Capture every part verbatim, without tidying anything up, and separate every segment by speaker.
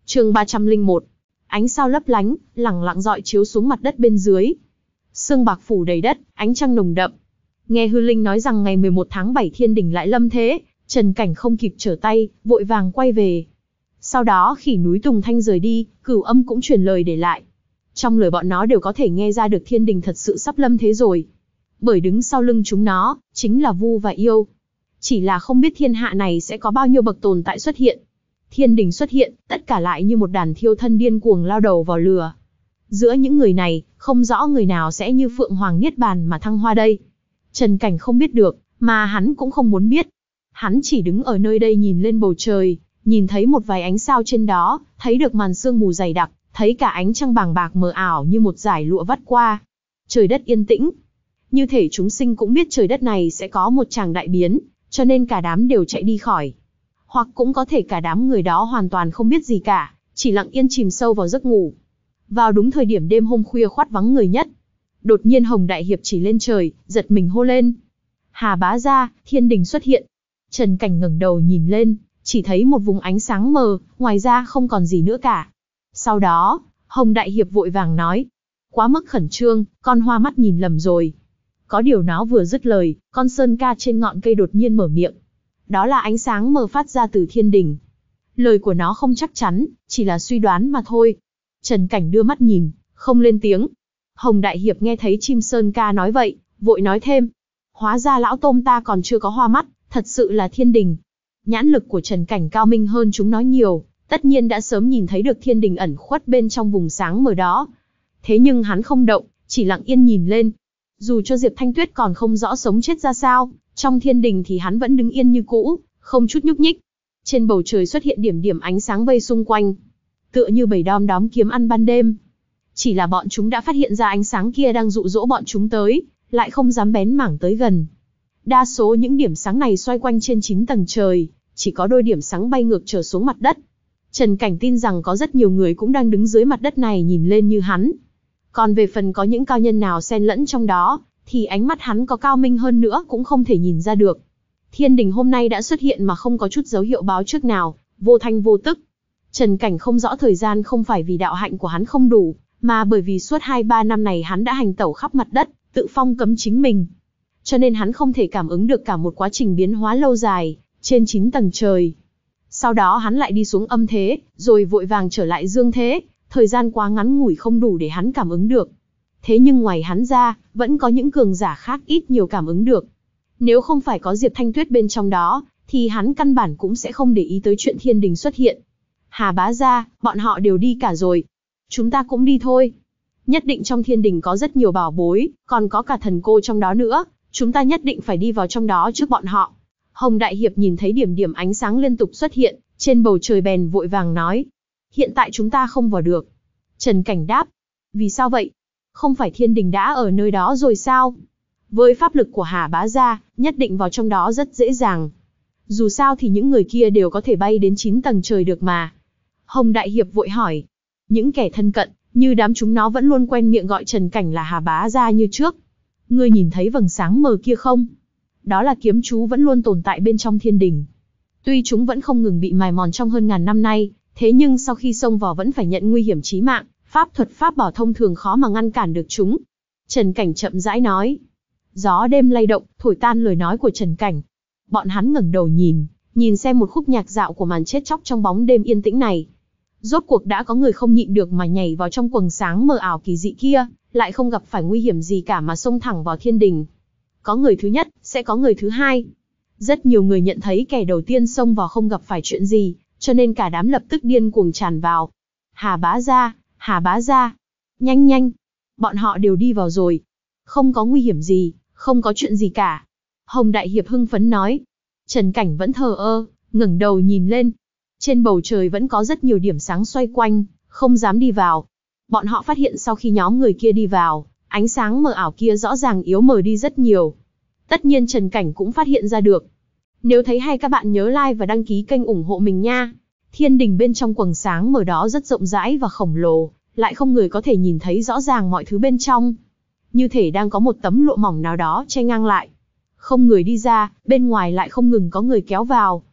Speaker 1: Chương ba trăm lẻ một. Ánh sao lấp lánh, lẳng lặng rọi chiếu xuống mặt đất bên dưới. Sương bạc phủ đầy đất, ánh trăng nồng đậm. Nghe hư linh nói rằng ngày mười một tháng bảy thiên đình lại lâm thế, Trần Cảnh không kịp trở tay, vội vàng quay về. Sau đó khi núi Tùng Thanh rời đi, Cửu Âm cũng truyền lời để lại. Trong lời bọn nó đều có thể nghe ra được thiên đình thật sự sắp lâm thế rồi. Bởi đứng sau lưng chúng nó, chính là Vu và Yêu. Chỉ là không biết thiên hạ này sẽ có bao nhiêu bậc tồn tại xuất hiện. Thiên đình xuất hiện, tất cả lại như một đàn thiêu thân điên cuồng lao đầu vào lửa. Giữa những người này, không rõ người nào sẽ như Phượng Hoàng Niết Bàn mà thăng hoa đây. Trần Cảnh không biết được, mà hắn cũng không muốn biết. Hắn chỉ đứng ở nơi đây nhìn lên bầu trời, nhìn thấy một vài ánh sao trên đó, thấy được màn sương mù dày đặc, thấy cả ánh trăng bàng bạc mờ ảo như một dải lụa vắt qua. Trời đất yên tĩnh. Như thể chúng sinh cũng biết trời đất này sẽ có một tràng đại biến, cho nên cả đám đều chạy đi khỏi. Hoặc cũng có thể cả đám người đó hoàn toàn không biết gì cả, chỉ lặng yên chìm sâu vào giấc ngủ. Vào đúng thời điểm đêm hôm khuya khoắt vắng người nhất, đột nhiên Hồng Đại Hiệp chỉ lên trời, giật mình hô lên. Hà bá gia, thiên đình xuất hiện. Trần Cảnh ngẩng đầu nhìn lên, chỉ thấy một vùng ánh sáng mờ, ngoài ra không còn gì nữa cả. Sau đó, Hồng Đại Hiệp vội vàng nói. Quá mức khẩn trương, con hoa mắt nhìn lầm rồi. Có điều nó vừa dứt lời, con sơn ca trên ngọn cây đột nhiên mở miệng. Đó là ánh sáng mờ phát ra từ thiên đình. Lời của nó không chắc chắn, chỉ là suy đoán mà thôi. Trần Cảnh đưa mắt nhìn, không lên tiếng. Hồng Đại Hiệp nghe thấy chim sơn ca nói vậy, vội nói thêm. Hóa ra lão tôm ta còn chưa có hoa mắt, thật sự là thiên đình. Nhãn lực của Trần Cảnh cao minh hơn chúng nó nhiều, tất nhiên đã sớm nhìn thấy được thiên đình ẩn khuất bên trong vùng sáng mờ đó. Thế nhưng hắn không động, chỉ lặng yên nhìn lên. Dù cho Diệp Thanh Tuyết còn không rõ sống chết ra sao, trong thiên đình thì hắn vẫn đứng yên như cũ, không chút nhúc nhích. Trên bầu trời xuất hiện điểm điểm ánh sáng vây xung quanh, tựa như bầy đom đóm kiếm ăn ban đêm. Chỉ là bọn chúng đã phát hiện ra ánh sáng kia đang dụ dỗ bọn chúng tới, lại không dám bén mảng tới gần. Đa số những điểm sáng này xoay quanh trên chín tầng trời, chỉ có đôi điểm sáng bay ngược trở xuống mặt đất. Trần Cảnh tin rằng có rất nhiều người cũng đang đứng dưới mặt đất này nhìn lên như hắn. Còn về phần có những cao nhân nào xen lẫn trong đó, thì ánh mắt hắn có cao minh hơn nữa cũng không thể nhìn ra được. Thiên đình hôm nay đã xuất hiện mà không có chút dấu hiệu báo trước nào, vô thanh vô tức. Trần Cảnh không rõ thời gian không phải vì đạo hạnh của hắn không đủ, mà bởi vì suốt hai ba năm này hắn đã hành tẩu khắp mặt đất, tự phong cấm chính mình. Cho nên hắn không thể cảm ứng được cả một quá trình biến hóa lâu dài, trên chín tầng trời. Sau đó hắn lại đi xuống âm thế, rồi vội vàng trở lại dương thế, thời gian quá ngắn ngủi không đủ để hắn cảm ứng được. Thế nhưng ngoài hắn ra, vẫn có những cường giả khác ít nhiều cảm ứng được. Nếu không phải có Diệp Thanh Tuyết bên trong đó, thì hắn căn bản cũng sẽ không để ý tới chuyện thiên đình xuất hiện. Hà bá gia, bọn họ đều đi cả rồi. Chúng ta cũng đi thôi. Nhất định trong thiên đình có rất nhiều bảo bối, còn có cả thần cô trong đó nữa. Chúng ta nhất định phải đi vào trong đó trước bọn họ. Hồng Đại Hiệp nhìn thấy điểm điểm ánh sáng liên tục xuất hiện, trên bầu trời bèn vội vàng nói. Hiện tại chúng ta không vào được. Trần Cảnh đáp. Vì sao vậy? Không phải thiên đình đã ở nơi đó rồi sao? Với pháp lực của Hà bá gia, nhất định vào trong đó rất dễ dàng. Dù sao thì những người kia đều có thể bay đến chín tầng trời được mà. Hồng Đại Hiệp vội hỏi. Những kẻ thân cận, như đám chúng nó vẫn luôn quen miệng gọi Trần Cảnh là Hà bá gia như trước. Ngươi nhìn thấy vầng sáng mờ kia không? Đó là kiếm chú vẫn luôn tồn tại bên trong thiên đình. Tuy chúng vẫn không ngừng bị mài mòn trong hơn ngàn năm nay, thế nhưng sau khi xông vào vẫn phải nhận nguy hiểm chí mạng, pháp thuật pháp bảo thông thường khó mà ngăn cản được chúng. Trần Cảnh chậm rãi nói. Gió đêm lay động, thổi tan lời nói của Trần Cảnh. Bọn hắn ngẩng đầu nhìn, nhìn xem một khúc nhạc dạo của màn chết chóc trong bóng đêm yên tĩnh này. Rốt cuộc đã có người không nhịn được mà nhảy vào trong quầng sáng mờ ảo kỳ dị kia, lại không gặp phải nguy hiểm gì cả mà xông thẳng vào thiên đình. Có người thứ nhất, sẽ có người thứ hai. Rất nhiều người nhận thấy kẻ đầu tiên xông vào không gặp phải chuyện gì, cho nên cả đám lập tức điên cuồng tràn vào. Hà bá gia, Hà bá gia, nhanh nhanh, bọn họ đều đi vào rồi. Không có nguy hiểm gì, không có chuyện gì cả. Hồng Đại Hiệp hưng phấn nói. Trần Cảnh vẫn thờ ơ, ngẩng đầu nhìn lên. Trên bầu trời vẫn có rất nhiều điểm sáng xoay quanh, không dám đi vào. Bọn họ phát hiện sau khi nhóm người kia đi vào, ánh sáng mờ ảo kia rõ ràng yếu mờ đi rất nhiều. Tất nhiên Trần Cảnh cũng phát hiện ra được. Nếu thấy hay các bạn nhớ like và đăng ký kênh ủng hộ mình nha. Thiên đình bên trong quầng sáng mờ đó rất rộng rãi và khổng lồ, lại không người có thể nhìn thấy rõ ràng mọi thứ bên trong. Như thể đang có một tấm lụa mỏng nào đó che ngang lại. Không người đi ra, bên ngoài lại không ngừng có người kéo vào.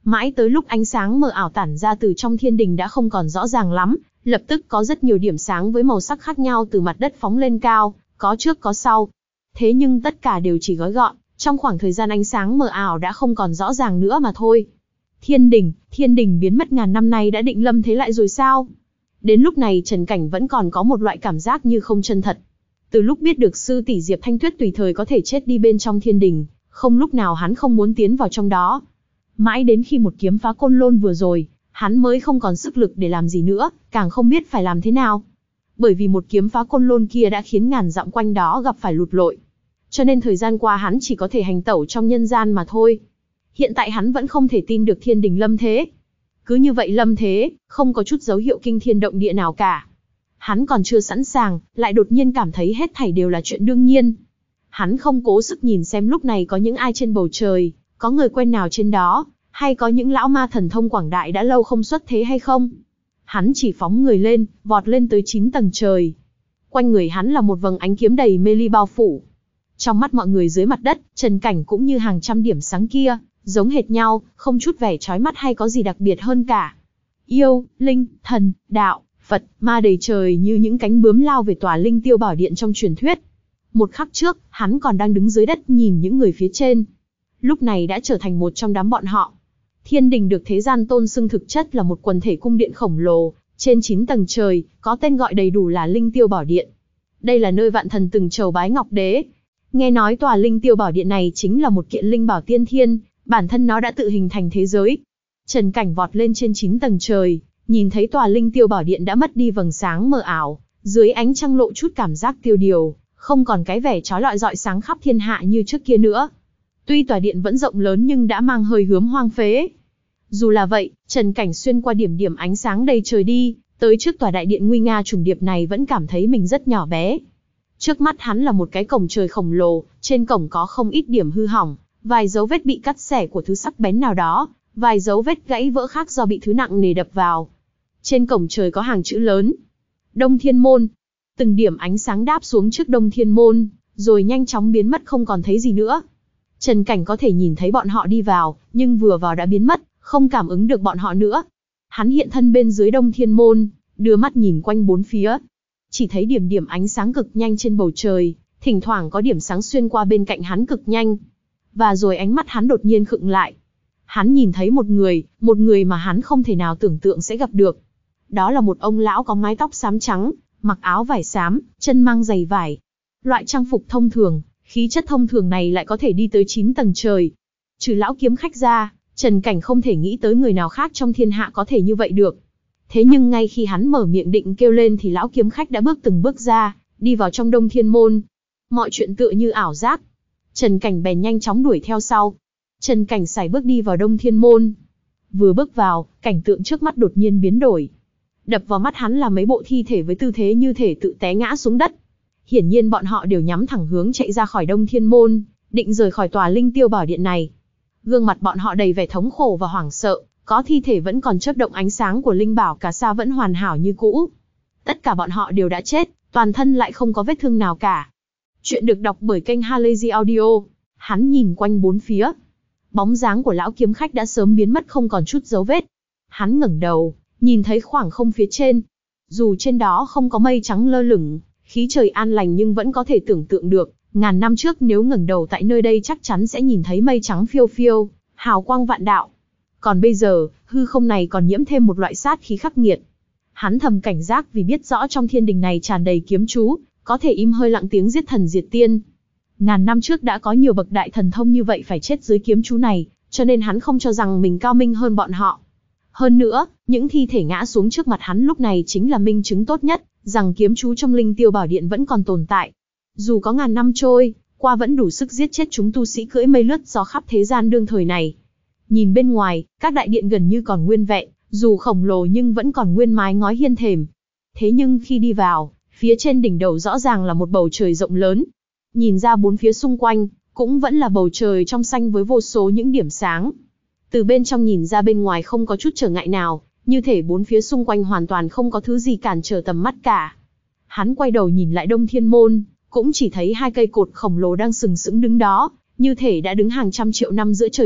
Speaker 1: Mãi tới lúc ánh sáng mờ ảo tản ra từ trong thiên đình đã không còn rõ ràng lắm, lập tức có rất nhiều điểm sáng với màu sắc khác nhau từ mặt đất phóng lên cao, có trước có sau. Thế nhưng tất cả đều chỉ gói gọn, trong khoảng thời gian ánh sáng mờ ảo đã không còn rõ ràng nữa mà thôi. Thiên đình, thiên đình biến mất ngàn năm nay đã định lâm thế lại rồi sao? Đến lúc này Trần Cảnh vẫn còn có một loại cảm giác như không chân thật. Từ lúc biết được sư tỷ Diệp Thanh Tuyết tùy thời có thể chết đi bên trong thiên đình, không lúc nào hắn không muốn tiến vào trong đó. Mãi đến khi một kiếm phá côn lôn vừa rồi, hắn mới không còn sức lực để làm gì nữa, càng không biết phải làm thế nào. Bởi vì một kiếm phá côn lôn kia đã khiến ngàn dặm quanh đó gặp phải lụt lội. Cho nên thời gian qua hắn chỉ có thể hành tẩu trong nhân gian mà thôi. Hiện tại hắn vẫn không thể tin được thiên đình lâm thế. Cứ như vậy lâm thế, không có chút dấu hiệu kinh thiên động địa nào cả. Hắn còn chưa sẵn sàng, lại đột nhiên cảm thấy hết thảy đều là chuyện đương nhiên. Hắn không cố sức nhìn xem lúc này có những ai trên bầu trời, có người quen nào trên đó, hay có những lão ma thần thông quảng đại đã lâu không xuất thế hay không. Hắn chỉ phóng người lên, vọt lên tới chín tầng trời. Quanh người hắn là một vầng ánh kiếm đầy mê ly bao phủ. Trong mắt mọi người dưới mặt đất, Trần Cảnh cũng như hàng trăm điểm sáng kia, giống hệt nhau, không chút vẻ chói mắt hay có gì đặc biệt hơn cả. Yêu, linh, thần, đạo, Phật, ma đầy trời như những cánh bướm lao về tòa Linh Tiêu Bảo Điện trong truyền thuyết. Một khắc trước, hắn còn đang đứng dưới đất nhìn những người phía trên. Lúc này đã trở thành một trong đám bọn họ. Thiên đình được thế gian tôn xưng thực chất là một quần thể cung điện khổng lồ, trên chín tầng trời, có tên gọi đầy đủ là Linh Tiêu Bảo Điện. Đây là nơi vạn thần từng chầu bái Ngọc Đế. Nghe nói tòa Linh Tiêu Bảo Điện này chính là một kiện linh bảo tiên thiên, bản thân nó đã tự hình thành thế giới. Trần Cảnh vọt lên trên chín tầng trời, nhìn thấy tòa Linh Tiêu Bảo Điện đã mất đi vầng sáng mờ ảo, dưới ánh trăng lộ chút cảm giác tiêu điều, không còn cái vẻ chói lọi rọi sáng khắp thiên hạ như trước kia nữa. Tuy tòa điện vẫn rộng lớn nhưng đã mang hơi hướng hoang phế. Dù là vậy, Trần Cảnh xuyên qua điểm điểm ánh sáng đầy trời đi, tới trước tòa đại điện nguy nga trùng điệp này vẫn cảm thấy mình rất nhỏ bé. Trước mắt hắn là một cái cổng trời khổng lồ, trên cổng có không ít điểm hư hỏng, vài dấu vết bị cắt xẻ của thứ sắc bén nào đó, vài dấu vết gãy vỡ khác do bị thứ nặng nề đập vào. Trên cổng trời có hàng chữ lớn: Đông Thiên Môn. Từng điểm ánh sáng đáp xuống trước Đông Thiên Môn, rồi nhanh chóng biến mất không còn thấy gì nữa. Trần Cảnh có thể nhìn thấy bọn họ đi vào, nhưng vừa vào đã biến mất, không cảm ứng được bọn họ nữa. Hắn hiện thân bên dưới Đông Thiên Môn, đưa mắt nhìn quanh bốn phía. Chỉ thấy điểm điểm ánh sáng cực nhanh trên bầu trời, thỉnh thoảng có điểm sáng xuyên qua bên cạnh hắn cực nhanh. Và rồi ánh mắt hắn đột nhiên khựng lại. Hắn nhìn thấy một người, một người mà hắn không thể nào tưởng tượng sẽ gặp được. Đó là một ông lão có mái tóc xám trắng, mặc áo vải xám, chân mang giày vải. Loại trang phục thông thường, khí chất thông thường này lại có thể đi tới chín tầng trời. Trừ lão kiếm khách ra, Trần Cảnh không thể nghĩ tới người nào khác trong thiên hạ có thể như vậy được. Thế nhưng ngay khi hắn mở miệng định kêu lên thì lão kiếm khách đã bước từng bước ra, đi vào trong Đông Thiên Môn. Mọi chuyện tựa như ảo giác. Trần Cảnh bèn nhanh chóng đuổi theo sau. Trần Cảnh sải bước đi vào Đông Thiên Môn. Vừa bước vào, cảnh tượng trước mắt đột nhiên biến đổi. Đập vào mắt hắn là mấy bộ thi thể với tư thế như thể tự té ngã xuống đất. Hiển nhiên bọn họ đều nhắm thẳng hướng chạy ra khỏi Đông Thiên Môn, định rời khỏi tòa Linh Tiêu Bảo Điện này. Gương mặt bọn họ đầy vẻ thống khổ và hoảng sợ, có thi thể vẫn còn chớp động ánh sáng của linh bảo cà sa vẫn hoàn hảo như cũ. Tất cả bọn họ đều đã chết, toàn thân lại không có vết thương nào cả. Chuyện được đọc bởi kênh Halazy Audio. Hắn nhìn quanh bốn phía. Bóng dáng của lão kiếm khách đã sớm biến mất không còn chút dấu vết. Hắn ngẩng đầu, nhìn thấy khoảng không phía trên. Dù trên đó không có mây trắng lơ lửng, khí trời an lành nhưng vẫn có thể tưởng tượng được, ngàn năm trước nếu ngẩng đầu tại nơi đây chắc chắn sẽ nhìn thấy mây trắng phiêu phiêu, hào quang vạn đạo. Còn bây giờ, hư không này còn nhiễm thêm một loại sát khí khắc nghiệt. Hắn thầm cảnh giác vì biết rõ trong thiên đình này tràn đầy kiếm chú, có thể im hơi lặng tiếng giết thần diệt tiên. Ngàn năm trước đã có nhiều bậc đại thần thông như vậy phải chết dưới kiếm chú này, cho nên hắn không cho rằng mình cao minh hơn bọn họ. Hơn nữa, những thi thể ngã xuống trước mặt hắn lúc này chính là minh chứng tốt nhất, rằng kiếm chú trong Linh Tiêu Bảo Điện vẫn còn tồn tại. Dù có ngàn năm trôi, qua vẫn đủ sức giết chết chúng tu sĩ cưỡi mây lướt gió khắp thế gian đương thời này. Nhìn bên ngoài, các đại điện gần như còn nguyên vẹn, dù khổng lồ nhưng vẫn còn nguyên mái ngói hiên thềm. Thế nhưng khi đi vào, phía trên đỉnh đầu rõ ràng là một bầu trời rộng lớn. Nhìn ra bốn phía xung quanh, cũng vẫn là bầu trời trong xanh với vô số những điểm sáng. Từ bên trong nhìn ra bên ngoài không có chút trở ngại nào, như thể bốn phía xung quanh hoàn toàn không có thứ gì cản trở tầm mắt cả. Hắn quay đầu nhìn lại Đông Thiên Môn, cũng chỉ thấy hai cây cột khổng lồ đang sừng sững đứng đó, như thể đã đứng hàng trăm triệu năm giữa trời đất,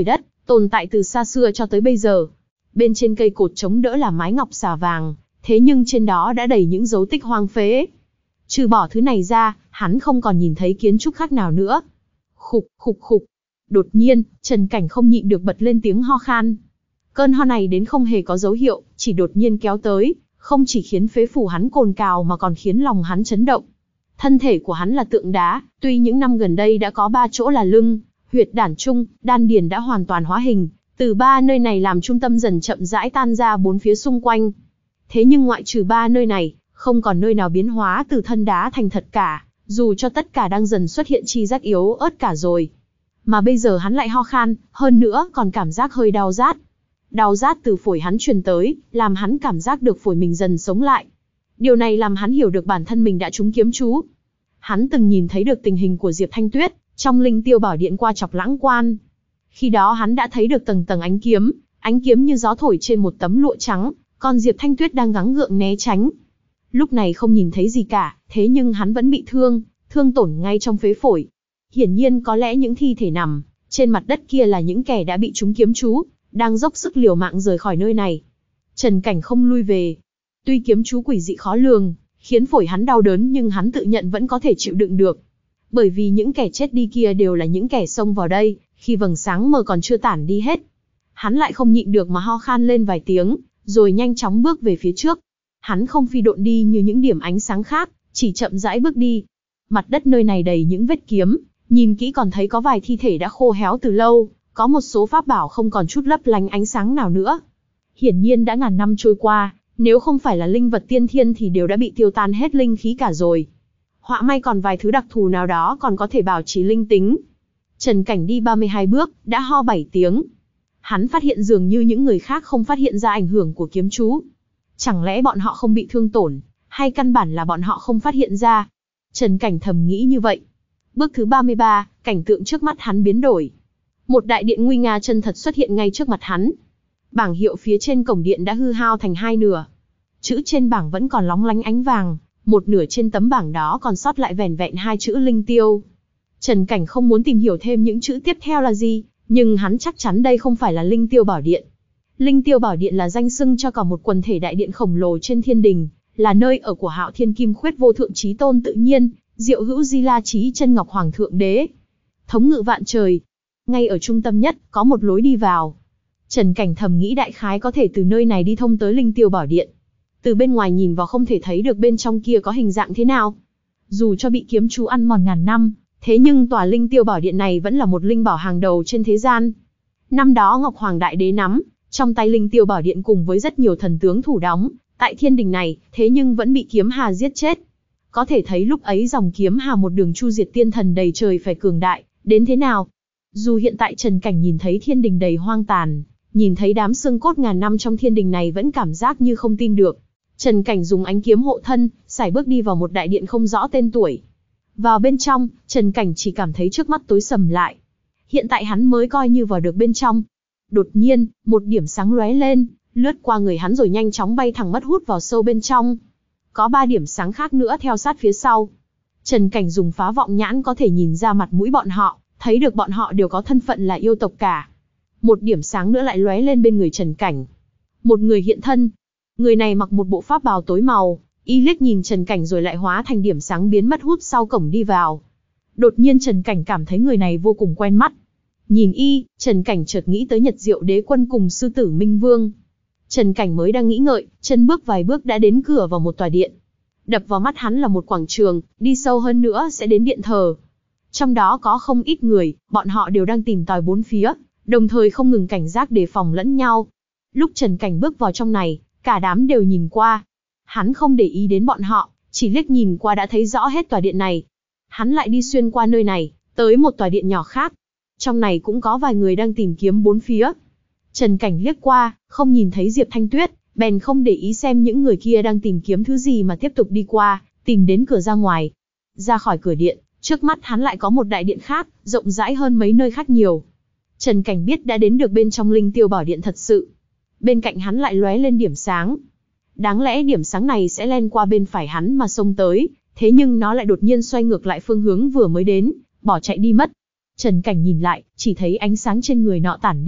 Speaker 1: tồn tại từ xa xưa cho tới bây giờ. Bên trên cây cột chống đỡ là mái ngọc xà vàng, thế nhưng trên đó đã đầy những dấu tích hoang phế. Trừ bỏ thứ này ra, hắn không còn nhìn thấy kiến trúc khác nào nữa. Khục, khục khục. Đột nhiên, Trần Cảnh không nhịn được bật lên tiếng ho khan. Cơn ho này đến không hề có dấu hiệu, chỉ đột nhiên kéo tới, không chỉ khiến phế phủ hắn cồn cào mà còn khiến lòng hắn chấn động. Thân thể của hắn là tượng đá, tuy những năm gần đây đã có ba chỗ là lưng, huyệt đản trung, đan điền đã hoàn toàn hóa hình, từ ba nơi này làm trung tâm dần chậm rãi tan ra bốn phía xung quanh. Thế nhưng ngoại trừ ba nơi này, không còn nơi nào biến hóa từ thân đá thành thật cả, dù cho tất cả đang dần xuất hiện chi giác yếu ớt cả rồi. Mà bây giờ hắn lại ho khan, hơn nữa còn cảm giác hơi đau rát. Đau rát từ phổi hắn truyền tới, làm hắn cảm giác được phổi mình dần sống lại. Điều này làm hắn hiểu được bản thân mình đã trúng kiếm chú. Hắn từng nhìn thấy được tình hình của Diệp Thanh Tuyết trong Linh Tiêu Bảo Điện qua Chọc Lãng Quan. Khi đó hắn đã thấy được tầng tầng ánh kiếm, ánh kiếm như gió thổi trên một tấm lụa trắng, còn Diệp Thanh Tuyết đang gắng gượng né tránh. Lúc này không nhìn thấy gì cả, thế nhưng hắn vẫn bị thương, thương tổn ngay trong phế phổi. Hiển nhiên có lẽ những thi thể nằm trên mặt đất kia là những kẻ đã bị trúng kiếm chú, đang dốc sức liều mạng rời khỏi nơi này. Trần Cảnh không lui về. Tuy kiếm chú quỷ dị khó lường, khiến phổi hắn đau đớn nhưng hắn tự nhận vẫn có thể chịu đựng được. Bởi vì những kẻ chết đi kia đều là những kẻ xông vào đây, khi vầng sáng mờ còn chưa tản đi hết. Hắn lại không nhịn được mà ho khan lên vài tiếng, rồi nhanh chóng bước về phía trước. Hắn không phi độn đi như những điểm ánh sáng khác, chỉ chậm rãi bước đi. Mặt đất nơi này đầy những vết kiếm, nhìn kỹ còn thấy có vài thi thể đã khô héo từ lâu, có một số pháp bảo không còn chút lấp lánh ánh sáng nào nữa. Hiển nhiên đã ngàn năm trôi qua, nếu không phải là linh vật tiên thiên thì đều đã bị tiêu tan hết linh khí cả rồi. Họa may còn vài thứ đặc thù nào đó còn có thể bảo trì linh tính. Trần Cảnh đi ba mươi hai bước, đã ho bảy tiếng. Hắn phát hiện dường như những người khác không phát hiện ra ảnh hưởng của kiếm chú. Chẳng lẽ bọn họ không bị thương tổn, hay căn bản là bọn họ không phát hiện ra? Trần Cảnh thầm nghĩ như vậy. Bước thứ ba mươi ba, cảnh tượng trước mắt hắn biến đổi. Một đại điện nguy nga chân thật xuất hiện ngay trước mặt hắn. Bảng hiệu phía trên cổng điện đã hư hao thành hai nửa. Chữ trên bảng vẫn còn lóng lánh ánh vàng, một nửa trên tấm bảng đó còn sót lại vẻn vẹn hai chữ Linh Tiêu. Trần Cảnh không muốn tìm hiểu thêm những chữ tiếp theo là gì, nhưng hắn chắc chắn đây không phải là Linh Tiêu Bảo Điện. Linh Tiêu Bảo Điện là danh xưng cho cả một quần thể đại điện khổng lồ trên thiên đình, là nơi ở của Hạo Thiên Kim Khuyết Vô Thượng Chí Tôn tự nhiên, Diệu Hữu Di La Chí Chân Ngọc Hoàng Thượng Đế, thống ngự vạn trời. Ngay ở trung tâm nhất, có một lối đi vào. Trần Cảnh thầm nghĩ đại khái có thể từ nơi này đi thông tới Linh Tiêu Bảo Điện. Từ bên ngoài nhìn vào không thể thấy được bên trong kia có hình dạng thế nào. Dù cho bị kiếm chú ăn mòn ngàn năm, thế nhưng tòa Linh Tiêu Bảo Điện này vẫn là một linh bảo hàng đầu trên thế gian. Năm đó Ngọc Hoàng Đại Đế nắm trong tay Linh Tiêu Bảo Điện cùng với rất nhiều thần tướng thủ đóng tại thiên đình này, thế nhưng vẫn bị kiếm hà giết chết. Có thể thấy lúc ấy dòng kiếm hà một đường chu diệt tiên thần đầy trời phải cường đại đến thế nào. Dù hiện tại Trần Cảnh nhìn thấy thiên đình đầy hoang tàn, nhìn thấy đám xương cốt ngàn năm trong thiên đình này vẫn cảm giác như không tin được. Trần Cảnh dùng ánh kiếm hộ thân, sải bước đi vào một đại điện không rõ tên tuổi. Vào bên trong, Trần Cảnh chỉ cảm thấy trước mắt tối sầm lại. Hiện tại hắn mới coi như vào được bên trong. Đột nhiên, một điểm sáng lóe lên, lướt qua người hắn rồi nhanh chóng bay thẳng mất hút vào sâu bên trong. Có ba điểm sáng khác nữa theo sát phía sau. Trần Cảnh dùng phá vọng nhãn có thể nhìn ra mặt mũi bọn họ, thấy được bọn họ đều có thân phận là yêu tộc cả. Một điểm sáng nữa lại lóe lên bên người Trần Cảnh. Một người hiện thân. Người này mặc một bộ pháp bào tối màu, y liếc nhìn Trần Cảnh rồi lại hóa thành điểm sáng biến mất hút sau cổng đi vào. Đột nhiên Trần Cảnh cảm thấy người này vô cùng quen mắt. Nhìn y, Trần Cảnh chợt nghĩ tới Nhật Diệu Đế Quân cùng sư tử Minh Vương. Trần Cảnh mới đang nghĩ ngợi, chân bước vài bước đã đến cửa vào một tòa điện. Đập vào mắt hắn là một quảng trường, đi sâu hơn nữa sẽ đến điện thờ. Trong đó có không ít người, bọn họ đều đang tìm tòi bốn phía, đồng thời không ngừng cảnh giác đề phòng lẫn nhau. Lúc Trần Cảnh bước vào trong này, cả đám đều nhìn qua. Hắn không để ý đến bọn họ, chỉ liếc nhìn qua đã thấy rõ hết tòa điện này. Hắn lại đi xuyên qua nơi này, tới một tòa điện nhỏ khác. Trong này cũng có vài người đang tìm kiếm bốn phía. Trần Cảnh liếc qua, không nhìn thấy Diệp Thanh Tuyết, bèn không để ý xem những người kia đang tìm kiếm thứ gì mà tiếp tục đi qua, tìm đến cửa ra ngoài. Ra khỏi cửa điện, trước mắt hắn lại có một đại điện khác, rộng rãi hơn mấy nơi khác nhiều. Trần Cảnh biết đã đến được bên trong Linh Tiêu Bảo Điện thật sự. Bên cạnh hắn lại lóe lên điểm sáng. Đáng lẽ điểm sáng này sẽ len qua bên phải hắn mà xông tới, thế nhưng nó lại đột nhiên xoay ngược lại phương hướng vừa mới đến, bỏ chạy đi mất. Trần Cảnh nhìn lại, chỉ thấy ánh sáng trên người nọ tản đi,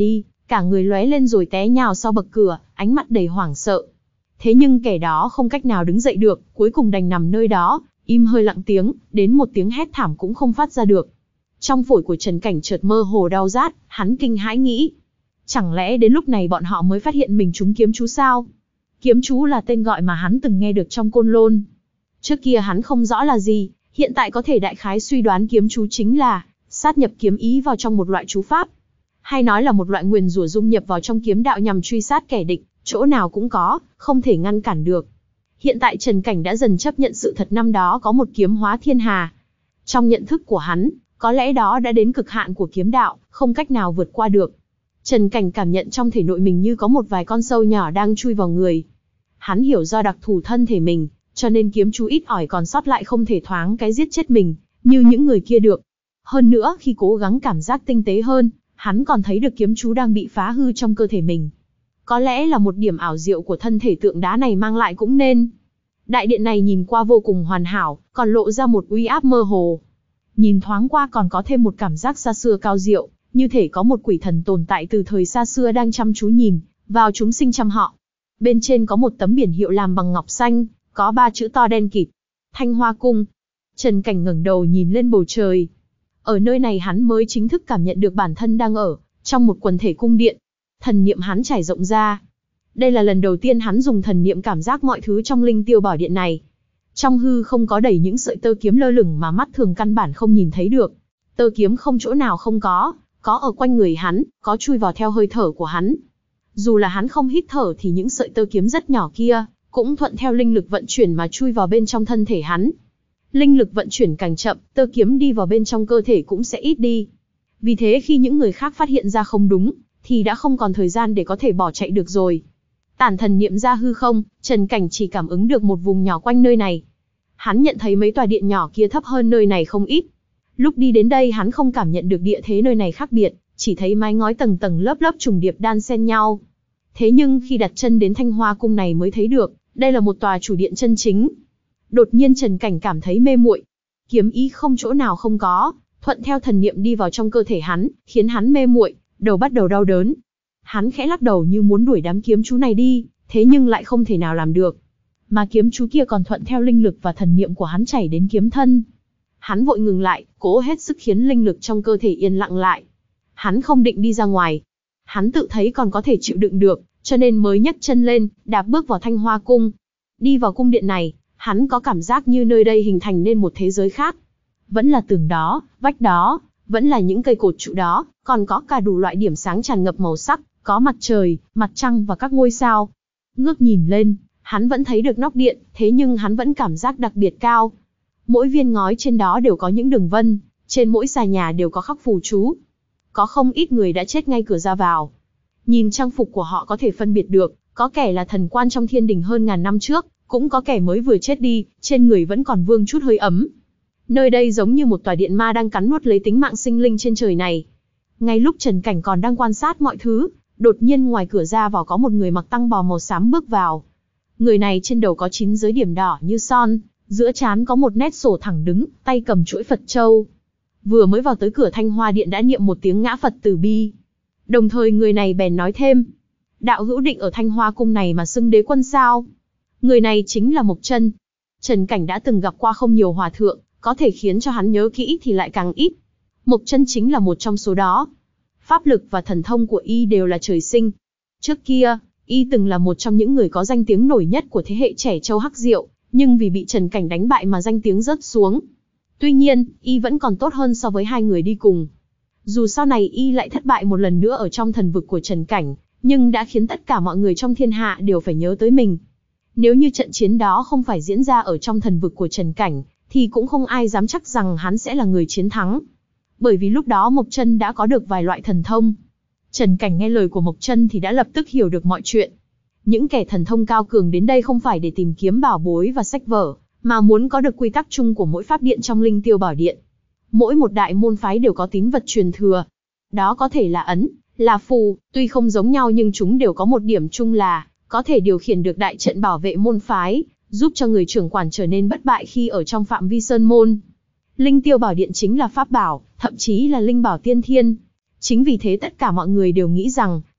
Speaker 1: cả người lóe lên rồi té nhào sau bậc cửa, ánh mắt đầy hoảng sợ. Thế nhưng kẻ đó không cách nào đứng dậy được, cuối cùng đành nằm nơi đó, im hơi lặng tiếng, đến một tiếng hét thảm cũng không phát ra được. Trong phổi của Trần Cảnh chợt mơ hồ đau rát, hắn kinh hãi nghĩ. Chẳng lẽ đến lúc này bọn họ mới phát hiện mình trúng kiếm chú sao? Kiếm chú là tên gọi mà hắn từng nghe được trong Côn Lôn. Trước kia hắn không rõ là gì, hiện tại có thể đại khái suy đoán kiếm chú chính là sát nhập kiếm ý vào trong một loại chú pháp. Hay nói là một loại nguyền rủa dung nhập vào trong kiếm đạo nhằm truy sát kẻ địch, chỗ nào cũng có, không thể ngăn cản được. Hiện tại Trần Cảnh đã dần chấp nhận sự thật năm đó có một kiếm hóa thiên hà. Trong nhận thức của hắn, có lẽ đó đã đến cực hạn của kiếm đạo, không cách nào vượt qua được. Trần Cảnh cảm nhận trong thể nội mình như có một vài con sâu nhỏ đang chui vào người. Hắn hiểu do đặc thù thân thể mình, cho nên kiếm chú ít ỏi còn sót lại không thể thoáng cái giết chết mình, như những người kia được. Hơn nữa khi cố gắng cảm giác tinh tế hơn, hắn còn thấy được kiếm chú đang bị phá hư trong cơ thể mình. Có lẽ là một điểm ảo diệu của thân thể tượng đá này mang lại cũng nên. Đại điện này nhìn qua vô cùng hoàn hảo, còn lộ ra một uy áp mơ hồ. Nhìn thoáng qua còn có thêm một cảm giác xa xưa cao diệu, như thể có một quỷ thần tồn tại từ thời xa xưa đang chăm chú nhìn vào chúng sinh trăm họ. Bên trên có một tấm biển hiệu làm bằng ngọc xanh, có ba chữ to đen kịt: Thanh Hoa Cung. Trần Cảnh ngẩng đầu nhìn lên bầu trời. Ở nơi này hắn mới chính thức cảm nhận được bản thân đang ở trong một quần thể cung điện. Thần niệm hắn trải rộng ra. Đây là lần đầu tiên hắn dùng thần niệm cảm giác mọi thứ trong Linh Tiêu Bảo Điện này. Trong hư không có đầy những sợi tơ kiếm lơ lửng mà mắt thường căn bản không nhìn thấy được. Tơ kiếm không chỗ nào không có, có ở quanh người hắn, có chui vào theo hơi thở của hắn. Dù là hắn không hít thở thì những sợi tơ kiếm rất nhỏ kia cũng thuận theo linh lực vận chuyển mà chui vào bên trong thân thể hắn. Linh lực vận chuyển càng chậm, tơ kiếm đi vào bên trong cơ thể cũng sẽ ít đi. Vì thế khi những người khác phát hiện ra không đúng, thì đã không còn thời gian để có thể bỏ chạy được rồi. Tản thần niệm ra hư không, Trần Cảnh chỉ cảm ứng được một vùng nhỏ quanh nơi này. Hắn nhận thấy mấy tòa điện nhỏ kia thấp hơn nơi này không ít. Lúc đi đến đây hắn không cảm nhận được địa thế nơi này khác biệt, chỉ thấy mái ngói tầng tầng lớp lớp trùng điệp đan xen nhau. Thế nhưng khi đặt chân đến Thanh Hoa Cung này mới thấy được, đây là một tòa chủ điện chân chính. Đột nhiên Trần Cảnh cảm thấy mê muội. Kiếm ý không chỗ nào không có, thuận theo thần niệm đi vào trong cơ thể hắn, khiến hắn mê muội, đầu bắt đầu đau đớn. Hắn khẽ lắc đầu như muốn đuổi đám kiếm chú này đi, thế nhưng lại không thể nào làm được. Mà kiếm chú kia còn thuận theo linh lực và thần niệm của hắn chảy đến kiếm thân. Hắn vội ngừng lại, cố hết sức khiến linh lực trong cơ thể yên lặng lại. Hắn không định đi ra ngoài. Hắn tự thấy còn có thể chịu đựng được, cho nên mới nhấc chân lên, đạp bước vào Thanh Hoa Cung. Đi vào cung điện này, hắn có cảm giác như nơi đây hình thành nên một thế giới khác. Vẫn là tường đó, vách đó, vẫn là những cây cột trụ đó, còn có cả đủ loại điểm sáng tràn ngập màu sắc, có mặt trời, mặt trăng và các ngôi sao. Ngước nhìn lên, hắn vẫn thấy được nóc điện, thế nhưng hắn vẫn cảm giác đặc biệt cao. Mỗi viên ngói trên đó đều có những đường vân, trên mỗi xà nhà đều có khắc phù chú. Có không ít người đã chết ngay cửa ra vào. Nhìn trang phục của họ có thể phân biệt được, có kẻ là thần quan trong thiên đình hơn ngàn năm trước, cũng có kẻ mới vừa chết đi, trên người vẫn còn vương chút hơi ấm. Nơi đây giống như một tòa điện ma đang cắn nuốt lấy tính mạng sinh linh trên trời này. Ngay lúc Trần Cảnh còn đang quan sát mọi thứ, đột nhiên ngoài cửa ra vào có một người mặc tăng bò màu xám bước vào. Người này trên đầu có chín giới điểm đỏ như son, giữa trán có một nét sổ thẳng đứng, tay cầm chuỗi Phật châu. Vừa mới vào tới cửa Thanh Hoa Điện đã niệm một tiếng ngã Phật từ bi. Đồng thời người này bèn nói thêm: đạo hữu định ở Thanh Hoa Cung này mà xưng đế quân sao? Người này chính là Mộc Chân. Trần Cảnh đã từng gặp qua không nhiều hòa thượng, có thể khiến cho hắn nhớ kỹ thì lại càng ít. Mộc Chân chính là một trong số đó. Pháp lực và thần thông của y đều là trời sinh. Trước kia, y từng là một trong những người có danh tiếng nổi nhất của thế hệ trẻ Châu Hắc Diệu, nhưng vì bị Trần Cảnh đánh bại mà danh tiếng rớt xuống. Tuy nhiên, y vẫn còn tốt hơn so với hai người đi cùng. Dù sau này y lại thất bại một lần nữa ở trong thần vực của Trần Cảnh, nhưng đã khiến tất cả mọi người trong thiên hạ đều phải nhớ tới mình. Nếu như trận chiến đó không phải diễn ra ở trong thần vực của Trần Cảnh, thì cũng không ai dám chắc rằng hắn sẽ là người chiến thắng. Bởi vì lúc đó Mộc Chân đã có được vài loại thần thông. Trần Cảnh nghe lời của Mộc Chân thì đã lập tức hiểu được mọi chuyện. Những kẻ thần thông cao cường đến đây không phải để tìm kiếm bảo bối và sách vở, mà muốn có được quy tắc chung của mỗi pháp điện trong Linh Tiêu Bảo Điện. Mỗi một đại môn phái đều có tín vật truyền thừa. Đó có thể là ấn, là phù, tuy không giống nhau nhưng chúng đều có một điểm chung là có thể điều khiển được đại trận bảo vệ môn phái, giúp cho người trưởng quản trở nên bất bại khi ở trong phạm vi sơn môn. Linh Tiêu Bảo Điện chính là pháp bảo, thậm chí là linh bảo tiên thiên. Chính vì thế tất cả mọi người đều nghĩ rằng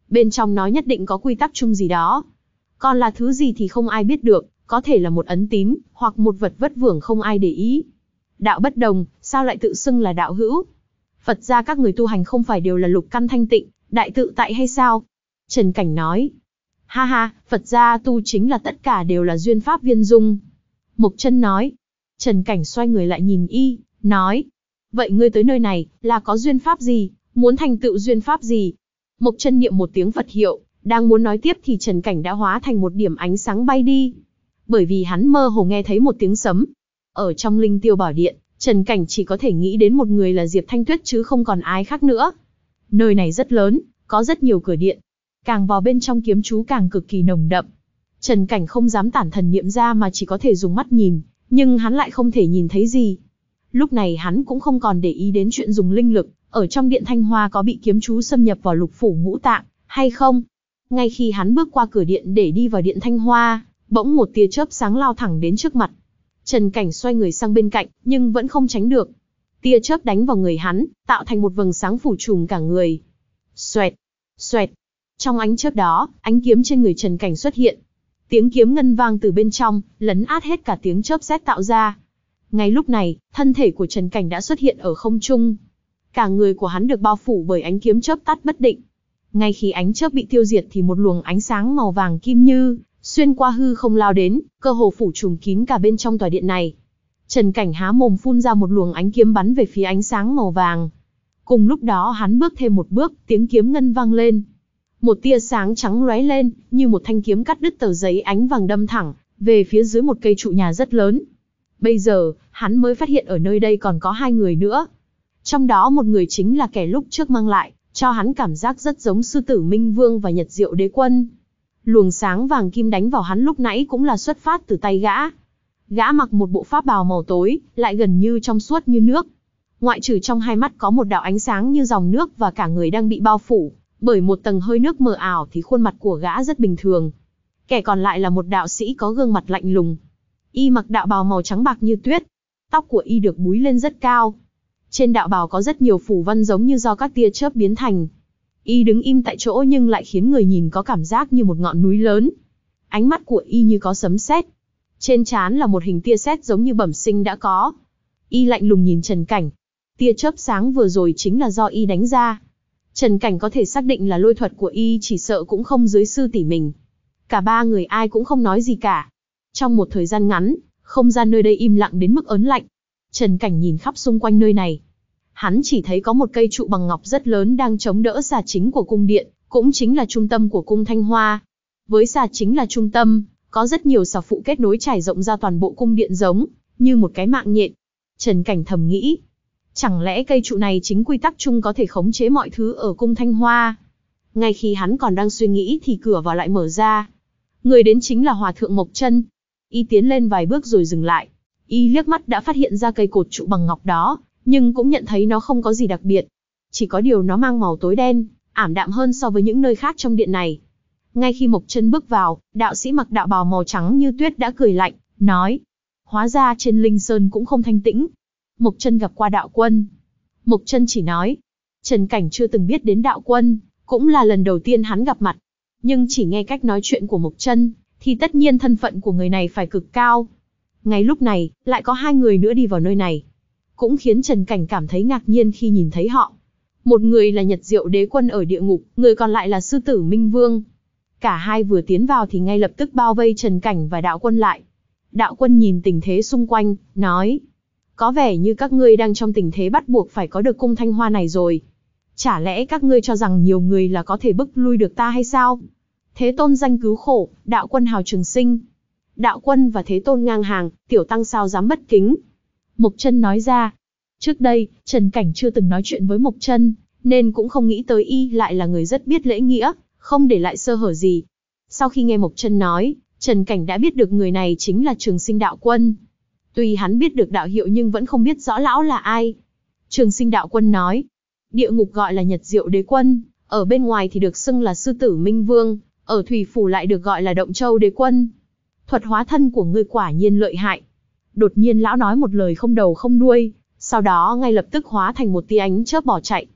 Speaker 1: Bên trong nó nhất định có quy tắc chung gì đó. Còn là thứ gì thì không ai biết được, có thể là một ấn tín, hoặc một vật vất vưởng không ai để ý. Đạo bất đồng, sao lại tự xưng là đạo hữu? Phật gia các người tu hành không phải đều là lục căn thanh tịnh, đại tự tại hay sao? Trần Cảnh nói. Ha ha, Phật gia tu chính là tất cả đều là duyên pháp viên dung. Mộc Chân nói. Trần Cảnh xoay người lại nhìn y, nói. Vậy ngươi tới nơi này, là có duyên pháp gì, muốn thành tựu duyên pháp gì? Mộc Chân niệm một tiếng Phật hiệu, đang muốn nói tiếp thì Trần Cảnh đã hóa thành một điểm ánh sáng bay đi. Bởi vì hắn mơ hồ nghe thấy một tiếng sấm. Ở trong Linh Tiêu Bảo Điện, Trần Cảnh chỉ có thể nghĩ đến một người là Diệp Thanh Tuyết chứ không còn ai khác nữa. Nơi này rất lớn, có rất nhiều cửa điện. Càng vào bên trong kiếm chú càng cực kỳ nồng đậm. Trần Cảnh không dám tản thần niệm ra mà chỉ có thể dùng mắt nhìn, nhưng hắn lại không thể nhìn thấy gì. Lúc này hắn cũng không còn để ý đến chuyện dùng linh lực, ở trong điện Thanh Hoa có bị kiếm chú xâm nhập vào lục phủ ngũ tạng, hay không. Ngay khi hắn bước qua cửa điện để đi vào điện Thanh Hoa, bỗng một tia chớp sáng lao thẳng đến trước mặt. Trần Cảnh xoay người sang bên cạnh, nhưng vẫn không tránh được. Tia chớp đánh vào người hắn, tạo thành một vầng sáng phủ trùm cả người. Xoẹt, xoẹt. Trong ánh chớp đó, ánh kiếm trên người Trần Cảnh xuất hiện. Tiếng kiếm ngân vang từ bên trong, lấn át hết cả tiếng chớp sét tạo ra. Ngay lúc này, thân thể của Trần Cảnh đã xuất hiện ở không trung. Cả người của hắn được bao phủ bởi ánh kiếm chớp tắt bất định. Ngay khi ánh chớp bị tiêu diệt thì một luồng ánh sáng màu vàng kim như xuyên qua hư không lao đến, cơ hồ phủ trùm kín cả bên trong tòa điện này. Trần Cảnh há mồm phun ra một luồng ánh kiếm bắn về phía ánh sáng màu vàng. Cùng lúc đó hắn bước thêm một bước, tiếng kiếm ngân vang lên. Một tia sáng trắng lóe lên, như một thanh kiếm cắt đứt tờ giấy ánh vàng đâm thẳng về phía dưới một cây trụ nhà rất lớn. Bây giờ, hắn mới phát hiện ở nơi đây còn có hai người nữa. Trong đó một người chính là kẻ lúc trước mang lại, cho hắn cảm giác rất giống Sư Tử Minh Vương và Nhật Diệu Đế Quân. Luồng sáng vàng kim đánh vào hắn lúc nãy cũng là xuất phát từ tay gã. Gã mặc một bộ pháp bào màu tối, lại gần như trong suốt như nước. Ngoại trừ trong hai mắt có một đạo ánh sáng như dòng nước và cả người đang bị bao phủ bởi một tầng hơi nước mờ ảo thì khuôn mặt của gã rất bình thường. Kẻ còn lại là một đạo sĩ có gương mặt lạnh lùng. Y mặc đạo bào màu trắng bạc như tuyết. Tóc của y được búi lên rất cao. Trên đạo bào có rất nhiều phù văn giống như do các tia chớp biến thành. Y đứng im tại chỗ nhưng lại khiến người nhìn có cảm giác như một ngọn núi lớn. Ánh mắt của y như có sấm sét. Trên trán là một hình tia sét giống như bẩm sinh đã có. Y lạnh lùng nhìn Trần Cảnh. Tia chớp sáng vừa rồi chính là do y đánh ra. Trần Cảnh có thể xác định là lôi thuật của y chỉ sợ cũng không dưới sư tỷ mình. Cả ba người ai cũng không nói gì cả. Trong một thời gian ngắn, không gian nơi đây im lặng đến mức ớn lạnh. Trần Cảnh nhìn khắp xung quanh nơi này. Hắn chỉ thấy có một cây trụ bằng ngọc rất lớn đang chống đỡ xà chính của cung điện, cũng chính là trung tâm của cung Thanh Hoa. Với xà chính là trung tâm, có rất nhiều xà phụ kết nối trải rộng ra toàn bộ cung điện giống như một cái mạng nhện. Trần Cảnh thầm nghĩ, chẳng lẽ cây trụ này chính quy tắc chung có thể khống chế mọi thứ ở cung Thanh Hoa? Ngay khi hắn còn đang suy nghĩ thì cửa vào lại mở ra. Người đến chính là Hòa thượng Mộc Chân. Y tiến lên vài bước rồi dừng lại. Y liếc mắt đã phát hiện ra cây cột trụ bằng ngọc đó, nhưng cũng nhận thấy nó không có gì đặc biệt. Chỉ có điều nó mang màu tối đen, ảm đạm hơn so với những nơi khác trong điện này. Ngay khi Mộc Chân bước vào, đạo sĩ mặc đạo bào màu trắng như tuyết đã cười lạnh, nói: hóa ra trên Linh Sơn cũng không thanh tĩnh. Mộc Chân gặp qua đạo quân. Mộc Chân chỉ nói. Trần Cảnh chưa từng biết đến đạo quân, cũng là lần đầu tiên hắn gặp mặt. Nhưng chỉ nghe cách nói chuyện của Mộc Chân, thì tất nhiên thân phận của người này phải cực cao. Ngay lúc này, lại có hai người nữa đi vào nơi này. Cũng khiến Trần Cảnh cảm thấy ngạc nhiên khi nhìn thấy họ. Một người là Nhật Diệu Đế Quân ở địa ngục, người còn lại là Sư Tử Minh Vương. Cả hai vừa tiến vào thì ngay lập tức bao vây Trần Cảnh và đạo quân lại. Đạo quân nhìn tình thế xung quanh, nói: có vẻ như các ngươi đang trong tình thế bắt buộc phải có được cung Thanh Hoa này rồi. Chả lẽ các ngươi cho rằng nhiều người là có thể bức lui được ta hay sao? Thế Tôn danh cứu khổ, đạo quân hào trường sinh. Đạo quân và Thế Tôn ngang hàng, tiểu tăng sao dám bất kính? Mộc Chân nói ra. Trước đây, Trần Cảnh chưa từng nói chuyện với Mộc Chân, nên cũng không nghĩ tới y lại là người rất biết lễ nghĩa, không để lại sơ hở gì. Sau khi nghe Mộc Chân nói, Trần Cảnh đã biết được người này chính là Trường Sinh đạo quân. Tuy hắn biết được đạo hiệu nhưng vẫn không biết rõ lão là ai. Trường Sinh đạo quân nói, địa ngục gọi là Nhật Diệu Đế Quân, ở bên ngoài thì được xưng là Sư Tử Minh Vương, ở thủy phủ lại được gọi là Động Châu Đế Quân. Thuật hóa thân của ngươi quả nhiên lợi hại. Đột nhiên lão nói một lời không đầu không đuôi, sau đó ngay lập tức hóa thành một tia ánh chớp bỏ chạy.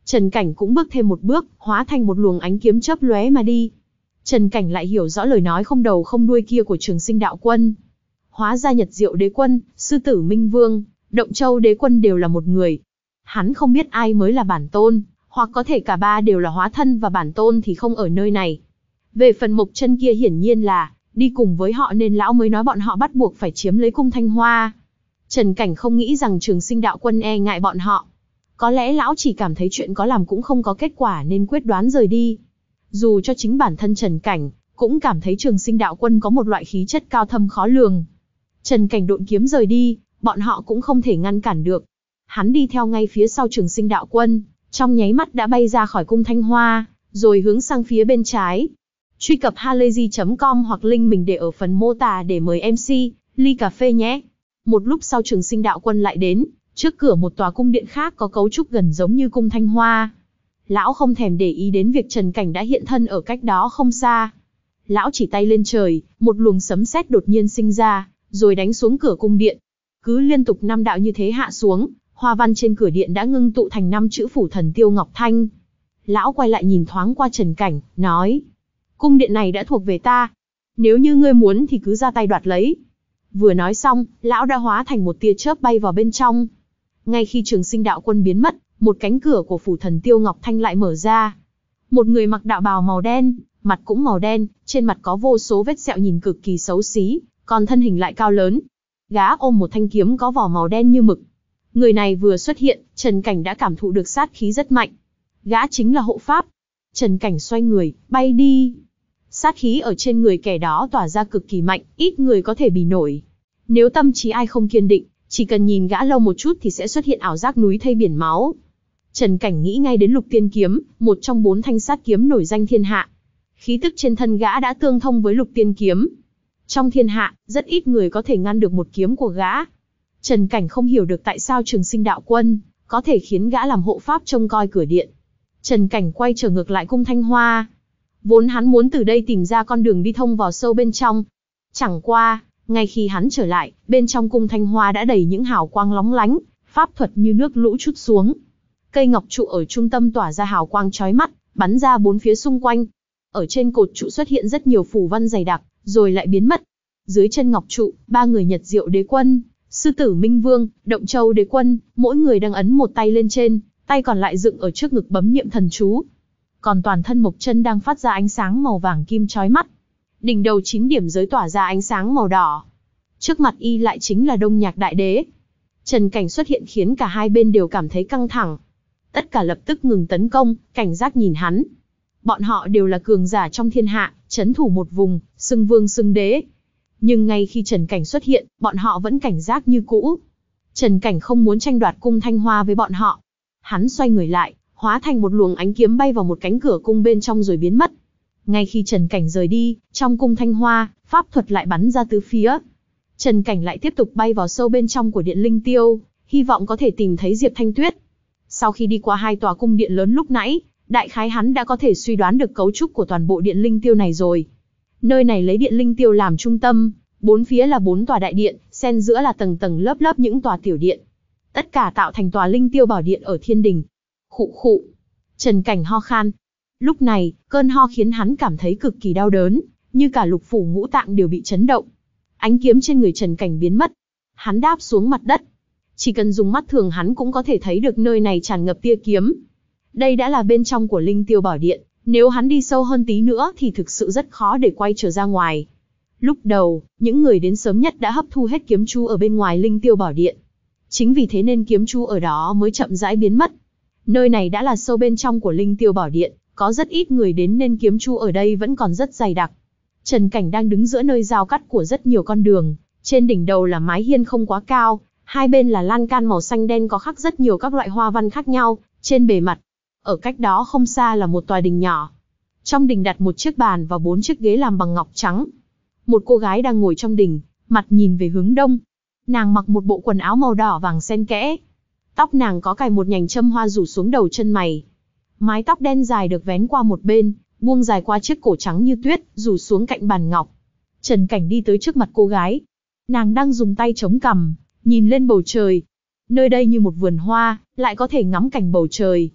Speaker 1: Trần Cảnh cũng bước thêm một bước, hóa thành một luồng ánh kiếm chớp lóe mà đi. Trần Cảnh lại hiểu rõ lời nói không đầu không đuôi kia của Trường Sinh đạo quân. Hóa ra Nhật Diệu đế quân, Sư Tử Minh Vương, Động Châu đế quân đều là một người. Hắn không biết ai mới là bản tôn, hoặc có thể cả ba đều là hóa thân và bản tôn thì không ở nơi này. Về phần Mộc Chân kia hiển nhiên là đi cùng với họ nên lão mới nói bọn họ bắt buộc phải chiếm lấy cung Thanh Hoa. Trần Cảnh không nghĩ rằng Trường Sinh đạo quân e ngại bọn họ. Có lẽ lão chỉ cảm thấy chuyện có làm cũng không có kết quả nên quyết đoán rời đi. Dù cho chính bản thân Trần Cảnh cũng cảm thấy Trường Sinh đạo quân có một loại khí chất cao thâm khó lường. Trần Cảnh độn kiếm rời đi, bọn họ cũng không thể ngăn cản được. Hắn đi theo ngay phía sau Trường Sinh đạo quân, trong nháy mắt đã bay ra khỏi cung Thanh Hoa, rồi hướng sang phía bên trái. Truy cập halayzi chấm com hoặc link mình để ở phần mô tả để mời em xê, ly cà phê nhé. Một lúc sau Trường Sinh đạo quân lại đến, trước cửa một tòa cung điện khác có cấu trúc gần giống như cung Thanh Hoa. Lão không thèm để ý đến việc Trần Cảnh đã hiện thân ở cách đó không xa. Lão chỉ tay lên trời, một luồng sấm sét đột nhiên sinh ra, rồi đánh xuống cửa cung điện. Cứ liên tục năm đạo như thế hạ xuống, hoa văn trên cửa điện đã ngưng tụ thành năm chữ Phủ Thần Tiêu Ngọc Thanh. Lão quay lại nhìn thoáng qua Trần Cảnh, nói: cung điện này đã thuộc về ta. Nếu như ngươi muốn thì cứ ra tay đoạt lấy. Vừa nói xong, lão đã hóa thành một tia chớp bay vào bên trong. Ngay khi Trường Sinh đạo quân biến mất, một cánh cửa của Phủ Thần Tiêu Ngọc Thanh lại mở ra. Một người mặc đạo bào màu đen, mặt cũng màu đen, trên mặt có vô số vết sẹo nhìn cực kỳ xấu xí, còn thân hình lại cao lớn. Gã ôm một thanh kiếm có vỏ màu đen như mực. Người này vừa xuất hiện, Trần Cảnh đã cảm thụ được sát khí rất mạnh. Gã chính là hộ pháp. Trần Cảnh xoay người, bay đi. Sát khí ở trên người kẻ đó tỏa ra cực kỳ mạnh, ít người có thể bì nổi. Nếu tâm trí ai không kiên định, chỉ cần nhìn gã lâu một chút thì sẽ xuất hiện ảo giác núi thây biển máu. Trần Cảnh nghĩ ngay đến Lục Tiên Kiếm, một trong bốn thanh sát kiếm nổi danh thiên hạ. Khí tức trên thân gã đã tương thông với Lục Tiên Kiếm. Trong thiên hạ, rất ít người có thể ngăn được một kiếm của gã. Trần Cảnh không hiểu được tại sao Trường Sinh đạo quân có thể khiến gã làm hộ pháp trông coi cửa điện. Trần Cảnh quay trở ngược lại cung Thanh Hoa. Vốn hắn muốn từ đây tìm ra con đường đi thông vào sâu bên trong. Chẳng qua, ngay khi hắn trở lại, bên trong cung Thanh Hoa đã đầy những hào quang lóng lánh, pháp thuật như nước lũ trút xuống. Cây ngọc trụ ở trung tâm tỏa ra hào quang chói mắt, bắn ra bốn phía xung quanh. Ở trên cột trụ xuất hiện rất nhiều phù văn dày đặc, rồi lại biến mất. Dưới chân ngọc trụ, ba người Nhật Diệu đế quân, Sư Tử Minh Vương, Động Châu đế quân, mỗi người đang ấn một tay lên trên, tay còn lại dựng ở trước ngực bấm niệm thần chú. Còn toàn thân Mộc Chân đang phát ra ánh sáng màu vàng kim chói mắt. Đỉnh đầu chín điểm giới tỏa ra ánh sáng màu đỏ. Trước mặt y lại chính là Đông Nhạc Đại Đế. Trần Cảnh xuất hiện khiến cả hai bên đều cảm thấy căng thẳng. Tất cả lập tức ngừng tấn công, cảnh giác nhìn hắn. Bọn họ đều là cường giả trong thiên hạ, trấn thủ một vùng, xưng vương xưng đế. Nhưng ngay khi Trần Cảnh xuất hiện, bọn họ vẫn cảnh giác như cũ. Trần Cảnh không muốn tranh đoạt cung Thanh Hoa với bọn họ. Hắn xoay người lại, hóa thành một luồng ánh kiếm bay vào một cánh cửa cung bên trong rồi biến mất. Ngay khi Trần Cảnh rời đi, trong cung Thanh Hoa, pháp thuật lại bắn ra tứ phía. Trần Cảnh lại tiếp tục bay vào sâu bên trong của điện Linh Tiêu, hy vọng có thể tìm thấy Diệp Thanh Tuyết. Sau khi đi qua hai tòa cung điện lớn lúc nãy, đại khái hắn đã có thể suy đoán được cấu trúc của toàn bộ điện Linh Tiêu này rồi. Nơi này lấy điện Linh Tiêu làm trung tâm, bốn phía là bốn tòa đại điện, xen giữa là tầng tầng lớp lớp những tòa tiểu điện. Tất cả tạo thành tòa Linh Tiêu Bảo Điện ở thiên đình. Khụ khụ. Trần Cảnh ho khan. Lúc này, cơn ho khiến hắn cảm thấy cực kỳ đau đớn, như cả lục phủ ngũ tạng đều bị chấn động. Ánh kiếm trên người Trần Cảnh biến mất. Hắn đáp xuống mặt đất. Chỉ cần dùng mắt thường hắn cũng có thể thấy được nơi này tràn ngập tia kiếm. Đây đã là bên trong của Linh Tiêu Bảo Điện, nếu hắn đi sâu hơn tí nữa thì thực sự rất khó để quay trở ra ngoài. Lúc đầu, những người đến sớm nhất đã hấp thu hết kiếm chú ở bên ngoài Linh Tiêu Bảo Điện. Chính vì thế nên kiếm chú ở đó mới chậm rãi biến mất. Nơi này đã là sâu bên trong của Linh Tiêu Bảo Điện, có rất ít người đến nên kiếm chú ở đây vẫn còn rất dày đặc. Trần Cảnh đang đứng giữa nơi giao cắt của rất nhiều con đường, trên đỉnh đầu là mái hiên không quá cao, hai bên là lan can màu xanh đen có khắc rất nhiều các loại hoa văn khác nhau trên bề mặt. Ở cách đó không xa là một tòa đình nhỏ. Trong đình đặt một chiếc bàn và bốn chiếc ghế làm bằng ngọc trắng. Một cô gái đang ngồi trong đình, mặt nhìn về hướng đông. Nàng mặc một bộ quần áo màu đỏ vàng xen kẽ. Tóc nàng có cài một nhành châm hoa rủ xuống đầu chân mày. Mái tóc đen dài được vén qua một bên, buông dài qua chiếc cổ trắng như tuyết, rủ xuống cạnh bàn ngọc. Trần Cảnh đi tới trước mặt cô gái. Nàng đang dùng tay chống cằm, nhìn lên bầu trời. Nơi đây như một vườn hoa, lại có thể ngắm cảnh bầu trời.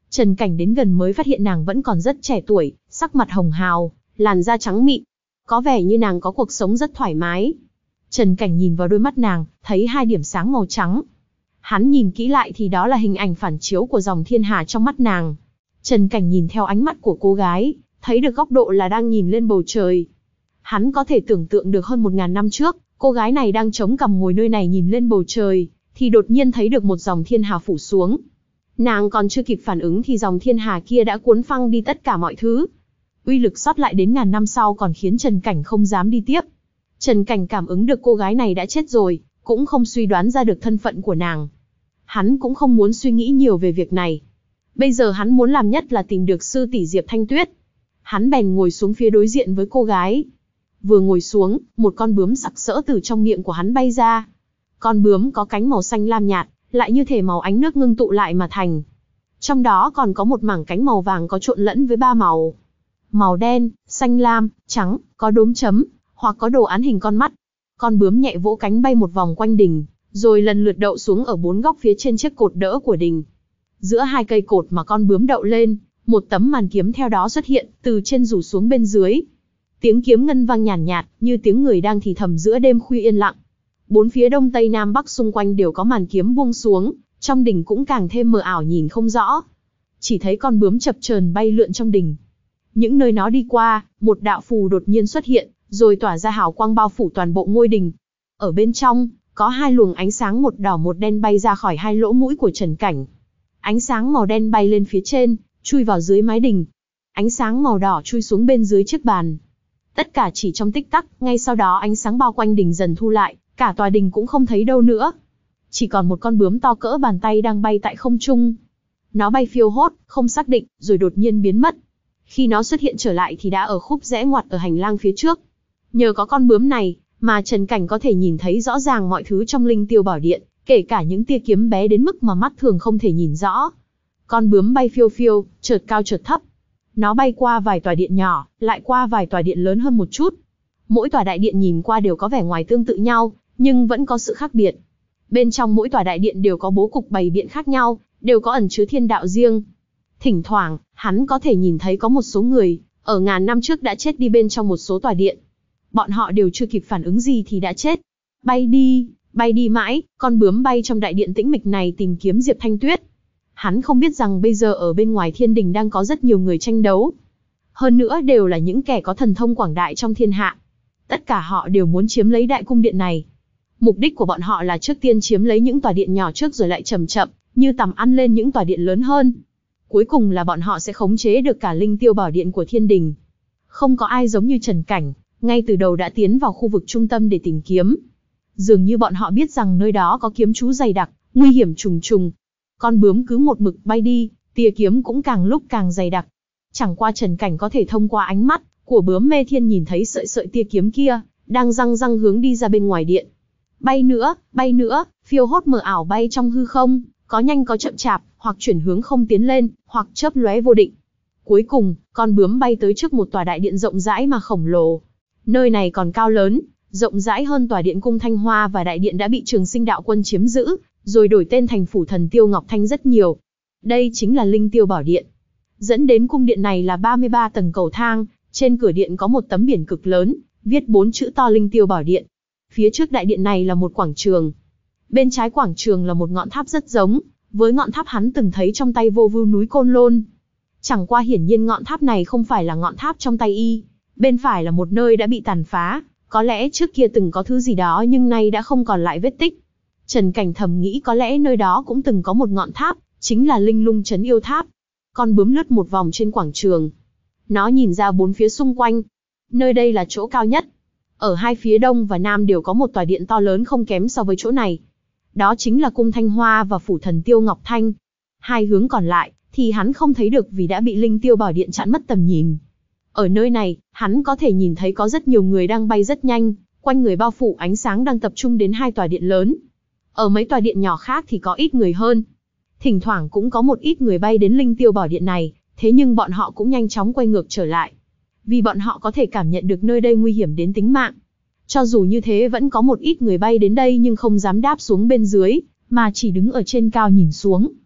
Speaker 1: Trần Cảnh đến gần mới phát hiện nàng vẫn còn rất trẻ tuổi, sắc mặt hồng hào, làn da trắng mịn. Có vẻ như nàng có cuộc sống rất thoải mái. Trần Cảnh nhìn vào đôi mắt nàng, thấy hai điểm sáng màu trắng. Hắn nhìn kỹ lại thì đó là hình ảnh phản chiếu của dòng thiên hà trong mắt nàng. Trần Cảnh nhìn theo ánh mắt của cô gái, thấy được góc độ là đang nhìn lên bầu trời. Hắn có thể tưởng tượng được hơn một ngàn năm trước, cô gái này đang chống cằm ngồi nơi này nhìn lên bầu trời, thì đột nhiên thấy được một dòng thiên hà phủ xuống. Nàng còn chưa kịp phản ứng thì dòng thiên hà kia đã cuốn phăng đi tất cả mọi thứ. Uy lực sót lại đến ngàn năm sau còn khiến Trần Cảnh không dám đi tiếp. Trần Cảnh cảm ứng được cô gái này đã chết rồi, cũng không suy đoán ra được thân phận của nàng. Hắn cũng không muốn suy nghĩ nhiều về việc này. Bây giờ hắn muốn làm nhất là tìm được sư tỷ Diệp Thanh Tuyết. Hắn bèn ngồi xuống phía đối diện với cô gái. Vừa ngồi xuống, một con bướm sặc sỡ từ trong miệng của hắn bay ra. Con bướm có cánh màu xanh lam nhạt, lại như thể màu ánh nước ngưng tụ lại mà thành. Trong đó còn có một mảng cánh màu vàng có trộn lẫn với ba màu. Màu đen, xanh lam, trắng, có đốm chấm, hoặc có đồ án hình con mắt. Con bướm nhẹ vỗ cánh bay một vòng quanh đình, rồi lần lượt đậu xuống ở bốn góc phía trên chiếc cột đỡ của đình. Giữa hai cây cột mà con bướm đậu lên, một tấm màn kiếm theo đó xuất hiện, từ trên rủ xuống bên dưới. Tiếng kiếm ngân vang nhàn nhạt, nhạt, như tiếng người đang thì thầm giữa đêm khuya yên lặng. Bốn phía đông tây nam bắc xung quanh đều có màn kiếm buông xuống, trong đình cũng càng thêm mờ ảo nhìn không rõ. Chỉ thấy con bướm chập chờn bay lượn trong đình. Những nơi nó đi qua, một đạo phù đột nhiên xuất hiện, rồi tỏa ra hào quang bao phủ toàn bộ ngôi đình. Ở bên trong, có hai luồng ánh sáng một đỏ một đen bay ra khỏi hai lỗ mũi của Trần Cảnh. Ánh sáng màu đen bay lên phía trên, chui vào dưới mái đình. Ánh sáng màu đỏ chui xuống bên dưới chiếc bàn. Tất cả chỉ trong tích tắc, ngay sau đó ánh sáng bao quanh đình dần thu lại, cả tòa đình cũng không thấy đâu nữa. Chỉ còn một con bướm to cỡ bàn tay đang bay tại không trung. Nó bay phiêu hốt, không xác định, rồi đột nhiên biến mất. Khi nó xuất hiện trở lại thì đã ở khúc rẽ ngoặt ở hành lang phía trước. Nhờ có con bướm này, mà Trần Cảnh có thể nhìn thấy rõ ràng mọi thứ trong Linh Tiêu Bảo Điện, kể cả những tia kiếm bé đến mức mà mắt thường không thể nhìn rõ. Con bướm bay phiêu phiêu, chợt cao chợt thấp. Nó bay qua vài tòa điện nhỏ, lại qua vài tòa điện lớn hơn một chút. Mỗi tòa đại điện nhìn qua đều có vẻ ngoài tương tự nhau, nhưng vẫn có sự khác biệt. Bên trong mỗi tòa đại điện đều có bố cục bày biện khác nhau, đều có ẩn chứa thiên đạo riêng. Thỉnh thoảng, hắn có thể nhìn thấy có một số người, ở ngàn năm trước đã chết đi bên trong một số tòa điện. Bọn họ đều chưa kịp phản ứng gì thì đã chết. Bay đi, bay đi mãi, con bướm bay trong đại điện tĩnh mịch này tìm kiếm Diệp Thanh Tuyết. Hắn không biết rằng bây giờ ở bên ngoài thiên đình đang có rất nhiều người tranh đấu. Hơn nữa đều là những kẻ có thần thông quảng đại trong thiên hạ. Tất cả họ đều muốn chiếm lấy đại cung điện này. Mục đích của bọn họ là trước tiên chiếm lấy những tòa điện nhỏ trước rồi lại chậm chậm, như tầm ăn lên những tòa điện lớn hơn. Cuối cùng là bọn họ sẽ khống chế được cả Linh Tiêu Bảo Điện của thiên đình. Không có ai giống như Trần Cảnh, ngay từ đầu đã tiến vào khu vực trung tâm để tìm kiếm. Dường như bọn họ biết rằng nơi đó có kiếm chú dày đặc, nguy hiểm trùng trùng. Con bướm cứ một mực bay đi, tia kiếm cũng càng lúc càng dày đặc. Chẳng qua Trần Cảnh có thể thông qua ánh mắt của bướm mê thiên nhìn thấy sợi sợi tia kiếm kia, đang răng răng hướng đi ra bên ngoài điện. Bay nữa, bay nữa, phiêu hốt mờ ảo bay trong hư không, có nhanh có chậm chạp, hoặc chuyển hướng không tiến lên, hoặc chớp lóe vô định. Cuối cùng, con bướm bay tới trước một tòa đại điện rộng rãi mà khổng lồ. Nơi này còn cao lớn, rộng rãi hơn tòa điện cung Thanh Hoa và đại điện đã bị Trường Sinh Đạo Quân chiếm giữ, rồi đổi tên thành Phủ Thần Tiêu Ngọc Thanh rất nhiều. Đây chính là Linh Tiêu Bảo Điện. Dẫn đến cung điện này là ba mươi ba tầng cầu thang, trên cửa điện có một tấm biển cực lớn, viết bốn chữ to Linh Tiêu Bảo Điện. Phía trước đại điện này là một quảng trường. Bên trái quảng trường là một ngọn tháp rất giống với ngọn tháp hắn từng thấy trong tay Vô Vưu núi Côn Lôn. Chẳng qua hiển nhiên ngọn tháp này không phải là ngọn tháp trong tay y. Bên phải là một nơi đã bị tàn phá, có lẽ trước kia từng có thứ gì đó nhưng nay đã không còn lại vết tích. Trần Cảnh thầm nghĩ có lẽ nơi đó cũng từng có một ngọn tháp, chính là Linh Lung Trấn Yêu Tháp. Con bướm lướt một vòng trên quảng trường. Nó nhìn ra bốn phía xung quanh. Nơi đây là chỗ cao nhất. Ở hai phía đông và nam đều có một tòa điện to lớn không kém so với chỗ này. Đó chính là cung Thanh Hoa và Phủ Thần Tiêu Ngọc Thanh. Hai hướng còn lại thì hắn không thấy được vì đã bị Linh Tiêu Bảo Điện chặn mất tầm nhìn. Ở nơi này, hắn có thể nhìn thấy có rất nhiều người đang bay rất nhanh, quanh người bao phủ ánh sáng đang tập trung đến hai tòa điện lớn. Ở mấy tòa điện nhỏ khác thì có ít người hơn. Thỉnh thoảng cũng có một ít người bay đến Linh Tiêu Bảo Điện này, thế nhưng bọn họ cũng nhanh chóng quay ngược trở lại. Vì bọn họ có thể cảm nhận được nơi đây nguy hiểm đến tính mạng. Cho dù như thế vẫn có một ít người bay đến đây nhưng không dám đáp xuống bên dưới, mà chỉ đứng ở trên cao nhìn xuống.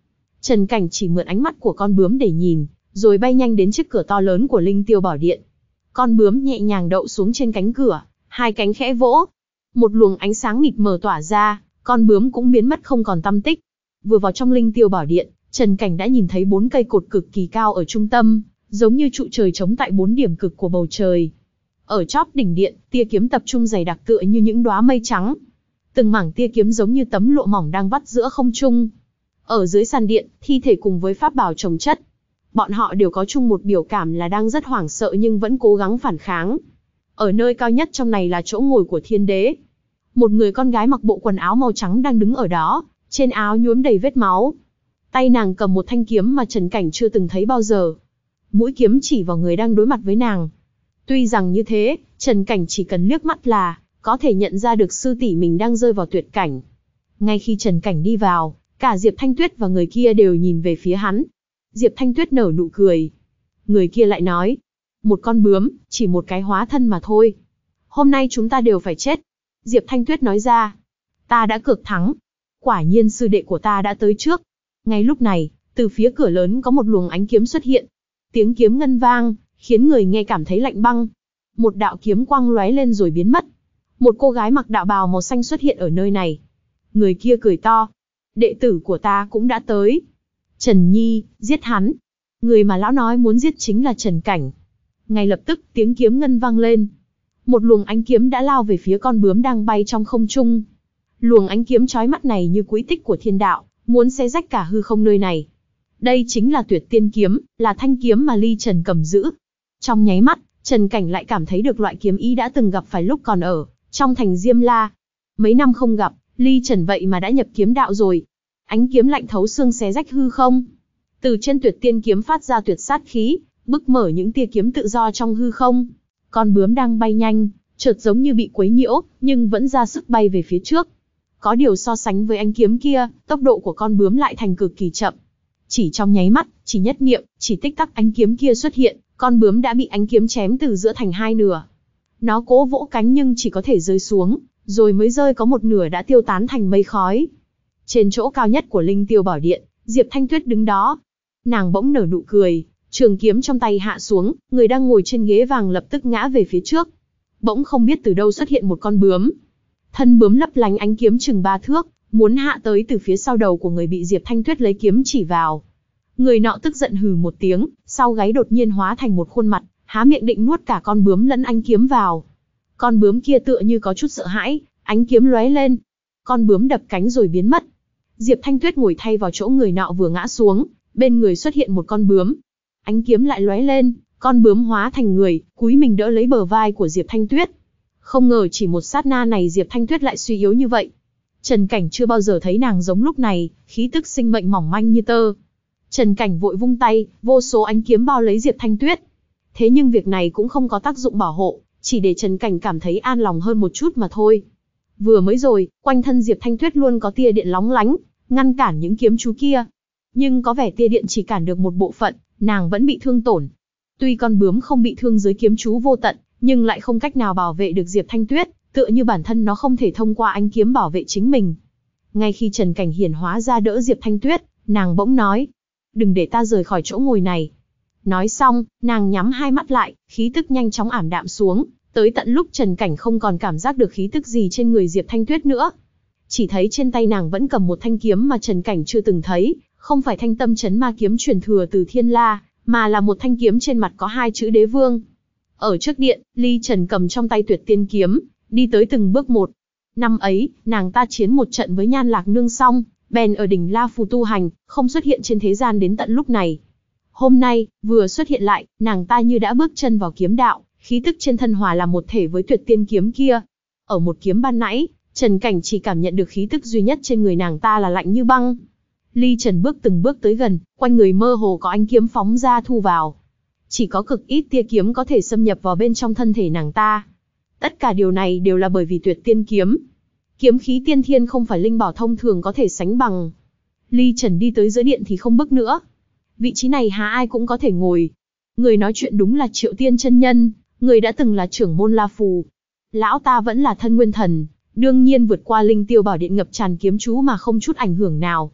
Speaker 1: Trần Cảnh chỉ mượn ánh mắt của con bướm để nhìn, rồi bay nhanh đến trước cửa to lớn của Linh Tiêu Bảo Điện. Con bướm nhẹ nhàng đậu xuống trên cánh cửa, hai cánh khẽ vỗ. Một luồng ánh sáng mịt mờ tỏa ra, con bướm cũng biến mất không còn tăm tích. Vừa vào trong Linh Tiêu Bảo Điện, Trần Cảnh đã nhìn thấy bốn cây cột cực kỳ cao ở trung tâm, giống như trụ trời chống tại bốn điểm cực của bầu trời. Ở chóp đỉnh điện, tia kiếm tập trung dày đặc tựa như những đóa mây trắng. Từng mảng tia kiếm giống như tấm lụa mỏng đang vắt giữa không trung. Ở dưới sàn điện, thi thể cùng với pháp bảo chồng chất. Bọn họ đều có chung một biểu cảm là đang rất hoảng sợ nhưng vẫn cố gắng phản kháng. Ở nơi cao nhất trong này là chỗ ngồi của thiên đế. Một người con gái mặc bộ quần áo màu trắng đang đứng ở đó, trên áo nhuốm đầy vết máu. Tay nàng cầm một thanh kiếm mà Trần Cảnh chưa từng thấy bao giờ. Mũi kiếm chỉ vào người đang đối mặt với nàng. Tuy rằng như thế, Trần Cảnh chỉ cần liếc mắt là có thể nhận ra được sư tỷ mình đang rơi vào tuyệt cảnh. Ngay khi Trần Cảnh đi vào, cả Diệp Thanh Tuyết và người kia đều nhìn về phía hắn. Diệp Thanh Tuyết nở nụ cười. Người kia lại nói, một con bướm, chỉ một cái hóa thân mà thôi. Hôm nay chúng ta đều phải chết. Diệp Thanh Tuyết nói ra, ta đã cược thắng. Quả nhiên sư đệ của ta đã tới trước. Ngay lúc này, từ phía cửa lớn có một luồng ánh kiếm xuất hiện. Tiếng kiếm ngân vang, khiến người nghe cảm thấy lạnh băng. Một đạo kiếm quang lóe lên rồi biến mất. Một cô gái mặc đạo bào màu xanh xuất hiện ở nơi này. Người kia cười to. Đệ tử của ta cũng đã tới. Trần Nhi, giết hắn. Người mà lão nói muốn giết chính là Trần Cảnh. Ngay lập tức tiếng kiếm ngân vang lên. Một luồng ánh kiếm đã lao về phía con bướm đang bay trong không trung. Luồng ánh kiếm chói mắt này như quỹ tích của thiên đạo, muốn xé rách cả hư không nơi này. Đây chính là Tuyệt Tiên kiếm, là thanh kiếm mà Ly Trần cầm giữ. Trong nháy mắt, Trần Cảnh lại cảm thấy được loại kiếm ý đã từng gặp phải lúc còn ở trong thành Diêm La. Mấy năm không gặp, Ly Trần vậy mà đã nhập kiếm đạo rồi. Ánh kiếm lạnh thấu xương xé rách hư không. Từ trên Tuyệt Tiên kiếm phát ra tuyệt sát khí, bức mở những tia kiếm tự do trong hư không. Con bướm đang bay nhanh, chợt giống như bị quấy nhiễu, nhưng vẫn ra sức bay về phía trước. Có điều so sánh với ánh kiếm kia, tốc độ của con bướm lại thành cực kỳ chậm. Chỉ trong nháy mắt, chỉ nhất niệm, chỉ tích tắc ánh kiếm kia xuất hiện, con bướm đã bị ánh kiếm chém từ giữa thành hai nửa. Nó cố vỗ cánh nhưng chỉ có thể rơi xuống, rồi mới rơi có một nửa đã tiêu tán thành mây khói. Trên chỗ cao nhất của Linh Tiêu Bảo Điện, Diệp Thanh Tuyết đứng đó. Nàng bỗng nở nụ cười, trường kiếm trong tay hạ xuống, người đang ngồi trên ghế vàng lập tức ngã về phía trước. Bỗng không biết từ đâu xuất hiện một con bướm. Thân bướm lấp lánh ánh kiếm chừng ba thước, muốn hạ tới từ phía sau đầu của người bị Diệp Thanh Tuyết lấy kiếm chỉ vào. Người nọ tức giận hừ một tiếng, sau gáy đột nhiên hóa thành một khuôn mặt, há miệng định nuốt cả con bướm lẫn ánh kiếm vào. Con bướm kia tựa như có chút sợ hãi, ánh kiếm lóe lên. Con bướm đập cánh rồi biến mất. Diệp Thanh Tuyết ngồi thay vào chỗ người nọ vừa ngã xuống, bên người xuất hiện một con bướm. Ánh kiếm lại lóe lên, con bướm hóa thành người, cúi mình đỡ lấy bờ vai của Diệp Thanh Tuyết. Không ngờ chỉ một sát na này Diệp Thanh Tuyết lại suy yếu như vậy. Trần Cảnh chưa bao giờ thấy nàng giống lúc này, khí tức sinh mệnh mỏng manh như tơ. Trần Cảnh vội vung tay, vô số ánh kiếm bao lấy Diệp Thanh Tuyết. Thế nhưng việc này cũng không có tác dụng bảo hộ, chỉ để Trần Cảnh cảm thấy an lòng hơn một chút mà thôi. Vừa mới rồi, quanh thân Diệp Thanh Tuyết luôn có tia điện lóng lánh, ngăn cản những kiếm chú kia. Nhưng có vẻ tia điện chỉ cản được một bộ phận, nàng vẫn bị thương tổn. Tuy con bướm không bị thương dưới kiếm chú vô tận, nhưng lại không cách nào bảo vệ được Diệp Thanh Tuyết, tựa như bản thân nó không thể thông qua ánh kiếm bảo vệ chính mình. Ngay khi Trần Cảnh hiển hóa ra đỡ Diệp Thanh Tuyết, nàng bỗng nói, đừng để ta rời khỏi chỗ ngồi này. Nói xong, nàng nhắm hai mắt lại, khí tức nhanh chóng ảm đạm xuống, tới tận lúc Trần Cảnh không còn cảm giác được khí tức gì trên người Diệp Thanh Tuyết nữa. Chỉ thấy trên tay nàng vẫn cầm một thanh kiếm mà Trần Cảnh chưa từng thấy, không phải thanh tâm chấn ma kiếm truyền thừa từ Thiên La, mà là một thanh kiếm trên mặt có hai chữ Đế Vương. Ở trước điện, Ly Trần cầm trong tay Tuyệt Tiên kiếm, đi tới từng bước một. Năm ấy, nàng ta chiến một trận với Nhan Lạc Nương xong, bèn ở đỉnh La Phù tu hành, không xuất hiện trên thế gian đến tận lúc này. Hôm nay, vừa xuất hiện lại, nàng ta như đã bước chân vào kiếm đạo, khí tức trên thân hòa làm một thể với Tuyệt Tiên kiếm kia. Ở một kiếm ban nãy, Trần Cảnh chỉ cảm nhận được khí tức duy nhất trên người nàng ta là lạnh như băng. Ly Trần bước từng bước tới gần, quanh người mơ hồ có ánh kiếm phóng ra thu vào. Chỉ có cực ít tia kiếm có thể xâm nhập vào bên trong thân thể nàng ta. Tất cả điều này đều là bởi vì Tuyệt Tiên kiếm. Kiếm khí tiên thiên không phải linh bảo thông thường có thể sánh bằng. Ly Trần đi tới giữa điện thì không bước nữa. Vị trí này há ai cũng có thể ngồi. Người nói chuyện đúng là Triệu Tiên chân nhân, người đã từng là trưởng môn La Phù. Lão ta vẫn là thân nguyên thần, đương nhiên vượt qua Linh Tiêu Bảo Điện ngập tràn kiếm chú mà không chút ảnh hưởng nào.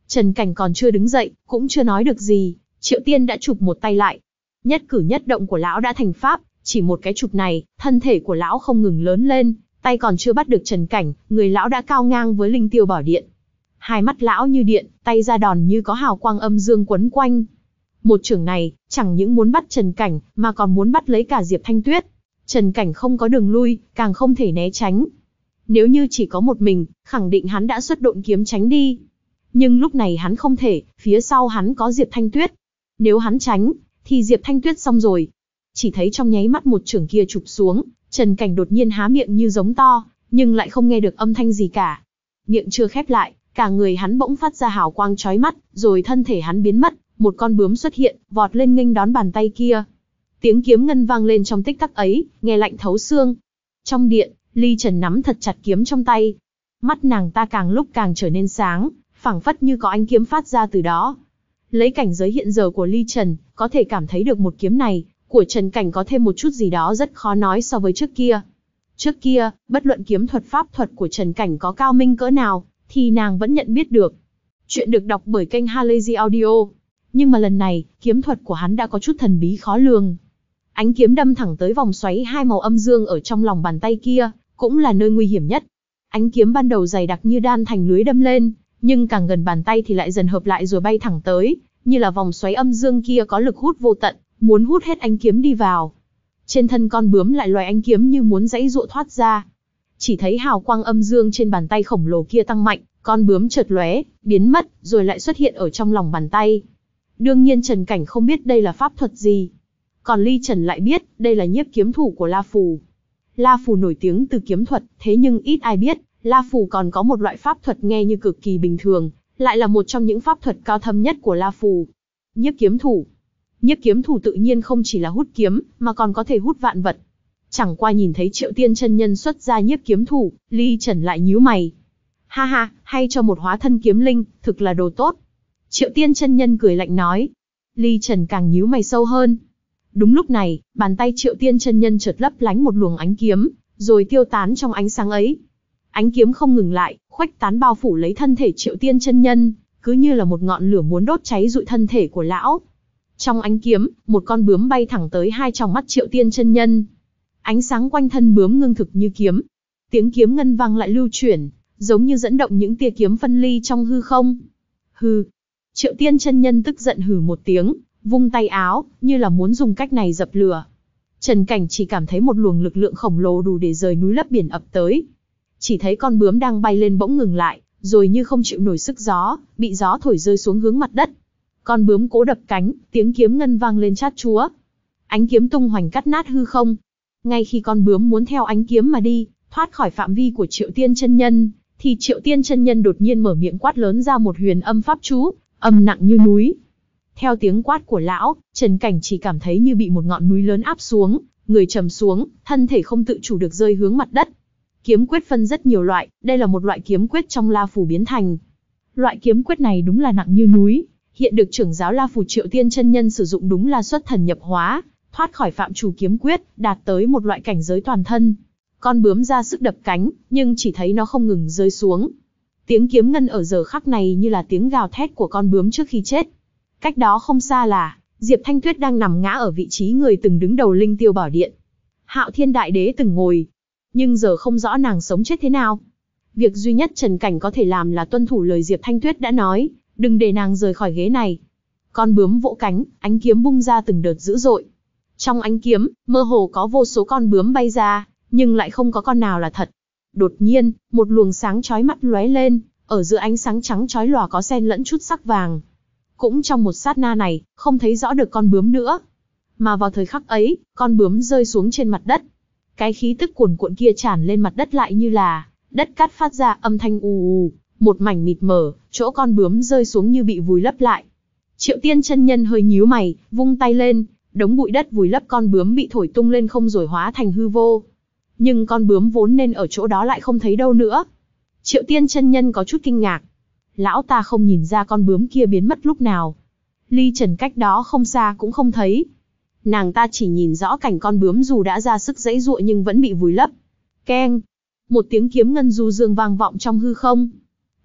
Speaker 1: Trần Cảnh còn chưa đứng dậy, cũng chưa nói được gì, Triệu Tiên đã chụp một tay lại. Nhất cử nhất động của lão đã thành pháp, chỉ một cái chụp này, thân thể của lão không ngừng lớn lên, tay còn chưa bắt được Trần Cảnh, người lão đã cao ngang với Linh Tiêu Bảo Điện. Hai mắt lão như điện, tay ra đòn như có hào quang âm dương quấn quanh. Một chưởng này, chẳng những muốn bắt Trần Cảnh, mà còn muốn bắt lấy cả Diệp Thanh Tuyết. Trần Cảnh không có đường lui, càng không thể né tránh. Nếu như chỉ có một mình, khẳng định hắn đã xuất độn kiếm tránh đi. Nhưng lúc này hắn không thể, phía sau hắn có Diệp Thanh Tuyết. Nếu hắn tránh, thì Diệp Thanh Tuyết xong rồi. Chỉ thấy trong nháy mắt một chưởng kia chụp xuống, Trần Cảnh đột nhiên há miệng như giống to, nhưng lại không nghe được âm thanh gì cả. Miệng chưa khép lại, cả người hắn bỗng phát ra hào quang chói mắt, rồi thân thể hắn biến mất, một con bướm xuất hiện, vọt lên nghênh đón bàn tay kia. Tiếng kiếm ngân vang lên trong tích tắc ấy, nghe lạnh thấu xương. Trong điện, Ly Trần nắm thật chặt kiếm trong tay. Mắt nàng ta càng lúc càng trở nên sáng, phảng phất như có ánh kiếm phát ra từ đó. Lấy cảnh giới hiện giờ của Ly Trần, có thể cảm thấy được một kiếm này, của Trần Cảnh có thêm một chút gì đó rất khó nói so với trước kia. Trước kia, bất luận kiếm thuật pháp thuật của Trần Cảnh có cao minh cỡ nào, thì nàng vẫn nhận biết được. Chuyện được đọc bởi kênh Halazy Audio. Nhưng mà lần này, kiếm thuật của hắn đã có chút thần bí khó lường. Ánh kiếm đâm thẳng tới vòng xoáy hai màu âm dương ở trong lòng bàn tay kia, cũng là nơi nguy hiểm nhất. Ánh kiếm ban đầu dày đặc như đan thành lưới đâm lên, nhưng càng gần bàn tay thì lại dần hợp lại rồi bay thẳng tới, như là vòng xoáy âm dương kia có lực hút vô tận, muốn hút hết ánh kiếm đi vào. Trên thân con bướm lại loài ánh kiếm như muốn giãy giụa thoát ra. Chỉ thấy hào quang âm dương trên bàn tay khổng lồ kia tăng mạnh, con bướm chợt lóe, biến mất, rồi lại xuất hiện ở trong lòng bàn tay. Đương nhiên Trần Cảnh không biết đây là pháp thuật gì. Còn Ly Trần lại biết, đây là nhiếp kiếm thủ của La Phù. La Phù nổi tiếng từ kiếm thuật, thế nhưng ít ai biết, La Phù còn có một loại pháp thuật nghe như cực kỳ bình thường, lại là một trong những pháp thuật cao thâm nhất của La Phù. Nhiếp kiếm thủ. Nhiếp kiếm thủ tự nhiên không chỉ là hút kiếm, mà còn có thể hút vạn vật. Chẳng qua nhìn thấy Triệu Tiên chân nhân xuất ra nhiếp kiếm thủ, Ly Trần lại nhíu mày. Ha ha, hay cho một hóa thân kiếm linh, thực là đồ tốt. Triệu Tiên chân nhân cười lạnh nói. Ly Trần càng nhíu mày sâu hơn. Đúng lúc này, bàn tay Triệu Tiên chân nhân chợt lấp lánh một luồng ánh kiếm, rồi tiêu tán trong ánh sáng ấy. Ánh kiếm không ngừng lại, khuếch tán bao phủ lấy thân thể Triệu Tiên chân nhân, cứ như là một ngọn lửa muốn đốt cháy rụi thân thể của lão. Trong ánh kiếm, một con bướm bay thẳng tới hai tròng mắt Triệu Tiên chân nhân. Ánh sáng quanh thân bướm ngưng thực như kiếm. Tiếng kiếm ngân vang lại lưu chuyển, giống như dẫn động những tia kiếm phân ly trong hư không. Hừ. Triệu Tiên chân nhân tức giận hừ một tiếng, vung tay áo, như là muốn dùng cách này dập lửa. Trần Cảnh chỉ cảm thấy một luồng lực lượng khổng lồ đủ để rời núi lấp biển ập tới. Chỉ thấy con bướm đang bay lên bỗng ngừng lại, rồi như không chịu nổi sức gió, bị gió thổi rơi xuống hướng mặt đất. Con bướm cố đập cánh, tiếng kiếm ngân vang lên chát chúa. Ánh kiếm tung hoành cắt nát hư không. Ngay khi con bướm muốn theo ánh kiếm mà đi, thoát khỏi phạm vi của Triệu Tiên chân nhân, thì Triệu Tiên chân nhân đột nhiên mở miệng quát lớn ra một huyền âm pháp chú, âm nặng như núi. Theo tiếng quát của lão, Trần Cảnh chỉ cảm thấy như bị một ngọn núi lớn áp xuống, người trầm xuống, thân thể không tự chủ được rơi hướng mặt đất. Kiếm quyết phân rất nhiều loại, đây là một loại kiếm quyết trong La Phù biến thành. Loại kiếm quyết này đúng là nặng như núi, hiện được trưởng giáo La Phù Triệu Tiên chân nhân sử dụng đúng là xuất thần nhập hóa, thoát khỏi phạm trù kiếm quyết, đạt tới một loại cảnh giới toàn thân. Con bướm ra sức đập cánh, nhưng chỉ thấy nó không ngừng rơi xuống. Tiếng kiếm ngân ở giờ khắc này như là tiếng gào thét của con bướm trước khi chết. Cách đó không xa là, Diệp Thanh Tuyết đang nằm ngã ở vị trí người từng đứng đầu Linh Tiêu Bảo Điện. Hạo Thiên Đại Đế từng ngồi, nhưng giờ không rõ nàng sống chết thế nào. Việc duy nhất Trần Cảnh có thể làm là tuân thủ lời Diệp Thanh Tuyết đã nói, đừng để nàng rời khỏi ghế này. Con bướm vỗ cánh, ánh kiếm bung ra từng đợt dữ dội. Trong ánh kiếm, mơ hồ có vô số con bướm bay ra, nhưng lại không có con nào là thật. Đột nhiên, một luồng sáng chói mắt lóe lên, ở giữa ánh sáng trắng chói lòa có xen lẫn chút sắc vàng. Cũng trong một sát na này, không thấy rõ được con bướm nữa. Mà vào thời khắc ấy, con bướm rơi xuống trên mặt đất. Cái khí tức cuồn cuộn kia tràn lên mặt đất lại như là đất cát phát ra âm thanh ù ù, một mảnh mịt mờ, chỗ con bướm rơi xuống như bị vùi lấp lại. Triệu Tiên chân nhân hơi nhíu mày, vung tay lên, đống bụi đất vùi lấp con bướm bị thổi tung lên không rồi hóa thành hư vô. Nhưng con bướm vốn nên ở chỗ đó lại không thấy đâu nữa. Triệu Tiên chân nhân có chút kinh ngạc. Lão ta không nhìn ra con bướm kia biến mất lúc nào. Ly Trần cách đó không xa cũng không thấy. Nàng ta chỉ nhìn rõ cảnh con bướm dù đã ra sức giãy giụa nhưng vẫn bị vùi lấp. Keng! Một tiếng kiếm ngân du dương vang vọng trong hư không.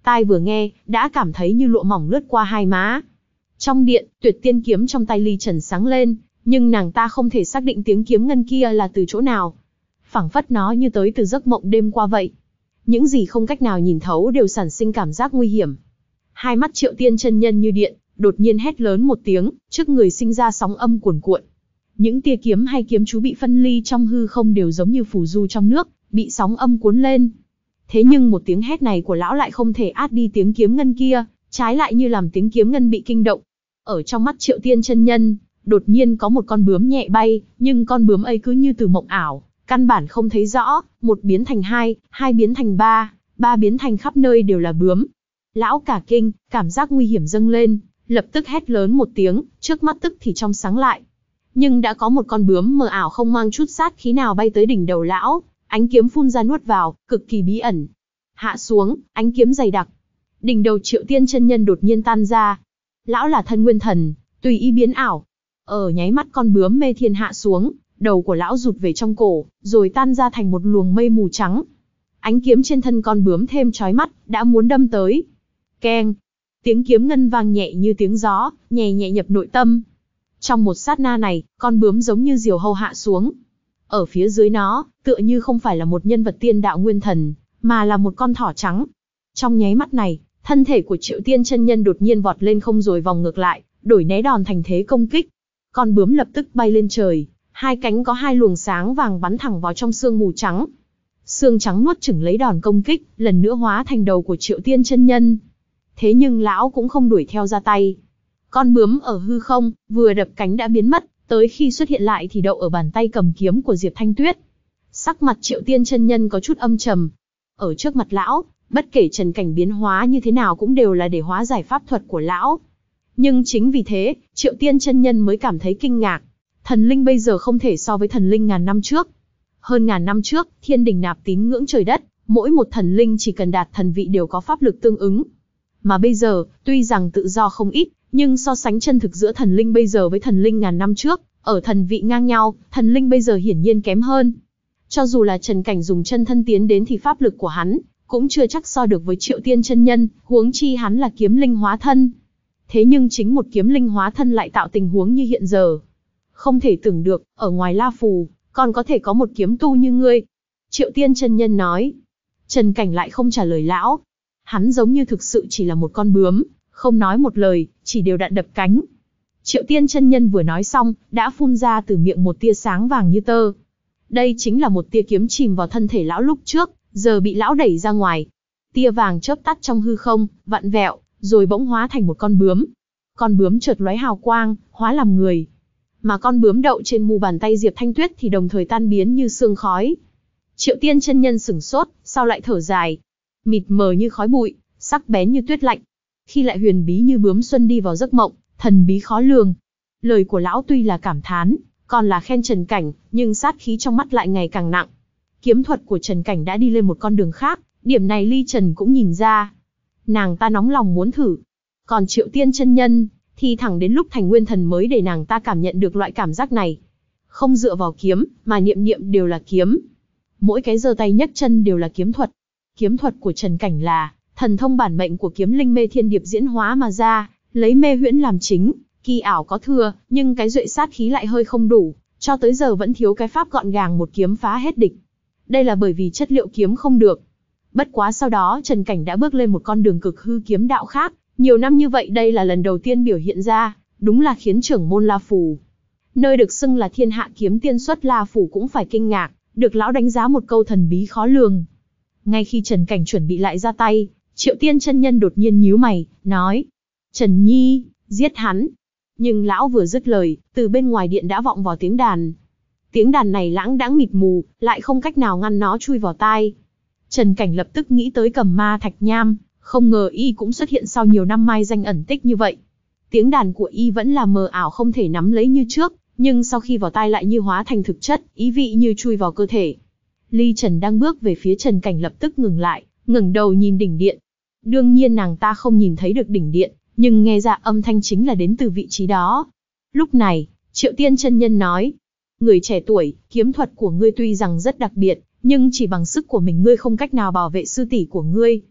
Speaker 1: Tai vừa nghe, đã cảm thấy như lụa mỏng lướt qua hai má. Trong điện, Tuyệt Tiên kiếm trong tay Ly Trần sáng lên, nhưng nàng ta không thể xác định tiếng kiếm ngân kia là từ chỗ nào. Phảng phất nó như tới từ giấc mộng đêm qua vậy. Những gì không cách nào nhìn thấu đều sản sinh cảm giác nguy hiểm. Hai mắt Triệu Tiên chân nhân như điện, đột nhiên hét lớn một tiếng, trước người sinh ra sóng âm cuồn cuộn. Những tia kiếm hay kiếm chú bị phân ly trong hư không đều giống như phù du trong nước, bị sóng âm cuốn lên. Thế nhưng một tiếng hét này của lão lại không thể át đi tiếng kiếm ngân kia, trái lại như làm tiếng kiếm ngân bị kinh động. Ở trong mắt Triệu Tiên chân nhân, đột nhiên có một con bướm nhẹ bay, nhưng con bướm ấy cứ như từ mộng ảo, căn bản không thấy rõ, một biến thành hai, hai biến thành ba, ba biến thành khắp nơi đều là bướm. Lão cả kinh, cảm giác nguy hiểm dâng lên, lập tức hét lớn một tiếng, trước mắt tức thì trong sáng lại. Nhưng đã có một con bướm mờ ảo không mang chút sát khí nào bay tới đỉnh đầu lão, ánh kiếm phun ra nuốt vào, cực kỳ bí ẩn. Hạ xuống, ánh kiếm dày đặc. Đỉnh đầu Triệu Tiên chân nhân đột nhiên tan ra. Lão là thân nguyên thần, tùy ý biến ảo. Ở nháy mắt con bướm mê thiên hạ xuống, đầu của lão rụt về trong cổ, rồi tan ra thành một luồng mây mù trắng. Ánh kiếm trên thân con bướm thêm chói mắt, đã muốn đâm tới. Keng! Tiếng kiếm ngân vang nhẹ như tiếng gió, nhẹ nhẹ nhập nội tâm. Trong một sát na này, con bướm giống như diều hâu hạ xuống. Ở phía dưới nó, tựa như không phải là một nhân vật tiên đạo nguyên thần, mà là một con thỏ trắng. Trong nháy mắt này, thân thể của Triệu Tiên chân nhân đột nhiên vọt lên không rồi vòng ngược lại, đổi né đòn thành thế công kích. Con bướm lập tức bay lên trời, hai cánh có hai luồng sáng vàng bắn thẳng vào trong sương mù trắng. Sương trắng nuốt chửng lấy đòn công kích, lần nữa hóa thành đầu của Triệu Tiên chân nhân. Thế nhưng lão cũng không đuổi theo ra tay. Con bướm ở hư không, vừa đập cánh đã biến mất, tới khi xuất hiện lại thì đậu ở bàn tay cầm kiếm của Diệp Thanh Tuyết. Sắc mặt Triệu Tiên chân nhân có chút âm trầm. Ở trước mặt lão, bất kể trần cảnh biến hóa như thế nào cũng đều là để hóa giải pháp thuật của lão. Nhưng chính vì thế, Triệu Tiên chân nhân mới cảm thấy kinh ngạc. Thần linh bây giờ không thể so với thần linh ngàn năm trước. Hơn ngàn năm trước, thiên đình nạp tín ngưỡng trời đất, mỗi một thần linh chỉ cần đạt thần vị đều có pháp lực tương ứng. Mà bây giờ, tuy rằng tự do không ít, nhưng so sánh chân thực giữa thần linh bây giờ với thần linh ngàn năm trước, ở thần vị ngang nhau, thần linh bây giờ hiển nhiên kém hơn. Cho dù là Trần Cảnh dùng chân thân tiến đến thì pháp lực của hắn cũng chưa chắc so được với Triệu Tiên chân nhân, huống chi hắn là kiếm linh hóa thân. Thế nhưng chính một kiếm linh hóa thân lại tạo tình huống như hiện giờ. Không thể tưởng được, ở ngoài La Phù, còn có thể có một kiếm tu như ngươi. Triệu Tiên chân nhân nói. Trần Cảnh lại không trả lời lão. Hắn giống như thực sự chỉ là một con bướm, không nói một lời, chỉ đều đặn đập cánh. Triệu Tiên chân nhân vừa nói xong, đã phun ra từ miệng một tia sáng vàng như tơ. Đây chính là một tia kiếm chìm vào thân thể lão lúc trước, giờ bị lão đẩy ra ngoài. Tia vàng chớp tắt trong hư không, vặn vẹo, rồi bỗng hóa thành một con bướm. Con bướm chợt lóe hào quang, hóa làm người. Mà con bướm đậu trên mu bàn tay Diệp Thanh Tuyết thì đồng thời tan biến như sương khói. Triệu Tiên chân nhân sửng sốt, sau lại thở dài. Mịt mờ như khói bụi, sắc bén như tuyết lạnh. Khi lại huyền bí như bướm xuân đi vào giấc mộng, thần bí khó lường. Lời của lão tuy là cảm thán, còn là khen Trần Cảnh, nhưng sát khí trong mắt lại ngày càng nặng. Kiếm thuật của Trần Cảnh đã đi lên một con đường khác, điểm này Ly Trần cũng nhìn ra. Nàng ta nóng lòng muốn thử. Còn Triệu Tiên chân nhân, thì thẳng đến lúc thành nguyên thần mới để nàng ta cảm nhận được loại cảm giác này. Không dựa vào kiếm, mà niệm niệm đều là kiếm. Mỗi cái giơ tay nhấc chân đều là kiếm thuật. Kiếm thuật của Trần Cảnh là thần thông bản mệnh của kiếm linh mê thiên điệp diễn hóa mà ra, lấy mê huyễn làm chính, kỳ ảo có thừa, nhưng cái duệ sát khí lại hơi không đủ, cho tới giờ vẫn thiếu cái pháp gọn gàng một kiếm phá hết địch. Đây là bởi vì chất liệu kiếm không được. Bất quá sau đó Trần Cảnh đã bước lên một con đường cực hư kiếm đạo khác, nhiều năm như vậy đây là lần đầu tiên biểu hiện ra, đúng là khiến trưởng môn La Phù, nơi được xưng là thiên hạ kiếm tiên xuất La Phù cũng phải kinh ngạc, được lão đánh giá một câu thần bí khó lường. Ngay khi Trần Cảnh chuẩn bị lại ra tay, Triệu Tiên chân nhân đột nhiên nhíu mày, nói: Trần Nhi, giết hắn. Nhưng lão vừa dứt lời, từ bên ngoài điện đã vọng vào tiếng đàn. Tiếng đàn này lãng đãng mịt mù, lại không cách nào ngăn nó chui vào tai. Trần Cảnh lập tức nghĩ tới Cầm Ma Thạch Nham, không ngờ y cũng xuất hiện sau nhiều năm mai danh ẩn tích như vậy. Tiếng đàn của y vẫn là mờ ảo không thể nắm lấy như trước, nhưng sau khi vào tai lại như hóa thành thực chất, ý vị như chui vào cơ thể. Ly Trần đang bước về phía Trần Cảnh lập tức ngừng lại, ngẩng đầu nhìn đỉnh điện. Đương nhiên nàng ta không nhìn thấy được đỉnh điện, nhưng nghe ra âm thanh chính là đến từ vị trí đó. Lúc này, Triệu Tiên chân nhân nói: Người trẻ tuổi, kiếm thuật của ngươi tuy rằng rất đặc biệt, nhưng chỉ bằng sức của mình ngươi không cách nào bảo vệ sư tỷ của ngươi.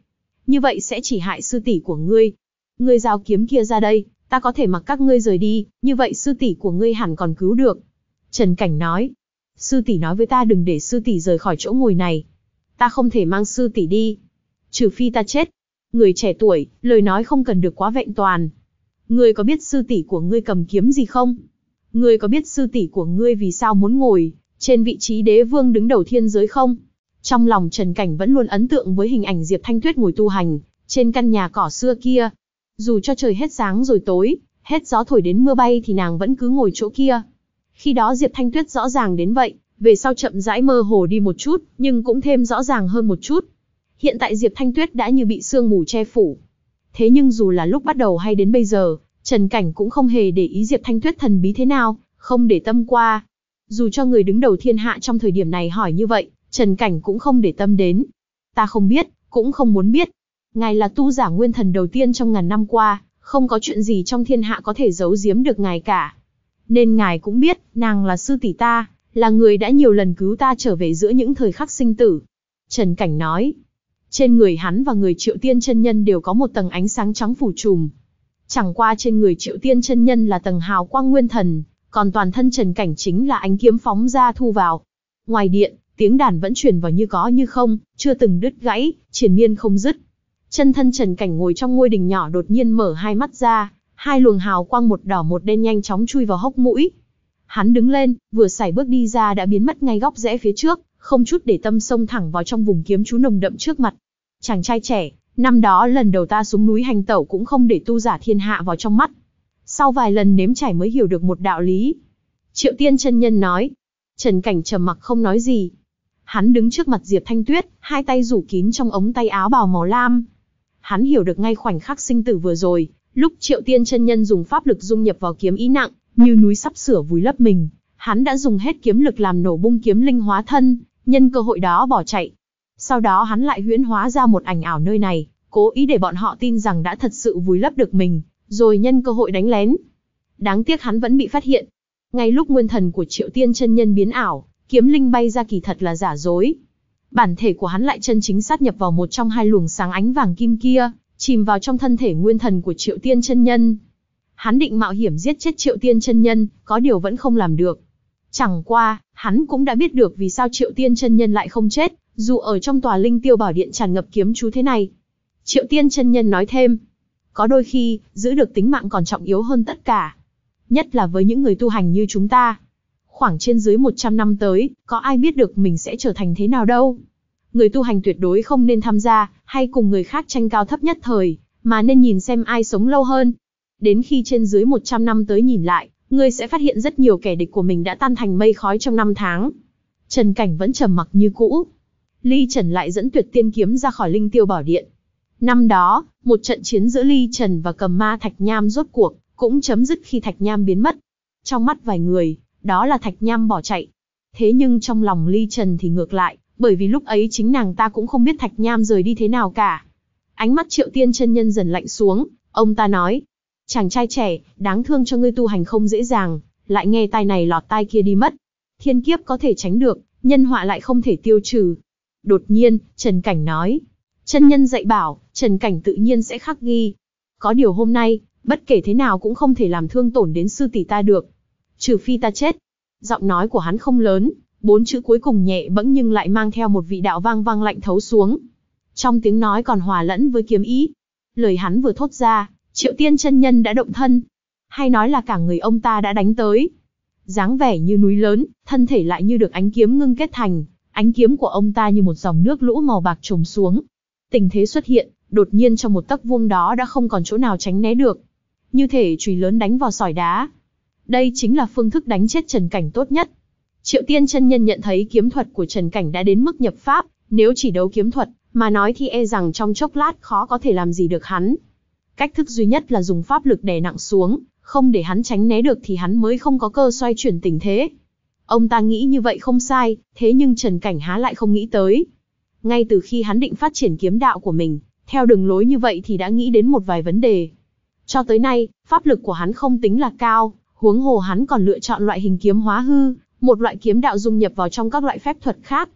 Speaker 1: như vậy sẽ chỉ hại sư tỷ của ngươi. Ngươi giao kiếm kia ra đây, ta có thể mặc các ngươi rời đi, như vậy sư tỷ của ngươi hẳn còn cứu được. Trần Cảnh nói, sư tỷ nói với ta đừng để sư tỷ rời khỏi chỗ ngồi này. Ta không thể mang sư tỷ đi. Trừ phi ta chết. Người trẻ tuổi, lời nói không cần được quá vẹn toàn. Ngươi có biết sư tỷ của ngươi cầm kiếm gì không? Ngươi có biết sư tỷ của ngươi vì sao muốn ngồi trên vị trí đế vương đứng đầu thiên giới không? Trong lòng Trần Cảnh vẫn luôn ấn tượng với hình ảnh Diệp Thanh Tuyết ngồi tu hành trên căn nhà cỏ xưa kia. Dù cho trời hết sáng rồi tối, hết gió thổi đến mưa bay thì nàng vẫn cứ ngồi chỗ kia. Khi đó Diệp Thanh Tuyết rõ ràng đến vậy, về sau chậm rãi mơ hồ đi một chút, nhưng cũng thêm rõ ràng hơn một chút. Hiện tại Diệp Thanh Tuyết đã như bị sương mù che phủ. Thế nhưng dù là lúc bắt đầu hay đến bây giờ, Trần Cảnh cũng không hề để ý Diệp Thanh Tuyết thần bí thế nào, không để tâm qua. Dù cho người đứng đầu thiên hạ trong thời điểm này hỏi như vậy, Trần Cảnh cũng không để tâm đến. Ta không biết, cũng không muốn biết. Ngài là tu giả nguyên thần đầu tiên trong ngàn năm qua, không có chuyện gì trong thiên hạ có thể giấu giếm được ngài cả. Nên ngài cũng biết, nàng là sư tỷ ta, là người đã nhiều lần cứu ta trở về giữa những thời khắc sinh tử. Trần Cảnh nói. Trên người hắn và người Triệu Tiên chân nhân đều có một tầng ánh sáng trắng phủ trùm. Chẳng qua trên người Triệu Tiên chân nhân là tầng hào quang nguyên thần, còn toàn thân Trần Cảnh chính là ánh kiếm phóng ra thu vào. Ngoài điện, tiếng đàn vẫn truyền vào như có như không, chưa từng đứt gãy, triền miên không dứt. Chân thân Trần Cảnh ngồi trong ngôi đình nhỏ đột nhiên mở hai mắt ra, hai luồng hào quang một đỏ một đen nhanh chóng chui vào hốc mũi. Hắn đứng lên, vừa sải bước đi ra đã biến mất ngay góc rẽ phía trước, không chút để tâm xông thẳng vào trong vùng kiếm chú nồng đậm trước mặt. Chàng trai trẻ, năm đó lần đầu ta xuống núi hành tẩu cũng không để tu giả thiên hạ vào trong mắt. Sau vài lần nếm trải mới hiểu được một đạo lý. Triệu Tiên chân nhân nói. Trần Cảnh trầm mặc không nói gì. Hắn đứng trước mặt Diệp Thanh Tuyết, hai tay rủ kín trong ống tay áo bào màu lam. Hắn hiểu được ngay khoảnh khắc sinh tử vừa rồi, lúc Triệu Tiên chân nhân dùng pháp lực dung nhập vào kiếm ý nặng, như núi sắp sửa vùi lấp mình, hắn đã dùng hết kiếm lực làm nổ bung kiếm linh hóa thân, nhân cơ hội đó bỏ chạy. Sau đó hắn lại huyễn hóa ra một ảnh ảo nơi này, cố ý để bọn họ tin rằng đã thật sự vùi lấp được mình, rồi nhân cơ hội đánh lén. Đáng tiếc hắn vẫn bị phát hiện. Ngay lúc nguyên thần của Triệu Tiên chân nhân biến ảo, kiếm linh bay ra kỳ thật là giả dối. Bản thể của hắn lại chân chính sát nhập vào một trong hai luồng sáng ánh vàng kim kia, chìm vào trong thân thể nguyên thần của Triệu Tiên chân nhân. Hắn định mạo hiểm giết chết Triệu Tiên chân nhân, có điều vẫn không làm được. Chẳng qua, hắn cũng đã biết được vì sao Triệu Tiên chân nhân lại không chết, dù ở trong tòa Linh Tiêu Bảo Điện tràn ngập kiếm chú thế này. Triệu Tiên chân nhân nói thêm, có đôi khi, giữ được tính mạng còn trọng yếu hơn tất cả. Nhất là với những người tu hành như chúng ta. Khoảng trên dưới một trăm năm tới, có ai biết được mình sẽ trở thành thế nào đâu. Người tu hành tuyệt đối không nên tham gia, hay cùng người khác tranh cao thấp nhất thời, mà nên nhìn xem ai sống lâu hơn. Đến khi trên dưới một trăm năm tới nhìn lại, ngươi sẽ phát hiện rất nhiều kẻ địch của mình đã tan thành mây khói trong năm tháng. Trần Cảnh vẫn trầm mặc như cũ. Ly Trần lại dẫn Tuyệt Tiên kiếm ra khỏi Linh Tiêu Bảo Điện. Năm đó, một trận chiến giữa Ly Trần và Cầm Ma Thạch Nham rốt cuộc cũng chấm dứt khi Thạch Nham biến mất. Trong mắt vài người, đó là Thạch Nham bỏ chạy. Thế nhưng trong lòng Ly Trần thì ngược lại, bởi vì lúc ấy chính nàng ta cũng không biết Thạch Nham rời đi thế nào cả. Ánh mắt Triệu Tiên chân nhân dần lạnh xuống, ông ta nói: "Chàng trai trẻ, đáng thương cho ngươi tu hành không dễ dàng, lại nghe tai này lọt tai kia đi mất. Thiên kiếp có thể tránh được, nhân họa lại không thể tiêu trừ." Đột nhiên, Trần Cảnh nói: "Chân nhân dạy bảo, Trần Cảnh tự nhiên sẽ khắc ghi. Có điều hôm nay, bất kể thế nào cũng không thể làm thương tổn đến sư tỷ ta được. Trừ phi ta chết." Giọng nói của hắn không lớn, bốn chữ cuối cùng nhẹ bẫng nhưng lại mang theo một vị đạo vang vang lạnh thấu xuống. Trong tiếng nói còn hòa lẫn với kiếm ý. Lời hắn vừa thốt ra, Triệu Tiên chân nhân đã động thân. Hay nói là cả người ông ta đã đánh tới. Dáng vẻ như núi lớn, thân thể lại như được ánh kiếm ngưng kết thành. Ánh kiếm của ông ta như một dòng nước lũ màu bạc trùng xuống. Tình thế xuất hiện, đột nhiên trong một tấc vuông đó đã không còn chỗ nào tránh né được. Như thể chùy lớn đánh vào sỏi đá. Đây chính là phương thức đánh chết Trần Cảnh tốt nhất. Triệu Tiên chân nhân nhận thấy kiếm thuật của Trần Cảnh đã đến mức nhập pháp, nếu chỉ đấu kiếm thuật, mà nói thì e rằng trong chốc lát khó có thể làm gì được hắn. Cách thức duy nhất là dùng pháp lực đè nặng xuống, không để hắn tránh né được thì hắn mới không có cơ xoay chuyển tình thế. Ông ta nghĩ như vậy không sai, thế nhưng Trần Cảnh há lại không nghĩ tới. Ngay từ khi hắn định phát triển kiếm đạo của mình, theo đường lối như vậy thì đã nghĩ đến một vài vấn đề. Cho tới nay, pháp lực của hắn không tính là cao, huống hồ hắn còn lựa chọn loại hình kiếm hóa hư, một loại kiếm đạo dung nhập vào trong các loại phép thuật khác.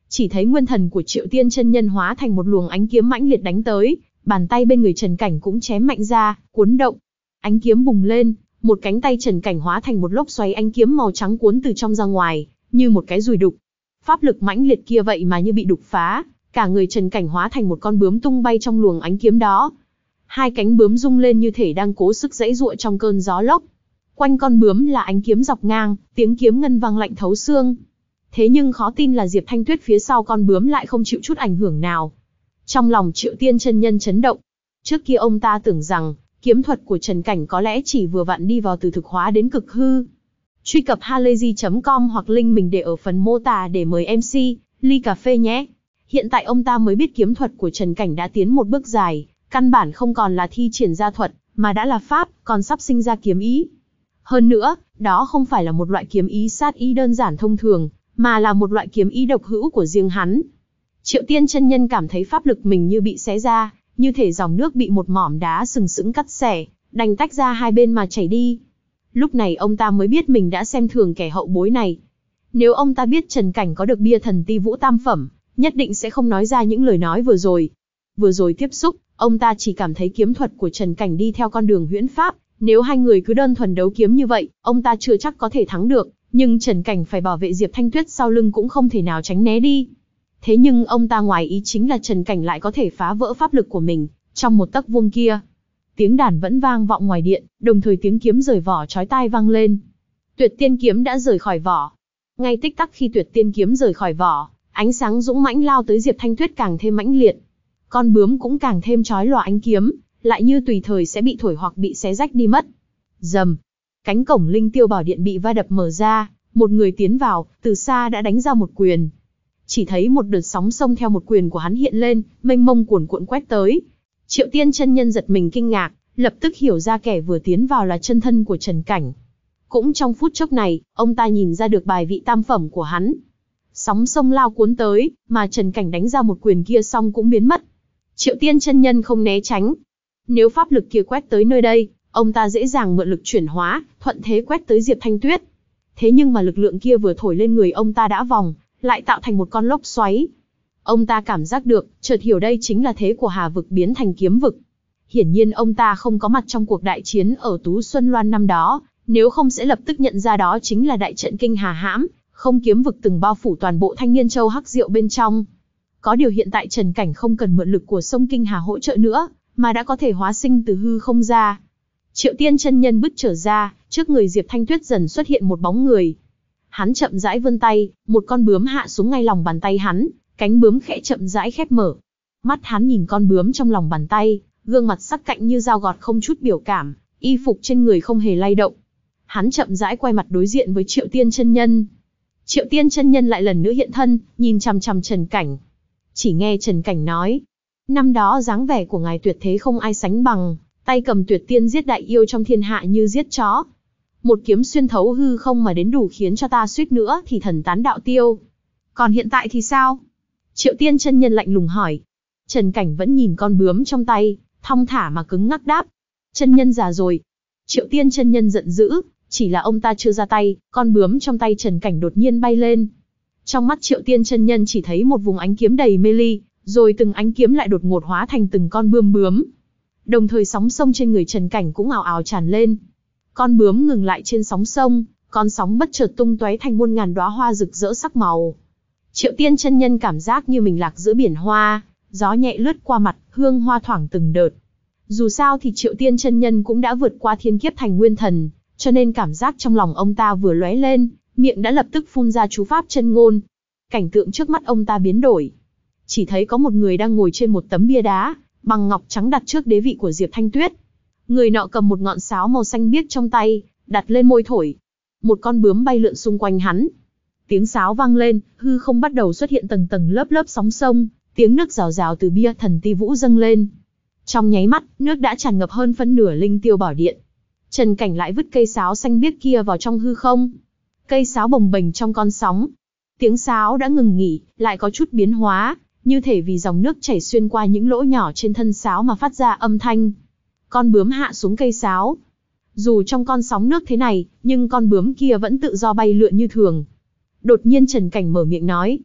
Speaker 1: Chỉ thấy nguyên thần của Triệu Tiên chân nhân hóa thành một luồng ánh kiếm mãnh liệt đánh tới, bàn tay bên người Trần Cảnh cũng chém mạnh ra, cuốn động. Ánh kiếm bùng lên, một cánh tay Trần Cảnh hóa thành một lốc xoáy ánh kiếm màu trắng cuốn từ trong ra ngoài, như một cái dùi đục. Pháp lực mãnh liệt kia vậy mà như bị đục phá, cả người Trần Cảnh hóa thành một con bướm tung bay trong luồng ánh kiếm đó. Hai cánh bướm rung lên như thể đang cố sức giãy giụa trong cơn gió lốc. Quanh con bướm là ánh kiếm dọc ngang, tiếng kiếm ngân vang lạnh thấu xương. Thế nhưng khó tin là Diệp Thanh Tuyết phía sau con bướm lại không chịu chút ảnh hưởng nào. Trong lòng Triệu Tiên chân nhân chấn động. Trước kia ông ta tưởng rằng, kiếm thuật của Trần Cảnh có lẽ chỉ vừa vặn đi vào từ thực hóa đến cực hư. Truy cập halayzi chấm com hoặc link mình để ở phần mô tả để mời em xê, ly cà phê nhé. Hiện tại ông ta mới biết kiếm thuật của Trần Cảnh đã tiến một bước dài, căn bản không còn là thi triển ra thuật, mà đã là pháp, còn sắp sinh ra kiếm ý. Hơn nữa, đó không phải là một loại kiếm ý sát ý đơn giản thông thường, mà là một loại kiếm ý độc hữu của riêng hắn. Triệu Tiên chân nhân cảm thấy pháp lực mình như bị xé ra, như thể dòng nước bị một mỏm đá sừng sững cắt xẻ, đành tách ra hai bên mà chảy đi. Lúc này ông ta mới biết mình đã xem thường kẻ hậu bối này. Nếu ông ta biết Trần Cảnh có được bia thần ti vũ tam phẩm, nhất định sẽ không nói ra những lời nói vừa rồi. Vừa rồi tiếp xúc, ông ta chỉ cảm thấy kiếm thuật của Trần Cảnh đi theo con đường huyễn pháp. Nếu hai người cứ đơn thuần đấu kiếm như vậy, ông ta chưa chắc có thể thắng được. Nhưng Trần Cảnh phải bảo vệ Diệp Thanh Tuyết sau lưng cũng không thể nào tránh né đi. Thế nhưng ông ta ngoài ý chính là Trần Cảnh lại có thể phá vỡ pháp lực của mình, trong một tấc vuông kia. Tiếng đàn vẫn vang vọng ngoài điện, đồng thời tiếng kiếm rời vỏ chói tai vang lên. Tuyệt tiên kiếm đã rời khỏi vỏ. Ngay tích tắc khi tuyệt tiên kiếm rời khỏi vỏ, ánh sáng dũng mãnh lao tới Diệp Thanh Tuyết càng thêm mãnh liệt. Con bướm cũng càng thêm chói lòa ánh kiếm, lại như tùy thời sẽ bị thổi hoặc bị xé rách đi mất. Rầm. Cánh cổng linh tiêu bảo điện bị va đập mở ra, một người tiến vào, từ xa đã đánh ra một quyền. Chỉ thấy một đợt sóng sông theo một quyền của hắn hiện lên, mênh mông cuồn cuộn quét tới. Triệu Tiên chân nhân giật mình kinh ngạc, lập tức hiểu ra kẻ vừa tiến vào là chân thân của Trần Cảnh. Cũng trong phút chốc này, ông ta nhìn ra được bài vị tam phẩm của hắn. Sóng sông lao cuốn tới, mà Trần Cảnh đánh ra một quyền kia xong cũng biến mất. Triệu Tiên chân nhân không né tránh. Nếu pháp lực kia quét tới nơi đây, ông ta dễ dàng mượn lực chuyển hóa, thuận thế quét tới Diệp Thanh Tuyết. Thế nhưng mà lực lượng kia vừa thổi lên người ông ta đã vòng, lại tạo thành một con lốc xoáy. Ông ta cảm giác được, chợt hiểu đây chính là thế của Hà vực biến thành kiếm vực. Hiển nhiên ông ta không có mặt trong cuộc đại chiến ở Tú Xuân Loan năm đó, nếu không sẽ lập tức nhận ra đó chính là đại trận kinh Hà Hãm, không kiếm vực từng bao phủ toàn bộ Thanh Niên Châu Hắc Diệu bên trong. Có điều hiện tại Trần Cảnh không cần mượn lực của sông Kinh Hà hỗ trợ nữa, mà đã có thể hóa sinh từ hư không ra. Triệu Tiên chân nhân bứt trở ra, trước người Diệp Thanh Tuyết dần xuất hiện một bóng người. Hắn chậm rãi vươn tay, một con bướm hạ xuống ngay lòng bàn tay hắn, cánh bướm khẽ chậm rãi khép mở. Mắt hắn nhìn con bướm trong lòng bàn tay, gương mặt sắc cạnh như dao gọt không chút biểu cảm, y phục trên người không hề lay động. Hắn chậm rãi quay mặt đối diện với Triệu Tiên chân nhân. Triệu Tiên chân nhân lại lần nữa hiện thân, nhìn chằm chằm Trần Cảnh. Chỉ nghe Trần Cảnh nói, năm đó dáng vẻ của ngài tuyệt thế không ai sánh bằng, tay cầm tuyệt tiên giết đại yêu trong thiên hạ như giết chó. Một kiếm xuyên thấu hư không mà đến đủ khiến cho ta suýt nữa thì thần tán đạo tiêu. Còn hiện tại thì sao? Triệu Tiên chân nhân lạnh lùng hỏi. Trần Cảnh vẫn nhìn con bướm trong tay, thong thả mà cứng ngắc đáp. Chân nhân già rồi. Triệu Tiên chân nhân giận dữ, chỉ là ông ta chưa ra tay, con bướm trong tay Trần Cảnh đột nhiên bay lên. Trong mắt Triệu Tiên chân nhân chỉ thấy một vùng ánh kiếm đầy mê ly, rồi từng ánh kiếm lại đột ngột hóa thành từng con bươm bướm. Đồng thời sóng sông trên người Trần Cảnh cũng ào ào tràn lên. Con bướm ngừng lại trên sóng sông, con sóng bất chợt tung tóe thành muôn ngàn đóa hoa rực rỡ sắc màu. Triệu Tiên chân nhân cảm giác như mình lạc giữa biển hoa, gió nhẹ lướt qua mặt, hương hoa thoảng từng đợt. Dù sao thì Triệu Tiên chân nhân cũng đã vượt qua thiên kiếp thành nguyên thần, cho nên cảm giác trong lòng ông ta vừa lóe lên, miệng đã lập tức phun ra chú pháp chân ngôn. Cảnh tượng trước mắt ông ta biến đổi. Chỉ thấy có một người đang ngồi trên một tấm bia đá, bằng ngọc trắng đặt trước đế vị của Diệp Thanh Tuyết. Người nọ cầm một ngọn sáo màu xanh biếc trong tay, đặt lên môi thổi. Một con bướm bay lượn xung quanh hắn. Tiếng sáo vang lên, hư không bắt đầu xuất hiện tầng tầng lớp lớp sóng sông, tiếng nước rào rào từ bia thần ti vũ dâng lên. Trong nháy mắt, nước đã tràn ngập hơn phân nửa linh tiêu bảo điện. Trần Cảnh lại vứt cây sáo xanh biếc kia vào trong hư không. Cây sáo bồng bềnh trong con sóng. Tiếng sáo đã ngừng nghỉ, lại có chút biến hóa, như thể vì dòng nước chảy xuyên qua những lỗ nhỏ trên thân sáo mà phát ra âm thanh. Con bướm hạ xuống cây sáo. Dù trong con sóng nước thế này, nhưng con bướm kia vẫn tự do bay lượn như thường. Đột nhiên Trần Cảnh mở miệng nói.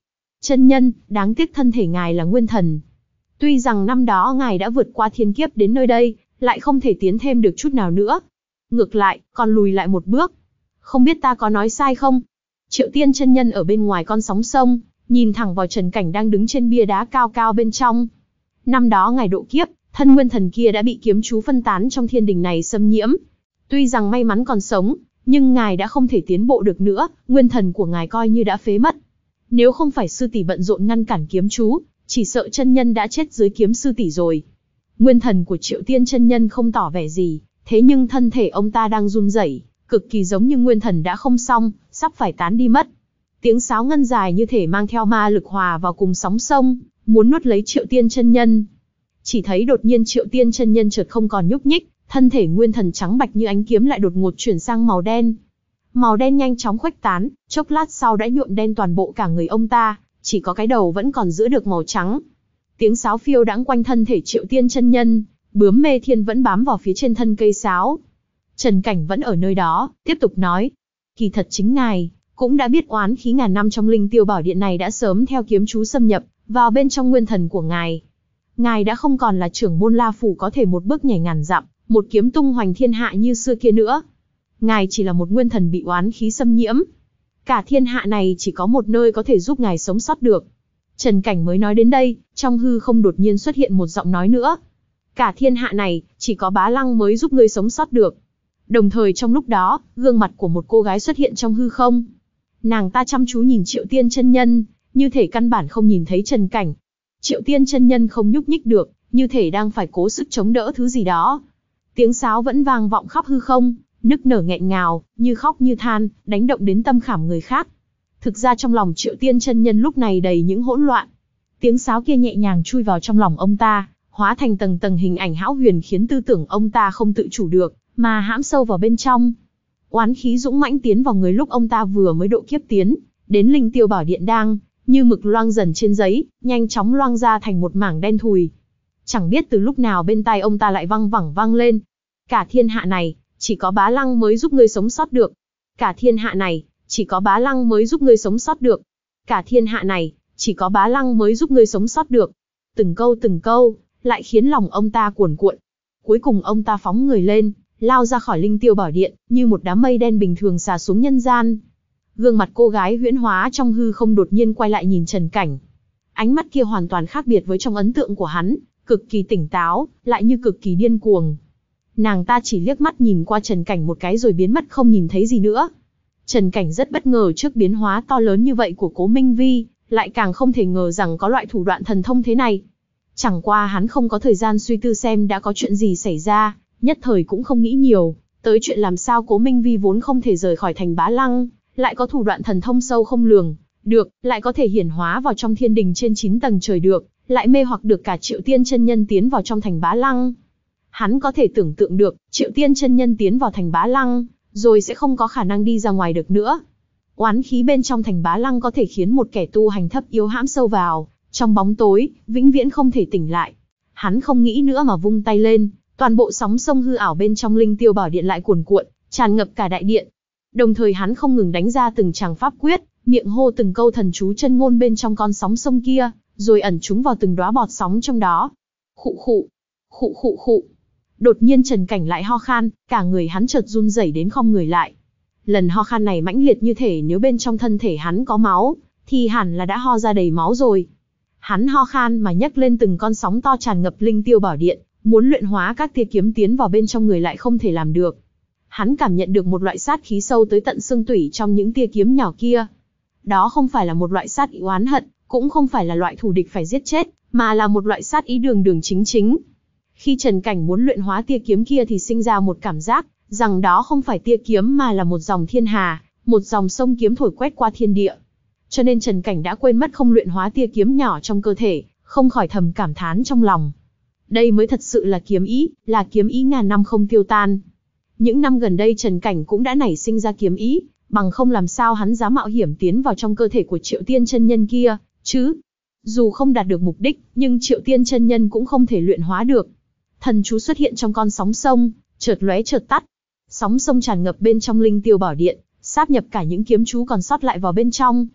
Speaker 1: Chân nhân, đáng tiếc thân thể ngài là nguyên thần. Tuy rằng năm đó ngài đã vượt qua thiên kiếp đến nơi đây, lại không thể tiến thêm được chút nào nữa. Ngược lại, còn lùi lại một bước. Không biết ta có nói sai không? Triệu Tiên chân nhân ở bên ngoài con sóng sông, nhìn thẳng vào Trần Cảnh đang đứng trên bia đá cao cao bên trong. Năm đó ngài độ kiếp, thân nguyên thần kia đã bị kiếm chú phân tán trong thiên đình này xâm nhiễm. Tuy rằng may mắn còn sống, nhưng ngài đã không thể tiến bộ được nữa, nguyên thần của ngài coi như đã phế mất. Nếu không phải sư tỷ bận rộn ngăn cản kiếm chú, chỉ sợ chân nhân đã chết dưới kiếm sư tỷ rồi. Nguyên thần của Triệu Tiên chân nhân không tỏ vẻ gì, thế nhưng thân thể ông ta đang run rẩy, cực kỳ giống như nguyên thần đã không xong, sắp phải tán đi mất. Tiếng sáo ngân dài như thể mang theo ma lực hòa vào cùng sóng sông, muốn nuốt lấy Triệu Tiên chân nhân. Chỉ thấy đột nhiên Triệu Tiên chân nhân chợt không còn nhúc nhích, thân thể nguyên thần trắng bạch như ánh kiếm lại đột ngột chuyển sang màu đen. Màu đen nhanh chóng khuếch tán, chốc lát sau đã nhuộm đen toàn bộ cả người ông ta, chỉ có cái đầu vẫn còn giữ được màu trắng. Tiếng sáo phiêu đãng quanh thân thể Triệu Tiên chân nhân, bướm mê thiên vẫn bám vào phía trên thân cây sáo. Trần Cảnh vẫn ở nơi đó, tiếp tục nói. Kỳ thật chính ngài, cũng đã biết oán khí ngàn năm trong linh tiêu bảo điện này đã sớm theo kiếm chú xâm nhập vào bên trong nguyên thần của ngài. Ngài đã không còn là trưởng môn La Phủ có thể một bước nhảy ngàn dặm, một kiếm tung hoành thiên hạ như xưa kia nữa. Ngài chỉ là một nguyên thần bị oán khí xâm nhiễm. Cả thiên hạ này chỉ có một nơi có thể giúp ngài sống sót được. Trần Cảnh mới nói đến đây, trong hư không đột nhiên xuất hiện một giọng nói nữa. Cả thiên hạ này, chỉ có Bá Lăng mới giúp ngươi sống sót được. Đồng thời trong lúc đó, gương mặt của một cô gái xuất hiện trong hư không. Nàng ta chăm chú nhìn Triệu Tiên chân nhân, như thể căn bản không nhìn thấy Trần Cảnh. Triệu Tiên chân nhân không nhúc nhích được, như thể đang phải cố sức chống đỡ thứ gì đó. Tiếng sáo vẫn vang vọng khắp hư không, nức nở nghẹn ngào, như khóc như than, đánh động đến tâm khảm người khác. Thực ra trong lòng Triệu Tiên chân nhân lúc này đầy những hỗn loạn. Tiếng sáo kia nhẹ nhàng chui vào trong lòng ông ta, hóa thành tầng tầng hình ảnh hão huyền khiến tư tưởng ông ta không tự chủ được, mà hãm sâu vào bên trong. Oán khí dũng mãnh tiến vào người lúc ông ta vừa mới độ kiếp tiến, đến linh tiêu bảo điện đang, như mực loang dần trên giấy, nhanh chóng loang ra thành một mảng đen thùi. Chẳng biết từ lúc nào bên tai ông ta lại văng vẳng vang lên. Cả thiên hạ này, chỉ có Bá Lăng mới giúp ngươi sống sót được. Cả thiên hạ này, chỉ có Bá Lăng mới giúp ngươi sống sót được. Cả thiên hạ này, chỉ có Bá Lăng mới giúp ngươi sống sót được. Từng câu từng câu, lại khiến lòng ông ta cuồn cuộn. Cuối cùng ông ta phóng người lên, lao ra khỏi linh tiêu bảo điện, như một đám mây đen bình thường xà xuống nhân gian. Gương mặt cô gái huyễn hóa trong hư không đột nhiên quay lại nhìn Trần Cảnh. Ánh mắt kia hoàn toàn khác biệt với trong ấn tượng của hắn, cực kỳ tỉnh táo, lại như cực kỳ điên cuồng. Nàng ta chỉ liếc mắt nhìn qua Trần Cảnh một cái rồi biến mất không nhìn thấy gì nữa. Trần Cảnh rất bất ngờ trước biến hóa to lớn như vậy của Cố Minh Vi, lại càng không thể ngờ rằng có loại thủ đoạn thần thông thế này. Chẳng qua hắn không có thời gian suy tư xem đã có chuyện gì xảy ra, nhất thời cũng không nghĩ nhiều, tới chuyện làm sao Cố Minh Vi vốn không thể rời khỏi thành Bá Lăng, lại có thủ đoạn thần thông sâu không lường được, lại có thể hiển hóa vào trong thiên đình trên chín tầng trời được, lại mê hoặc được cả Triệu Tiên chân nhân tiến vào trong thành Bá Lăng. Hắn có thể tưởng tượng được, Triệu Tiên chân nhân tiến vào thành Bá Lăng, rồi sẽ không có khả năng đi ra ngoài được nữa. Oán khí bên trong thành Bá Lăng có thể khiến một kẻ tu hành thấp yếu hãm sâu vào trong bóng tối, vĩnh viễn không thể tỉnh lại. Hắn không nghĩ nữa mà vung tay lên, toàn bộ sóng sông hư ảo bên trong linh tiêu bảo điện lại cuồn cuộn, tràn ngập cả đại điện. Đồng thời hắn không ngừng đánh ra từng tràng pháp quyết, miệng hô từng câu thần chú chân ngôn bên trong con sóng sông kia, rồi ẩn chúng vào từng đóa bọt sóng trong đó. Khụ khụ, khụ khụ khụ. Đột nhiên Trần Cảnh lại ho khan, cả người hắn chợt run rẩy đến khom người lại. Lần ho khan này mãnh liệt như thể nếu bên trong thân thể hắn có máu, thì hẳn là đã ho ra đầy máu rồi. Hắn ho khan mà nhấc lên từng con sóng to tràn ngập linh tiêu bảo điện, muốn luyện hóa các tia kiếm tiến vào bên trong người lại không thể làm được. Hắn cảm nhận được một loại sát khí sâu tới tận xương tủy trong những tia kiếm nhỏ kia. Đó không phải là một loại sát ý oán hận, cũng không phải là loại thù địch phải giết chết, mà là một loại sát ý đường đường chính chính. Khi Trần Cảnh muốn luyện hóa tia kiếm kia thì sinh ra một cảm giác, rằng đó không phải tia kiếm mà là một dòng thiên hà, một dòng sông kiếm thổi quét qua thiên địa. Cho nên Trần Cảnh đã quên mất không luyện hóa tia kiếm nhỏ trong cơ thể, không khỏi thầm cảm thán trong lòng. Đây mới thật sự là kiếm ý, là kiếm ý ngàn năm không tiêu tan. Những năm gần đây Trần Cảnh cũng đã nảy sinh ra kiếm ý, bằng không làm sao hắn dám mạo hiểm tiến vào trong cơ thể của Triệu Tiên chân nhân kia, chứ. Dù không đạt được mục đích, nhưng Triệu Tiên chân nhân cũng không thể luyện hóa được. Thần chú xuất hiện trong con sóng sông, chợt lóe chợt tắt. Sóng sông tràn ngập bên trong linh tiêu bảo điện, sáp nhập cả những kiếm chú còn sót lại vào bên trong.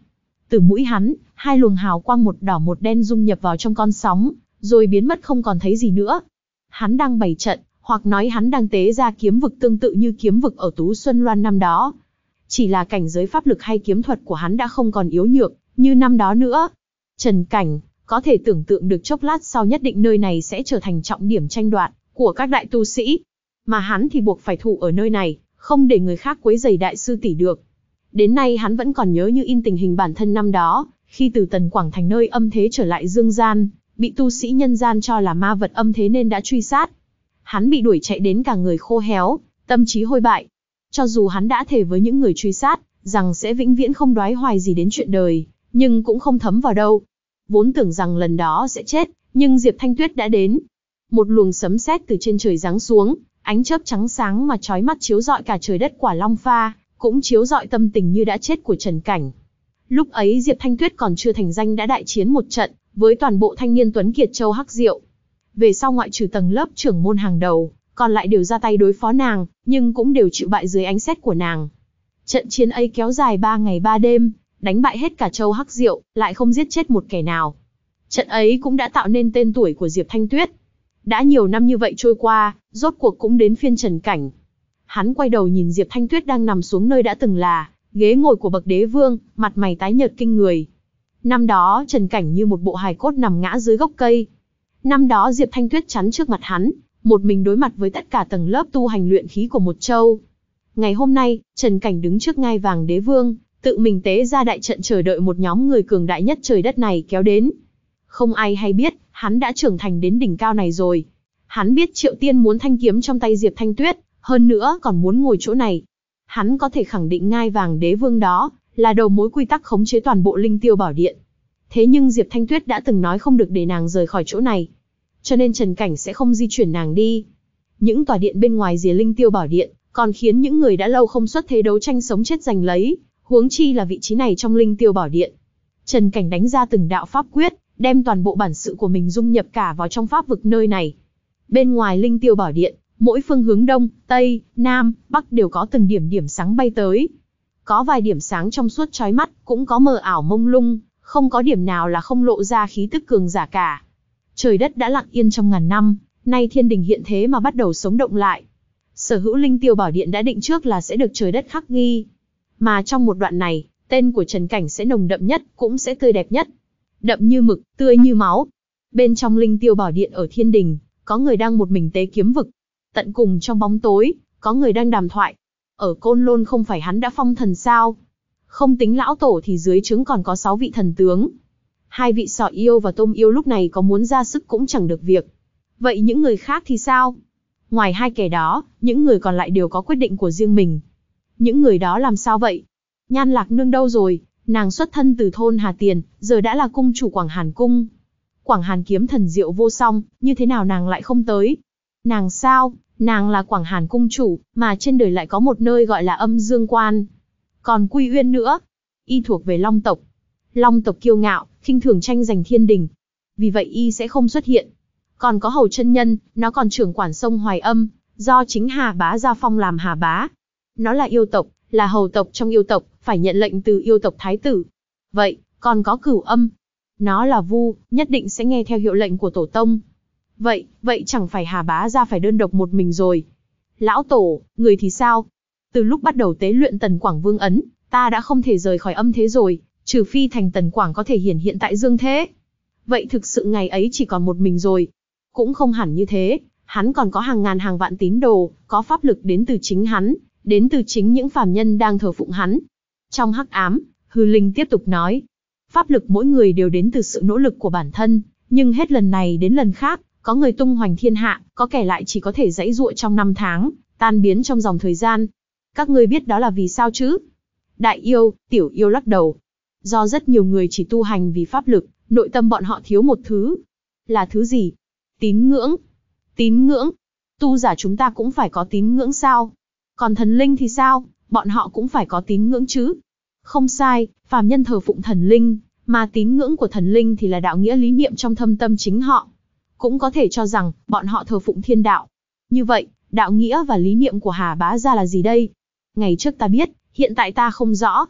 Speaker 1: Từ mũi hắn, hai luồng hào quang một đỏ một đen dung nhập vào trong con sóng, rồi biến mất không còn thấy gì nữa. Hắn đang bày trận, hoặc nói hắn đang tế ra kiếm vực tương tự như kiếm vực ở Tú Xuân Loan năm đó. Chỉ là cảnh giới pháp lực hay kiếm thuật của hắn đã không còn yếu nhược như năm đó nữa. Trần Cảnh có thể tưởng tượng được chốc lát sau nhất định nơi này sẽ trở thành trọng điểm tranh đoạt của các đại tu sĩ. Mà hắn thì buộc phải thủ ở nơi này, không để người khác quấy rầy đại sư tỷ được. Đến nay hắn vẫn còn nhớ như in tình hình bản thân năm đó, khi từ Tần Quảng thành nơi âm thế trở lại dương gian, bị tu sĩ nhân gian cho là ma vật âm thế nên đã truy sát. Hắn bị đuổi chạy đến cả người khô héo, tâm trí hôi bại. Cho dù hắn đã thề với những người truy sát, rằng sẽ vĩnh viễn không đoái hoài gì đến chuyện đời, nhưng cũng không thấm vào đâu. Vốn tưởng rằng lần đó sẽ chết, nhưng Diệp Thanh Tuyết đã đến. Một luồng sấm sét từ trên trời giáng xuống, ánh chớp trắng sáng mà chói mắt chiếu rọi cả trời đất Quả Long Pha, cũng chiếu rọi tâm tình như đã chết của Trần Cảnh. Lúc ấy Diệp Thanh Tuyết còn chưa thành danh đã đại chiến một trận, với toàn bộ thanh niên tuấn kiệt châu Hắc Diệu. Về sau ngoại trừ tầng lớp trưởng môn hàng đầu, còn lại đều ra tay đối phó nàng, nhưng cũng đều chịu bại dưới ánh sét của nàng. Trận chiến ấy kéo dài ba ngày ba đêm, đánh bại hết cả châu Hắc Diệu, lại không giết chết một kẻ nào. Trận ấy cũng đã tạo nên tên tuổi của Diệp Thanh Tuyết. Đã nhiều năm như vậy trôi qua, rốt cuộc cũng đến phiên Trần Cảnh. Hắn quay đầu nhìn Diệp Thanh Tuyết đang nằm xuống nơi đã từng là ghế ngồi của bậc đế vương, mặt mày tái nhợt kinh người. Năm đó Trần Cảnh như một bộ hài cốt nằm ngã dưới gốc cây. Năm đó Diệp Thanh Tuyết chắn trước mặt hắn, một mình đối mặt với tất cả tầng lớp tu hành luyện khí của một châu. Ngày hôm nay, Trần Cảnh đứng trước ngai vàng đế vương, tự mình tế ra đại trận chờ đợi một nhóm người cường đại nhất trời đất này kéo đến. Không ai hay biết, hắn đã trưởng thành đến đỉnh cao này rồi. Hắn biết Triệu Tiên muốn thanh kiếm trong tay Diệp Thanh Tuyết, hơn nữa còn muốn ngồi chỗ này. Hắn có thể khẳng định ngai vàng đế vương đó là đầu mối quy tắc khống chế toàn bộ Linh Tiêu Bảo Điện. Thế nhưng Diệp Thanh Tuyết đã từng nói không được để nàng rời khỏi chỗ này, cho nên Trần Cảnh sẽ không di chuyển nàng đi. Những tòa điện bên ngoài rìa Linh Tiêu Bảo Điện còn khiến những người đã lâu không xuất thế đấu tranh sống chết giành lấy, huống chi là vị trí này trong Linh Tiêu Bảo Điện. Trần Cảnh đánh ra từng đạo pháp quyết, đem toàn bộ bản sự của mình dung nhập cả vào trong pháp vực nơi này. Bên ngoài Linh Tiêu Bảo Điện, mỗi phương hướng đông, tây, nam, bắc đều có từng điểm điểm sáng bay tới. Có vài điểm sáng trong suốt chói mắt, cũng có mờ ảo mông lung, không có điểm nào là không lộ ra khí tức cường giả cả. Trời đất đã lặng yên trong ngàn năm, nay thiên đình hiện thế mà bắt đầu sống động lại. Sở hữu Linh Tiêu Bảo Điện đã định trước là sẽ được trời đất khắc ghi. Mà trong một đoạn này, tên của Trần Cảnh sẽ nồng đậm nhất, cũng sẽ tươi đẹp nhất. Đậm như mực, tươi như máu. Bên trong Linh Tiêu Bảo Điện ở thiên đình, có người đang một mình tế kiếm vực. Tận cùng trong bóng tối, có người đang đàm thoại. Ở Côn Lôn không phải hắn đã phong thần sao? Không tính lão tổ thì dưới trướng còn có sáu vị thần tướng. Hai vị Sọ Yêu và Tôm Yêu lúc này có muốn ra sức cũng chẳng được việc. Vậy những người khác thì sao? Ngoài hai kẻ đó, những người còn lại đều có quyết định của riêng mình. Những người đó làm sao vậy? Nhan Lạc Nương đâu rồi? Nàng xuất thân từ thôn Hà Tiền, giờ đã là cung chủ Quảng Hàn Cung. Quảng Hàn kiếm thần diệu vô song, như thế nào nàng lại không tới? Nàng sao? Nàng là Quảng Hàn cung chủ, mà trên đời lại có một nơi gọi là Âm Dương Quan. Còn Quy Uyên nữa, y thuộc về Long tộc. Long tộc kiêu ngạo, khinh thường tranh giành thiên đình. Vì vậy y sẽ không xuất hiện. Còn có Hầu chân nhân, nó còn trưởng quản sông Hoài Âm, do chính Hà Bá gia phong làm Hà Bá. Nó là yêu tộc, là hầu tộc trong yêu tộc, phải nhận lệnh từ yêu tộc thái tử. Vậy, còn có Cửu Âm. Nó là Vu, nhất định sẽ nghe theo hiệu lệnh của tổ tông. Vậy, vậy chẳng phải Hà Bá gia phải đơn độc một mình rồi. Lão tổ, người thì sao? Từ lúc bắt đầu tế luyện Tần Quảng Vương ấn, ta đã không thể rời khỏi âm thế rồi, trừ phi thành Tần Quảng có thể hiển hiện tại dương thế. Vậy thực sự ngày ấy chỉ còn một mình rồi. Cũng không hẳn như thế, hắn còn có hàng ngàn hàng vạn tín đồ, có pháp lực đến từ chính hắn, đến từ chính những phàm nhân đang thờ phụng hắn. Trong hắc ám, Hư Linh tiếp tục nói, pháp lực mỗi người đều đến từ sự nỗ lực của bản thân, nhưng hết lần này đến lần khác, có người tung hoành thiên hạ, có kẻ lại chỉ có thể giãy giụa trong năm tháng, tan biến trong dòng thời gian. Các ngươi biết đó là vì sao chứ? Đại yêu, tiểu yêu lắc đầu. Do rất nhiều người chỉ tu hành vì pháp lực, nội tâm bọn họ thiếu một thứ. Là thứ gì? Tín ngưỡng. Tín ngưỡng. Tu giả chúng ta cũng phải có tín ngưỡng sao? Còn thần linh thì sao? Bọn họ cũng phải có tín ngưỡng chứ? Không sai, phàm nhân thờ phụng thần linh, mà tín ngưỡng của thần linh thì là đạo nghĩa lý niệm trong thâm tâm chính họ. Cũng có thể cho rằng, bọn họ thờ phụng thiên đạo. Như vậy, đạo nghĩa và lý niệm của Hà Bá gia là gì đây? Ngày trước ta biết, hiện tại ta không rõ.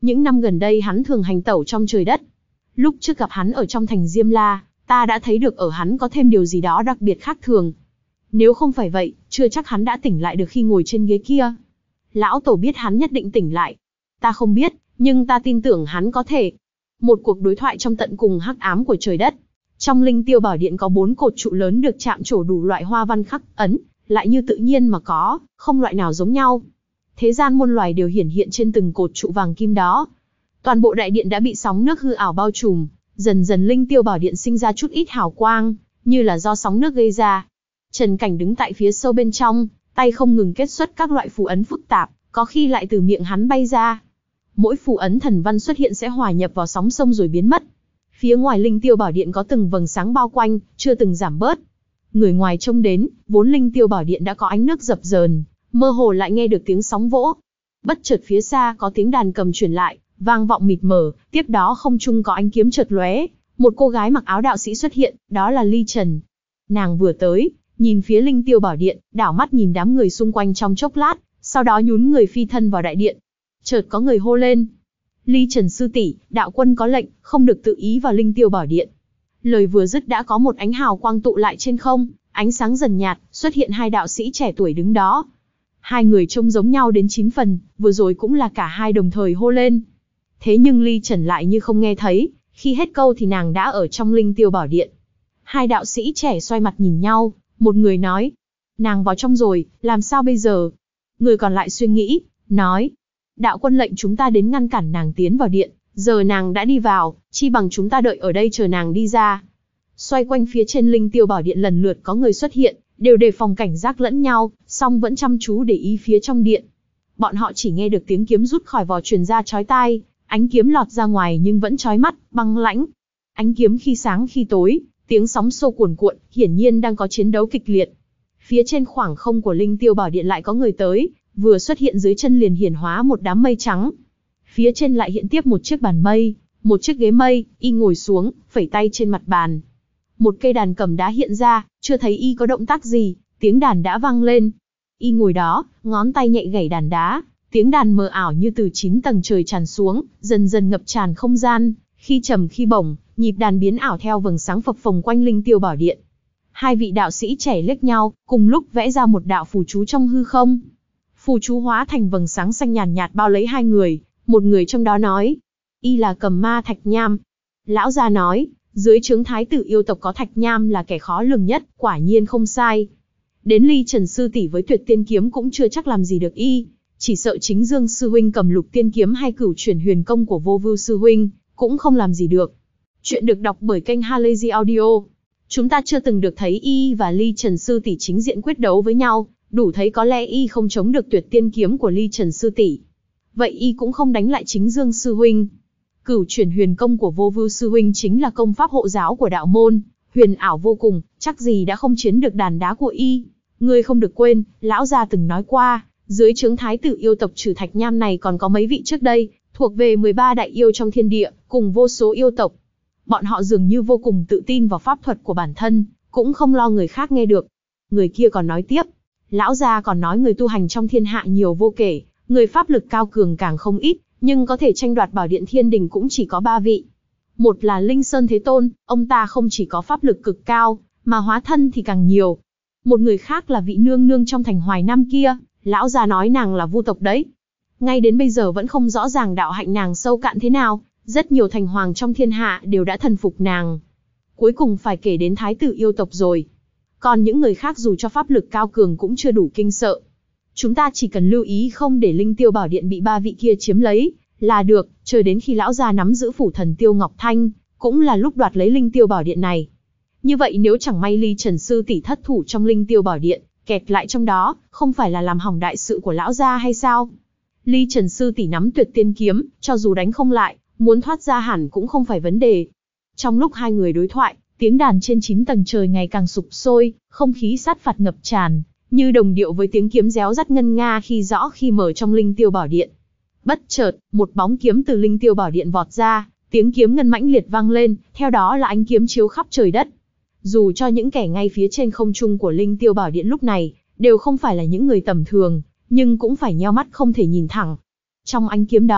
Speaker 1: Những năm gần đây hắn thường hành tẩu trong trời đất. Lúc trước gặp hắn ở trong thành Diêm La, ta đã thấy được ở hắn có thêm điều gì đó đặc biệt khác thường. Nếu không phải vậy, chưa chắc hắn đã tỉnh lại được khi ngồi trên ghế kia. Lão Tổ biết hắn nhất định tỉnh lại. Ta không biết, nhưng ta tin tưởng hắn có thể. Một cuộc đối thoại trong tận cùng hắc ám của trời đất. Trong Linh Tiêu Bảo Điện có bốn cột trụ lớn được chạm trổ đủ loại hoa văn khắc ấn, lại như tự nhiên mà có, không loại nào giống nhau. Thế gian muôn loài đều hiển hiện trên từng cột trụ vàng kim đó. Toàn bộ đại điện đã bị sóng nước hư ảo bao trùm, dần dần Linh Tiêu Bảo Điện sinh ra chút ít hào quang, như là do sóng nước gây ra. Trần Cảnh đứng tại phía sâu bên trong, tay không ngừng kết xuất các loại phù ấn phức tạp, có khi lại từ miệng hắn bay ra. Mỗi phù ấn thần văn xuất hiện sẽ hòa nhập vào sóng sông rồi biến mất. Phía ngoài Linh Tiêu Bảo Điện có từng vầng sáng bao quanh, chưa từng giảm bớt. Người ngoài trông đến, vốn Linh Tiêu Bảo Điện đã có ánh nước dập dờn, mơ hồ lại nghe được tiếng sóng vỗ. Bất chợt phía xa có tiếng đàn cầm truyền lại, vang vọng mịt mờ, tiếp đó không trung có ánh kiếm chợt lóe, một cô gái mặc áo đạo sĩ xuất hiện, đó là Ly Trần. Nàng vừa tới, nhìn phía Linh Tiêu Bảo Điện, đảo mắt nhìn đám người xung quanh trong chốc lát, sau đó nhún người phi thân vào đại điện. Chợt có người hô lên: "Ly Trần sư tỷ, đạo quân có lệnh, không được tự ý vào Linh Tiêu Bảo Điện." Lời vừa dứt đã có một ánh hào quang tụ lại trên không, ánh sáng dần nhạt, xuất hiện hai đạo sĩ trẻ tuổi đứng đó. Hai người trông giống nhau đến chín phần, vừa rồi cũng là cả hai đồng thời hô lên. Thế nhưng Ly Trần lại như không nghe thấy, khi hết câu thì nàng đã ở trong Linh Tiêu Bảo Điện. Hai đạo sĩ trẻ xoay mặt nhìn nhau, một người nói: "Nàng vào trong rồi, làm sao bây giờ?" Người còn lại suy nghĩ, nói: "Đạo quân lệnh chúng ta đến ngăn cản nàng tiến vào điện, giờ nàng đã đi vào, chi bằng chúng ta đợi ở đây chờ nàng đi ra." Xoay quanh phía trên Linh Tiêu Bảo Điện lần lượt có người xuất hiện, đều đề phòng cảnh giác lẫn nhau, song vẫn chăm chú để ý phía trong điện. Bọn họ chỉ nghe được tiếng kiếm rút khỏi vỏ truyền ra chói tai, ánh kiếm lọt ra ngoài nhưng vẫn chói mắt, băng lãnh. Ánh kiếm khi sáng khi tối, tiếng sóng xô cuồn cuộn, hiển nhiên đang có chiến đấu kịch liệt. Phía trên khoảng không của Linh Tiêu Bảo Điện lại có người tới, vừa xuất hiện dưới chân liền hiển hóa một đám mây trắng. Phía trên lại hiện tiếp một chiếc bàn mây, một chiếc ghế mây, y ngồi xuống, phẩy tay trên mặt bàn. Một cây đàn cầm đá hiện ra, chưa thấy y có động tác gì, tiếng đàn đã vang lên. Y ngồi đó, ngón tay nhẹ gảy đàn đá, tiếng đàn mờ ảo như từ chín tầng trời tràn xuống, dần dần ngập tràn không gian, khi trầm khi bổng, nhịp đàn biến ảo theo vầng sáng phập phồng quanh Linh Tiêu Bảo Điện. Hai vị đạo sĩ trẻ liếc nhau, cùng lúc vẽ ra một đạo phù chú trong hư không. Phù chú hóa thành vầng sáng xanh nhàn nhạt, nhạt bao lấy hai người, một người trong đó nói: "Y là Cầm Ma Thạch Nham." Lão già nói: "Dưới trướng thái tử yêu tộc có Thạch Nham là kẻ khó lường nhất, quả nhiên không sai. Đến Ly Trần sư tỷ với Tuyệt Tiên kiếm cũng chưa chắc làm gì được y, chỉ sợ chính Dương sư huynh cầm Lục Tiên kiếm hay Cửu Chuyển Huyền công của Vô Vưu sư huynh cũng không làm gì được." Chuyện được đọc bởi kênh Halazy Audio. Chúng ta chưa từng được thấy y và Ly Trần sư tỷ chính diện quyết đấu với nhau, đủ thấy có lẽ y không chống được Tuyệt Tiên kiếm của Ly Trần sư tỷ. Vậy y cũng không đánh lại chính Dương sư huynh. Cửu Chuyển Huyền công của Vô Vưu sư huynh chính là công pháp hộ giáo của đạo môn, huyền ảo vô cùng, chắc gì đã không chiến được đàn đá của y. Ngươi không được quên, lão gia từng nói qua, dưới trướng thái tử yêu tộc trừ Thạch Nham này còn có mấy vị trước đây, thuộc về mười ba đại yêu trong thiên địa, cùng vô số yêu tộc. Bọn họ dường như vô cùng tự tin vào pháp thuật của bản thân, cũng không lo người khác nghe được. Người kia còn nói tiếp, lão gia còn nói người tu hành trong thiên hạ nhiều vô kể, người pháp lực cao cường càng không ít, nhưng có thể tranh đoạt bảo điện thiên đình cũng chỉ có ba vị. Một là Linh Sơn Thế Tôn, ông ta không chỉ có pháp lực cực cao, mà hóa thân thì càng nhiều. Một người khác là vị nương nương trong thành Hoài Nam kia, lão già nói nàng là vu tộc đấy. Ngay đến bây giờ vẫn không rõ ràng đạo hạnh nàng sâu cạn thế nào, rất nhiều thành hoàng trong thiên hạ đều đã thần phục nàng. Cuối cùng phải kể đến thái tử yêu tộc rồi. Còn những người khác dù cho pháp lực cao cường cũng chưa đủ kinh sợ. Chúng ta chỉ cần lưu ý không để Linh Tiêu Bảo Điện bị ba vị kia chiếm lấy, là được, chờ đến khi lão già nắm giữ phủ thần Tiêu Ngọc Thanh, cũng là lúc đoạt lấy Linh Tiêu Bảo Điện này. Như vậy nếu chẳng may Ly Trần sư tỷ thất thủ trong Linh Tiêu Bảo Điện, kẹt lại trong đó, không phải là làm hỏng đại sự của lão gia hay sao? Ly Trần sư tỷ nắm Tuyệt Tiên kiếm, cho dù đánh không lại, muốn thoát ra hẳn cũng không phải vấn đề. Trong lúc hai người đối thoại, tiếng đàn trên chín tầng trời ngày càng sục sôi, không khí sát phạt ngập tràn, như đồng điệu với tiếng kiếm réo rắt ngân nga khi rõ khi mở trong Linh Tiêu Bảo Điện. Bất chợt, một bóng kiếm từ Linh Tiêu Bảo Điện vọt ra, tiếng kiếm ngân mãnh liệt vang lên, theo đó là ánh kiếm chiếu khắp trời đất. Dù cho những kẻ ngay phía trên không trung của Linh Tiêu Bảo Điện lúc này, đều không phải là những người tầm thường, nhưng cũng phải nheo mắt không thể nhìn thẳng. Trong ánh kiếm đó,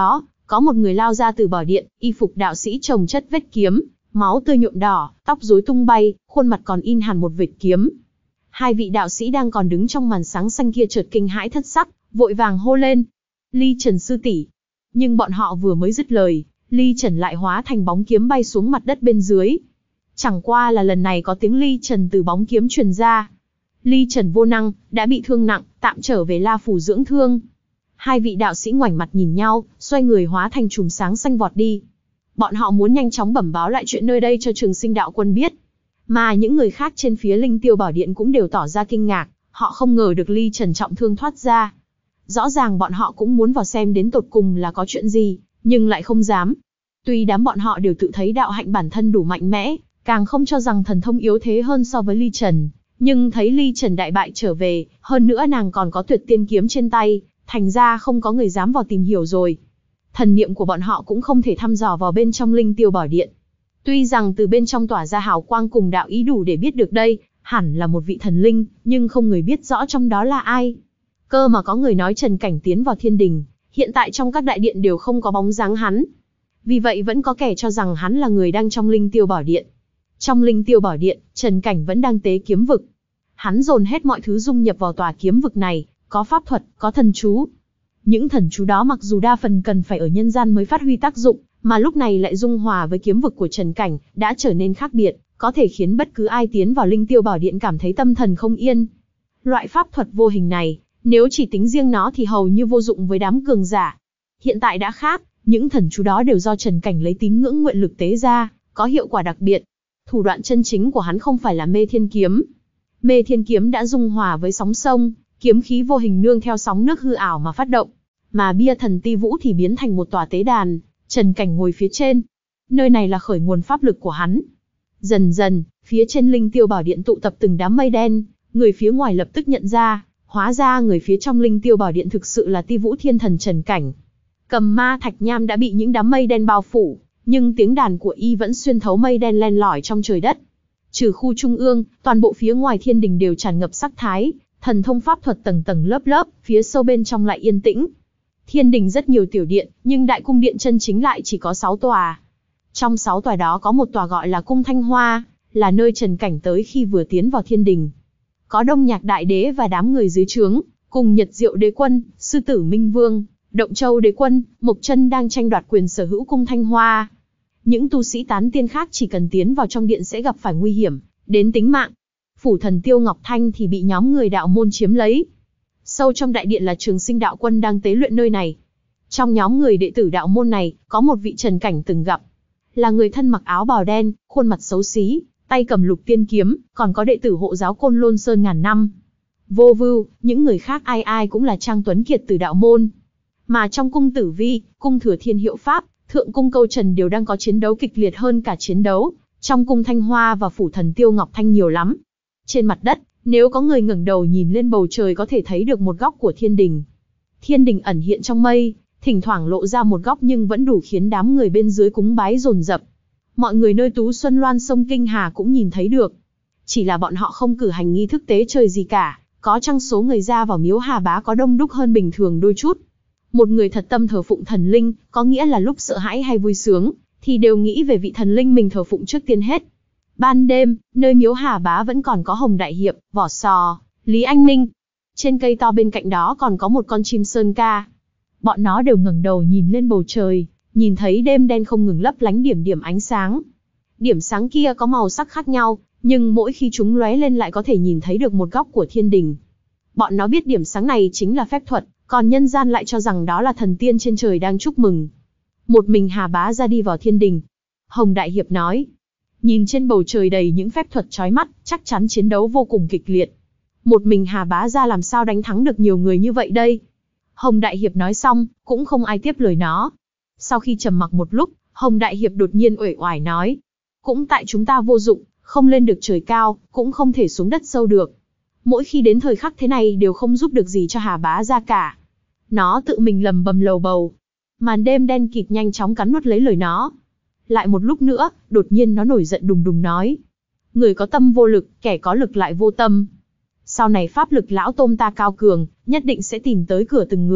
Speaker 1: Có một người lao ra từ bảo điện, y phục đạo sĩ chồng chất vết kiếm, máu tươi nhuộm đỏ, tóc rối tung bay, khuôn mặt còn in hẳn một vệt kiếm. Hai vị đạo sĩ đang còn đứng trong màn sáng xanh kia chợt kinh hãi thất sắc, vội vàng hô lên: Ly Trần sư tỷ! Nhưng bọn họ vừa mới dứt lời, Ly Trần lại hóa thành bóng kiếm bay xuống mặt đất bên dưới. Chẳng qua là lần này có tiếng Ly Trần từ bóng kiếm truyền ra. Ly Trần vô năng, đã bị thương nặng, tạm trở về La Phủ dưỡng thương. Hai vị đạo sĩ ngoảnh mặt nhìn nhau, xoay người hóa thành chùm sáng xanh vọt đi. Bọn họ muốn nhanh chóng bẩm báo lại chuyện nơi đây cho Trường Sinh đạo quân biết. Mà những người khác trên phía Linh Tiêu Bảo Điện cũng đều tỏ ra kinh ngạc, họ không ngờ được Ly Trần trọng thương thoát ra. Rõ ràng bọn họ cũng muốn vào xem đến tột cùng là có chuyện gì, nhưng lại không dám. Tuy đám bọn họ đều tự thấy đạo hạnh bản thân đủ mạnh mẽ, càng không cho rằng thần thông yếu thế hơn so với Ly Trần, nhưng thấy Ly Trần đại bại trở về, hơn nữa nàng còn có tuyệt tiên kiếm trên tay, thành ra không có người dám vào tìm hiểu rồi. Thần niệm của bọn họ cũng không thể thăm dò vào bên trong Linh Tiêu Bảo Điện. Tuy rằng từ bên trong tỏa ra hào quang cùng đạo ý đủ để biết được đây, hẳn là một vị thần linh, nhưng không người biết rõ trong đó là ai. Cơ mà có người nói Trần Cảnh tiến vào thiên đình, hiện tại trong các đại điện đều không có bóng dáng hắn. Vì vậy vẫn có kẻ cho rằng hắn là người đang trong Linh Tiêu Bảo Điện. Trong Linh Tiêu Bảo Điện, Trần Cảnh vẫn đang tế kiếm vực. Hắn dồn hết mọi thứ dung nhập vào tòa kiếm vực này, có pháp thuật, có thần chú. Những thần chú đó mặc dù đa phần cần phải ở nhân gian mới phát huy tác dụng, mà lúc này lại dung hòa với kiếm vực của Trần Cảnh, đã trở nên khác biệt, có thể khiến bất cứ ai tiến vào Linh Tiêu Bảo Điện cảm thấy tâm thần không yên. Loại pháp thuật vô hình này, nếu chỉ tính riêng nó thì hầu như vô dụng với đám cường giả. Hiện tại đã khác, những thần chú đó đều do Trần Cảnh lấy tín ngưỡng nguyện lực tế ra, có hiệu quả đặc biệt. Thủ đoạn chân chính của hắn không phải là Mê Thiên Kiếm. Mê Thiên Kiếm đã dung hòa với sóng sông, kiếm khí vô hình nương theo sóng nước hư ảo mà phát động. Mà bia thần ti vũ thì biến thành một tòa tế đàn, Trần Cảnh ngồi phía trên. Nơi này là khởi nguồn pháp lực của hắn. Dần dần, phía trên Linh Tiêu Bảo Điện tụ tập từng đám mây đen, người phía ngoài lập tức nhận ra, hóa ra người phía trong Linh Tiêu Bảo Điện thực sự là Ti Vũ Thiên Thần Trần Cảnh. Cầm Ma Thạch Nham đã bị những đám mây đen bao phủ, nhưng tiếng đàn của y vẫn xuyên thấu mây đen len lỏi trong trời đất. Trừ khu trung ương, toàn bộ phía ngoài thiên đình đều tràn ngập sắc thái, thần thông pháp thuật tầng tầng lớp lớp, phía sâu bên trong lại yên tĩnh. Thiên đình rất nhiều tiểu điện, nhưng đại cung điện chân chính lại chỉ có sáu tòa. Trong sáu tòa đó có một tòa gọi là Cung Thanh Hoa, là nơi Trần Cảnh tới khi vừa tiến vào thiên đình. Có Đông Nhạc Đại Đế và đám người dưới trướng, cùng Nhật Diệu Đế Quân, Sư Tử Minh Vương, Động Châu Đế Quân, Mộc Chân đang tranh đoạt quyền sở hữu Cung Thanh Hoa. Những tu sĩ tán tiên khác chỉ cần tiến vào trong điện sẽ gặp phải nguy hiểm, đến tính mạng. Phủ thần Tiêu Ngọc Thanh thì bị nhóm người đạo môn chiếm lấy. Sâu trong đại điện là Trường Sinh đạo quân đang tế luyện nơi này. Trong nhóm người đệ tử đạo môn này, có một vị Trần Cảnh từng gặp. Là người thân mặc áo bào đen, khuôn mặt xấu xí, tay cầm lục tiên kiếm, còn có đệ tử hộ giáo Côn Lôn Sơn ngàn năm. Vô Vưu, những người khác ai ai cũng là trang tuấn kiệt từ đạo môn. Mà trong cung Tử Vi, cung Thừa Thiên Hiệu Pháp, Thượng cung Câu Trần đều đang có chiến đấu kịch liệt hơn cả chiến đấu trong cung Thanh Hoa và phủ thần Tiêu Ngọc Thanh nhiều lắm. Trên mặt đất, nếu có người ngẩng đầu nhìn lên bầu trời có thể thấy được một góc của thiên đình. Thiên đình ẩn hiện trong mây, thỉnh thoảng lộ ra một góc nhưng vẫn đủ khiến đám người bên dưới cúng bái dồn dập. Mọi người nơi Tú Xuân Loan sông Kinh Hà cũng nhìn thấy được. Chỉ là bọn họ không cử hành nghi thức tế trời gì cả, có chăng số người ra vào miếu Hà Bá có đông đúc hơn bình thường đôi chút. Một người thật tâm thờ phụng thần linh, có nghĩa là lúc sợ hãi hay vui sướng, thì đều nghĩ về vị thần linh mình thờ phụng trước tiên hết. Ban đêm, nơi miếu Hà Bá vẫn còn có Hồng Đại Hiệp, Vỏ Sò, Lý Anh Ninh. Trên cây to bên cạnh đó còn có một con chim sơn ca. Bọn nó đều ngẩng đầu nhìn lên bầu trời, nhìn thấy đêm đen không ngừng lấp lánh điểm điểm ánh sáng. Điểm sáng kia có màu sắc khác nhau, nhưng mỗi khi chúng lóe lên lại có thể nhìn thấy được một góc của thiên đình. Bọn nó biết điểm sáng này chính là phép thuật, còn nhân gian lại cho rằng đó là thần tiên trên trời đang chúc mừng. Một mình Hà Bá ra đi vào thiên đình. Hồng Đại Hiệp nói, nhìn trên bầu trời đầy những phép thuật chói mắt, chắc chắn chiến đấu vô cùng kịch liệt. Một mình Hà Bá ra làm sao đánh thắng được nhiều người như vậy đây? Hồng Đại Hiệp nói xong, cũng không ai tiếp lời nó. Sau khi trầm mặc một lúc, Hồng Đại Hiệp đột nhiên uể oải nói, cũng tại chúng ta vô dụng, không lên được trời cao, cũng không thể xuống đất sâu được. Mỗi khi đến thời khắc thế này đều không giúp được gì cho Hà Bá ra cả. Nó tự mình lầm bầm lầu bầu. Màn đêm đen kịt nhanh chóng cắn nuốt lấy lời nó. Lại một lúc nữa, đột nhiên nó nổi giận đùng đùng nói, người có tâm vô lực, kẻ có lực lại vô tâm. Sau này pháp lực lão tôm ta cao cường, nhất định sẽ tìm tới cửa từng người,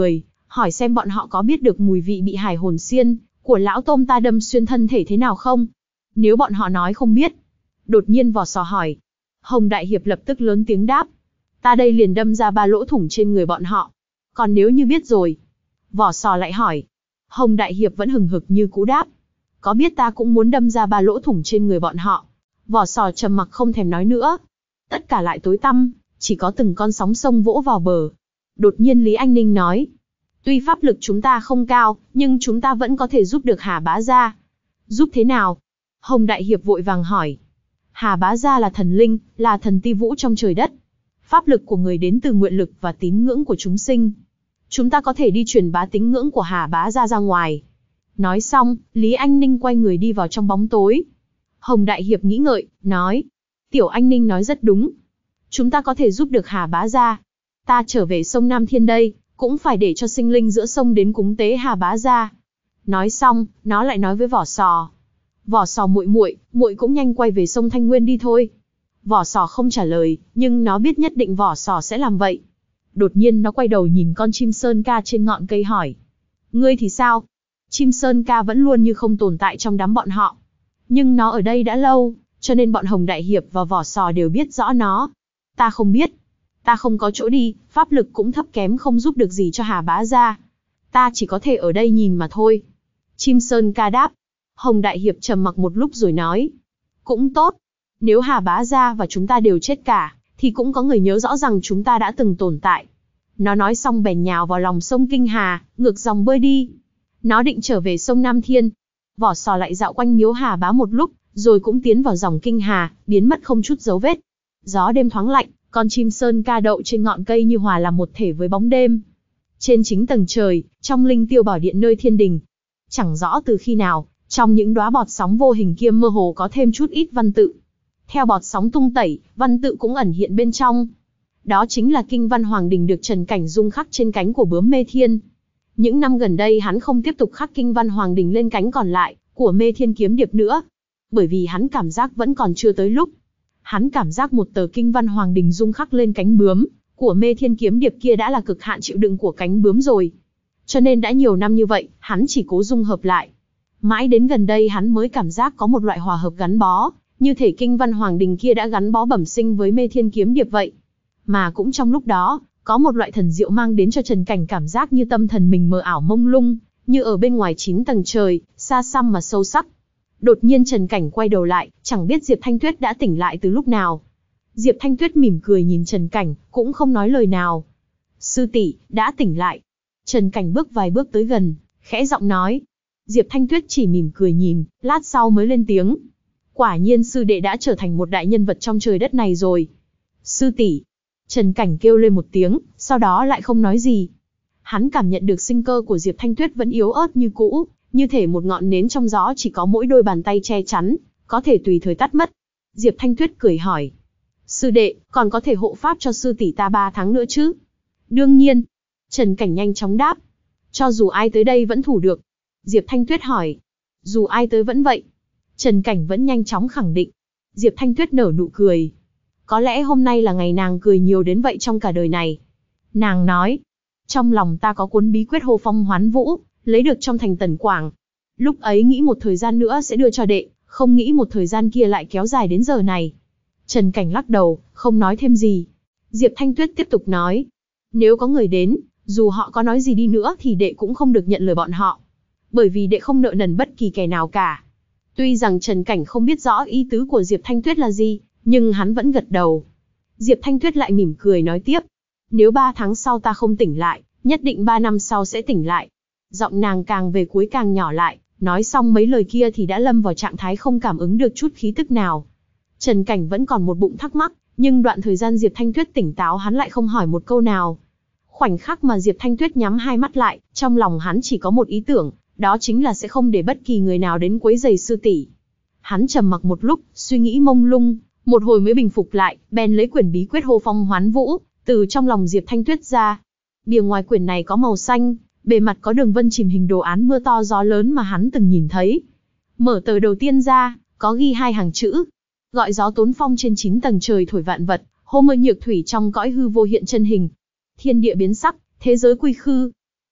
Speaker 1: hỏi xem bọn họ có biết được mùi vị bị hải hồn xiên của lão tôm ta đâm xuyên thân thể thế nào không? Nếu bọn họ nói không biết, đột nhiên vỏ sò hỏi. Hồng Đại Hiệp lập tức lớn tiếng đáp. Ta đây liền đâm ra ba lỗ thủng trên người bọn họ. Còn nếu như biết rồi? Vỏ sò lại hỏi. Hồng Đại Hiệp vẫn hừng hực như cũ đáp. Có biết ta cũng muốn đâm ra ba lỗ thủng trên người bọn họ. Vỏ sò trầm mặc không thèm nói nữa. Tất cả lại tối tăm, chỉ có từng con sóng sông vỗ vào bờ. Đột nhiên Lý Anh Ninh nói. Tuy pháp lực chúng ta không cao, nhưng chúng ta vẫn có thể giúp được Hà Bá Gia. Giúp thế nào? Hồng Đại Hiệp vội vàng hỏi. Hà Bá Gia là thần linh, là thần ti vũ trong trời đất. Pháp lực của người đến từ nguyện lực và tín ngưỡng của chúng sinh. Chúng ta có thể đi truyền bá tín ngưỡng của Hà Bá Gia ra ngoài. Nói xong, Lý Anh Ninh quay người đi vào trong bóng tối. Hồng Đại Hiệp nghĩ ngợi, nói. Tiểu Anh Ninh nói rất đúng. Chúng ta có thể giúp được Hà Bá Gia. Ta trở về sông Nam Thiên đây, cũng phải để cho sinh linh giữa sông đến cúng tế Hà Bá Gia. Nói xong, nó lại nói với vỏ sò. Vỏ sò muội muội, muội cũng nhanh quay về sông Thanh Nguyên đi thôi. Vỏ sò không trả lời, nhưng nó biết nhất định vỏ sò sẽ làm vậy. Đột nhiên nó quay đầu nhìn con chim sơn ca trên ngọn cây hỏi. Ngươi thì sao? Chim sơn ca vẫn luôn như không tồn tại trong đám bọn họ. Nhưng nó ở đây đã lâu, cho nên bọn Hồng Đại Hiệp và vỏ sò đều biết rõ nó. Ta không biết. Ta không có chỗ đi, pháp lực cũng thấp kém không giúp được gì cho Hà Bá Gia. Ta chỉ có thể ở đây nhìn mà thôi. Chim sơn ca đáp. Hồng Đại Hiệp trầm mặc một lúc rồi nói. Cũng tốt. Nếu Hà Bá Gia và chúng ta đều chết cả, thì cũng có người nhớ rõ rằng chúng ta đã từng tồn tại. Nó nói xong bèn nhào vào lòng sông Kinh Hà, ngược dòng bơi đi. Nó định trở về sông Nam Thiên. Vỏ sò lại dạo quanh miếu Hà Bá một lúc, rồi cũng tiến vào dòng Kinh Hà, biến mất không chút dấu vết. Gió đêm thoáng lạnh, con chim sơn ca đậu trên ngọn cây như hòa làm một thể với bóng đêm. Trên chính tầng trời, trong linh tiêu bảo điện nơi thiên đình. Chẳng rõ từ khi nào, trong những đóa bọt sóng vô hình kia mơ hồ có thêm chút ít văn tự. Theo bọt sóng tung tẩy, văn tự cũng ẩn hiện bên trong. Đó chính là kinh văn Hoàng Đình được Trần Cảnh Dung khắc trên cánh của bướm Mê Thiên. Những năm gần đây hắn không tiếp tục khắc kinh văn Hoàng Đình lên cánh còn lại của Mê Thiên kiếm điệp nữa, bởi vì hắn cảm giác vẫn còn chưa tới lúc. Hắn cảm giác một tờ kinh văn Hoàng Đình dung khắc lên cánh bướm của Mê Thiên kiếm điệp kia đã là cực hạn chịu đựng của cánh bướm rồi. Cho nên đã nhiều năm như vậy, hắn chỉ cố dung hợp lại. Mãi đến gần đây hắn mới cảm giác có một loại hòa hợp gắn bó, như thể kinh văn Hoàng Đình kia đã gắn bó bẩm sinh với Mê Thiên kiếm điệp vậy. Mà cũng trong lúc đó, có một loại thần diệu mang đến cho Trần Cảnh cảm giác như tâm thần mình mờ ảo mông lung, như ở bên ngoài chín tầng trời, xa xăm mà sâu sắc. Đột nhiên Trần Cảnh quay đầu lại, chẳng biết Diệp Thanh Tuyết đã tỉnh lại từ lúc nào. Diệp Thanh Tuyết mỉm cười nhìn Trần Cảnh, cũng không nói lời nào. Sư tỷ đã tỉnh lại. Trần Cảnh bước vài bước tới gần, khẽ giọng nói. Diệp Thanh Tuyết chỉ mỉm cười nhìn, lát sau mới lên tiếng. Quả nhiên sư đệ đã trở thành một đại nhân vật trong trời đất này rồi. Sư tỷ. Trần Cảnh kêu lên một tiếng, sau đó lại không nói gì. Hắn cảm nhận được sinh cơ của Diệp Thanh Tuyết vẫn yếu ớt như cũ, như thể một ngọn nến trong gió chỉ có mỗi đôi bàn tay che chắn, có thể tùy thời tắt mất. Diệp Thanh Tuyết cười hỏi. Sư đệ, còn có thể hộ pháp cho sư tỷ ta ba tháng nữa chứ? Đương nhiên. Trần Cảnh nhanh chóng đáp. Cho dù ai tới đây vẫn thủ được. Diệp Thanh Tuyết hỏi. Dù ai tới vẫn vậy. Trần Cảnh vẫn nhanh chóng khẳng định. Diệp Thanh Tuyết nở nụ cười. Có lẽ hôm nay là ngày nàng cười nhiều đến vậy trong cả đời này. Nàng nói. Trong lòng ta có cuốn bí quyết Hô Phong Hoán Vũ, lấy được trong thành Tần Quảng. Lúc ấy nghĩ một thời gian nữa sẽ đưa cho đệ, không nghĩ một thời gian kia lại kéo dài đến giờ này. Trần Cảnh lắc đầu, không nói thêm gì. Diệp Thanh Tuyết tiếp tục nói. Nếu có người đến, dù họ có nói gì đi nữa thì đệ cũng không được nhận lời bọn họ. Bởi vì đệ không nợ nần bất kỳ kẻ nào cả. Tuy rằng Trần Cảnh không biết rõ ý tứ của Diệp Thanh Tuyết là gì, nhưng hắn vẫn gật đầu. Diệp Thanh Tuyết lại mỉm cười nói tiếp. Nếu ba tháng sau ta không tỉnh lại, nhất định ba năm sau sẽ tỉnh lại. Giọng nàng càng về cuối càng nhỏ lại, nói xong mấy lời kia thì đã lâm vào trạng thái không cảm ứng được chút khí tức nào. Trần Cảnh vẫn còn một bụng thắc mắc, nhưng đoạn thời gian Diệp Thanh Tuyết tỉnh táo hắn lại không hỏi một câu nào. Khoảnh khắc mà Diệp Thanh Tuyết nhắm hai mắt lại, trong lòng hắn chỉ có một ý tưởng, đó chính là sẽ không để bất kỳ người nào đến quấy rầy sư tỷ. Hắn trầm mặc một lúc, suy nghĩ mông lung, một hồi mới bình phục lại, bèn lấy quyển bí quyết Hô Phong Hoán Vũ từ trong lòng Diệp Thanh Tuyết ra. Bìa ngoài quyển này có màu xanh, bề mặt có đường vân chìm hình đồ án mưa to gió lớn mà hắn từng nhìn thấy. Mở tờ đầu tiên ra, có ghi hai hàng chữ. Gọi gió tốn phong trên chín tầng trời thổi vạn vật, hô mưa nhược thủy trong cõi hư vô hiện chân hình. Thiên địa biến sắc, thế giới quy khư.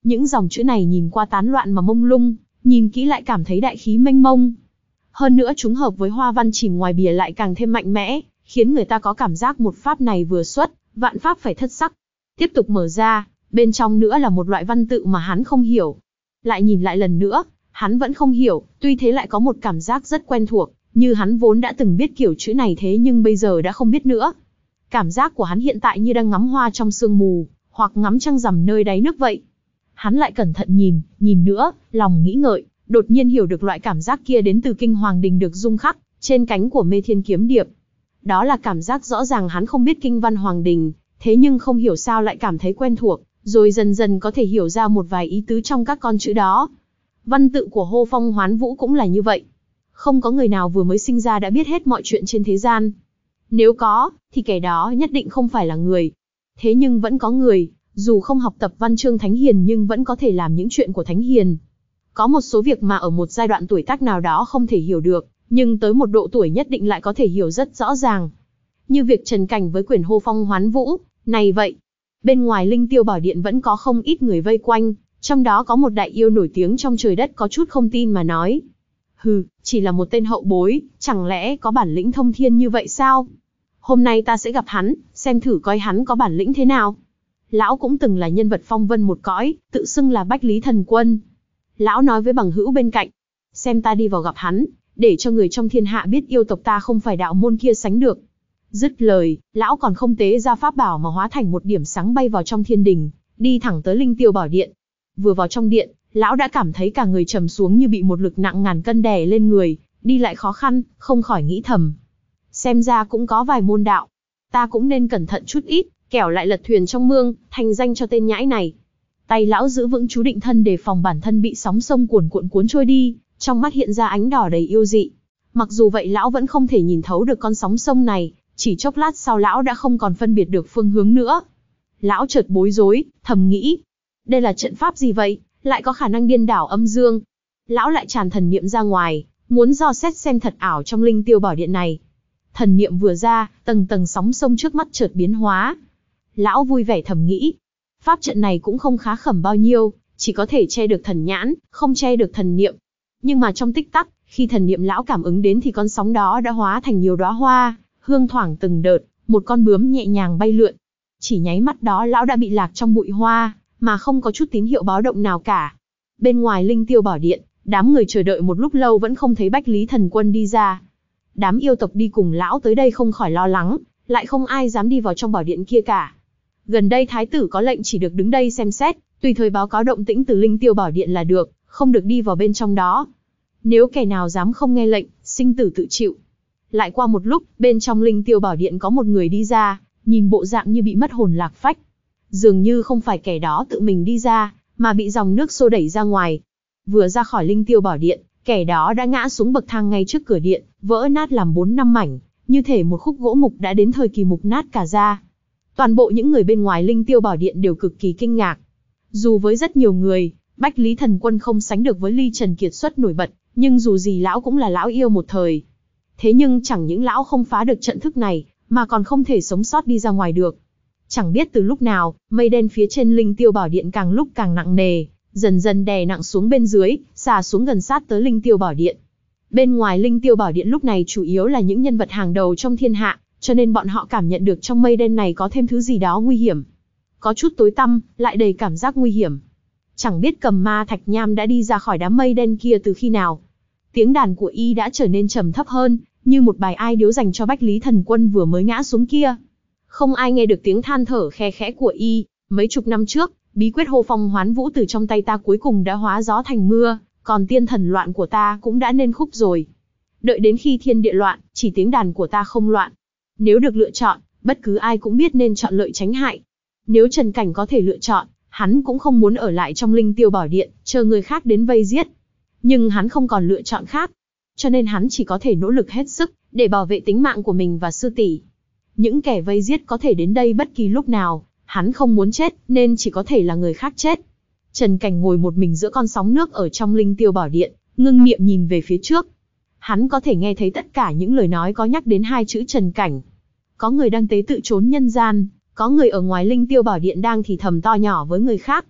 Speaker 1: Những dòng chữ này nhìn qua tán loạn mà mông lung, nhìn kỹ lại cảm thấy đại khí mênh mông. Hơn nữa chúng hợp với hoa văn chìm ngoài bìa lại càng thêm mạnh mẽ, khiến người ta có cảm giác một pháp này vừa xuất, vạn pháp phải thất sắc. Tiếp tục mở ra, bên trong nữa là một loại văn tự mà hắn không hiểu. Lại nhìn lại lần nữa, hắn vẫn không hiểu, tuy thế lại có một cảm giác rất quen thuộc, như hắn vốn đã từng biết kiểu chữ này thế nhưng bây giờ đã không biết nữa. Cảm giác của hắn hiện tại như đang ngắm hoa trong sương mù, hoặc ngắm trăng rằm nơi đáy nước vậy. Hắn lại cẩn thận nhìn, nhìn nữa, lòng nghĩ ngợi, đột nhiên hiểu được loại cảm giác kia đến từ kinh hoàng đình được dung khắc trên cánh của Mê Thiên Kiếm Điệp. Đó là cảm giác rõ ràng hắn không biết kinh văn hoàng đình, thế nhưng không hiểu sao lại cảm thấy quen thuộc, rồi dần dần có thể hiểu ra một vài ý tứ trong các con chữ đó. Văn tự của Hô Phong Hoán Vũ cũng là như vậy. Không có người nào vừa mới sinh ra đã biết hết mọi chuyện trên thế gian. Nếu có, thì kẻ đó nhất định không phải là người. Thế nhưng vẫn có người, dù không học tập văn chương thánh hiền nhưng vẫn có thể làm những chuyện của thánh hiền. Có một số việc mà ở một giai đoạn tuổi tác nào đó không thể hiểu được, nhưng tới một độ tuổi nhất định lại có thể hiểu rất rõ ràng. Như việc Trần Cảnh với quyển Hô Phong Hoán Vũ này vậy. Bên ngoài Linh Tiêu Bảo Điện vẫn có không ít người vây quanh, trong đó có một đại yêu nổi tiếng trong trời đất có chút không tin mà nói. Hừ, chỉ là một tên hậu bối, chẳng lẽ có bản lĩnh thông thiên như vậy sao? Hôm nay ta sẽ gặp hắn, xem thử coi hắn có bản lĩnh thế nào. Lão cũng từng là nhân vật phong vân một cõi, tự xưng là Bách Lý Thần Quân. Lão nói với bằng hữu bên cạnh, xem ta đi vào gặp hắn, để cho người trong thiên hạ biết yêu tộc ta không phải đạo môn kia sánh được. Dứt lời, lão còn không tế ra pháp bảo mà hóa thành một điểm sáng bay vào trong thiên đình, đi thẳng tới Linh Tiêu Bảo Điện. Vừa vào trong điện, lão đã cảm thấy cả người trầm xuống như bị một lực nặng ngàn cân đè lên người, đi lại khó khăn, không khỏi nghĩ thầm. Xem ra cũng có vài môn đạo. Ta cũng nên cẩn thận chút ít, kẻo lại lật thuyền trong mương, thành danh cho tên nhãi này. Tay lão giữ vững chú định thân đề phòng bản thân bị sóng sông cuồn cuộn cuốn trôi đi, trong mắt hiện ra ánh đỏ đầy yêu dị. Mặc dù vậy lão vẫn không thể nhìn thấu được con sóng sông này, chỉ chốc lát sau lão đã không còn phân biệt được phương hướng nữa. Lão chợt bối rối, thầm nghĩ. Đây là trận pháp gì vậy, lại có khả năng điên đảo âm dương. Lão lại tràn thần niệm ra ngoài, muốn dò xét xem thật ảo trong Linh Tiêu Bảo Điện này. Thần niệm vừa ra, tầng tầng sóng sông trước mắt chợt biến hóa. Lão vui vẻ thầm nghĩ. Pháp trận này cũng không khá khẩm bao nhiêu, chỉ có thể che được thần nhãn, không che được thần niệm. Nhưng mà trong tích tắc, khi thần niệm lão cảm ứng đến thì con sóng đó đã hóa thành nhiều đóa hoa, hương thoảng từng đợt, một con bướm nhẹ nhàng bay lượn. Chỉ nháy mắt đó lão đã bị lạc trong bụi hoa, mà không có chút tín hiệu báo động nào cả. Bên ngoài Linh Tiêu Bảo Điện, đám người chờ đợi một lúc lâu vẫn không thấy Bách Lý Thần Quân đi ra. Đám yêu tộc đi cùng lão tới đây không khỏi lo lắng, lại không ai dám đi vào trong bảo điện kia cả. Gần đây thái tử có lệnh chỉ được đứng đây xem xét, tùy thời báo cáo động tĩnh từ Linh Tiêu Bảo Điện là được, không được đi vào bên trong đó. Nếu kẻ nào dám không nghe lệnh, sinh tử tự chịu. Lại qua một lúc, bên trong Linh Tiêu Bảo Điện có một người đi ra, nhìn bộ dạng như bị mất hồn lạc phách. Dường như không phải kẻ đó tự mình đi ra, mà bị dòng nước xô đẩy ra ngoài. Vừa ra khỏi Linh Tiêu Bảo Điện, kẻ đó đã ngã xuống bậc thang ngay trước cửa điện, vỡ nát làm bốn năm mảnh, như thể một khúc gỗ mục đã đến thời kỳ mục nát cả ra. Toàn bộ những người bên ngoài Linh Tiêu Bảo Điện đều cực kỳ kinh ngạc. Dù với rất nhiều người, Bách Lý Thần Quân không sánh được với Ly Trần kiệt xuất nổi bật, nhưng dù gì lão cũng là lão yêu một thời. Thế nhưng chẳng những lão không phá được trận thức này, mà còn không thể sống sót đi ra ngoài được. Chẳng biết từ lúc nào, mây đen phía trên Linh Tiêu Bảo Điện càng lúc càng nặng nề, dần dần đè nặng xuống bên dưới, xà xuống gần sát tới Linh Tiêu Bảo Điện. Bên ngoài Linh Tiêu Bảo Điện lúc này chủ yếu là những nhân vật hàng đầu trong thiên hạ, cho nên bọn họ cảm nhận được trong mây đen này có thêm thứ gì đó nguy hiểm. Có chút tối tăm, lại đầy cảm giác nguy hiểm. Chẳng biết Cầm Ma Thạch Nham đã đi ra khỏi đám mây đen kia từ khi nào. Tiếng đàn của y đã trở nên trầm thấp hơn, như một bài ai điếu dành cho Bách Lý Thần Quân vừa mới ngã xuống kia. Không ai nghe được tiếng than thở khe khẽ của y. Mấy chục năm trước, bí quyết Hô Phong Hoán Vũ từ trong tay ta cuối cùng đã hóa gió thành mưa, còn tiên thần loạn của ta cũng đã nên khúc rồi. Đợi đến khi thiên địa loạn, chỉ tiếng đàn của ta không loạn. Nếu được lựa chọn, bất cứ ai cũng biết nên chọn lợi tránh hại. Nếu Trần Cảnh có thể lựa chọn, hắn cũng không muốn ở lại trong Linh Tiêu Bảo Điện, chờ người khác đến vây giết. Nhưng hắn không còn lựa chọn khác. Cho nên hắn chỉ có thể nỗ lực hết sức, để bảo vệ tính mạng của mình và sư tỷ. Những kẻ vây giết có thể đến đây bất kỳ lúc nào, hắn không muốn chết, nên chỉ có thể là người khác chết. Trần Cảnh ngồi một mình giữa con sóng nước ở trong Linh Tiêu Bảo Điện, ngưng miệng nhìn về phía trước. Hắn có thể nghe thấy tất cả những lời nói có nhắc đến hai chữ Trần Cảnh. Có người đang tế tự trốn nhân gian, có người ở ngoài Linh Tiêu Bảo Điện đang thì thầm to nhỏ với người khác.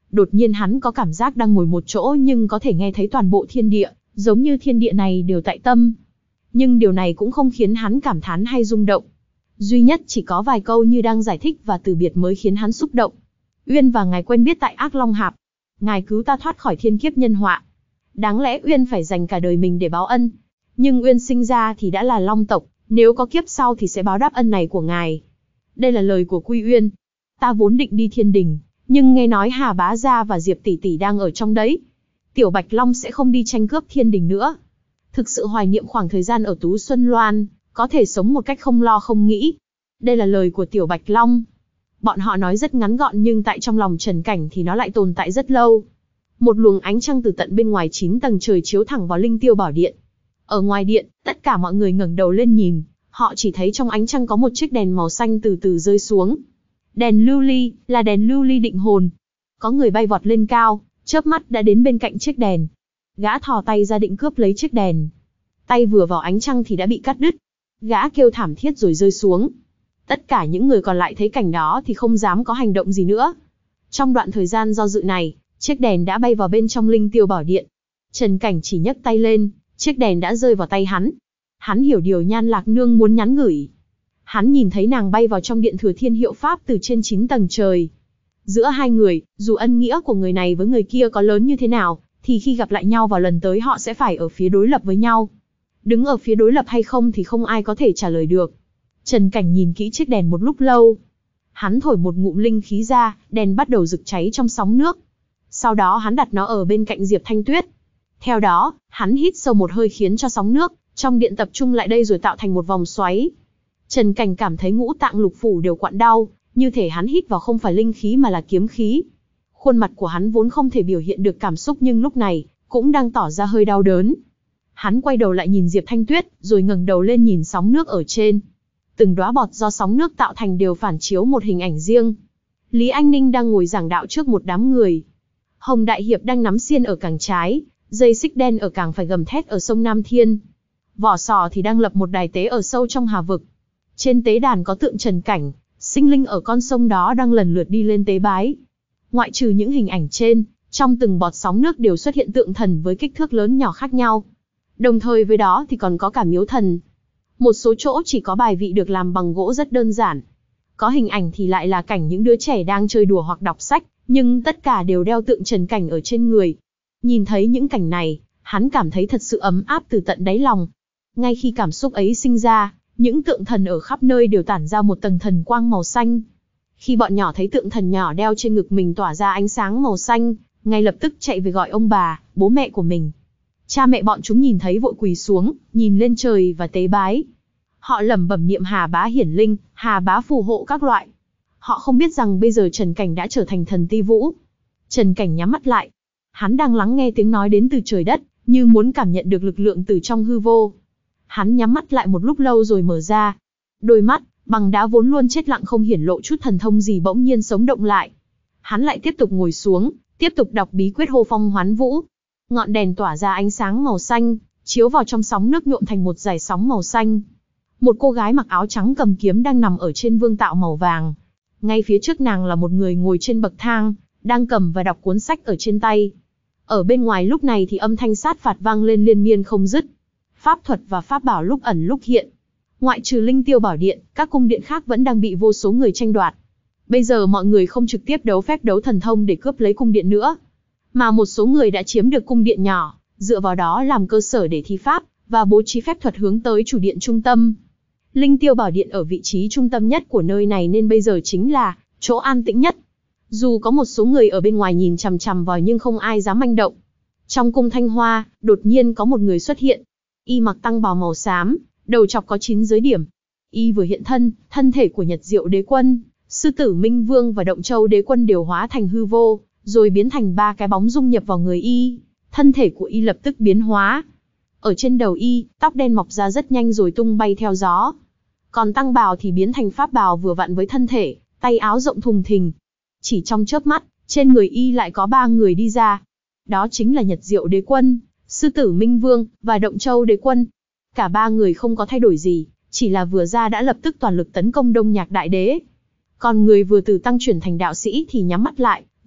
Speaker 1: Đột nhiên hắn có cảm giác đang ngồi một chỗ nhưng có thể nghe thấy toàn bộ thiên địa, giống như thiên địa này đều tại tâm. Nhưng điều này cũng không khiến hắn cảm thán hay rung động. Duy nhất chỉ có vài câu như đang giải thích và từ biệt mới khiến hắn xúc động. Uyên và ngài quen biết tại Ác Long Hạp. Ngài cứu ta thoát khỏi thiên kiếp nhân họa. Đáng lẽ Uyên phải dành cả đời mình để báo ân. Nhưng Uyên sinh ra thì đã là Long tộc, nếu có kiếp sau thì sẽ báo đáp ân này của ngài. Đây là lời của Quy Uyên. Ta vốn định đi thiên đình, nhưng nghe nói Hà Bá Gia và Diệp tỷ tỷ đang ở trong đấy. Tiểu Bạch Long sẽ không đi tranh cướp thiên đình nữa. Thực sự hoài niệm khoảng thời gian ở Tú Xuân Loan, có thể sống một cách không lo không nghĩ. Đây là lời của Tiểu Bạch Long. Bọn họ nói rất ngắn gọn nhưng tại trong lòng Trần Cảnh thì nó lại tồn tại rất lâu. Một luồng ánh trăng từ tận bên ngoài chín tầng trời chiếu thẳng vào Linh Tiêu Bảo Điện. Ở ngoài điện, tất cả mọi người ngẩng đầu lên nhìn, họ chỉ thấy trong ánh trăng có một chiếc đèn màu xanh từ từ rơi xuống. Đèn lưu ly, là đèn lưu ly định hồn. Có người bay vọt lên cao, chớp mắt đã đến bên cạnh chiếc đèn. Gã thò tay ra định cướp lấy chiếc đèn. Tay vừa vào ánh trăng thì đã bị cắt đứt. Gã kêu thảm thiết rồi rơi xuống. Tất cả những người còn lại thấy cảnh đó thì không dám có hành động gì nữa. Trong đoạn thời gian do dự này, chiếc đèn đã bay vào bên trong Linh Tiêu Bảo Điện. Trần Cảnh chỉ nhấc tay lên, chiếc đèn đã rơi vào tay hắn. Hắn hiểu điều Nhan Lạc Nương muốn nhắn gửi. Hắn nhìn thấy nàng bay vào trong điện Thừa Thiên Hiệu Pháp từ trên chín tầng trời. Giữa hai người, dù ân nghĩa của người này với người kia có lớn như thế nào, thì khi gặp lại nhau vào lần tới họ sẽ phải ở phía đối lập với nhau. Đứng ở phía đối lập hay không thì không ai có thể trả lời được. Trần Cảnh nhìn kỹ chiếc đèn một lúc lâu. Hắn thổi một ngụm linh khí ra, đèn bắt đầu rực cháy trong sóng nước. Sau đó hắn đặt nó ở bên cạnh Diệp Thanh Tuyết. Theo đó, hắn hít sâu một hơi khiến cho sóng nước trong điện tập trung lại đây rồi tạo thành một vòng xoáy. Trần Cảnh cảm thấy ngũ tạng lục phủ đều quặn đau, như thể hắn hít vào không phải linh khí mà là kiếm khí. Khuôn mặt của hắn vốn không thể biểu hiện được cảm xúc nhưng lúc này cũng đang tỏ ra hơi đau đớn. Hắn quay đầu lại nhìn Diệp Thanh Tuyết, rồi ngẩng đầu lên nhìn sóng nước ở trên. Từng đóa bọt do sóng nước tạo thành đều phản chiếu một hình ảnh riêng. Lý Anh Ninh đang ngồi giảng đạo trước một đám người. Hồng Đại Hiệp đang nắm xiên ở càng trái, dây xích đen ở càng phải gầm thét ở sông Nam Thiên. Vỏ Sò thì đang lập một đài tế ở sâu trong Hà Vực. Trên tế đàn có tượng Trần Cảnh, sinh linh ở con sông đó đang lần lượt đi lên tế bái. Ngoại trừ những hình ảnh trên, trong từng bọt sóng nước đều xuất hiện tượng thần với kích thước lớn nhỏ khác nhau. Đồng thời với đó thì còn có cả miếu thần. Một số chỗ chỉ có bài vị được làm bằng gỗ rất đơn giản. Có hình ảnh thì lại là cảnh những đứa trẻ đang chơi đùa hoặc đọc sách, nhưng tất cả đều đeo tượng Trần Cảnh ở trên người. Nhìn thấy những cảnh này, hắn cảm thấy thật sự ấm áp từ tận đáy lòng. Ngay khi cảm xúc ấy sinh ra, những tượng thần ở khắp nơi đều tản ra một tầng thần quang màu xanh. Khi bọn nhỏ thấy tượng thần nhỏ đeo trên ngực mình tỏa ra ánh sáng màu xanh, ngay lập tức chạy về gọi ông bà, bố mẹ của mình. Cha mẹ bọn chúng nhìn thấy vội quỳ xuống, nhìn lên trời và tế bái. Họ lẩm bẩm niệm Hà Bá hiển linh, Hà Bá phù hộ các loại. Họ không biết rằng bây giờ Trần Cảnh đã trở thành thần Ti Vũ. Trần Cảnh nhắm mắt lại. Hắn đang lắng nghe tiếng nói đến từ trời đất, như muốn cảm nhận được lực lượng từ trong hư vô. Hắn nhắm mắt lại một lúc lâu rồi mở ra. Đôi mắt, bằng đá vốn luôn chết lặng không hiển lộ chút thần thông gì bỗng nhiên sống động lại. Hắn lại tiếp tục ngồi xuống, tiếp tục đọc bí quyết hô phong hoán vũ. Ngọn đèn tỏa ra ánh sáng màu xanh, chiếu vào trong sóng nước nhuộm thành một dải sóng màu xanh. Một cô gái mặc áo trắng cầm kiếm đang nằm ở trên vương tạo màu vàng. Ngay phía trước nàng là một người ngồi trên bậc thang, đang cầm và đọc cuốn sách ở trên tay. Ở bên ngoài lúc này thì âm thanh sát phạt vang lên liên miên không dứt. Pháp thuật và pháp bảo lúc ẩn lúc hiện. Ngoại trừ Linh Tiêu Bảo Điện, các cung điện khác vẫn đang bị vô số người tranh đoạt. Bây giờ mọi người không trực tiếp đấu phép đấu thần thông để cướp lấy cung điện nữa, mà một số người đã chiếm được cung điện nhỏ, dựa vào đó làm cơ sở để thi pháp và bố trí phép thuật hướng tới chủ điện trung tâm. Linh Tiêu Bảo Điện ở vị trí trung tâm nhất của nơi này nên bây giờ chính là chỗ an tĩnh nhất. Dù có một số người ở bên ngoài nhìn chằm chằm vào nhưng không ai dám manh động. Trong cung Thanh Hoa, đột nhiên có một người xuất hiện. Y mặc tăng bào màu xám, đầu chọc có chín giới điểm. Y vừa hiện thân, thân thể của Nhật Diệu Đế Quân, Sư Tử Minh Vương và Động Châu Đế Quân đều hóa thành hư vô, rồi biến thành ba cái bóng dung nhập vào người Y. Thân thể của Y lập tức biến hóa. Ở trên đầu Y, tóc đen mọc ra rất nhanh rồi tung bay theo gió. Còn tăng bào thì biến thành pháp bào vừa vặn với thân thể, tay áo rộng thùng thình. Chỉ trong chớp mắt, trên người Y lại có ba người đi ra. Đó chính là Nhật Diệu Đế Quân, Sư Tử Minh Vương và Động Châu Đế Quân. Cả ba người không có thay đổi gì, chỉ là vừa ra đã lập tức toàn lực tấn công Đông Nhạc Đại Đế. Còn người vừa từ tăng chuyển thành đạo sĩ thì nhắm mắt lại,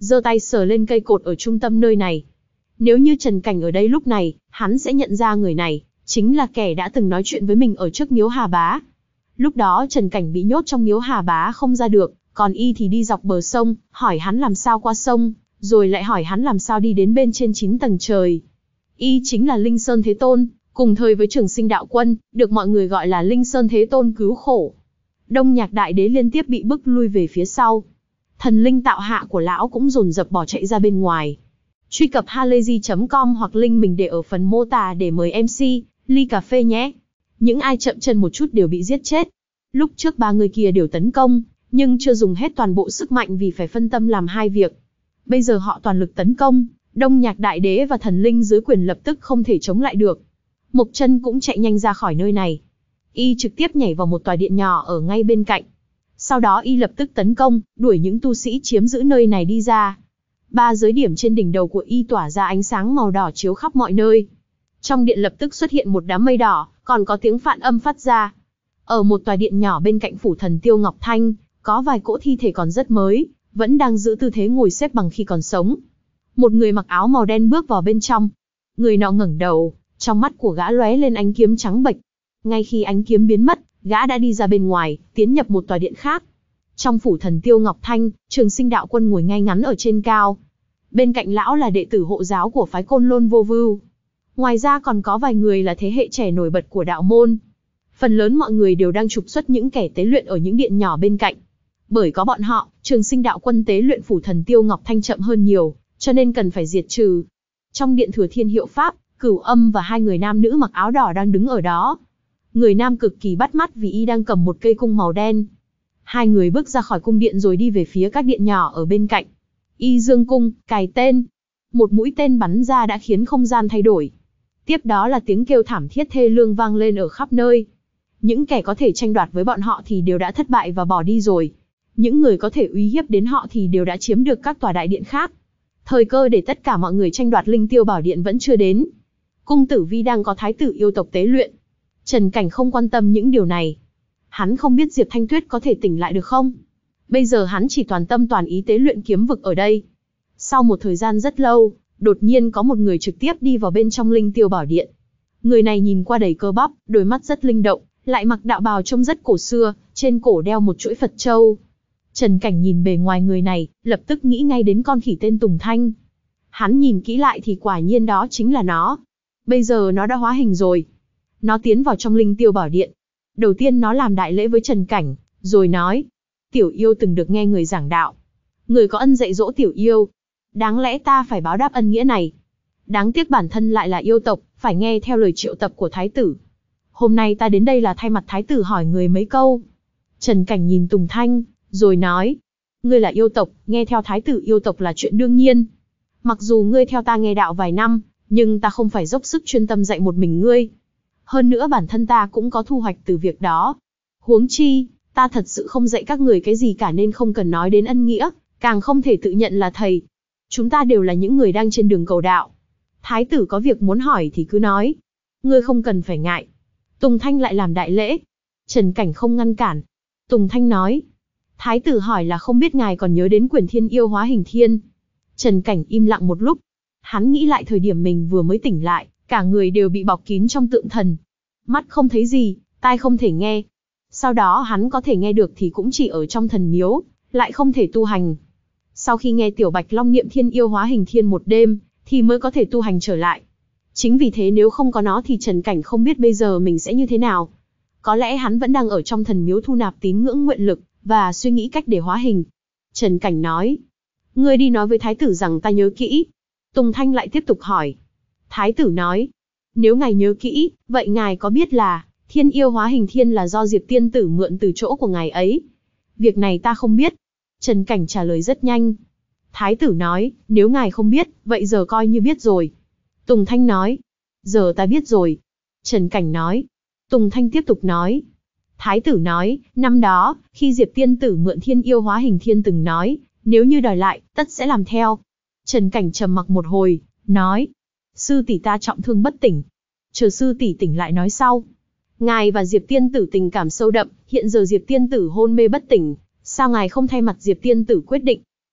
Speaker 1: giơ tay sờ lên cây cột ở trung tâm nơi này. Nếu như Trần Cảnh ở đây lúc này, hắn sẽ nhận ra người này, chính là kẻ đã từng nói chuyện với mình ở trước miếu Hà Bá. Lúc đó Trần Cảnh bị nhốt trong miếu Hà Bá không ra được, còn y thì đi dọc bờ sông, hỏi hắn làm sao qua sông, rồi lại hỏi hắn làm sao đi đến bên trên chín tầng trời. Y chính là Linh Sơn Thế Tôn, cùng thời với Trường Sinh Đạo Quân, được mọi người gọi là Linh Sơn Thế Tôn cứu khổ. Đông Nhạc Đại Đế liên tiếp bị bức lui về phía sau. Thần linh tạo hạ của lão cũng dồn dập bỏ chạy ra bên ngoài. Truy cập halayzi chấm com hoặc link mình để ở phần mô tả để mời em xê, ly cà phê nhé. Những ai chậm chân một chút đều bị giết chết. Lúc trước ba người kia đều tấn công, nhưng chưa dùng hết toàn bộ sức mạnh vì phải phân tâm làm hai việc. Bây giờ họ toàn lực tấn công, Đông Nhạc Đại Đế và thần linh dưới quyền lập tức không thể chống lại được. Mộc Chân cũng chạy nhanh ra khỏi nơi này. Y trực tiếp nhảy vào một tòa điện nhỏ ở ngay bên cạnh. Sau đó y lập tức tấn công, đuổi những tu sĩ chiếm giữ nơi này đi ra. Ba giới điểm trên đỉnh đầu của y tỏa ra ánh sáng màu đỏ chiếu khắp mọi nơi. Trong điện lập tức xuất hiện một đám mây đỏ, còn có tiếng phạn âm phát ra. Ở một tòa điện nhỏ bên cạnh phủ thần Tiêu Ngọc Thanh, có vài cỗ thi thể còn rất mới, vẫn đang giữ tư thế ngồi xếp bằng khi còn sống. Một người mặc áo màu đen bước vào bên trong. Người nọ ngẩng đầu, trong mắt của gã lóe lên ánh kiếm trắng bệch. Ngay khi ánh kiếm biến mất, gã đã đi ra bên ngoài, tiến nhập một tòa điện khác. Trong phủ thần Tiêu Ngọc Thanh, Trường Sinh Đạo Quân ngồi ngay ngắn ở trên cao. Bên cạnh lão là đệ tử hộ giáo của phái Côn Lôn Vô Vưu. Ngoài ra còn có vài người là thế hệ trẻ nổi bật của đạo môn. Phần lớn mọi người đều đang trục xuất những kẻ tế luyện ở những điện nhỏ bên cạnh. Bởi có bọn họ, Trường Sinh Đạo Quân tế luyện phủ thần Tiêu Ngọc Thanh chậm hơn nhiều, cho nên cần phải diệt trừ. Trong điện Thừa Thiên Hiệu Pháp, Cửu Âm và hai người nam nữ mặc áo đỏ đang đứng ở đó. Người nam cực kỳ bắt mắt vì y đang cầm một cây cung màu đen. Hai người bước ra khỏi cung điện rồi đi về phía các điện nhỏ ở bên cạnh. Y dương cung, cài tên. Một mũi tên bắn ra đã khiến không gian thay đổi. Tiếp đó là tiếng kêu thảm thiết thê lương vang lên ở khắp nơi. Những kẻ có thể tranh đoạt với bọn họ thì đều đã thất bại và bỏ đi rồi. Những người có thể uy hiếp đến họ thì đều đã chiếm được các tòa đại điện khác. Thời cơ để tất cả mọi người tranh đoạt Linh Tiêu Bảo Điện vẫn chưa đến. Cung Tử Vi đang có thái tử yêu tộc tế luyện. Trần Cảnh không quan tâm những điều này. Hắn không biết Diệp Thanh Tuyết có thể tỉnh lại được không. Bây giờ hắn chỉ toàn tâm toàn ý tế luyện kiếm vực ở đây. Sau một thời gian rất lâu, đột nhiên có một người trực tiếp đi vào bên trong Linh Tiêu Bảo Điện. Người này nhìn qua đầy cơ bắp, đôi mắt rất linh động, lại mặc đạo bào trông rất cổ xưa, trên cổ đeo một chuỗi Phật châu. Trần Cảnh nhìn bề ngoài người này, lập tức nghĩ ngay đến con khỉ tên Tùng Thanh. Hắn nhìn kỹ lại thì quả nhiên đó chính là nó. Bây giờ nó đã hóa hình rồi. Nó tiến vào trong Linh Tiêu Bảo Điện. Đầu tiên nó làm đại lễ với Trần Cảnh, rồi nói: Tiểu yêu từng được nghe người giảng đạo. Người có ân dạy dỗ tiểu yêu. Đáng lẽ ta phải báo đáp ân nghĩa này. Đáng tiếc bản thân lại là yêu tộc, phải nghe theo lời triệu tập của thái tử. Hôm nay ta đến đây là thay mặt thái tử hỏi người mấy câu. Trần Cảnh nhìn Tùng Thanh, rồi nói: Ngươi là yêu tộc, nghe theo thái tử yêu tộc là chuyện đương nhiên. Mặc dù ngươi theo ta nghe đạo vài năm, nhưng ta không phải dốc sức chuyên tâm dạy một mình ngươi. Hơn nữa bản thân ta cũng có thu hoạch từ việc đó. Huống chi, ta thật sự không dạy các người cái gì cả nên không cần nói đến ân nghĩa, càng không thể tự nhận là thầy. Chúng ta đều là những người đang trên đường cầu đạo. Thái tử có việc muốn hỏi thì cứ nói. Ngươi không cần phải ngại. Tùng Thanh lại làm đại lễ. Trần Cảnh không ngăn cản. Tùng Thanh nói: Thái tử hỏi là không biết ngài còn nhớ đến Quyền Thiên Yêu Hóa Hình Thiên. Trần Cảnh im lặng một lúc. Hắn nghĩ lại thời điểm mình vừa mới tỉnh lại, cả người đều bị bọc kín trong tượng thần. Mắt không thấy gì, tai không thể nghe. Sau đó hắn có thể nghe được thì cũng chỉ ở trong thần miếu, lại không thể tu hành. Sau khi nghe Tiểu Bạch Long niệm Thiên Yêu Hóa Hình Thiên một đêm, thì mới có thể tu hành trở lại. Chính vì thế nếu không có nó thì Trần Cảnh không biết bây giờ mình sẽ như thế nào. Có lẽ hắn vẫn đang ở trong thần miếu thu nạp tín ngưỡng nguyện lực, và suy nghĩ cách để hóa hình. Trần Cảnh nói: Ngươi đi nói với thái tử rằng ta nhớ kỹ. Tùng Thanh lại tiếp tục hỏi. Thái tử nói: Nếu ngài nhớ kỹ, vậy ngài có biết là Thiên Yêu Hóa Hình Thiên là do Diệp Tiên Tử mượn từ chỗ của ngài ấy? Việc này ta không biết. Trần Cảnh trả lời rất nhanh. Thái tử nói: Nếu ngài không biết, vậy giờ coi như biết rồi. Tùng Thanh nói: Giờ ta biết rồi. Trần Cảnh nói. Tùng Thanh tiếp tục nói. Thái tử nói: Năm đó, khi Diệp Tiên Tử mượn Thiên Yêu Hóa Hình Thiên từng nói, nếu như đòi lại, tất sẽ làm theo. Trần Cảnh trầm mặc một hồi, nói: Sư tỷ ta trọng thương bất tỉnh. Chờ sư tỷ tỉnh lại nói sau. Ngài và Diệp Tiên Tử tình cảm sâu đậm, hiện giờ Diệp Tiên Tử hôn mê bất tỉnh, sao ngài không thay mặt Diệp Tiên Tử quyết định?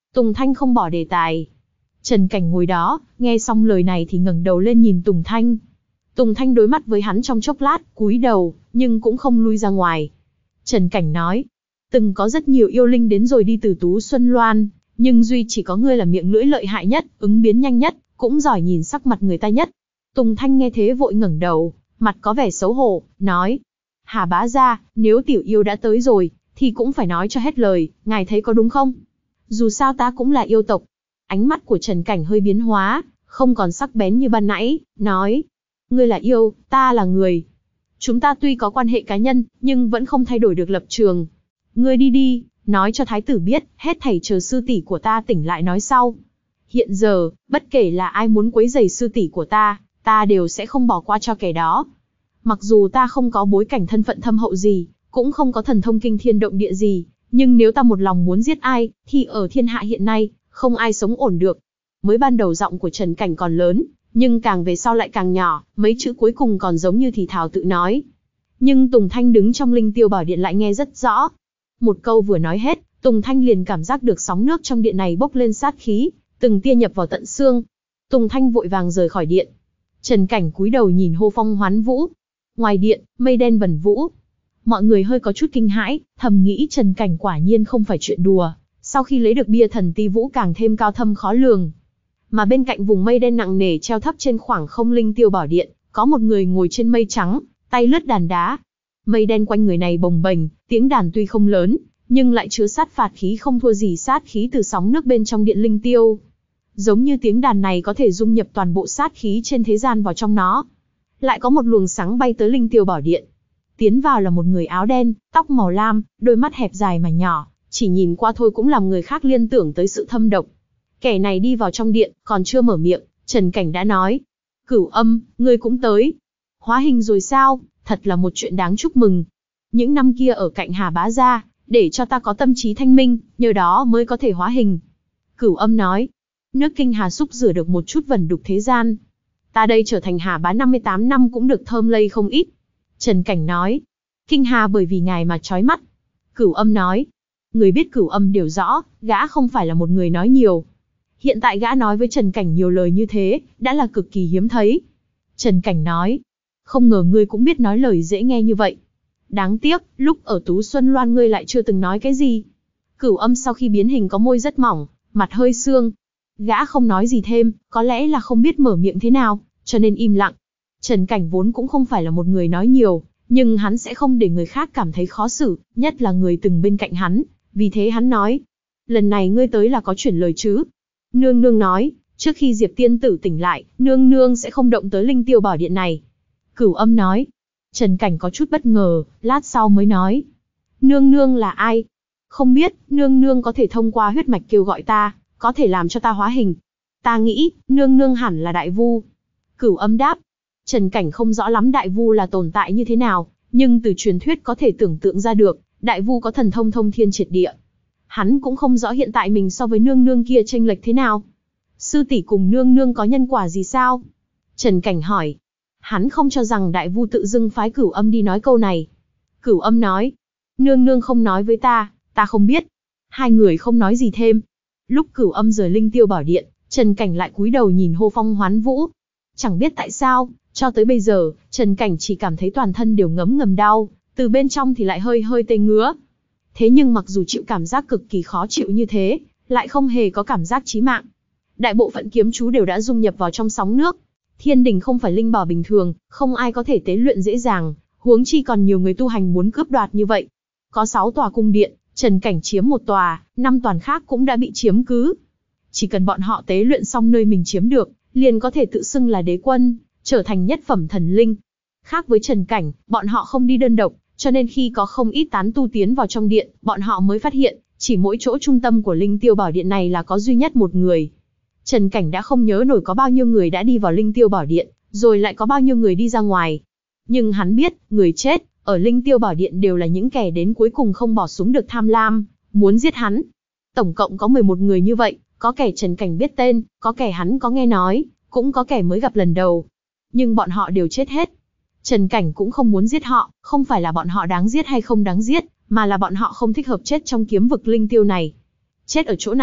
Speaker 1: Tùng Thanh không bỏ đề tài. Trần Cảnh ngồi đó, nghe xong lời này thì ngẩng đầu lên nhìn Tùng Thanh. Tùng Thanh đối mắt với hắn trong chốc lát, cúi đầu, nhưng cũng không lui ra ngoài. Trần Cảnh nói, từng có rất nhiều yêu linh đến rồi đi từ Tú Xuân Loan, nhưng duy chỉ có ngươi là miệng lưỡi lợi hại nhất, ứng biến nhanh nhất, cũng giỏi nhìn sắc mặt người ta nhất. Tùng Thanh nghe thế vội ngẩng đầu, mặt có vẻ xấu hổ, nói, Hà bá gia, nếu tiểu yêu đã tới rồi, thì cũng phải nói cho hết lời, ngài thấy có đúng không? Dù sao ta cũng là yêu tộc. Ánh mắt của Trần Cảnh hơi biến hóa, không còn sắc bén như ban nãy, nói, ngươi là yêu, ta là người. Chúng ta tuy có quan hệ cá nhân, nhưng vẫn không thay đổi được lập trường. Ngươi đi đi, nói cho thái tử biết, hết thảy chờ sư tỷ của ta tỉnh lại nói sau. Hiện giờ, bất kể là ai muốn quấy rầy sư tỷ của ta, ta đều sẽ không bỏ qua cho kẻ đó. Mặc dù ta không có bối cảnh thân phận thâm hậu gì, cũng không có thần thông kinh thiên động địa gì, nhưng nếu ta một lòng muốn giết ai, thì ở thiên hạ hiện nay, không ai sống ổn được. Mới ban đầu giọng của Trần Cảnh còn lớn, nhưng càng về sau lại càng nhỏ, mấy chữ cuối cùng còn giống như thì thào tự nói. Nhưng Tùng Thanh đứng trong Linh Tiêu Bảo Điện lại nghe rất rõ. Một câu vừa nói hết, Tùng Thanh liền cảm giác được sóng nước trong điện này bốc lên sát khí, từng tia nhập vào tận xương. Tùng Thanh vội vàng rời khỏi điện. Trần Cảnh cúi đầu nhìn hô phong hoán vũ. Ngoài điện, mây đen vần vũ. Mọi người hơi có chút kinh hãi, thầm nghĩ Trần Cảnh quả nhiên không phải chuyện đùa. Sau khi lấy được bia thần ti vũ càng thêm cao thâm khó lường. Mà bên cạnh vùng mây đen nặng nề treo thấp trên khoảng không Linh Tiêu Bảo Điện, có một người ngồi trên mây trắng, tay lướt đàn đá. Mây đen quanh người này bồng bềnh, tiếng đàn tuy không lớn, nhưng lại chứa sát phạt khí không thua gì sát khí từ sóng nước bên trong điện Linh Tiêu. Giống như tiếng đàn này có thể dung nhập toàn bộ sát khí trên thế gian vào trong nó. Lại có một luồng sáng bay tới Linh Tiêu Bảo Điện. Tiến vào là một người áo đen, tóc màu lam, đôi mắt hẹp dài mà nhỏ, chỉ nhìn qua thôi cũng làm người khác liên tưởng tới sự thâm độc. Kẻ này đi vào trong điện, còn chưa mở miệng, Trần Cảnh đã nói, Cửu Âm, ngươi cũng tới. Hóa hình rồi sao, thật là một chuyện đáng chúc mừng. Những năm kia ở cạnh Hà bá gia, để cho ta có tâm trí thanh minh, nhờ đó mới có thể hóa hình. Cửu Âm nói, nước Kinh Hà xúc rửa được một chút vẩn đục thế gian. Ta đây trở thành Hà bá năm mươi tám năm cũng được thơm lây không ít. Trần Cảnh nói, Kinh Hà bởi vì ngài mà chói mắt. Cửu Âm nói, người biết Cửu Âm đều rõ, gã không phải là một người nói nhiều. Hiện tại gã nói với Trần Cảnh nhiều lời như thế, đã là cực kỳ hiếm thấy. Trần Cảnh nói, không ngờ ngươi cũng biết nói lời dễ nghe như vậy. Đáng tiếc, lúc ở Tú Xuân Loan ngươi lại chưa từng nói cái gì. Cửu Âm sau khi biến hình có môi rất mỏng, mặt hơi xương. Gã không nói gì thêm, có lẽ là không biết mở miệng thế nào, cho nên im lặng. Trần Cảnh vốn cũng không phải là một người nói nhiều, nhưng hắn sẽ không để người khác cảm thấy khó xử, nhất là người từng bên cạnh hắn. Vì thế hắn nói, lần này ngươi tới là có chuyển lời chứ? Nương nương nói, trước khi Diệp tiên tử tỉnh lại, nương nương sẽ không động tới Linh Tiêu Bảo Điện này. Cửu Âm nói. Trần Cảnh có chút bất ngờ, lát sau mới nói, nương nương là ai? Không biết, nương nương có thể thông qua huyết mạch kêu gọi ta, có thể làm cho ta hóa hình. Ta nghĩ, nương nương hẳn là Đại Vu. Cửu Âm đáp. Trần Cảnh không rõ lắm Đại Vu là tồn tại như thế nào, nhưng từ truyền thuyết có thể tưởng tượng ra được, Đại Vu có thần thông thông thiên triệt địa. Hắn cũng không rõ hiện tại mình so với nương nương kia chênh lệch thế nào. Sư tỷ cùng nương nương có nhân quả gì sao? Trần Cảnh hỏi. Hắn không cho rằng Đại Vu tự dưng phái Cửu Âm đi nói câu này. Cửu Âm nói. Nương nương không nói với ta, ta không biết. Hai người không nói gì thêm. Lúc Cửu Âm rời Linh Tiêu Bảo Điện, Trần Cảnh lại cúi đầu nhìn hô phong hoán vũ. Chẳng biết tại sao, cho tới bây giờ, Trần Cảnh chỉ cảm thấy toàn thân đều ngấm ngầm đau, từ bên trong thì lại hơi hơi tê ngứa. Thế nhưng mặc dù chịu cảm giác cực kỳ khó chịu như thế, lại không hề có cảm giác chí mạng. Đại bộ phận kiếm chú đều đã dung nhập vào trong sóng nước. Thiên đình không phải linh bảo bình thường, không ai có thể tế luyện dễ dàng, huống chi còn nhiều người tu hành muốn cướp đoạt như vậy. Có sáu tòa cung điện, Trần Cảnh chiếm một tòa, năm toàn khác cũng đã bị chiếm cứ. Chỉ cần bọn họ tế luyện xong nơi mình chiếm được, liền có thể tự xưng là đế quân, trở thành nhất phẩm thần linh. Khác với Trần Cảnh, bọn họ không đi đơn độc, cho nên khi có không ít tán tu tiến vào trong điện, bọn họ mới phát hiện, chỉ mỗi chỗ trung tâm của Linh Tiêu Bảo Điện này là có duy nhất một người. Trần Cảnh đã không nhớ nổi có bao nhiêu người đã đi vào Linh Tiêu Bảo Điện, rồi lại có bao nhiêu người đi ra ngoài. Nhưng hắn biết, người chết, ở Linh Tiêu Bảo Điện đều là những kẻ đến cuối cùng không bỏ xuống được tham lam, muốn giết hắn. Tổng cộng có mười một người như vậy, có kẻ Trần Cảnh biết tên, có kẻ hắn có nghe nói, cũng có kẻ mới gặp lần đầu. Nhưng bọn họ đều chết hết. Trần Cảnh cũng không muốn giết họ, không phải là bọn họ đáng giết hay không đáng giết, mà là bọn họ không thích hợp chết trong kiếm vực Linh Tiêu này. Chết ở chỗ này, sẽ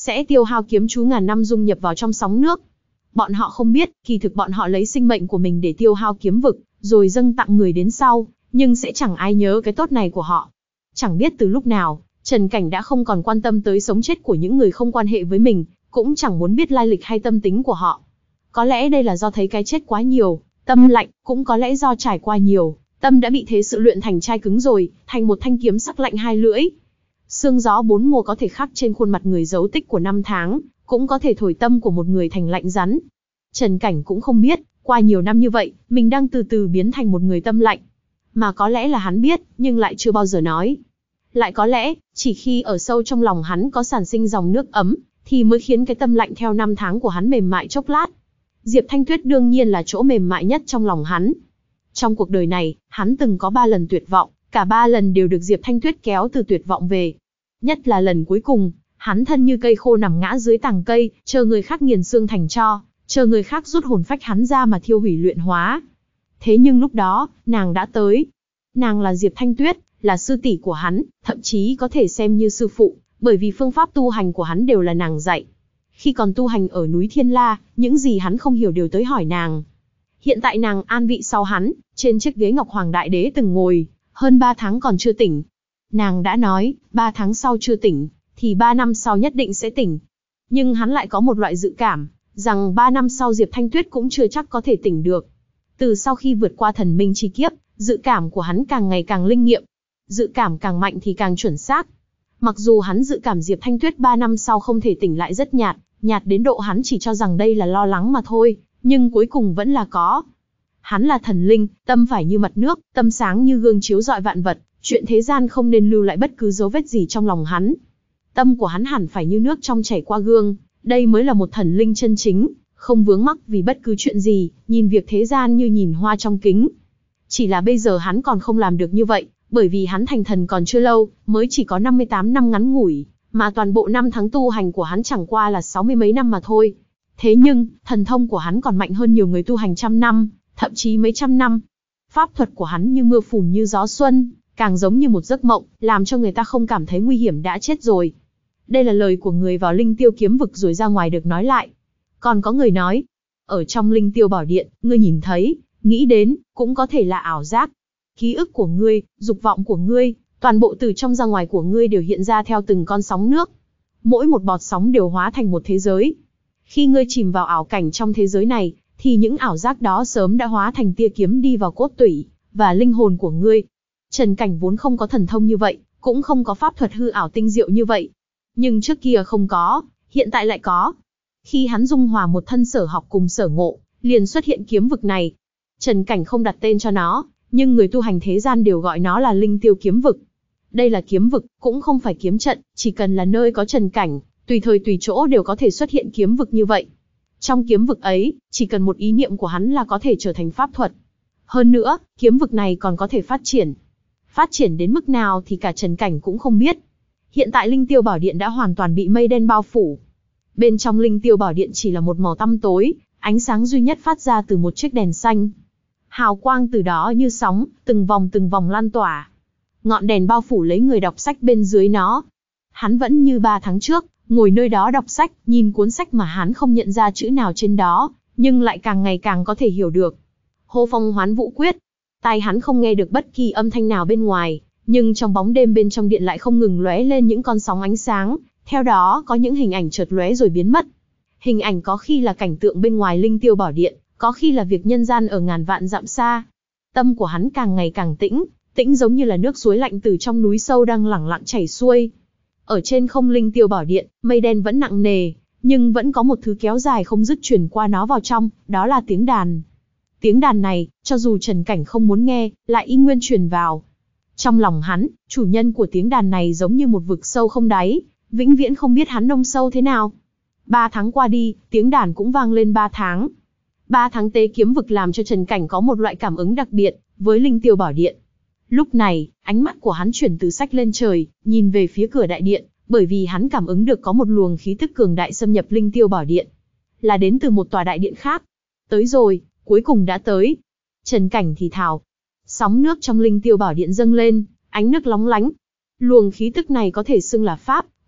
Speaker 1: sẽ tiêu hao kiếm chú ngàn năm dung nhập vào trong sóng nước. Bọn họ không biết, kỳ thực bọn họ lấy sinh mệnh của mình để tiêu hao kiếm vực, rồi dâng tặng người đến sau, nhưng sẽ chẳng ai nhớ cái tốt này của họ. Chẳng biết từ lúc nào, Trần Cảnh đã không còn quan tâm tới sống chết của những người không quan hệ với mình, cũng chẳng muốn biết lai lịch hay tâm tính của họ. Có lẽ đây là do thấy cái chết quá nhiều, tâm lạnh, cũng có lẽ do trải qua nhiều, tâm đã bị thế sự luyện thành chai cứng rồi, thành một thanh kiếm sắc lạnh hai lưỡi. Sương gió bốn mùa có thể khắc trên khuôn mặt người dấu tích của năm tháng, cũng có thể thổi tâm của một người thành lạnh rắn. Trần Cảnh cũng không biết, qua nhiều năm như vậy, mình đang từ từ biến thành một người tâm lạnh. Mà có lẽ là hắn biết, nhưng lại chưa bao giờ nói. Lại có lẽ, chỉ khi ở sâu trong lòng hắn có sản sinh dòng nước ấm, thì mới khiến cái tâm lạnh theo năm tháng của hắn mềm mại chốc lát. Diệp Thanh Tuyết đương nhiên là chỗ mềm mại nhất trong lòng hắn. Trong cuộc đời này, hắn từng có ba lần tuyệt vọng, cả ba lần đều được Diệp Thanh Tuyết kéo từ tuyệt vọng về. Nhất là lần cuối cùng, hắn thân như cây khô nằm ngã dưới tàng cây, chờ người khác nghiền xương thành tro, chờ người khác rút hồn phách hắn ra mà thiêu hủy luyện hóa. Thế nhưng lúc đó, nàng đã tới. Nàng là Diệp Thanh Tuyết, là sư tỷ của hắn, thậm chí có thể xem như sư phụ, bởi vì phương pháp tu hành của hắn đều là nàng dạy. Khi còn tu hành ở núi Thiên La, những gì hắn không hiểu đều tới hỏi nàng. Hiện tại nàng an vị sau hắn, trên chiếc ghế ngọc hoàng đại đế từng ngồi, hơn ba tháng còn chưa tỉnh. Nàng đã nói, ba tháng sau chưa tỉnh, thì ba năm sau nhất định sẽ tỉnh. Nhưng hắn lại có một loại dự cảm, rằng ba năm sau Diệp Thanh Tuyết cũng chưa chắc có thể tỉnh được. Từ sau khi vượt qua thần minh chi kiếp, dự cảm của hắn càng ngày càng linh nghiệm. Dự cảm càng mạnh thì càng chuẩn xác. Mặc dù hắn dự cảm Diệp Thanh Tuyết ba năm sau không thể tỉnh lại rất nhạt, nhạt đến độ hắn chỉ cho rằng đây là lo lắng mà thôi, nhưng cuối cùng vẫn là có. Hắn là thần linh, tâm phải như mặt nước, tâm sáng như gương chiếu rọi vạn vật, chuyện thế gian không nên lưu lại bất cứ dấu vết gì trong lòng hắn. Tâm của hắn hẳn phải như nước trong chảy qua gương, đây mới là một thần linh chân chính, không vướng mắc vì bất cứ chuyện gì, nhìn việc thế gian như nhìn hoa trong kính. Chỉ là bây giờ hắn còn không làm được như vậy, bởi vì hắn thành thần còn chưa lâu, mới chỉ có năm mươi tám năm ngắn ngủi, mà toàn bộ năm tháng tu hành của hắn chẳng qua là sáu mươi mấy năm mà thôi. Thế nhưng, thần thông của hắn còn mạnh hơn nhiều người tu hành trăm năm, thậm chí mấy trăm năm. Pháp thuật của hắn như mưa phùn như gió xuân, càng giống như một giấc mộng, làm cho người ta không cảm thấy nguy hiểm đã chết rồi. Đây là lời của người vào Linh Tiêu kiếm vực rồi ra ngoài được nói lại. Còn có người nói, ở trong Linh Tiêu bảo điện, ngươi nhìn thấy, nghĩ đến, cũng có thể là ảo giác. Ký ức của ngươi, dục vọng của ngươi, toàn bộ từ trong ra ngoài của ngươi đều hiện ra theo từng con sóng nước. Mỗi một bọt sóng đều hóa thành một thế giới. Khi ngươi chìm vào ảo cảnh trong thế giới này, thì những ảo giác đó sớm đã hóa thành tia kiếm đi vào cốt tủy và linh hồn của ngươi. Trần Cảnh vốn không có thần thông như vậy, cũng không có pháp thuật hư ảo tinh diệu như vậy. Nhưng trước kia không có, hiện tại lại có. Khi hắn dung hòa một thân sở học cùng sở ngộ, liền xuất hiện kiếm vực này. Trần Cảnh không đặt tên cho nó, nhưng người tu hành thế gian đều gọi nó là Linh Tiêu kiếm vực. Đây là kiếm vực, cũng không phải kiếm trận, chỉ cần là nơi có Trần Cảnh, tùy thời tùy chỗ đều có thể xuất hiện kiếm vực như vậy. Trong kiếm vực ấy, chỉ cần một ý niệm của hắn là có thể trở thành pháp thuật. Hơn nữa, kiếm vực này còn có thể phát triển. Phát triển đến mức nào thì cả Trần Cảnh cũng không biết. Hiện tại Linh Tiêu Bảo Điện đã hoàn toàn bị mây đen bao phủ. Bên trong Linh Tiêu Bảo Điện chỉ là một màu tăm tối, ánh sáng duy nhất phát ra từ một chiếc đèn xanh. Hào quang từ đó như sóng, từng vòng từng vòng lan tỏa. Ngọn đèn bao phủ lấy người đọc sách bên dưới nó. Hắn vẫn như ba tháng trước, ngồi nơi đó đọc sách, nhìn cuốn sách mà hắn không nhận ra chữ nào trên đó, nhưng lại càng ngày càng có thể hiểu được. Hô phong hoán vũ quyết. Tai hắn không nghe được bất kỳ âm thanh nào bên ngoài, nhưng trong bóng đêm bên trong điện lại không ngừng lóe lên những con sóng ánh sáng, theo đó có những hình ảnh chợt lóe rồi biến mất. Hình ảnh có khi là cảnh tượng bên ngoài Linh Tiêu Bảo Điện, có khi là việc nhân gian ở ngàn vạn dặm xa. Tâm của hắn càng ngày càng tĩnh, tĩnh giống như là nước suối lạnh từ trong núi sâu đang lẳng lặng chảy xuôi. Ở trên không Linh Tiêu Bảo Điện, mây đen vẫn nặng nề, nhưng vẫn có một thứ kéo dài không dứt truyền qua nó vào trong, đó là tiếng đàn. Tiếng đàn này, cho dù Trần Cảnh không muốn nghe, lại y nguyên truyền vào. Trong lòng hắn, chủ nhân của tiếng đàn này giống như một vực sâu không đáy, vĩnh viễn không biết hắn nông sâu thế nào. Ba tháng qua đi, tiếng đàn cũng vang lên ba tháng. Ba tháng tế kiếm vực làm cho Trần Cảnh có một loại cảm ứng đặc biệt với Linh Tiêu Bảo Điện. Lúc này, ánh mắt của hắn chuyển từ sách lên trời, nhìn về phía cửa đại điện, bởi vì hắn cảm ứng được có một luồng khí tức cường đại xâm nhập Linh Tiêu Bảo Điện. Là đến từ một tòa đại điện khác. Tới rồi, cuối cùng đã tới. Trần Cảnh thì thào. Sóng nước trong Linh Tiêu Bảo Điện dâng lên, ánh nước lóng lánh. Luồng khí tức này có thể xưng là pháp,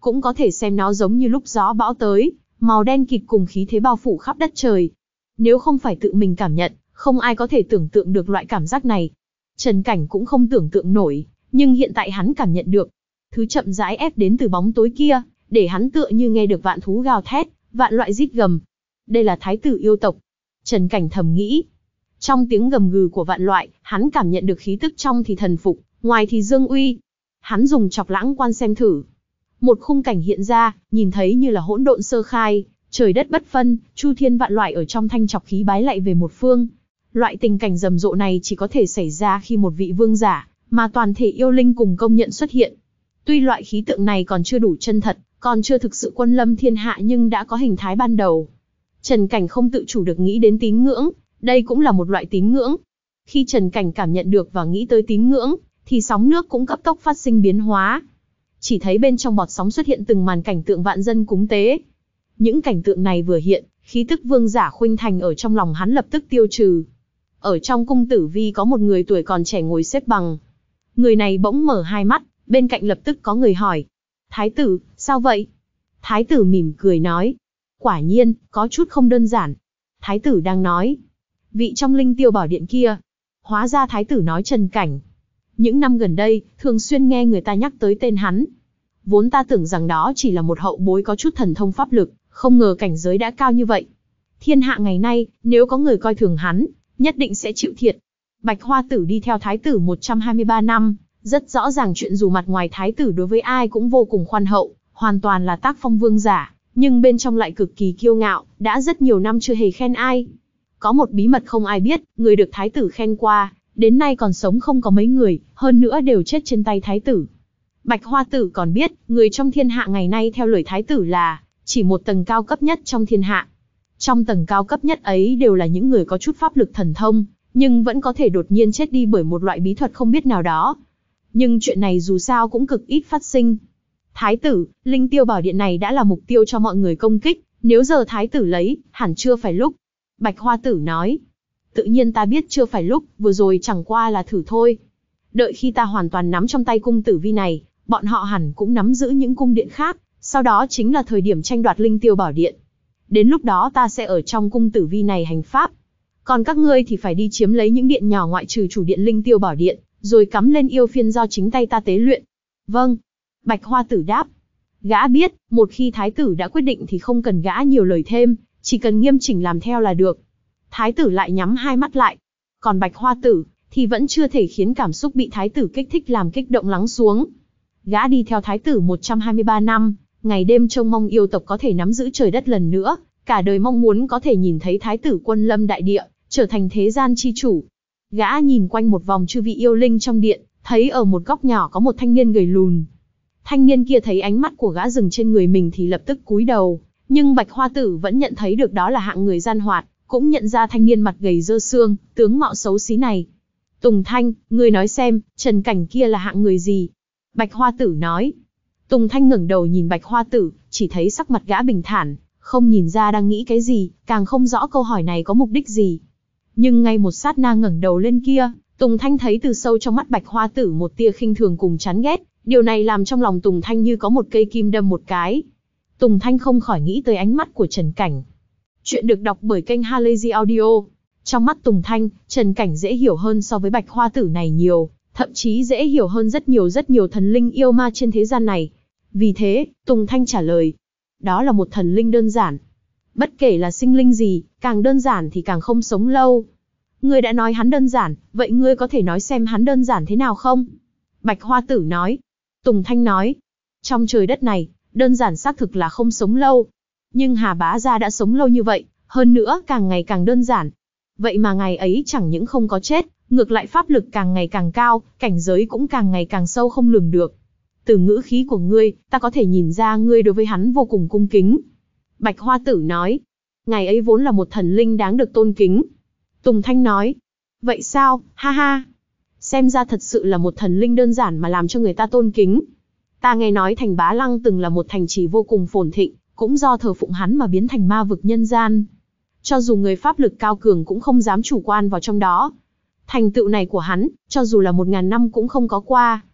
Speaker 1: cũng có thể xem nó giống như lúc gió bão tới, màu đen kịt cùng khí thế bao phủ khắp đất trời. Nếu không phải tự mình cảm nhận, không ai có thể tưởng tượng được loại cảm giác này. Trần Cảnh cũng không tưởng tượng nổi, nhưng hiện tại hắn cảm nhận được. Thứ chậm rãi ép đến từ bóng tối kia, để hắn tựa như nghe được vạn thú gào thét, vạn loại rít gầm. Đây là thái tử yêu tộc. Trần Cảnh thầm nghĩ. Trong tiếng gầm gừ của vạn loại, hắn cảm nhận được khí tức trong thì thần phục, ngoài thì dương uy. Hắn dùng chọc lãng quan xem thử. Một khung cảnh hiện ra, nhìn thấy như là hỗn độn sơ khai, trời đất bất phân, chu thiên vạn loại ở trong thanh chọc khí bái lạy về một phương. Loại tình cảnh rầm rộ này chỉ có thể xảy ra khi một vị vương giả, mà toàn thể yêu linh cùng công nhận xuất hiện. Tuy loại khí tượng này còn chưa đủ chân thật, còn chưa thực sự quân lâm thiên hạ nhưng đã có hình thái ban đầu. Trần Cảnh không tự chủ được nghĩ đến tín ngưỡng, đây cũng là một loại tín ngưỡng. Khi Trần Cảnh cảm nhận được và nghĩ tới tín ngưỡng, thì sóng nước cũng cấp tốc phát sinh biến hóa. Chỉ thấy bên trong bọt sóng xuất hiện từng màn cảnh tượng vạn dân cúng tế. Những cảnh tượng này vừa hiện, khí tức vương giả khuynh thành ở trong lòng hắn lập tức tiêu trừ. Ở trong cung tử vi có một người tuổi còn trẻ ngồi xếp bằng. Người này bỗng mở hai mắt, bên cạnh lập tức có người hỏi. Thái tử, sao vậy? Thái tử mỉm cười nói. Quả nhiên, có chút không đơn giản. Thái tử đang nói. Vị trong linh tiêu bảo điện kia. Hóa ra thái tử nói Trần Cảnh. Những năm gần đây, thường xuyên nghe người ta nhắc tới tên hắn. Vốn ta tưởng rằng đó chỉ là một hậu bối có chút thần thông pháp lực, không ngờ cảnh giới đã cao như vậy. Thiên hạ ngày nay, nếu có người coi thường hắn, nhất định sẽ chịu thiệt. Bạch Hoa Tử đi theo thái tử một trăm hai mươi ba năm, rất rõ ràng chuyện dù mặt ngoài thái tử đối với ai cũng vô cùng khoan hậu, hoàn toàn là tác phong vương giả, nhưng bên trong lại cực kỳ kiêu ngạo, đã rất nhiều năm chưa hề khen ai. Có một bí mật không ai biết, người được thái tử khen qua, đến nay còn sống không có mấy người, hơn nữa đều chết trên tay thái tử. Bạch Hoa Tử còn biết, người trong thiên hạ ngày nay theo lời thái tử là chỉ một tầng cao cấp nhất trong thiên hạ. Trong tầng cao cấp nhất ấy đều là những người có chút pháp lực thần thông, nhưng vẫn có thể đột nhiên chết đi bởi một loại bí thuật không biết nào đó. Nhưng chuyện này dù sao cũng cực ít phát sinh. Thái tử, linh tiêu bảo điện này đã là mục tiêu cho mọi người công kích, nếu giờ thái tử lấy, hẳn chưa phải lúc. Bạch Hoa Tử nói. Tự nhiên ta biết chưa phải lúc, vừa rồi chẳng qua là thử thôi. Đợi khi ta hoàn toàn nắm trong tay cung tử vi này, bọn họ hẳn cũng nắm giữ những cung điện khác, sau đó chính là thời điểm tranh đoạt linh tiêu bảo điện. Đến lúc đó ta sẽ ở trong cung tử vi này hành pháp. Còn các ngươi thì phải đi chiếm lấy những điện nhỏ ngoại trừ chủ điện linh tiêu bảo điện, rồi cắm lên yêu phiên do chính tay ta tế luyện. Vâng. Bạch Hoa Tử đáp. Gã biết, một khi thái tử đã quyết định thì không cần gã nhiều lời thêm, chỉ cần nghiêm chỉnh làm theo là được. Thái tử lại nhắm hai mắt lại. Còn Bạch Hoa Tử, thì vẫn chưa thể khiến cảm xúc bị thái tử kích thích làm kích động lắng xuống. Gã đi theo thái tử một trăm hai mươi ba năm, ngày đêm trông mong yêu tộc có thể nắm giữ trời đất lần nữa, cả đời mong muốn có thể nhìn thấy thái tử quân lâm đại địa, trở thành thế gian chi chủ. Gã nhìn quanh một vòng chư vị yêu linh trong điện, thấy ở một góc nhỏ có một thanh niên gầy lùn. Thanh niên kia thấy ánh mắt của gã dừng trên người mình thì lập tức cúi đầu, nhưng Bạch Hoa Tử vẫn nhận thấy được đó là hạng người gian hoạt, cũng nhận ra thanh niên mặt gầy dơ xương, tướng mạo xấu xí này. Tùng Thanh, ngươi nói xem, Trần Cảnh kia là hạng người gì? Bạch Hoa Tử nói. Tùng Thanh ngẩng đầu nhìn Bạch Hoa Tử, chỉ thấy sắc mặt gã bình thản, không nhìn ra đang nghĩ cái gì, càng không rõ câu hỏi này có mục đích gì. Nhưng ngay một sát na ngẩng đầu lên kia, Tùng Thanh thấy từ sâu trong mắt Bạch Hoa Tử một tia khinh thường cùng chán ghét, điều này làm trong lòng Tùng Thanh như có một cây kim đâm một cái. Tùng Thanh không khỏi nghĩ tới ánh mắt của Trần Cảnh. Chuyện được đọc bởi kênh Halazy Audio. Trong mắt Tùng Thanh, Trần Cảnh dễ hiểu hơn so với Bạch Hoa Tử này nhiều, thậm chí dễ hiểu hơn rất nhiều rất nhiều thần linh yêu ma trên thế gian này. Vì thế, Tùng Thanh trả lời. Đó là một thần linh đơn giản. Bất kể là sinh linh gì, càng đơn giản thì càng không sống lâu. Ngươi đã nói hắn đơn giản, vậy ngươi có thể nói xem hắn đơn giản thế nào không? Bạch Hoa Tử nói. Tùng Thanh nói. Trong trời đất này, đơn giản xác thực là không sống lâu. Nhưng Hà Bá Gia đã sống lâu như vậy, hơn nữa càng ngày càng đơn giản. Vậy mà ngày ấy chẳng những không có chết, ngược lại pháp lực càng ngày càng cao, cảnh giới cũng càng ngày càng sâu không lường được. Từ ngữ khí của ngươi, ta có thể nhìn ra ngươi đối với hắn vô cùng cung kính. Bạch Hoa Tử nói. Ngày ấy vốn là một thần linh đáng được tôn kính. Tùng Thanh nói. Vậy sao, ha ha. Xem ra thật sự là một thần linh đơn giản mà làm cho người ta tôn kính. Ta nghe nói thành Bá Lăng từng là một thành trì vô cùng phồn thịnh, cũng do thờ phụng hắn mà biến thành ma vực nhân gian. Cho dù người pháp lực cao cường cũng không dám chủ quan vào trong đó. Thành tựu này của hắn, cho dù là một ngàn năm cũng không có qua.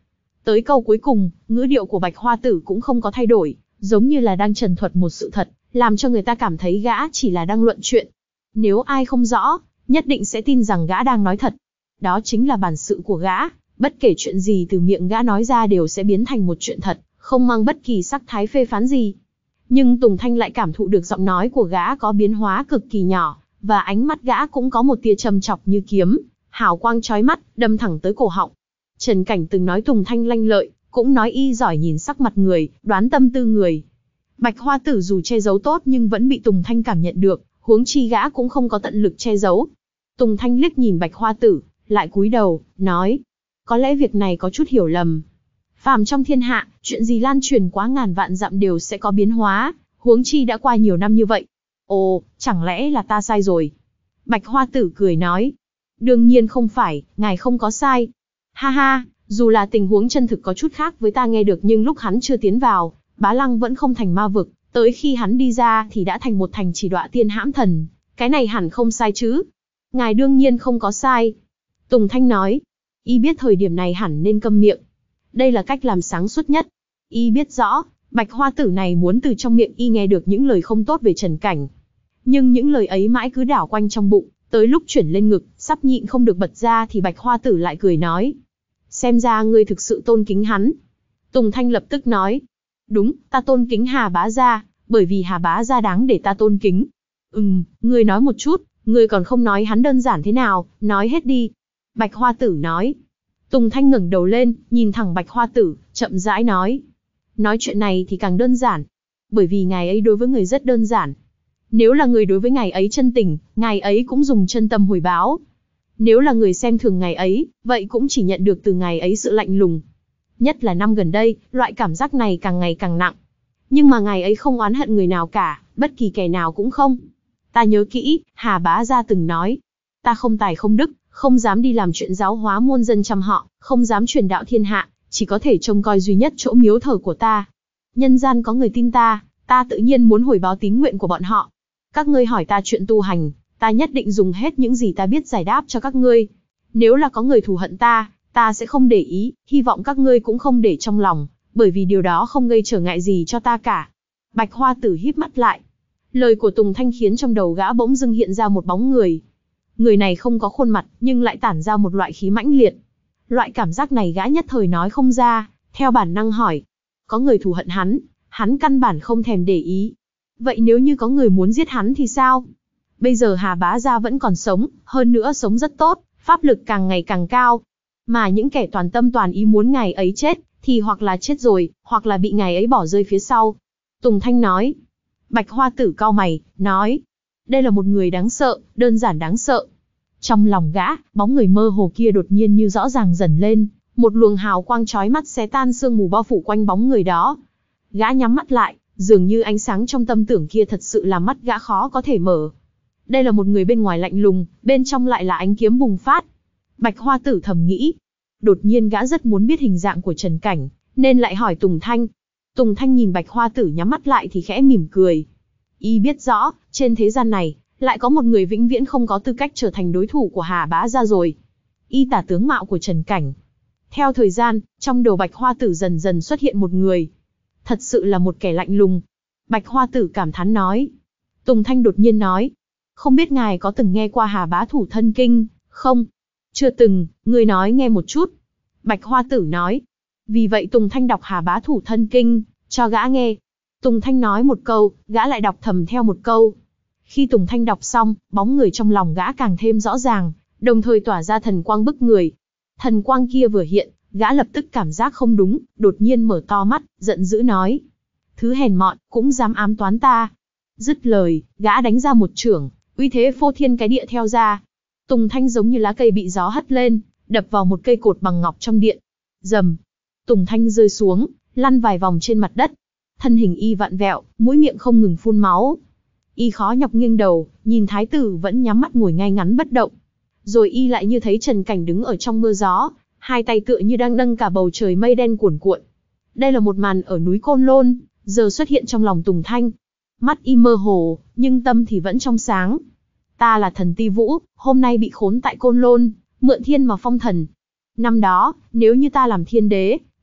Speaker 1: Tới câu cuối cùng, ngữ điệu của Bạch Hoa Tử cũng không có thay đổi, giống như là đang trần thuật một sự thật, làm cho người ta cảm thấy gã chỉ là đang luận chuyện. Nếu ai không rõ, nhất định sẽ tin rằng gã đang nói thật. Đó chính là bản sự của gã, bất kể chuyện gì từ miệng gã nói ra đều sẽ biến thành một chuyện thật, không mang bất kỳ sắc thái phê phán gì. Nhưng Tùng Thanh lại cảm thụ được giọng nói của gã có biến hóa cực kỳ nhỏ, và ánh mắt gã cũng có một tia châm chọc như kiếm, hào quang chói mắt, đâm thẳng tới cổ họng. Trần Cảnh từng nói Tùng Thanh lanh lợi, cũng nói y giỏi nhìn sắc mặt người, đoán tâm tư người. Bạch Hoa Tử dù che giấu tốt nhưng vẫn bị Tùng Thanh cảm nhận được, huống chi gã cũng không có tận lực che giấu. Tùng Thanh liếc nhìn Bạch Hoa Tử, lại cúi đầu, nói, có lẽ việc này có chút hiểu lầm. Phàm trong thiên hạ, chuyện gì lan truyền quá ngàn vạn dặm đều sẽ có biến hóa, huống chi đã qua nhiều năm như vậy. Ồ, chẳng lẽ là ta sai rồi? Bạch Hoa Tử cười nói, đương nhiên không phải, ngài không có sai. Ha ha, dù là tình huống chân thực có chút khác với ta nghe được nhưng lúc hắn chưa tiến vào, Bá Lăng vẫn không thành ma vực, tới khi hắn đi ra thì đã thành một thành chỉ đọa tiên hãm thần, cái này hẳn không sai chứ? Ngài đương nhiên không có sai. Tùng Thanh nói, y biết thời điểm này hẳn nên câm miệng. Đây là cách làm sáng suốt nhất. Y biết rõ, Bạch Hoa Tử này muốn từ trong miệng y nghe được những lời không tốt về Trần Cảnh. Nhưng những lời ấy mãi cứ đảo quanh trong bụng, tới lúc chuyển lên ngực, sắp nhịn không được bật ra thì Bạch Hoa Tử lại cười nói, xem ra ngươi thực sự tôn kính hắn. Tùng Thanh lập tức nói, đúng, ta tôn kính Hà Bá Gia, bởi vì Hà Bá Gia đáng để ta tôn kính. Ừm, ngươi nói một chút, ngươi còn không nói hắn đơn giản thế nào, nói hết đi. Bạch Hoa Tử nói. Tùng Thanh ngẩng đầu lên, nhìn thẳng Bạch Hoa Tử, chậm rãi nói. Nói chuyện này thì càng đơn giản. Bởi vì ngài ấy đối với người rất đơn giản. Nếu là người đối với ngài ấy chân tình, ngài ấy cũng dùng chân tâm hồi báo. Nếu là người xem thường ngài ấy, vậy cũng chỉ nhận được từ ngài ấy sự lạnh lùng. Nhất là năm gần đây, loại cảm giác này càng ngày càng nặng. Nhưng mà ngài ấy không oán hận người nào cả, bất kỳ kẻ nào cũng không. Ta nhớ kỹ, Hà Bá Gia từng nói. Ta không tài không đức, không dám đi làm chuyện giáo hóa muôn dân trăm họ, không dám truyền đạo thiên hạ, chỉ có thể trông coi duy nhất chỗ miếu thờ của ta. Nhân gian có người tin ta, ta tự nhiên muốn hồi báo tín nguyện của bọn họ. Các ngươi hỏi ta chuyện tu hành, ta nhất định dùng hết những gì ta biết giải đáp cho các ngươi. Nếu là có người thù hận ta, ta sẽ không để ý, hy vọng các ngươi cũng không để trong lòng, bởi vì điều đó không gây trở ngại gì cho ta cả. Bạch Hoa Tử híp mắt lại. Lời của Tùng Thanh khiến trong đầu gã bỗng dưng hiện ra một bóng người. Người này không có khuôn mặt, nhưng lại tản ra một loại khí mãnh liệt. Loại cảm giác này gã nhất thời nói không ra, theo bản năng hỏi. Có người thù hận hắn, hắn căn bản không thèm để ý. Vậy nếu như có người muốn giết hắn thì sao? Bây giờ Hà Bá Gia vẫn còn sống, hơn nữa sống rất tốt, pháp lực càng ngày càng cao. Mà những kẻ toàn tâm toàn ý muốn ngài ấy chết, thì hoặc là chết rồi, hoặc là bị ngài ấy bỏ rơi phía sau. Tùng Thanh nói. Bạch Hoa Tử cau mày, nói. Đây là một người đáng sợ, đơn giản đáng sợ. Trong lòng gã, bóng người mơ hồ kia đột nhiên như rõ ràng dần lên, một luồng hào quang chói mắt xé tan sương mù bao phủ quanh bóng người đó. Gã nhắm mắt lại, dường như ánh sáng trong tâm tưởng kia thật sự làm mắt gã khó có thể mở. Đây là một người bên ngoài lạnh lùng, bên trong lại là ánh kiếm bùng phát. Bạch Hoa Tử thầm nghĩ. Đột nhiên gã rất muốn biết hình dạng của Trần Cảnh, nên lại hỏi Tùng Thanh. Tùng Thanh nhìn Bạch Hoa Tử nhắm mắt lại thì khẽ mỉm cười. Y biết rõ, trên thế gian này, lại có một người vĩnh viễn không có tư cách trở thành đối thủ của Hà Bá Gia rồi. Y tả tướng mạo của Trần Cảnh. Theo thời gian, trong đầu Bạch Hoa Tử dần dần xuất hiện một người. Thật sự là một kẻ lạnh lùng. Bạch Hoa Tử cảm thán nói. Tùng Thanh đột nhiên nói. Không biết ngài có từng nghe qua Hà Bá Thủ Thân Kinh, không? Chưa từng, người nói nghe một chút. Bạch Hoa Tử nói. Vì vậy Tùng Thanh đọc Hà Bá Thủ Thân Kinh, cho gã nghe. Tùng Thanh nói một câu, gã lại đọc thầm theo một câu. Khi Tùng Thanh đọc xong, bóng người trong lòng gã càng thêm rõ ràng, đồng thời tỏa ra thần quang bức người. Thần quang kia vừa hiện, gã lập tức cảm giác không đúng, đột nhiên mở to mắt, giận dữ nói. Thứ hèn mọn, cũng dám ám toán ta. Dứt lời, gã đánh ra một chưởng, uy thế phô thiên cái địa theo ra. Tùng Thanh giống như lá cây bị gió hất lên, đập vào một cây cột bằng ngọc trong điện. Rầm. Tùng Thanh rơi xuống, lăn vài vòng trên mặt đất. Thân hình y vặn vẹo, mũi miệng không ngừng phun máu. Y khó nhọc nghiêng đầu, nhìn thái tử vẫn nhắm mắt ngồi ngay ngắn bất động. Rồi y lại như thấy Trần Cảnh đứng ở trong mưa gió, hai tay tựa như đang nâng cả bầu trời mây đen cuồn cuộn. Đây là một màn ở núi Côn Lôn, giờ xuất hiện trong lòng Tùng Thanh. Mắt y mơ hồ, nhưng tâm thì vẫn trong sáng. Ta là thần Ti Vũ, hôm nay bị khốn tại Côn Lôn, mượn thiên mà phong thần. Năm đó, nếu như ta làm thiên đế,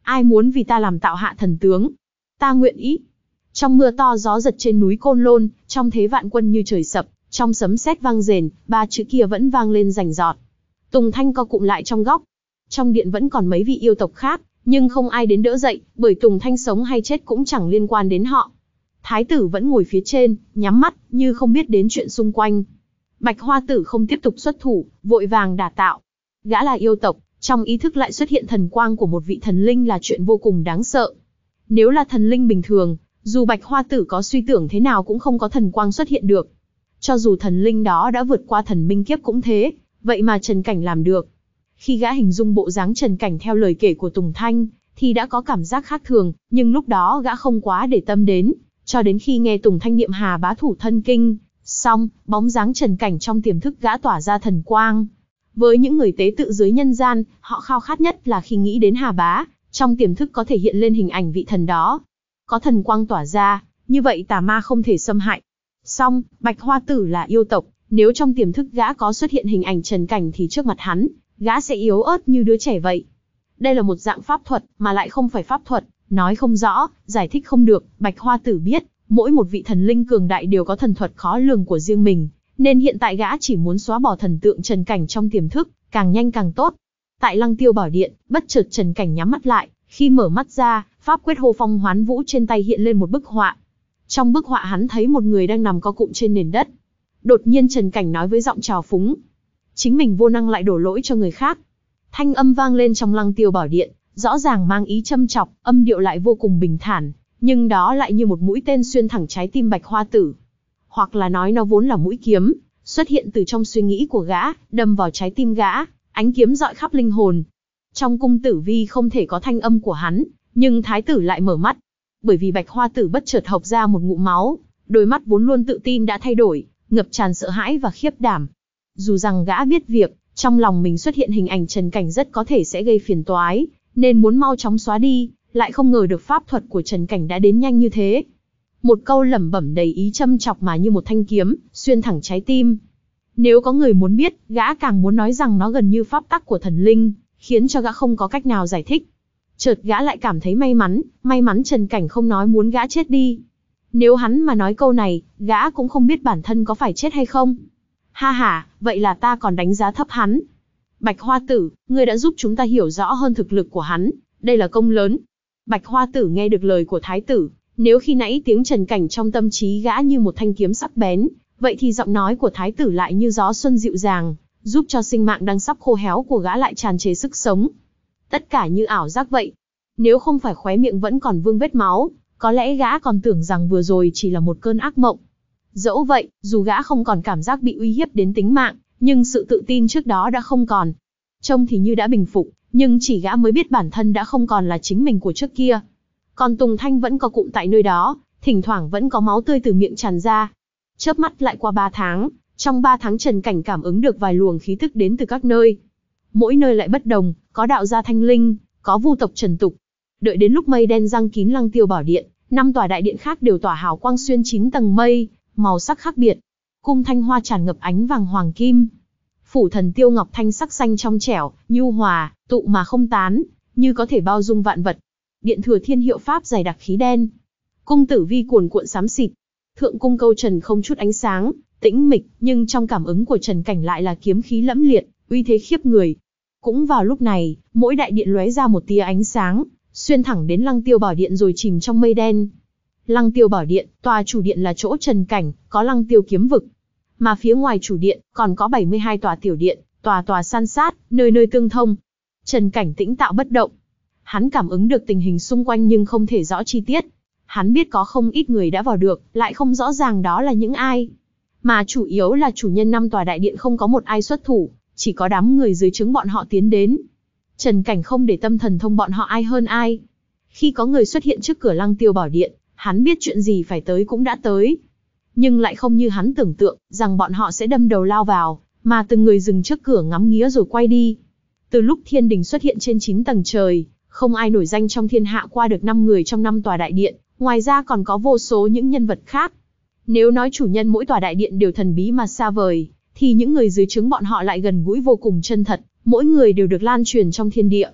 Speaker 1: Ai muốn vì ta làm tạo hạ thần tướng? Ta nguyện ý. Trong mưa to gió giật trên núi Côn Lôn, trong thế vạn quân như trời sập, trong sấm sét vang rền, ba chữ kia vẫn vang lên rành rọt. Tùng Thanh co cụm lại trong góc. Trong điện vẫn còn mấy vị yêu tộc khác, nhưng không ai đến đỡ dậy, bởi Tùng Thanh sống hay chết cũng chẳng liên quan đến họ. Thái tử vẫn ngồi phía trên, nhắm mắt, như không biết đến chuyện xung quanh. Bạch Hoa Tử không tiếp tục xuất thủ, vội vàng đả tạo. Gã là yêu tộc, trong ý thức lại xuất hiện thần quang của một vị thần linh là chuyện vô cùng đáng sợ. Nếu là thần linh bình thường, dù Bạch Hoa Tử có suy tưởng thế nào cũng không có thần quang xuất hiện được. Cho dù thần linh đó đã vượt qua thần minh kiếp cũng thế, vậy mà Trần Cảnh làm được. Khi gã hình dung bộ dáng Trần Cảnh theo lời kể của Tùng Thanh, thì đã có cảm giác khác thường, nhưng lúc đó gã không quá để tâm đến, cho đến khi nghe Tùng Thanh niệm Hà Bá Thủ Thân Kinh, xong, bóng dáng Trần Cảnh trong tiềm thức gã tỏa ra thần quang. Với những người tế tự dưới nhân gian, họ khao khát nhất là khi nghĩ đến Hà Bá, trong tiềm thức có thể hiện lên hình ảnh vị thần đó. Có thần quang tỏa ra, như vậy tà ma không thể xâm hại. Xong, Bạch Hoa Tử là yêu tộc, nếu trong tiềm thức gã có xuất hiện hình ảnh Trần Cảnh thì trước mặt hắn, gã sẽ yếu ớt như đứa trẻ vậy. Đây là một dạng pháp thuật, mà lại không phải pháp thuật, nói không rõ, giải thích không được. Bạch Hoa Tử biết, mỗi một vị thần linh cường đại đều có thần thuật khó lường của riêng mình, nên hiện tại gã chỉ muốn xóa bỏ thần tượng Trần Cảnh trong tiềm thức, càng nhanh càng tốt. Tại Lăng Tiêu Bảo Điện, bất chợt Trần Cảnh nhắm mắt lại, khi mở mắt ra, pháp quyết hô phong hoán vũ trên tay hiện lên một bức họa. Trong bức họa hắn thấy một người đang nằm co cụm trên nền đất. Đột nhiên Trần Cảnh nói với giọng trào phúng: chính mình vô năng lại đổ lỗi cho người khác. Thanh âm vang lên trong Lăng Tiêu Bảo Điện, rõ ràng mang ý châm chọc, âm điệu lại vô cùng bình thản, nhưng đó lại như một mũi tên xuyên thẳng trái tim Bạch Hoa Tử. Hoặc là nói nó vốn là mũi kiếm, xuất hiện từ trong suy nghĩ của gã, đâm vào trái tim gã, ánh kiếm rọi khắp linh hồn. Trong cung tử vi không thể có thanh âm của hắn, nhưng thái tử lại mở mắt. Bởi vì Bạch Hoa Tử bất chợt hộc ra một ngụm máu, đôi mắt vốn luôn tự tin đã thay đổi, ngập tràn sợ hãi và khiếp đảm. Dù rằng gã biết việc, trong lòng mình xuất hiện hình ảnh Trần Cảnh rất có thể sẽ gây phiền toái, nên muốn mau chóng xóa đi, lại không ngờ được pháp thuật của Trần Cảnh đã đến nhanh như thế. Một câu lẩm bẩm đầy ý châm chọc mà như một thanh kiếm, xuyên thẳng trái tim. Nếu có người muốn biết, gã càng muốn nói rằng nó gần như pháp tắc của thần linh, khiến cho gã không có cách nào giải thích. Chợt gã lại cảm thấy may mắn, may mắn Trần Cảnh không nói muốn gã chết đi. Nếu hắn mà nói câu này, gã cũng không biết bản thân có phải chết hay không. Ha ha, vậy là ta còn đánh giá thấp hắn. Bạch Hoa Tử, ngươi đã giúp chúng ta hiểu rõ hơn thực lực của hắn, đây là công lớn. Bạch Hoa Tử nghe được lời của thái tử, nếu khi nãy tiếng Trần Cảnh trong tâm trí gã như một thanh kiếm sắc bén, vậy thì giọng nói của thái tử lại như gió xuân dịu dàng, giúp cho sinh mạng đang sắp khô héo của gã lại tràn trề sức sống. Tất cả như ảo giác vậy. Nếu không phải khóe miệng vẫn còn vương vết máu, có lẽ gã còn tưởng rằng vừa rồi chỉ là một cơn ác mộng. Dẫu vậy, dù gã không còn cảm giác bị uy hiếp đến tính mạng, nhưng sự tự tin trước đó đã không còn. Trông thì như đã bình phục, nhưng chỉ gã mới biết bản thân đã không còn là chính mình của trước kia. Còn Tùng Thanh vẫn có cụm tại nơi đó, thỉnh thoảng vẫn có máu tươi từ miệng tràn ra. Chớp mắt lại qua ba tháng, trong ba tháng Trần Cảnh cảm ứng được vài luồng khí tức đến từ các nơi. Mỗi nơi lại bất đồng, có đạo gia thanh linh, có vu tộc trần tục. Đợi đến lúc mây đen giăng kín Lăng Tiêu Bảo Điện, năm tòa đại điện khác đều tỏa hào quang xuyên chín tầng mây, màu sắc khác biệt. Cung Thanh Hoa tràn ngập ánh vàng hoàng kim. Phủ Thần Tiêu ngọc thanh sắc xanh trong trẻo, nhu hòa, tụ mà không tán, như có thể bao dung vạn vật. Điện Thừa Thiên hiệu pháp dày đặc khí đen. Cung Tử Vi cuồn cuộn xám xịt. Thượng cung Câu Trần không chút ánh sáng, tĩnh mịch, nhưng trong cảm ứng của Trần Cảnh lại là kiếm khí lẫm liệt, uy thế khiếp người. Cũng vào lúc này, mỗi đại điện lóe ra một tia ánh sáng, xuyên thẳng đến Lăng Tiêu Bảo Điện rồi chìm trong mây đen. Lăng Tiêu Bảo Điện, tòa chủ điện là chỗ Trần Cảnh, có Lăng Tiêu kiếm vực. Mà phía ngoài chủ điện, còn có bảy mươi hai tòa tiểu điện, tòa tòa san sát, nơi nơi tương thông. Trần Cảnh tĩnh tạo bất động. Hắn cảm ứng được tình hình xung quanh nhưng không thể rõ chi tiết. Hắn biết có không ít người đã vào được, lại không rõ ràng đó là những ai. Mà chủ yếu là chủ nhân năm tòa đại điện không có một ai xuất thủ, chỉ có đám người dưới trướng bọn họ tiến đến. Trần Cảnh không để tâm thần thông bọn họ ai hơn ai. Khi có người xuất hiện trước cửa Lăng Tiêu Bảo Điện, hắn biết chuyện gì phải tới cũng đã tới. Nhưng lại không như hắn tưởng tượng, rằng bọn họ sẽ đâm đầu lao vào, mà từng người dừng trước cửa ngắm nghía rồi quay đi. Từ lúc thiên đình xuất hiện trên chín tầng trời, không ai nổi danh trong thiên hạ qua được năm người trong năm tòa đại điện, ngoài ra còn có vô số những nhân vật khác. Nếu nói chủ nhân mỗi tòa đại điện đều thần bí mà xa vời, thì những người dưới trướng bọn họ lại gần gũi vô cùng chân thật, mỗi người đều được lan truyền trong thiên địa.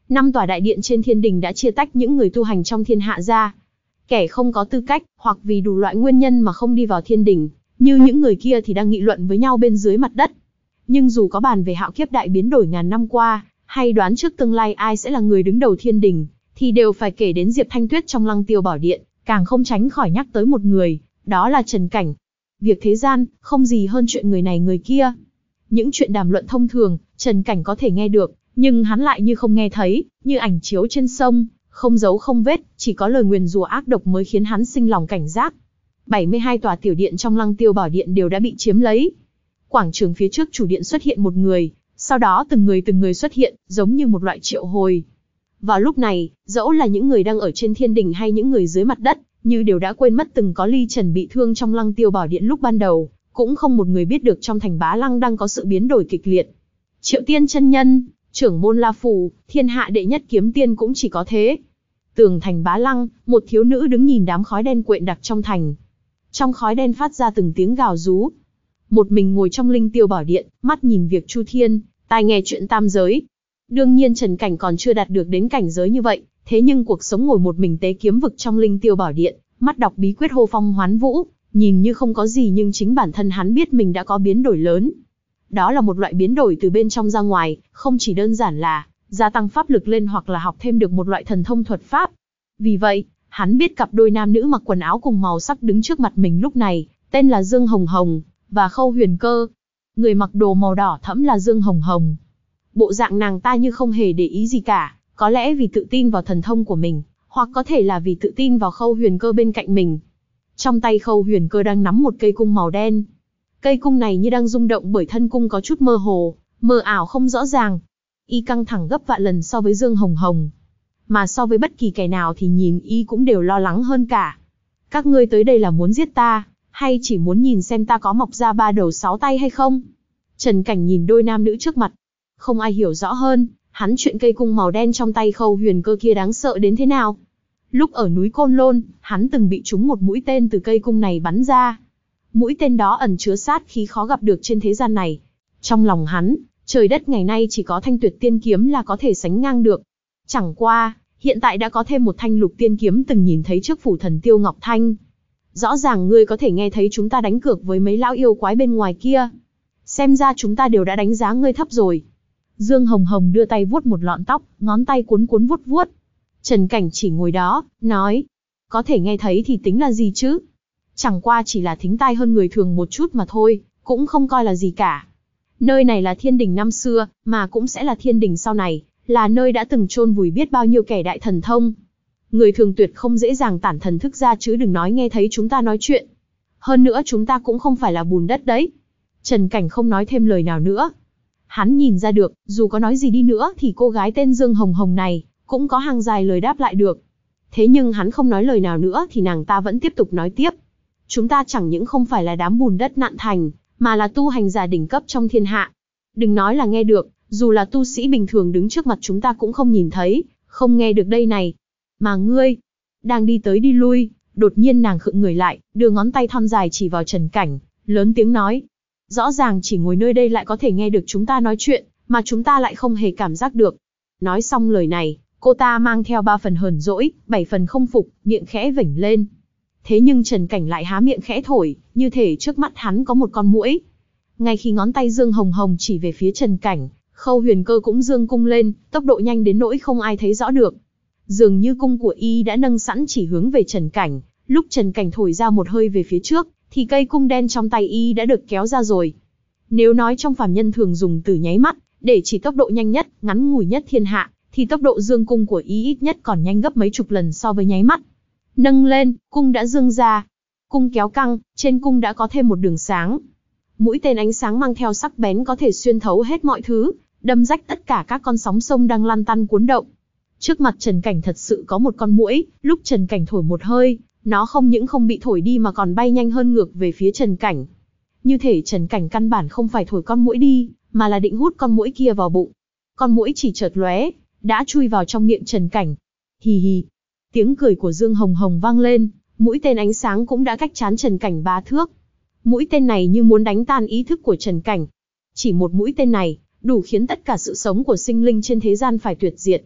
Speaker 1: Năm tòa đại điện trên thiên đình đã chia tách những người tu hành trong thiên hạ ra. Kẻ không có tư cách, hoặc vì đủ loại nguyên nhân mà không đi vào thiên đình, như những người kia thì đang nghị luận với nhau bên dưới mặt đất. Nhưng dù có bàn về hạo kiếp đại biến đổi ngàn năm qua, hay đoán trước tương lai ai sẽ là người đứng đầu thiên đình, thì đều phải kể đến Diệp Thanh Tuyết trong Lăng Tiêu Bảo Điện, càng không tránh khỏi nhắc tới một người, đó là Trần Cảnh. Việc thế gian, không gì hơn chuyện người này người kia. Những chuyện đàm luận thông thường, Trần Cảnh có thể nghe được, nhưng hắn lại như không nghe thấy, như ảnh chiếu trên sông, không dấu không vết, chỉ có lời nguyền rủa ác độc mới khiến hắn sinh lòng cảnh giác. bảy mươi hai tòa tiểu điện trong Lăng Tiêu Bảo Điện đều đã bị chiếm lấy. Quảng trường phía trước chủ điện xuất hiện một người, sau đó từng người từng người xuất hiện, giống như một loại triệu hồi. Vào lúc này, dẫu là những người đang ở trên thiên đình hay những người dưới mặt đất, như đều đã quên mất từng có Ly Trần bị thương trong Lăng Tiêu Bảo Điện lúc ban đầu, cũng không một người biết được trong thành Bá Lăng đang có sự biến đổi kịch liệt. Triệu Tiên chân nhân, trưởng môn La Phù, thiên hạ đệ nhất kiếm tiên cũng chỉ có thế. Tường thành Bá Lăng, một thiếu nữ đứng nhìn đám khói đen quện đặc trong thành. Trong khói đen phát ra từng tiếng gào rú. Một mình ngồi trong Linh Tiêu Bảo Điện, mắt nhìn việc chu thiên, tai nghe chuyện tam giới. Đương nhiên Trần Cảnh còn chưa đạt được đến cảnh giới như vậy, thế nhưng cuộc sống ngồi một mình tế kiếm vực trong Linh Tiêu Bảo Điện, mắt đọc bí quyết hô phong hoán vũ, nhìn như không có gì nhưng chính bản thân hắn biết mình đã có biến đổi lớn. Đó là một loại biến đổi từ bên trong ra ngoài, không chỉ đơn giản là gia tăng pháp lực lên hoặc là học thêm được một loại thần thông thuật pháp. Vì vậy, hắn biết cặp đôi nam nữ mặc quần áo cùng màu sắc đứng trước mặt mình lúc này, tên là Dương Hồng Hồng và Khâu Huyền Cơ. Người mặc đồ màu đỏ thẫm là Dương Hồng Hồng. Bộ dạng nàng ta như không hề để ý gì cả, có lẽ vì tự tin vào thần thông của mình, hoặc có thể là vì tự tin vào Khâu Huyền Cơ bên cạnh mình. Trong tay Khâu Huyền Cơ đang nắm một cây cung màu đen. Cây cung này như đang rung động bởi thân cung có chút mơ hồ, mờ ảo không rõ ràng. Y căng thẳng gấp vạn lần so với Dương Hồng Hồng. Mà so với bất kỳ kẻ nào thì nhìn y cũng đều lo lắng hơn cả. Các ngươi tới đây là muốn giết ta, hay chỉ muốn nhìn xem ta có mọc ra ba đầu sáu tay hay không? Trần Cảnh nhìn đôi nam nữ trước mặt. Không ai hiểu rõ hơn, hắn chuyện cây cung màu đen trong tay Khâu Huyền Cơ kia đáng sợ đến thế nào. Lúc ở núi Côn Lôn, hắn từng bị trúng một mũi tên từ cây cung này bắn ra. Mũi tên đó ẩn chứa sát khí khó gặp được trên thế gian này. Trong lòng hắn, trời đất ngày nay chỉ có Thanh Tuyệt Tiên Kiếm là có thể sánh ngang được. Chẳng qua, hiện tại đã có thêm một thanh Lục Tiên Kiếm từng nhìn thấy trước phủ thần Tiêu Ngọc Thanh. Rõ ràng ngươi có thể nghe thấy chúng ta đánh cược với mấy lão yêu quái bên ngoài kia. Xem ra chúng ta đều đã đánh giá ngươi thấp rồi. Dương Hồng Hồng đưa tay vuốt một lọn tóc, ngón tay cuốn cuốn vuốt vuốt. Trần Cảnh chỉ ngồi đó, nói. Có thể nghe thấy thì tính là gì chứ? Chẳng qua chỉ là thính tai hơn người thường một chút mà thôi, cũng không coi là gì cả. Nơi này là thiên đình năm xưa, mà cũng sẽ là thiên đình sau này, là nơi đã từng chôn vùi biết bao nhiêu kẻ đại thần thông. Người thường tuyệt không dễ dàng tản thần thức ra chứ đừng nói nghe thấy chúng ta nói chuyện. Hơn nữa chúng ta cũng không phải là bùn đất đấy. Trần Cảnh không nói thêm lời nào nữa. Hắn nhìn ra được, dù có nói gì đi nữa thì cô gái tên Dương Hồng Hồng này, cũng có hàng dài lời đáp lại được. Thế nhưng hắn không nói lời nào nữa thì nàng ta vẫn tiếp tục nói tiếp. Chúng ta chẳng những không phải là đám bùn đất nặn thành, mà là tu hành giả đỉnh cấp trong thiên hạ. Đừng nói là nghe được, dù là tu sĩ bình thường đứng trước mặt chúng ta cũng không nhìn thấy, không nghe được đây này. Mà ngươi, đang đi tới đi lui, đột nhiên nàng khựng người lại, đưa ngón tay thon dài chỉ vào Trần Cảnh, lớn tiếng nói. Rõ ràng chỉ ngồi nơi đây lại có thể nghe được chúng ta nói chuyện, mà chúng ta lại không hề cảm giác được. Nói xong lời này, cô ta mang theo ba phần hờn dỗi, bảy phần không phục, miệng khẽ vểnh lên. Thế nhưng Trần Cảnh lại há miệng khẽ thổi, như thể trước mắt hắn có một con muỗi. Ngay khi ngón tay Dương Hồng Hồng chỉ về phía Trần Cảnh, Khâu Huyền Cơ cũng dương cung lên, tốc độ nhanh đến nỗi không ai thấy rõ được. Dường như cung của y đã nâng sẵn chỉ hướng về Trần Cảnh, lúc Trần Cảnh thổi ra một hơi về phía trước, thì cây cung đen trong tay y đã được kéo ra rồi. Nếu nói trong phàm nhân thường dùng từ nháy mắt, để chỉ tốc độ nhanh nhất, ngắn ngủi nhất thiên hạ, thì tốc độ dương cung của y ít nhất còn nhanh gấp mấy chục lần so với nháy mắt. Nâng lên, cung đã dương ra. Cung kéo căng, trên cung đã có thêm một đường sáng. Mũi tên ánh sáng mang theo sắc bén có thể xuyên thấu hết mọi thứ, đâm rách tất cả các con sóng sông đang lăn tăn cuốn động. Trước mặt Trần Cảnh thật sự có một con muỗi, lúc Trần Cảnh thổi một hơi, nó không những không bị thổi đi mà còn bay nhanh hơn ngược về phía Trần Cảnh. Như thể Trần Cảnh căn bản không phải thổi con muỗi đi, mà là định hút con muỗi kia vào bụng. Con muỗi chỉ chợt lóe, đã chui vào trong miệng Trần Cảnh. Hì hì. Tiếng cười của Dương Hồng Hồng vang lên, mũi tên ánh sáng cũng đã cách trán Trần Cảnh ba thước. Mũi tên này như muốn đánh tan ý thức của Trần Cảnh. Chỉ một mũi tên này, đủ khiến tất cả sự sống của sinh linh trên thế gian phải tuyệt diệt.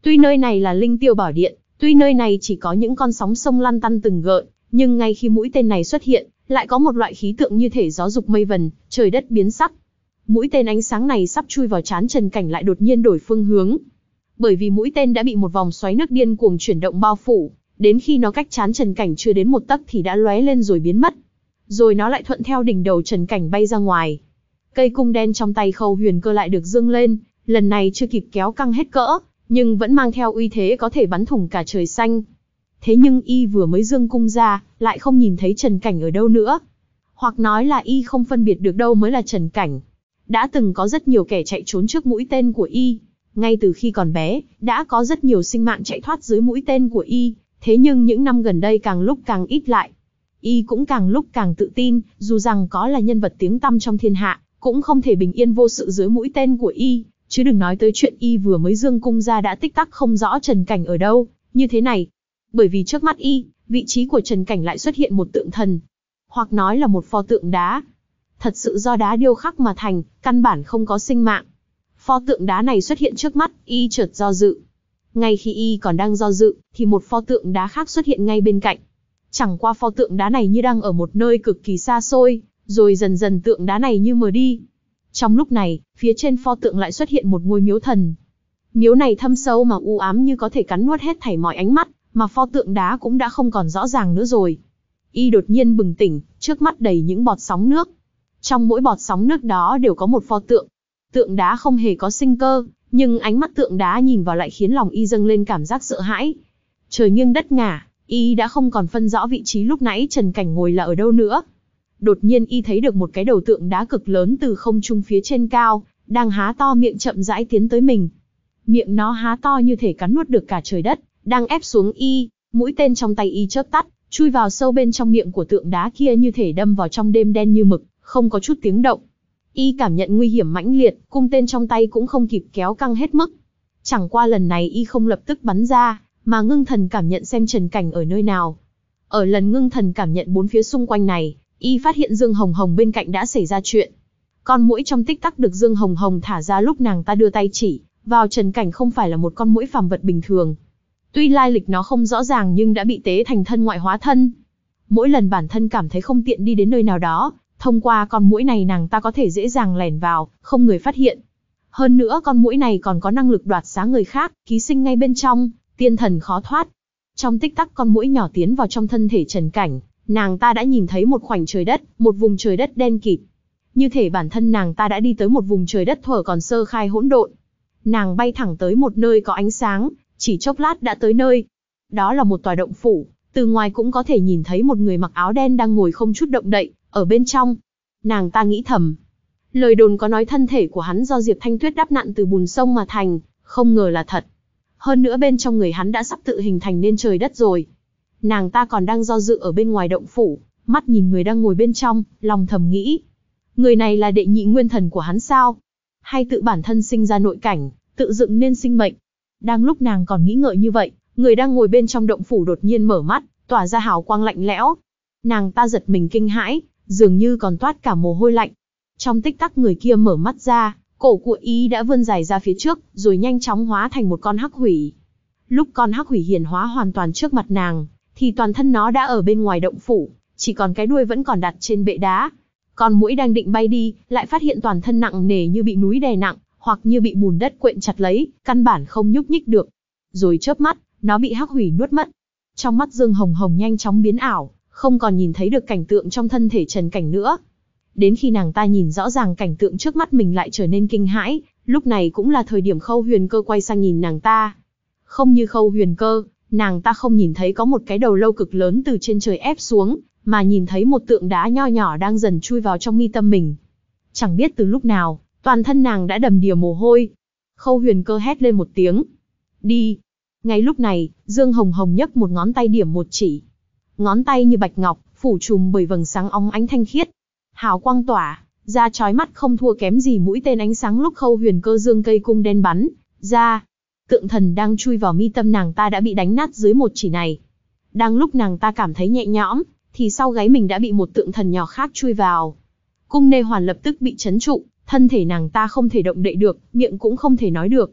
Speaker 1: Tuy nơi này là Linh Tiêu Bảo Điện, tuy nơi này chỉ có những con sóng sông lăn tăn từng gợn, nhưng ngay khi mũi tên này xuất hiện, lại có một loại khí tượng như thể gió dục mây vần, trời đất biến sắc. Mũi tên ánh sáng này sắp chui vào trán Trần Cảnh lại đột nhiên đổi phương hướng. Bởi vì mũi tên đã bị một vòng xoáy nước điên cuồng chuyển động bao phủ, đến khi nó cách trán Trần Cảnh chưa đến một tấc thì đã lóe lên rồi biến mất. Rồi nó lại thuận theo đỉnh đầu Trần Cảnh bay ra ngoài. Cây cung đen trong tay Khâu Huyền Cơ lại được dương lên, lần này chưa kịp kéo căng hết cỡ, nhưng vẫn mang theo uy thế có thể bắn thủng cả trời xanh. Thế nhưng y vừa mới dương cung ra, lại không nhìn thấy Trần Cảnh ở đâu nữa. Hoặc nói là y không phân biệt được đâu mới là Trần Cảnh. Đã từng có rất nhiều kẻ chạy trốn trước mũi tên của y. Ngay từ khi còn bé, đã có rất nhiều sinh mạng chạy thoát dưới mũi tên của y. Thế nhưng những năm gần đây càng lúc càng ít lại. Y cũng càng lúc càng tự tin, dù rằng có là nhân vật tiếng tăm trong thiên hạ, cũng không thể bình yên vô sự dưới mũi tên của y. Chứ đừng nói tới chuyện y vừa mới dương cung ra đã tích tắc không rõ Trần Cảnh ở đâu, như thế này. Bởi vì trước mắt y, vị trí của Trần Cảnh lại xuất hiện một tượng thần. Hoặc nói là một pho tượng đá. Thật sự do đá điêu khắc mà thành, căn bản không có sinh mạng. Pho tượng đá này xuất hiện trước mắt, y chợt do dự. Ngay khi y còn đang do dự, thì một pho tượng đá khác xuất hiện ngay bên cạnh. Chẳng qua pho tượng đá này như đang ở một nơi cực kỳ xa xôi, rồi dần dần tượng đá này như mờ đi. Trong lúc này, phía trên pho tượng lại xuất hiện một ngôi miếu thần. Miếu này thâm sâu mà u ám như có thể cắn nuốt hết thảy mọi ánh mắt, mà pho tượng đá cũng đã không còn rõ ràng nữa rồi. Y đột nhiên bừng tỉnh, trước mắt đầy những bọt sóng nước. Trong mỗi bọt sóng nước đó đều có một pho tượng. Tượng đá không hề có sinh cơ, nhưng ánh mắt tượng đá nhìn vào lại khiến lòng y dâng lên cảm giác sợ hãi. Trời nghiêng đất ngả, y đã không còn phân rõ vị trí lúc nãy Trần Cảnh ngồi là ở đâu nữa. Đột nhiên y thấy được một cái đầu tượng đá cực lớn từ không trung phía trên cao, đang há to miệng chậm rãi tiến tới mình. Miệng nó há to như thể cắn nuốt được cả trời đất, đang ép xuống y. Mũi tên trong tay y chớp tắt, chui vào sâu bên trong miệng của tượng đá kia như thể đâm vào trong đêm đen như mực, không có chút tiếng động. Y cảm nhận nguy hiểm mãnh liệt, cung tên trong tay cũng không kịp kéo căng hết mức. Chẳng qua lần này y không lập tức bắn ra, mà ngưng thần cảm nhận xem Trần Cảnh ở nơi nào. Ở lần ngưng thần cảm nhận bốn phía xung quanh này, y phát hiện Dương Hồng Hồng bên cạnh đã xảy ra chuyện. Con muỗi trong tích tắc được Dương Hồng Hồng thả ra lúc nàng ta đưa tay chỉ vào Trần Cảnh không phải là một con muỗi phàm vật bình thường. Tuy lai lịch nó không rõ ràng nhưng đã bị tế thành thân ngoại hóa thân. Mỗi lần bản thân cảm thấy không tiện đi đến nơi nào đó, thông qua con muỗi này nàng ta có thể dễ dàng lẻn vào, không người phát hiện. Hơn nữa con muỗi này còn có năng lực đoạt xá người khác, ký sinh ngay bên trong, tiên thần khó thoát. Trong tích tắc con muỗi nhỏ tiến vào trong thân thể Trần Cảnh, nàng ta đã nhìn thấy một khoảnh trời đất, một vùng trời đất đen kịt. Như thể bản thân nàng ta đã đi tới một vùng trời đất thuở còn sơ khai hỗn độn. Nàng bay thẳng tới một nơi có ánh sáng, chỉ chốc lát đã tới nơi. Đó là một tòa động phủ, từ ngoài cũng có thể nhìn thấy một người mặc áo đen đang ngồi không chút động đậy, ở bên trong. Nàng ta nghĩ thầm. Lời đồn có nói thân thể của hắn do Diệp Thanh Tuyết đắp nặn từ bùn sông mà thành, không ngờ là thật. Hơn nữa bên trong người hắn đã sắp tự hình thành nên trời đất rồi. Nàng ta còn đang do dự ở bên ngoài động phủ, mắt nhìn người đang ngồi bên trong, lòng thầm nghĩ. Người này là đệ nhị nguyên thần của hắn sao? Hay tự bản thân sinh ra nội cảnh, tự dựng nên sinh mệnh? Đang lúc nàng còn nghĩ ngợi như vậy, người đang ngồi bên trong động phủ đột nhiên mở mắt, tỏa ra hào quang lạnh lẽo. Nàng ta giật mình kinh hãi, dường như còn toát cả mồ hôi lạnh. Trong tích tắc người kia mở mắt ra, cổ của y đã vươn dài ra phía trước, rồi nhanh chóng hóa thành một con hắc hủy. Lúc con hắc hủy hiển hóa hoàn toàn trước mặt nàng, thì toàn thân nó đã ở bên ngoài động phủ, chỉ còn cái đuôi vẫn còn đặt trên bệ đá. Con muỗi đang định bay đi, lại phát hiện toàn thân nặng nề như bị núi đè nặng, hoặc như bị bùn đất quện chặt lấy, căn bản không nhúc nhích được. Rồi chớp mắt, nó bị hắc hủy nuốt mất. Trong mắt Dương Hồng Hồng nhanh chóng biến ảo, không còn nhìn thấy được cảnh tượng trong thân thể Trần Cảnh nữa. Đến khi nàng ta nhìn rõ ràng cảnh tượng trước mắt mình lại trở nên kinh hãi, lúc này cũng là thời điểm Khâu Huyền Cơ quay sang nhìn nàng ta. Không như Khâu Huyền Cơ, nàng ta không nhìn thấy có một cái đầu lâu cực lớn từ trên trời ép xuống, mà nhìn thấy một tượng đá nho nhỏ đang dần chui vào trong mi tâm mình. Chẳng biết từ lúc nào, toàn thân nàng đã đầm đìa mồ hôi. Khâu Huyền Cơ hét lên một tiếng. Đi! Ngay lúc này, Dương Hồng Hồng nhấc một ngón tay điểm một chỉ. Ngón tay như bạch ngọc, phủ trùm bởi vầng sáng óng ánh thanh khiết. Hào quang tỏa ra chói mắt không thua kém gì mũi tên ánh sáng lúc Khâu Huyền Cơ dương cây cung đen bắn ra. Tượng thần đang chui vào mi tâm nàng ta đã bị đánh nát dưới một chỉ này. Đang lúc nàng ta cảm thấy nhẹ nhõm, thì sau gáy mình đã bị một tượng thần nhỏ khác chui vào. Cung nê hoàn lập tức bị chấn trụ, thân thể nàng ta không thể động đậy được, miệng cũng không thể nói được.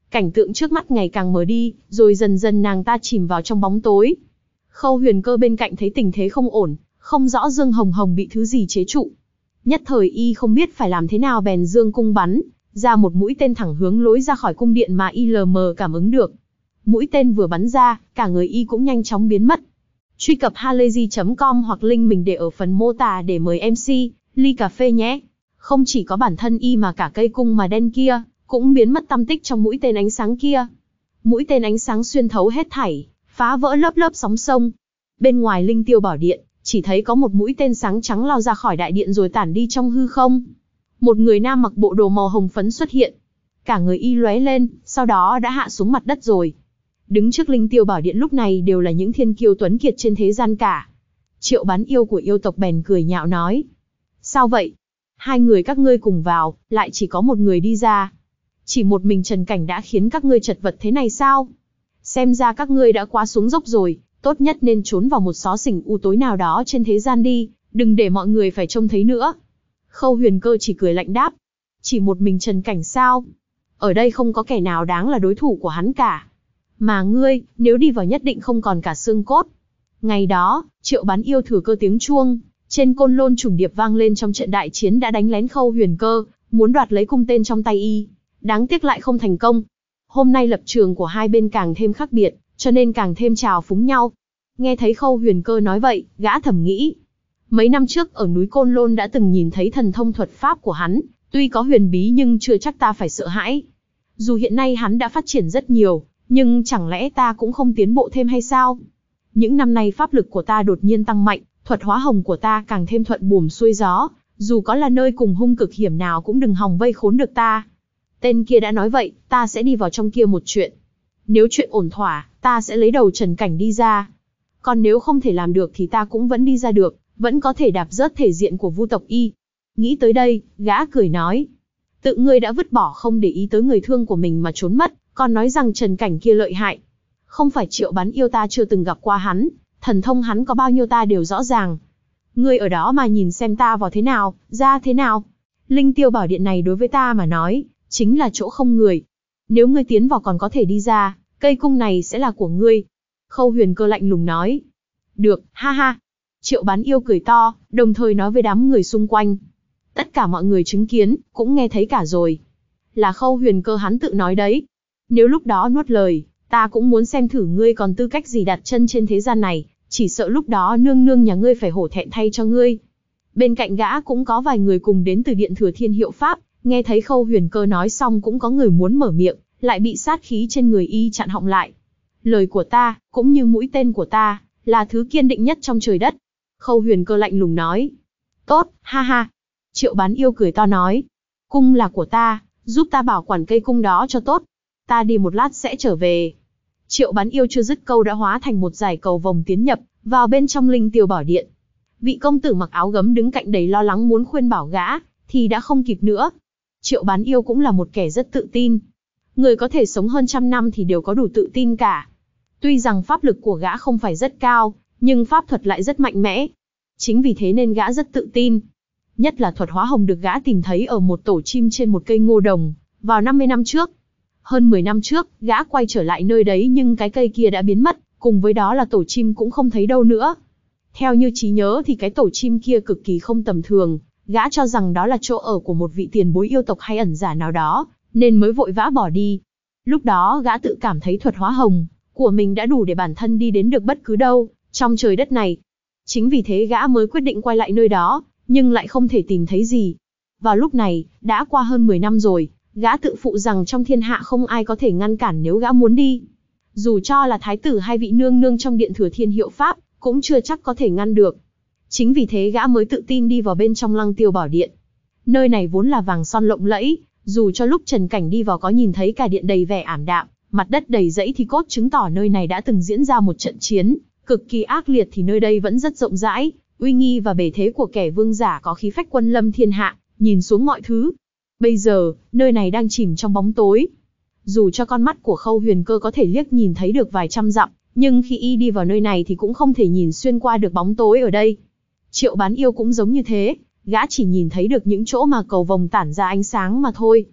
Speaker 1: Cảnh tượng trước mắt ngày càng mờ đi, rồi dần dần nàng ta chìm vào trong bóng tối. Khâu Huyền Cơ bên cạnh thấy tình thế không ổn, không rõ Dương Hồng Hồng bị thứ gì chế trụ. Nhất thời y không biết phải làm thế nào bèn giương cung bắn ra một mũi tên thẳng hướng lối ra khỏi cung điện mà y lờ mờ cảm ứng được. Mũi tên vừa bắn ra, cả người y cũng nhanh chóng biến mất. Truy cập halayzi chấm com hoặc link mình để ở phần mô tả để mời em xê, ly cà phê nhé. Không chỉ có bản thân y mà cả cây cung mà đen kia, cũng biến mất tăm tích trong mũi tên ánh sáng kia. Mũi tên ánh sáng xuyên thấu hết thảy, phá vỡ lớp lớp sóng sông. Bên ngoài Linh Tiêu Bảo Điện, chỉ thấy có một mũi tên sáng trắng lao ra khỏi đại điện rồi tản đi trong hư không. Một người nam mặc bộ đồ màu hồng phấn xuất hiện. Cả người y lóe lên, sau đó đã hạ xuống mặt đất rồi. Đứng trước Linh Tiêu Bảo Điện lúc này đều là những thiên kiêu tuấn kiệt trên thế gian cả. Triệu Bán Yêu của yêu tộc bèn cười nhạo nói. Sao vậy? Hai người các ngươi cùng vào, lại chỉ có một người đi ra. Chỉ một mình Trần Cảnh đã khiến các ngươi chật vật thế này sao? Xem ra các ngươi đã quá xuống dốc rồi, tốt nhất nên trốn vào một xó xỉnh u tối nào đó trên thế gian đi, đừng để mọi người phải trông thấy nữa. Khâu Huyền Cơ chỉ cười lạnh đáp. Chỉ một mình Trần Cảnh sao? Ở đây không có kẻ nào đáng là đối thủ của hắn cả. Mà ngươi, nếu đi vào nhất định không còn cả xương cốt. Ngày đó, Triệu Bán Yêu thừa cơ tiếng chuông, trên côn lôn trùng điệp vang lên trong trận đại chiến đã đánh lén Khâu Huyền Cơ, muốn đoạt lấy cung tên trong tay y. Đáng tiếc lại không thành công. Hôm nay lập trường của hai bên càng thêm khác biệt, cho nên càng thêm trào phúng nhau. Nghe thấy Khâu Huyền Cơ nói vậy, gã thầm nghĩ. Mấy năm trước ở núi Côn Lôn đã từng nhìn thấy thần thông thuật pháp của hắn, tuy có huyền bí nhưng chưa chắc ta phải sợ hãi. Dù hiện nay hắn đã phát triển rất nhiều, nhưng chẳng lẽ ta cũng không tiến bộ thêm hay sao? Những năm nay pháp lực của ta đột nhiên tăng mạnh, thuật hóa hồng của ta càng thêm thuận buồm xuôi gió, dù có là nơi cùng hung cực hiểm nào cũng đừng hòng vây khốn được ta. Tên kia đã nói vậy, ta sẽ đi vào trong kia một chuyện. Nếu chuyện ổn thỏa, ta sẽ lấy đầu Trần Cảnh đi ra. Còn nếu không thể làm được thì ta cũng vẫn đi ra được, vẫn có thể đạp rớt thể diện của Vu tộc y. Nghĩ tới đây, gã cười nói. Tự ngươi đã vứt bỏ không để ý tới người thương của mình mà trốn mất, còn nói rằng Trần Cảnh kia lợi hại. Không phải Triệu Bán Yêu ta chưa từng gặp qua hắn, thần thông hắn có bao nhiêu ta đều rõ ràng. Ngươi ở đó mà nhìn xem ta vào thế nào, ra thế nào. Linh Tiêu Bảo Điện này đối với ta mà nói, chính là chỗ không người. Nếu ngươi tiến vào còn có thể đi ra, cây cung này sẽ là của ngươi. Khâu Huyền Cơ lạnh lùng nói. Được, ha ha. Triệu Bán Yêu cười to, đồng thời nói với đám người xung quanh. Tất cả mọi người chứng kiến, cũng nghe thấy cả rồi. Là Khâu Huyền Cơ hắn tự nói đấy. Nếu lúc đó nuốt lời, ta cũng muốn xem thử ngươi còn tư cách gì đặt chân trên thế gian này, chỉ sợ lúc đó nương nương nhà ngươi phải hổ thẹn thay cho ngươi. Bên cạnh gã cũng có vài người cùng đến từ Điện Thừa Thiên Hiệu Pháp, nghe thấy Khâu Huyền Cơ nói xong cũng có người muốn mở miệng, lại bị sát khí trên người y chặn họng lại. Lời của ta, cũng như mũi tên của ta, là thứ kiên định nhất trong trời đất. Khâu Huyền Cơ lạnh lùng nói. Tốt, ha ha. Triệu Bán Yêu cười to nói. Cung là của ta, giúp ta bảo quản cây cung đó cho tốt. Ta đi một lát sẽ trở về. Triệu Bán Yêu chưa dứt câu đã hóa thành một dải cầu vồng tiến nhập vào bên trong Linh Tiêu Bảo Điện. Vị công tử mặc áo gấm đứng cạnh đầy lo lắng muốn khuyên bảo gã, thì đã không kịp nữa. Triệu Bán Yêu cũng là một kẻ rất tự tin. Người có thể sống hơn trăm năm thì đều có đủ tự tin cả. Tuy rằng pháp lực của gã không phải rất cao, nhưng pháp thuật lại rất mạnh mẽ. Chính vì thế nên gã rất tự tin. Nhất là thuật hóa hồng được gã tìm thấy ở một tổ chim trên một cây ngô đồng, vào năm mươi năm trước. Hơn mười năm trước, gã quay trở lại nơi đấy nhưng cái cây kia đã biến mất, cùng với đó là tổ chim cũng không thấy đâu nữa. Theo như trí nhớ thì cái tổ chim kia cực kỳ không tầm thường, gã cho rằng đó là chỗ ở của một vị tiền bối yêu tộc hay ẩn giả nào đó, nên mới vội vã bỏ đi. Lúc đó gã tự cảm thấy thuật hóa hồng của mình đã đủ để bản thân đi đến được bất cứ đâu, trong trời đất này. Chính vì thế gã mới quyết định quay lại nơi đó, nhưng lại không thể tìm thấy gì. Vào lúc này, đã qua hơn mười năm rồi, gã tự phụ rằng trong thiên hạ không ai có thể ngăn cản nếu gã muốn đi. Dù cho là thái tử hay vị nương nương trong Điện Thừa Thiên Hiệu Pháp, cũng chưa chắc có thể ngăn được. Chính vì thế gã mới tự tin đi vào bên trong Lăng Tiêu Bảo Điện. Nơi này vốn là vàng son lộng lẫy, dù cho lúc Trần Cảnh đi vào có nhìn thấy cả điện đầy vẻ ảm đạm, mặt đất đầy rẫy thì cốt chứng tỏ nơi này đã từng diễn ra một trận chiến cực kỳ ác liệt, thì nơi đây vẫn rất rộng rãi, uy nghi và bề thế của kẻ vương giả có khí phách quân lâm thiên hạ, nhìn xuống mọi thứ. Bây giờ, nơi này đang chìm trong bóng tối. Dù cho con mắt của Khâu Huyền Cơ có thể liếc nhìn thấy được vài trăm dặm, nhưng khi y đi vào nơi này thì cũng không thể nhìn xuyên qua được bóng tối ở đây. Triệu Bán Yêu cũng giống như thế, gã chỉ nhìn thấy được những chỗ mà cầu vồng tản ra ánh sáng mà thôi.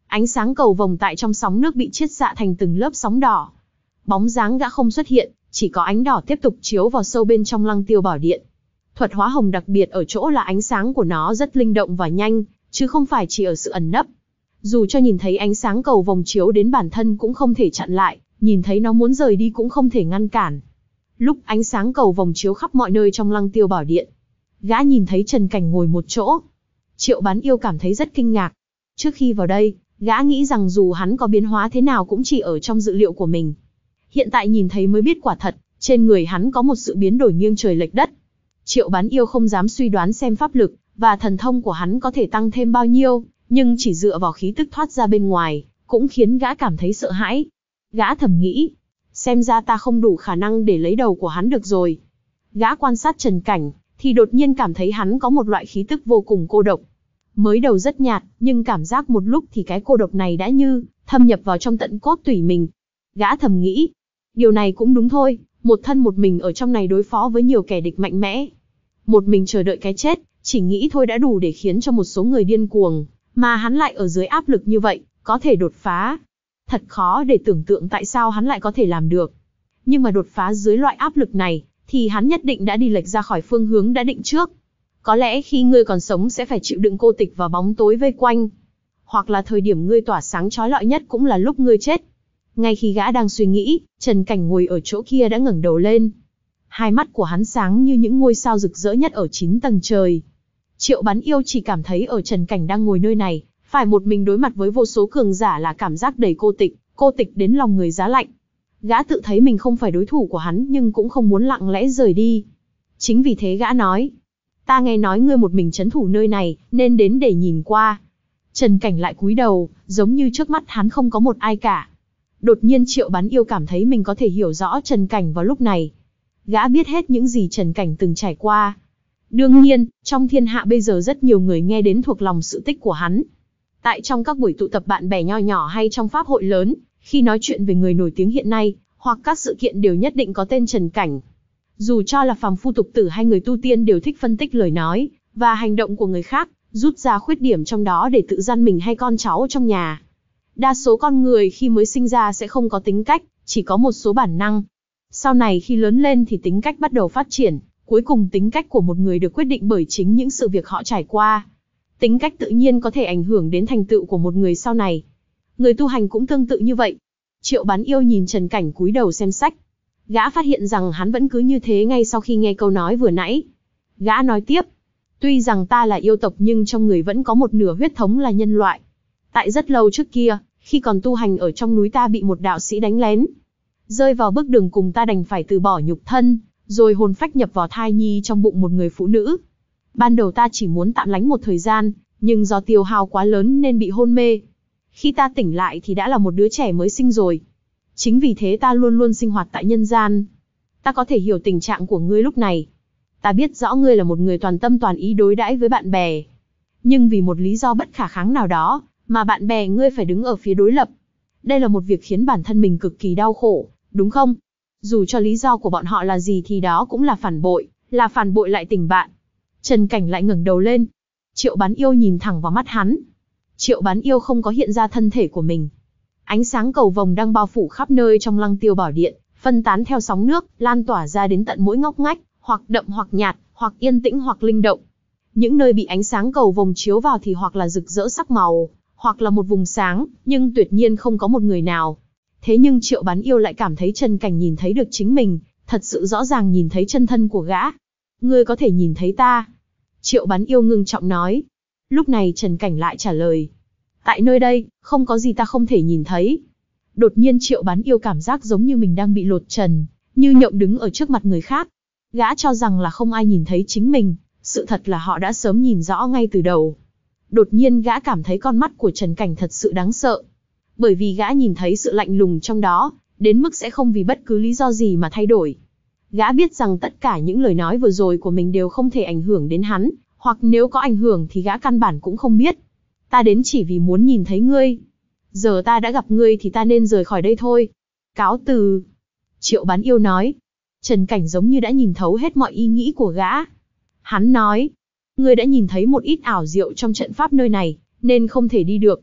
Speaker 1: Ánh sáng cầu vồng tại trong sóng nước bị chiết xạ thành từng lớp sóng đỏ. Bóng dáng gã không xuất hiện, chỉ có ánh đỏ tiếp tục chiếu vào sâu bên trong Lăng Tiêu Bảo Điện. Thuật hóa hồng đặc biệt ở chỗ là ánh sáng của nó rất linh động và nhanh, chứ không phải chỉ ở sự ẩn nấp. Dù cho nhìn thấy ánh sáng cầu vồng chiếu đến bản thân cũng không thể chặn lại, nhìn thấy nó muốn rời đi cũng không thể ngăn cản. Lúc ánh sáng cầu vồng chiếu khắp mọi nơi trong Lăng Tiêu Bảo Điện, gã nhìn thấy Trần Cảnh ngồi một chỗ. Triệu Bán Yêu cảm thấy rất kinh ngạc. Trước khi vào đây, gã nghĩ rằng dù hắn có biến hóa thế nào cũng chỉ ở trong dự liệu của mình. Hiện tại nhìn thấy mới biết quả thật, trên người hắn có một sự biến đổi nghiêng trời lệch đất. Triệu Bán Yêu không dám suy đoán xem pháp lực và thần thông của hắn có thể tăng thêm bao nhiêu, nhưng chỉ dựa vào khí tức thoát ra bên ngoài, cũng khiến gã cảm thấy sợ hãi. Gã thầm nghĩ, xem ra ta không đủ khả năng để lấy đầu của hắn được rồi. Gã quan sát Trần Cảnh, thì đột nhiên cảm thấy hắn có một loại khí tức vô cùng cô độc. Mới đầu rất nhạt, nhưng cảm giác một lúc thì cái cô độc này đã như thâm nhập vào trong tận cốt tủy mình. Gã thầm nghĩ, điều này cũng đúng thôi, một thân một mình ở trong này đối phó với nhiều kẻ địch mạnh mẽ. Một mình chờ đợi cái chết, chỉ nghĩ thôi đã đủ để khiến cho một số người điên cuồng, mà hắn lại ở dưới áp lực như vậy, có thể đột phá. Thật khó để tưởng tượng tại sao hắn lại có thể làm được. Nhưng mà đột phá dưới loại áp lực này, thì hắn nhất định đã đi lệch ra khỏi phương hướng đã định trước. Có lẽ khi ngươi còn sống sẽ phải chịu đựng cô tịch và bóng tối vây quanh. Hoặc là thời điểm ngươi tỏa sáng chói lọi nhất cũng là lúc ngươi chết. Ngay khi gã đang suy nghĩ, Trần Cảnh ngồi ở chỗ kia đã ngẩng đầu lên. Hai mắt của hắn sáng như những ngôi sao rực rỡ nhất ở chín tầng trời. Triệu Bán Yêu chỉ cảm thấy ở Trần Cảnh đang ngồi nơi này, phải một mình đối mặt với vô số cường giả là cảm giác đầy cô tịch, cô tịch đến lòng người giá lạnh. Gã tự thấy mình không phải đối thủ của hắn nhưng cũng không muốn lặng lẽ rời đi. Chính vì thế gã nói, ta nghe nói ngươi một mình trấn thủ nơi này, nên đến để nhìn qua. Trần Cảnh lại cúi đầu, giống như trước mắt hắn không có một ai cả. Đột nhiên Triệu Bán Yêu cảm thấy mình có thể hiểu rõ Trần Cảnh vào lúc này. Gã biết hết những gì Trần Cảnh từng trải qua. Đương nhiên, trong thiên hạ bây giờ rất nhiều người nghe đến thuộc lòng sự tích của hắn. Tại trong các buổi tụ tập bạn bè nho nhỏ hay trong pháp hội lớn, khi nói chuyện về người nổi tiếng hiện nay, hoặc các sự kiện đều nhất định có tên Trần Cảnh. Dù cho là phàm phu tục tử hay người tu tiên đều thích phân tích lời nói và hành động của người khác, rút ra khuyết điểm trong đó để tự dằn mình hay con cháu trong nhà. Đa số con người khi mới sinh ra sẽ không có tính cách, chỉ có một số bản năng. Sau này khi lớn lên thì tính cách bắt đầu phát triển, cuối cùng tính cách của một người được quyết định bởi chính những sự việc họ trải qua. Tính cách tự nhiên có thể ảnh hưởng đến thành tựu của một người sau này. Người tu hành cũng tương tự như vậy. Triệu Bán Yêu nhìn Trần Cảnh cúi đầu xem sách. Gã phát hiện rằng hắn vẫn cứ như thế ngay sau khi nghe câu nói vừa nãy. Gã nói tiếp, tuy rằng ta là yêu tộc nhưng trong người vẫn có một nửa huyết thống là nhân loại. Tại rất lâu trước kia, khi còn tu hành ở trong núi ta bị một đạo sĩ đánh lén. Rơi vào bước đường cùng ta đành phải từ bỏ nhục thân, rồi hồn phách nhập vào thai nhi trong bụng một người phụ nữ. Ban đầu ta chỉ muốn tạm lánh một thời gian, nhưng do tiêu hao quá lớn nên bị hôn mê. Khi ta tỉnh lại thì đã là một đứa trẻ mới sinh rồi. Chính vì thế ta luôn luôn sinh hoạt tại nhân gian. Ta có thể hiểu tình trạng của ngươi lúc này. Ta biết rõ ngươi là một người toàn tâm toàn ý đối đãi với bạn bè. Nhưng vì một lý do bất khả kháng nào đó, mà bạn bè ngươi phải đứng ở phía đối lập. Đây là một việc khiến bản thân mình cực kỳ đau khổ, đúng không? Dù cho lý do của bọn họ là gì thì đó cũng là phản bội, là phản bội lại tình bạn. Trần Cảnh lại ngẩng đầu lên. Triệu Bán Yêu nhìn thẳng vào mắt hắn. Triệu Bán Yêu không có hiện ra thân thể của mình. Ánh sáng cầu vồng đang bao phủ khắp nơi trong Lăng Tiêu Bảo Điện, phân tán theo sóng nước, lan tỏa ra đến tận mỗi ngóc ngách, hoặc đậm hoặc nhạt, hoặc yên tĩnh hoặc linh động. Những nơi bị ánh sáng cầu vồng chiếu vào thì hoặc là rực rỡ sắc màu, hoặc là một vùng sáng, nhưng tuyệt nhiên không có một người nào. Thế nhưng Triệu Bán Yêu lại cảm thấy Trần Cảnh nhìn thấy được chính mình, thật sự rõ ràng nhìn thấy chân thân của gã. Ngươi có thể nhìn thấy ta. Triệu Bán Yêu ngưng trọng nói. Lúc này Trần Cảnh lại trả lời. Tại nơi đây, không có gì ta không thể nhìn thấy. Đột nhiên Triệu Bán Yêu cảm giác giống như mình đang bị lột trần, như nhộng đứng ở trước mặt người khác. Gã cho rằng là không ai nhìn thấy chính mình, sự thật là họ đã sớm nhìn rõ ngay từ đầu. Đột nhiên gã cảm thấy con mắt của Trần Cảnh thật sự đáng sợ. Bởi vì gã nhìn thấy sự lạnh lùng trong đó, đến mức sẽ không vì bất cứ lý do gì mà thay đổi. Gã biết rằng tất cả những lời nói vừa rồi của mình đều không thể ảnh hưởng đến hắn, hoặc nếu có ảnh hưởng thì gã căn bản cũng không biết. Ta đến chỉ vì muốn nhìn thấy ngươi. Giờ ta đã gặp ngươi thì ta nên rời khỏi đây thôi. Cáo từ. Triệu Bán Yêu nói. Trần Cảnh giống như đã nhìn thấu hết mọi ý nghĩ của gã. Hắn nói. Ngươi đã nhìn thấy một ít ảo diệu trong trận pháp nơi này, nên không thể đi được.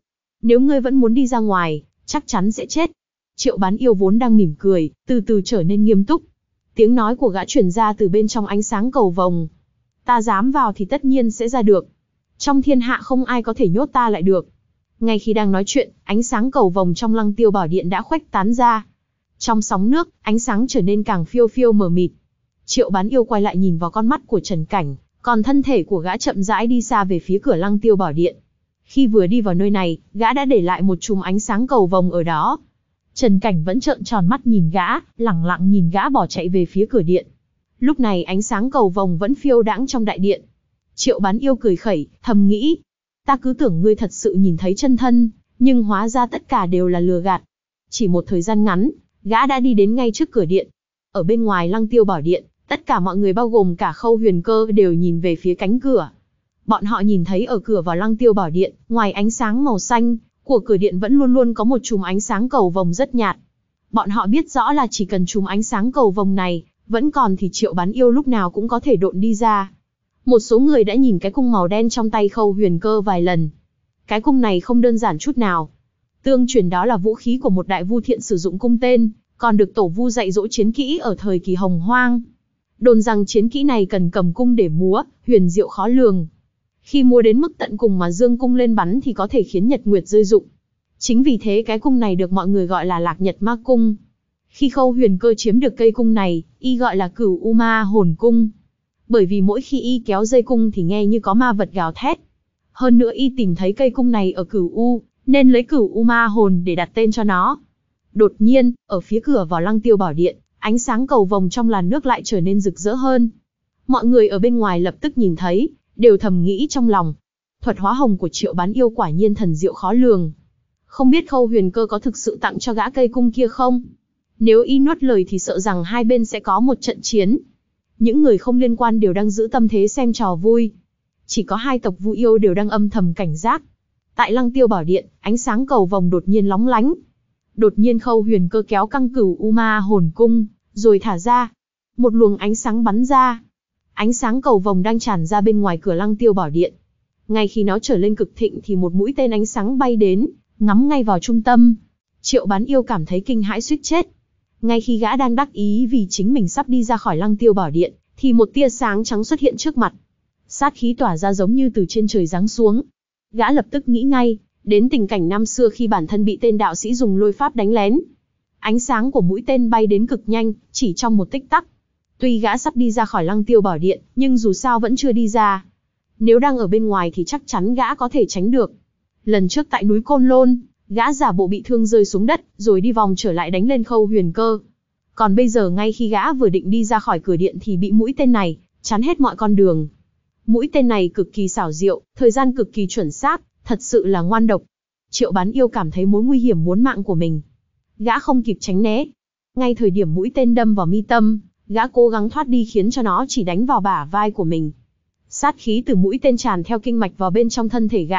Speaker 1: Nếu ngươi vẫn muốn đi ra ngoài, chắc chắn sẽ chết. Triệu Bán Yêu vốn đang mỉm cười, từ từ trở nên nghiêm túc. Tiếng nói của gã truyền ra từ bên trong ánh sáng cầu vồng. Ta dám vào thì tất nhiên sẽ ra được. Trong thiên hạ không ai có thể nhốt ta lại được. Ngay khi đang nói chuyện, ánh sáng cầu vồng trong Lăng Tiêu Bảo Điện đã khuếch tán ra. Trong sóng nước, ánh sáng trở nên càng phiêu phiêu mờ mịt. Triệu Bán Yêu quay lại nhìn vào con mắt của Trần Cảnh, còn thân thể của gã chậm rãi đi xa về phía cửa Lăng Tiêu Bảo Điện. Khi vừa đi vào nơi này, gã đã để lại một chùm ánh sáng cầu vồng ở đó. Trần Cảnh vẫn trợn tròn mắt nhìn gã, lẳng lặng nhìn gã bỏ chạy về phía cửa điện. Lúc này ánh sáng cầu vồng vẫn phiêu đãng trong đại điện. Triệu Bán Yêu cười khẩy, thầm nghĩ. Ta cứ tưởng ngươi thật sự nhìn thấy chân thân, nhưng hóa ra tất cả đều là lừa gạt. Chỉ một thời gian ngắn, gã đã đi đến ngay trước cửa điện. Ở bên ngoài Lăng Tiêu Bảo Điện, tất cả mọi người bao gồm cả Khâu Huyền Cơ đều nhìn về phía cánh cửa. Bọn họ nhìn thấy ở cửa vào Lăng Tiêu Bảo Điện, ngoài ánh sáng màu xanh của cửa điện vẫn luôn luôn có một chùm ánh sáng cầu vồng rất nhạt. Bọn họ biết rõ là chỉ cần chùm ánh sáng cầu vồng này vẫn còn thì Triệu Bán Yêu lúc nào cũng có thể độn đi ra. Một số người đã nhìn cái cung màu đen trong tay Khâu Huyền Cơ vài lần. Cái cung này không đơn giản chút nào. Tương truyền đó là vũ khí của một đại vu thiện sử dụng cung tên, còn được tổ vu dạy dỗ chiến kỹ ở thời kỳ Hồng Hoang. Đồn rằng chiến kỹ này cần cầm cung để múa, huyền diệu khó lường. Khi múa đến mức tận cùng mà dương cung lên bắn thì có thể khiến nhật nguyệt rơi rụng. Chính vì thế cái cung này được mọi người gọi là Lạc Nhật Ma Cung. Khi Khâu Huyền Cơ chiếm được cây cung này, y gọi là Cửu U Ma Hồn Cung. Bởi vì mỗi khi y kéo dây cung thì nghe như có ma vật gào thét. Hơn nữa y tìm thấy cây cung này ở Cửu U, nên lấy Cửu U Ma Hồn để đặt tên cho nó. Đột nhiên, ở phía cửa vào Lăng Tiêu Bảo Điện, ánh sáng cầu vồng trong làn nước lại trở nên rực rỡ hơn. Mọi người ở bên ngoài lập tức nhìn thấy, đều thầm nghĩ trong lòng. Thuật hóa hồng của Triệu Bán Yêu quả nhiên thần diệu khó lường. Không biết Khâu Huyền Cơ có thực sự tặng cho gã cây cung kia không? Nếu y nuốt lời thì sợ rằng hai bên sẽ có một trận chiến. Những người không liên quan đều đang giữ tâm thế xem trò vui. Chỉ có hai tộc Vu Yêu đều đang âm thầm cảnh giác. Tại Lăng Tiêu Bảo Điện, ánh sáng cầu vồng đột nhiên lóng lánh. Đột nhiên Khâu Huyền Cơ kéo căng Cửu U Ma Hồn Cung, rồi thả ra. Một luồng ánh sáng bắn ra. Ánh sáng cầu vồng đang tràn ra bên ngoài cửa Lăng Tiêu Bảo Điện. Ngay khi nó trở lên cực thịnh thì một mũi tên ánh sáng bay đến, ngắm ngay vào trung tâm. Triệu Bán Yêu cảm thấy kinh hãi suýt chết. Ngay khi gã đang đắc ý vì chính mình sắp đi ra khỏi Lăng Tiêu Bảo Điện, thì một tia sáng trắng xuất hiện trước mặt. Sát khí tỏa ra giống như từ trên trời giáng xuống. Gã lập tức nghĩ ngay đến tình cảnh năm xưa khi bản thân bị tên đạo sĩ dùng lôi pháp đánh lén. Ánh sáng của mũi tên bay đến cực nhanh, chỉ trong một tích tắc. Tuy gã sắp đi ra khỏi Lăng Tiêu Bảo Điện, nhưng dù sao vẫn chưa đi ra. Nếu đang ở bên ngoài thì chắc chắn gã có thể tránh được. Lần trước tại núi Côn Lôn, gã giả bộ bị thương rơi xuống đất, rồi đi vòng trở lại đánh lên Khâu Huyền Cơ. Còn bây giờ ngay khi gã vừa định đi ra khỏi cửa điện thì bị mũi tên này chắn hết mọi con đường. Mũi tên này cực kỳ xảo diệu, thời gian cực kỳ chuẩn xác, thật sự là ngoan độc. Triệu Bán Yêu cảm thấy mối nguy hiểm muốn mạng của mình. Gã không kịp tránh né. Ngay thời điểm mũi tên đâm vào mi tâm, gã cố gắng thoát đi khiến cho nó chỉ đánh vào bả vai của mình. Sát khí từ mũi tên tràn theo kinh mạch vào bên trong thân thể gã.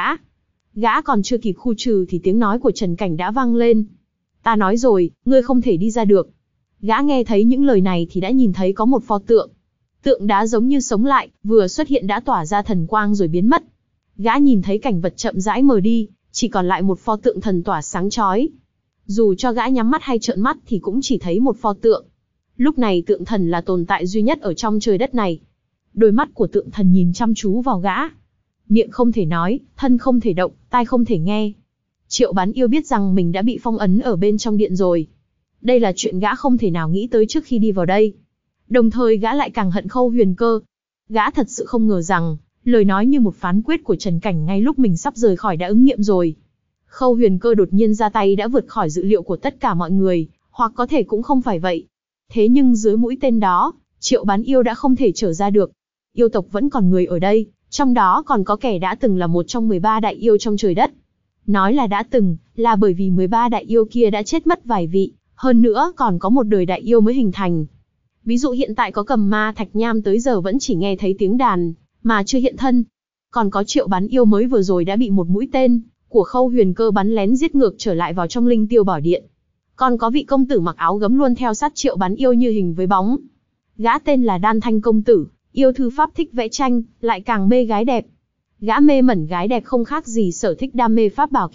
Speaker 1: Gã còn chưa kịp khu trừ thì tiếng nói của Trần Cảnh đã vang lên. Ta nói rồi, ngươi không thể đi ra được. Gã nghe thấy những lời này thì đã nhìn thấy có một pho tượng. Tượng đá giống như sống lại, vừa xuất hiện đã tỏa ra thần quang rồi biến mất. Gã nhìn thấy cảnh vật chậm rãi mờ đi, chỉ còn lại một pho tượng thần tỏa sáng chói. Dù cho gã nhắm mắt hay trợn mắt thì cũng chỉ thấy một pho tượng. Lúc này tượng thần là tồn tại duy nhất ở trong trời đất này. Đôi mắt của tượng thần nhìn chăm chú vào gã. Miệng không thể nói, thân không thể động, tai không thể nghe. Triệu Bán Yêu biết rằng mình đã bị phong ấn ở bên trong điện rồi. Đây là chuyện gã không thể nào nghĩ tới trước khi đi vào đây. Đồng thời gã lại càng hận Khâu Huyền Cơ. Gã thật sự không ngờ rằng, lời nói như một phán quyết của Trần Cảnh ngay lúc mình sắp rời khỏi đã ứng nghiệm rồi. Khâu Huyền Cơ đột nhiên ra tay đã vượt khỏi dự liệu của tất cả mọi người, hoặc có thể cũng không phải vậy. Thế nhưng dưới mũi tên đó, Triệu Bán Yêu đã không thể trở ra được. Yêu tộc vẫn còn người ở đây, trong đó còn có kẻ đã từng là một trong mười ba đại yêu trong trời đất. Nói là đã từng, là bởi vì mười ba đại yêu kia đã chết mất vài vị, hơn nữa còn có một đời đại yêu mới hình thành. Ví dụ hiện tại có Cầm Ma Thạch Nham tới giờ vẫn chỉ nghe thấy tiếng đàn, mà chưa hiện thân. Còn có Triệu Bán Yêu mới vừa rồi đã bị một mũi tên của Khâu Huyền Cơ bắn lén giết ngược trở lại vào trong Linh Tiêu Bảo Điện. Còn có vị công tử mặc áo gấm luôn theo sát Triệu Bán Yêu như hình với bóng. Gã tên là Đan Thanh công tử, yêu thư pháp thích vẽ tranh, lại càng mê gái đẹp. Gã mê mẩn gái đẹp không khác gì sở thích đam mê pháp bảo kỳ lạ,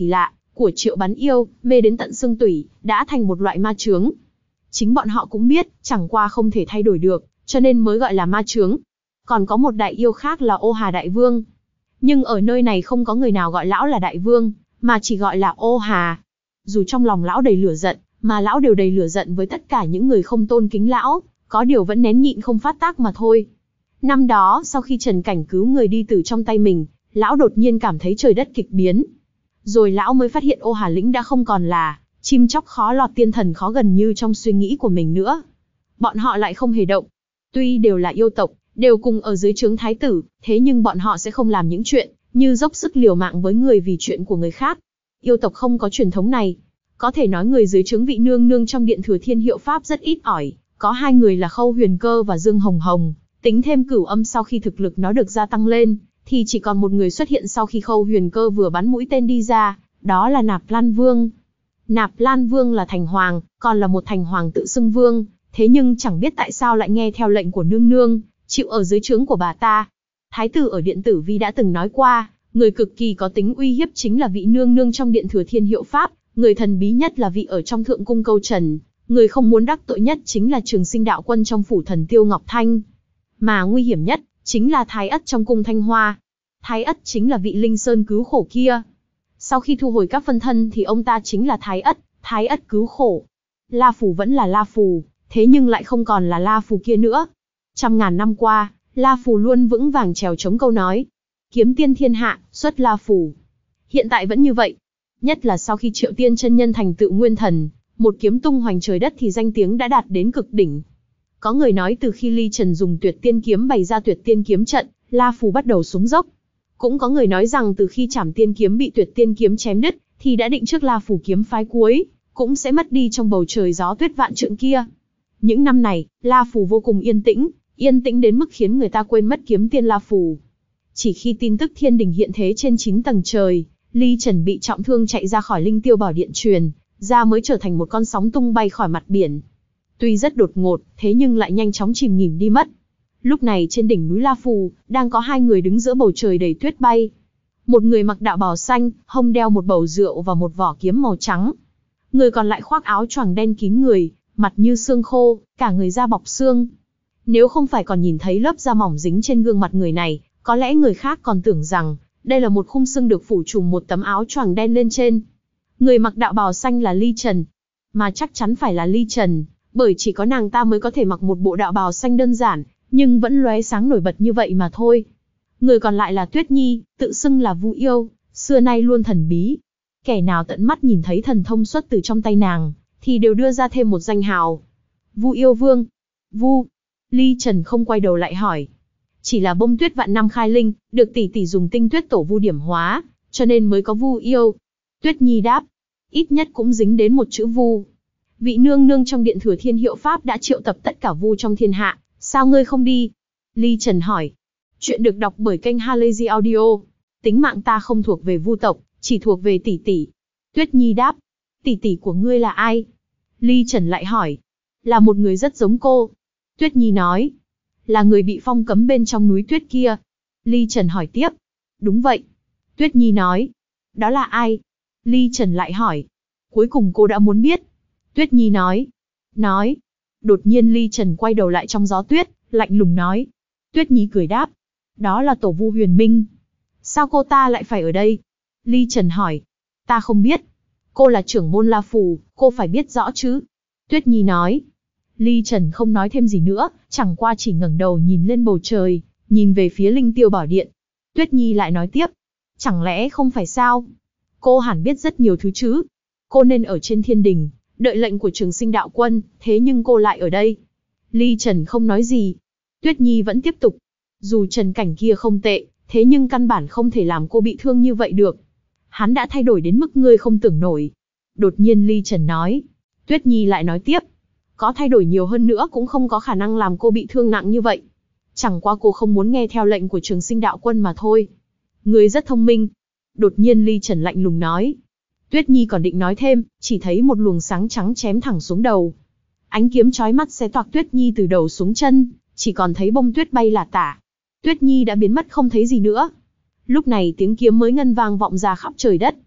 Speaker 1: của Triệu Bán Yêu, mê đến tận xương tủy, đã thành một loại ma chướng. Chính bọn họ cũng biết, chẳng qua không thể thay đổi được, cho nên mới gọi là ma chướng. Còn có một đại yêu khác là Ô Hà Đại Vương. Nhưng ở nơi này không có người nào gọi lão là Đại Vương, mà chỉ gọi là Ô Hà. Dù trong lòng lão đầy lửa giận, mà lão đều đầy lửa giận với tất cả những người không tôn kính lão, có điều vẫn nén nhịn không phát tác mà thôi. Năm đó, sau khi Trần Cảnh cứu người đi từ trong tay mình, lão đột nhiên cảm thấy trời đất kịch biến. Rồi lão mới phát hiện Ô Hà Lĩnh đã không còn là chim chóc khó lọt tiên thần khó gần như trong suy nghĩ của mình nữa. Bọn họ lại không hề động. Tuy đều là yêu tộc, đều cùng ở dưới trướng thái tử, thế nhưng bọn họ sẽ không làm những chuyện như dốc sức liều mạng với người vì chuyện của người khác. Yêu tộc không có truyền thống này. Có thể nói người dưới trướng vị nương nương trong điện Thừa Thiên Hiệu Pháp rất ít ỏi, có hai người là Khâu Huyền Cơ và Dương Hồng Hồng, tính thêm Cửu Âm sau khi thực lực nó được gia tăng lên, thì chỉ còn một người xuất hiện sau khi Khâu Huyền Cơ vừa bắn mũi tên đi ra, đó là Nạp Lan Vương. Nạp Lan Vương là thành hoàng, còn là một thành hoàng tự xưng vương, thế nhưng chẳng biết tại sao lại nghe theo lệnh của nương nương, chịu ở dưới trướng của bà ta. Thái tử ở điện Tử Vi đã từng nói qua, người cực kỳ có tính uy hiếp chính là vị nương nương trong điện Thừa Thiên Hiệu Pháp, người thần bí nhất là vị ở trong Thượng Cung Câu Trần, người không muốn đắc tội nhất chính là Trường Sinh Đạo Quân trong phủ thần Tiêu Ngọc Thanh. Mà nguy hiểm nhất, chính là Thái Ất trong cung Thanh Hoa. Thái Ất chính là vị Linh Sơn cứu khổ kia. Sau khi thu hồi các phân thân thì ông ta chính là Thái Ất, Thái Ất cứu khổ. La Phù vẫn là La Phù, thế nhưng lại không còn là La Phù kia nữa. Trăm ngàn năm qua, La Phù luôn vững vàng trèo chống câu nói. Kiếm tiên thiên hạ, xuất La Phù. Hiện tại vẫn như vậy. Nhất là sau khi Triệu Tiên chân nhân thành tựu nguyên thần, một kiếm tung hoành trời đất thì danh tiếng đã đạt đến cực đỉnh. Có người nói từ khi Ly Trần dùng Tuyệt Tiên kiếm bày ra Tuyệt Tiên kiếm trận, La Phù bắt đầu xuống dốc. Cũng có người nói rằng từ khi Trảm Tiên kiếm bị Tuyệt Tiên kiếm chém đứt, thì đã định trước La Phù kiếm phái cuối cũng sẽ mất đi trong bầu trời gió tuyết vạn trượng kia. Những năm này, La Phù vô cùng yên tĩnh, yên tĩnh đến mức khiến người ta quên mất kiếm tiên La Phù. Chỉ khi tin tức thiên đình hiện thế trên chín tầng trời, Ly Trần bị trọng thương chạy ra khỏi Linh Tiêu Bảo Điện truyền ra mới trở thành một con sóng tung bay khỏi mặt biển. Tuy rất đột ngột, thế nhưng lại nhanh chóng chìm nghỉm đi mất. Lúc này trên đỉnh núi La Phù, đang có hai người đứng giữa bầu trời đầy tuyết bay. Một người mặc đạo bào xanh, hông đeo một bầu rượu và một vỏ kiếm màu trắng. Người còn lại khoác áo choàng đen kín người, mặt như xương khô, cả người da bọc xương. Nếu không phải còn nhìn thấy lớp da mỏng dính trên gương mặt người này, có lẽ người khác còn tưởng rằng đây là một khung xương được phủ trùm một tấm áo choàng đen lên trên. Người mặc đạo bào xanh là Ly Trần, mà chắc chắn phải là Ly Trần, bởi chỉ có nàng ta mới có thể mặc một bộ đạo bào xanh đơn giản, nhưng vẫn lóe sáng nổi bật như vậy mà thôi. Người còn lại là Tuyết Nhi, tự xưng là Vu Yêu, xưa nay luôn thần bí. Kẻ nào tận mắt nhìn thấy thần thông xuất từ trong tay nàng, thì đều đưa ra thêm một danh hào. Vu Yêu Vương. Vu. Ly Trần không quay đầu lại hỏi. Chỉ là bông tuyết vạn năm khai linh, được tỷ tỷ dùng tinh tuyết tổ vu điểm hóa, cho nên mới có Vu Yêu. Tuyết Nhi đáp. Ít nhất cũng dính đến một chữ Vu. Vị nương nương trong điện Thừa Thiên Hiệu Pháp đã triệu tập tất cả Vu trong thiên hạ, sao ngươi không đi? Ly Trần hỏi. Chuyện được đọc bởi kênh Halazy Audio. Tính mạng ta không thuộc về Vu tộc, chỉ thuộc về tỷ tỷ. Tuyết Nhi đáp. Tỷ tỷ của ngươi là ai? Ly Trần lại hỏi. Là một người rất giống cô. Tuyết Nhi nói. Là người bị phong cấm bên trong núi tuyết kia. Ly Trần hỏi tiếp. Đúng vậy. Tuyết Nhi nói. Đó là ai? Ly Trần lại hỏi. Cuối cùng cô đã muốn biết. Tuyết Nhi nói. Nói. Đột nhiên Ly Trần quay đầu lại trong gió tuyết, lạnh lùng nói. Tuyết Nhi cười đáp. Đó là tổ vu Huyền Minh. Sao cô ta lại phải ở đây? Ly Trần hỏi. Ta không biết. Cô là trưởng môn La Phù, cô phải biết rõ chứ. Tuyết Nhi nói. Ly Trần không nói thêm gì nữa, chẳng qua chỉ ngẩng đầu nhìn lên bầu trời, nhìn về phía Linh Tiêu Bảo Điện. Tuyết Nhi lại nói tiếp. Chẳng lẽ không phải sao? Cô hẳn biết rất nhiều thứ chứ. Cô nên ở trên thiên đình, đợi lệnh của Trường Sinh Đạo Quân, thế nhưng cô lại ở đây. Ly Trần không nói gì. Tuyết Nhi vẫn tiếp tục. Dù Trần Cảnh kia không tệ, thế nhưng căn bản không thể làm cô bị thương như vậy được. Hắn đã thay đổi đến mức ngươi không tưởng nổi. Đột nhiên Ly Trần nói. Tuyết Nhi lại nói tiếp. Có thay đổi nhiều hơn nữa cũng không có khả năng làm cô bị thương nặng như vậy. Chẳng qua cô không muốn nghe theo lệnh của Trường Sinh Đạo Quân mà thôi. Ngươi rất thông minh. Đột nhiên Ly Trần lạnh lùng nói. Tuyết Nhi còn định nói thêm, chỉ thấy một luồng sáng trắng chém thẳng xuống đầu. Ánh kiếm chói mắt xé toạc Tuyết Nhi từ đầu xuống chân, chỉ còn thấy bông tuyết bay lả tả. Tuyết Nhi đã biến mất không thấy gì nữa. Lúc này tiếng kiếm mới ngân vang vọng ra khắp trời đất.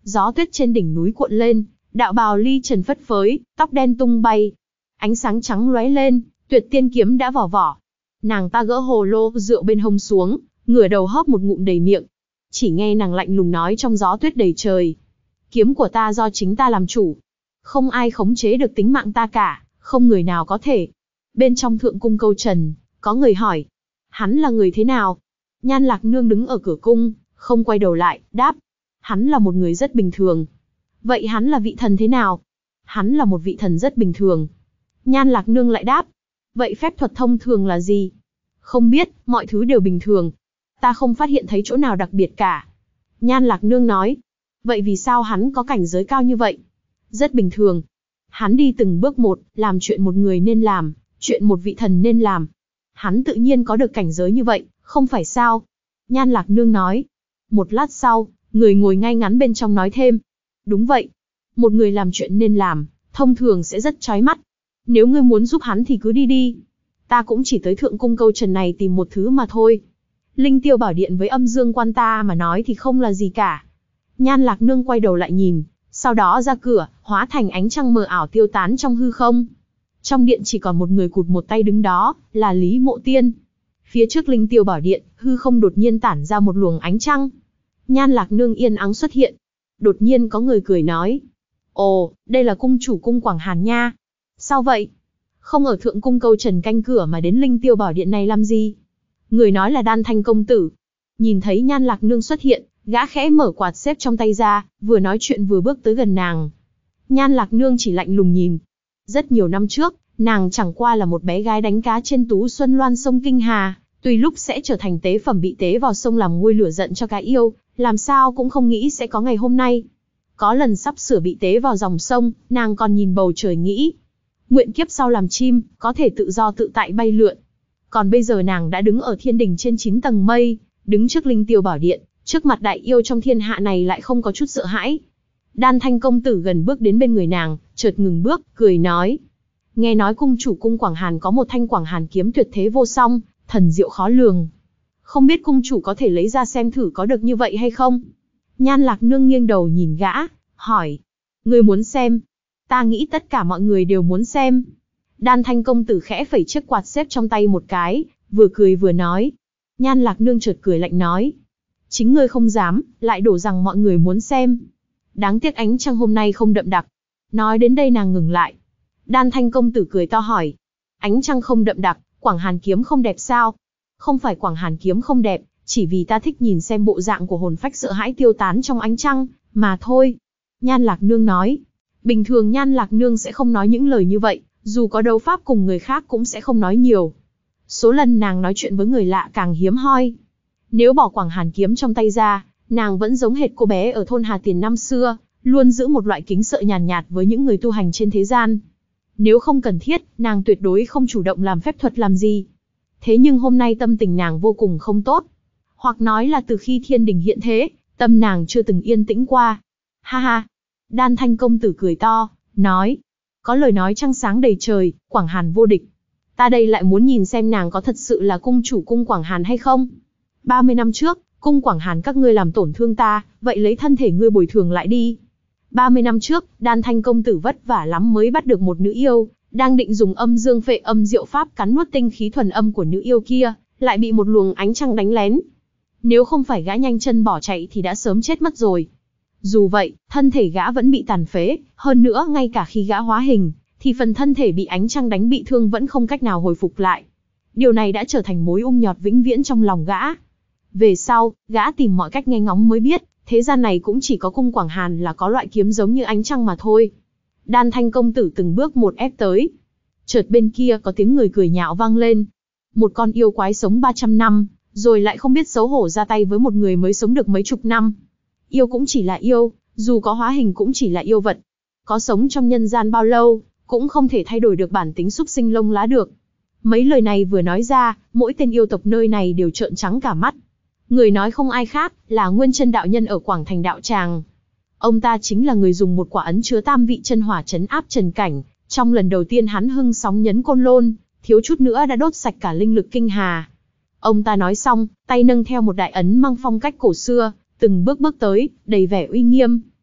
Speaker 1: Gió tuyết trên đỉnh núi cuộn lên, đạo bào ly trần phất phới, tóc đen tung bay. Ánh sáng trắng lóe lên, Tuyệt Tiên kiếm đã vào vỏ. Nàng ta gỡ hồ lô rượu bên hông xuống, ngửa đầu hớp một ngụm đầy miệng. Chỉ nghe nàng lạnh lùng nói trong gió tuyết đầy trời. Kiếm của ta do chính ta làm chủ. Không ai khống chế được tính mạng ta cả, không người nào có thể. Bên trong thượng cung câu trần, có người hỏi. Hắn là người thế nào? Nhan Lạc Nương đứng ở cửa cung, không quay đầu lại, đáp. Hắn là một người rất bình thường. Vậy hắn là vị thần thế nào? Hắn là một vị thần rất bình thường. Nhan Lạc Nương lại đáp. Vậy phép thuật thông thường là gì? Không biết, mọi thứ đều bình thường. Ta không phát hiện thấy chỗ nào đặc biệt cả. Nhan Lạc Nương nói. Vậy vì sao hắn có cảnh giới cao như vậy? Rất bình thường. Hắn đi từng bước một, làm chuyện một người nên làm, chuyện một vị thần nên làm. Hắn tự nhiên có được cảnh giới như vậy, không phải sao? Nhan Lạc Nương nói. Một lát sau, người ngồi ngay ngắn bên trong nói thêm. Đúng vậy. Một người làm chuyện nên làm, thông thường sẽ rất chói mắt. Nếu ngươi muốn giúp hắn thì cứ đi đi. Ta cũng chỉ tới thượng cung câu trần này tìm một thứ mà thôi. Linh Tiêu Bảo Điện với Âm Dương Quan ta mà nói thì không là gì cả. Nhan Lạc Nương quay đầu lại nhìn, sau đó ra cửa, hóa thành ánh trăng mờ ảo tiêu tán trong hư không. Trong điện chỉ còn một người cụt một tay đứng đó, là Lý Mộ Tiên. Phía trước Linh Tiêu Bảo Điện, hư không đột nhiên tản ra một luồng ánh trăng. Nhan Lạc Nương yên ắng xuất hiện. Đột nhiên có người cười nói. Ồ, đây là cung chủ cung Quảng Hàn nha. Sao vậy? Không ở thượng cung câu trần canh cửa mà đến Linh Tiêu Bảo Điện này làm gì? Người nói là Đan Thanh công tử. Nhìn thấy Nhan Lạc Nương xuất hiện, gã khẽ mở quạt xếp trong tay ra, vừa nói chuyện vừa bước tới gần nàng. Nhan Lạc Nương chỉ lạnh lùng nhìn. Rất nhiều năm trước, nàng chẳng qua là một bé gái đánh cá trên tú xuân loan sông Kinh Hà, tùy lúc sẽ trở thành tế phẩm bị tế vào sông làm nguôi lửa giận cho cá yêu, làm sao cũng không nghĩ sẽ có ngày hôm nay. Có lần sắp sửa bị tế vào dòng sông, nàng còn nhìn bầu trời nghĩ. Nguyện kiếp sau làm chim, có thể tự do tự tại bay lượn. Còn bây giờ nàng đã đứng ở thiên đình trên chín tầng mây, đứng trước Linh Tiêu Bảo Điện, trước mặt đại yêu trong thiên hạ này lại không có chút sợ hãi. Đan Thanh công tử gần bước đến bên người nàng, chợt ngừng bước, cười nói. Nghe nói cung chủ cung Quảng Hàn có một thanh Quảng Hàn kiếm tuyệt thế vô song, thần diệu khó lường. Không biết cung chủ có thể lấy ra xem thử có được như vậy hay không? Nhan Lạc Nương nghiêng đầu nhìn gã, hỏi. Ngươi muốn xem? Ta nghĩ tất cả mọi người đều muốn xem. Đan Thanh công tử khẽ phẩy chiếc quạt xếp trong tay một cái, vừa cười vừa nói. Nhan Lạc Nương chợt cười lạnh nói. Chính ngươi không dám, lại đổ rằng mọi người muốn xem. Đáng tiếc ánh trăng hôm nay không đậm đặc. Nói đến đây nàng ngừng lại. Đan Thanh công tử cười to hỏi. Ánh trăng không đậm đặc, Quảng Hàn kiếm không đẹp sao? Không phải Quảng Hàn kiếm không đẹp, chỉ vì ta thích nhìn xem bộ dạng của hồn phách sợ hãi tiêu tán trong ánh trăng, mà thôi. Nhan Lạc Nương nói. Bình thường Nhan Lạc Nương sẽ không nói những lời như vậy, dù có đấu pháp cùng người khác cũng sẽ không nói nhiều. Số lần nàng nói chuyện với người lạ càng hiếm hoi. Nếu bỏ Quảng Hàn kiếm trong tay ra, nàng vẫn giống hệt cô bé ở thôn Hà Tiền năm xưa, luôn giữ một loại kính sợ nhàn nhạt, nhạt với những người tu hành trên thế gian. Nếu không cần thiết, nàng tuyệt đối không chủ động làm phép thuật làm gì. Thế nhưng hôm nay tâm tình nàng vô cùng không tốt. Hoặc nói là từ khi thiên đình hiện thế, tâm nàng chưa từng yên tĩnh qua. Ha ha! Đan Thanh công tử cười to, nói. Có lời nói trăng sáng đầy trời, Quảng Hàn vô địch. Ta đây lại muốn nhìn xem nàng có thật sự là cung chủ cung Quảng Hàn hay không. ba mươi năm trước, cung Quảng Hàn các ngươi làm tổn thương ta, vậy lấy thân thể ngươi bồi thường lại đi. ba mươi năm trước, Đan Thanh công tử vất vả lắm mới bắt được một nữ yêu, đang định dùng âm dương phệ âm diệu pháp cắn nuốt tinh khí thuần âm của nữ yêu kia, lại bị một luồng ánh trăng đánh lén. Nếu không phải gã nhanh chân bỏ chạy thì đã sớm chết mất rồi. Dù vậy, thân thể gã vẫn bị tàn phế, hơn nữa ngay cả khi gã hóa hình, thì phần thân thể bị ánh trăng đánh bị thương vẫn không cách nào hồi phục lại. Điều này đã trở thành mối ung nhọt vĩnh viễn trong lòng gã. Về sau, gã tìm mọi cách nghe ngóng mới biết, thế gian này cũng chỉ có cung Quảng Hàn là có loại kiếm giống như ánh trăng mà thôi. Đan Thanh công tử từng bước một ép tới. Chợt bên kia có tiếng người cười nhạo vang lên. Một con yêu quái sống ba trăm năm, rồi lại không biết xấu hổ ra tay với một người mới sống được mấy chục năm. Yêu cũng chỉ là yêu, dù có hóa hình cũng chỉ là yêu vật. Có sống trong nhân gian bao lâu, cũng không thể thay đổi được bản tính súc sinh lông lá được. Mấy lời này vừa nói ra, mỗi tên yêu tộc nơi này đều trợn trắng cả mắt. Người nói không ai khác, là Nguyên Chân đạo nhân ở Quảng Thành đạo tràng. Ông ta chính là người dùng một quả ấn chứa tam vị chân hỏa trấn áp trần cảnh. Trong lần đầu tiên hắn hưng sóng nhấn côn lôn, thiếu chút nữa đã đốt sạch cả linh lực Kinh Hà. Ông ta nói xong, tay nâng theo một đại ấn mang phong cách cổ xưa, từng bước bước tới, đầy vẻ uy nghiêm.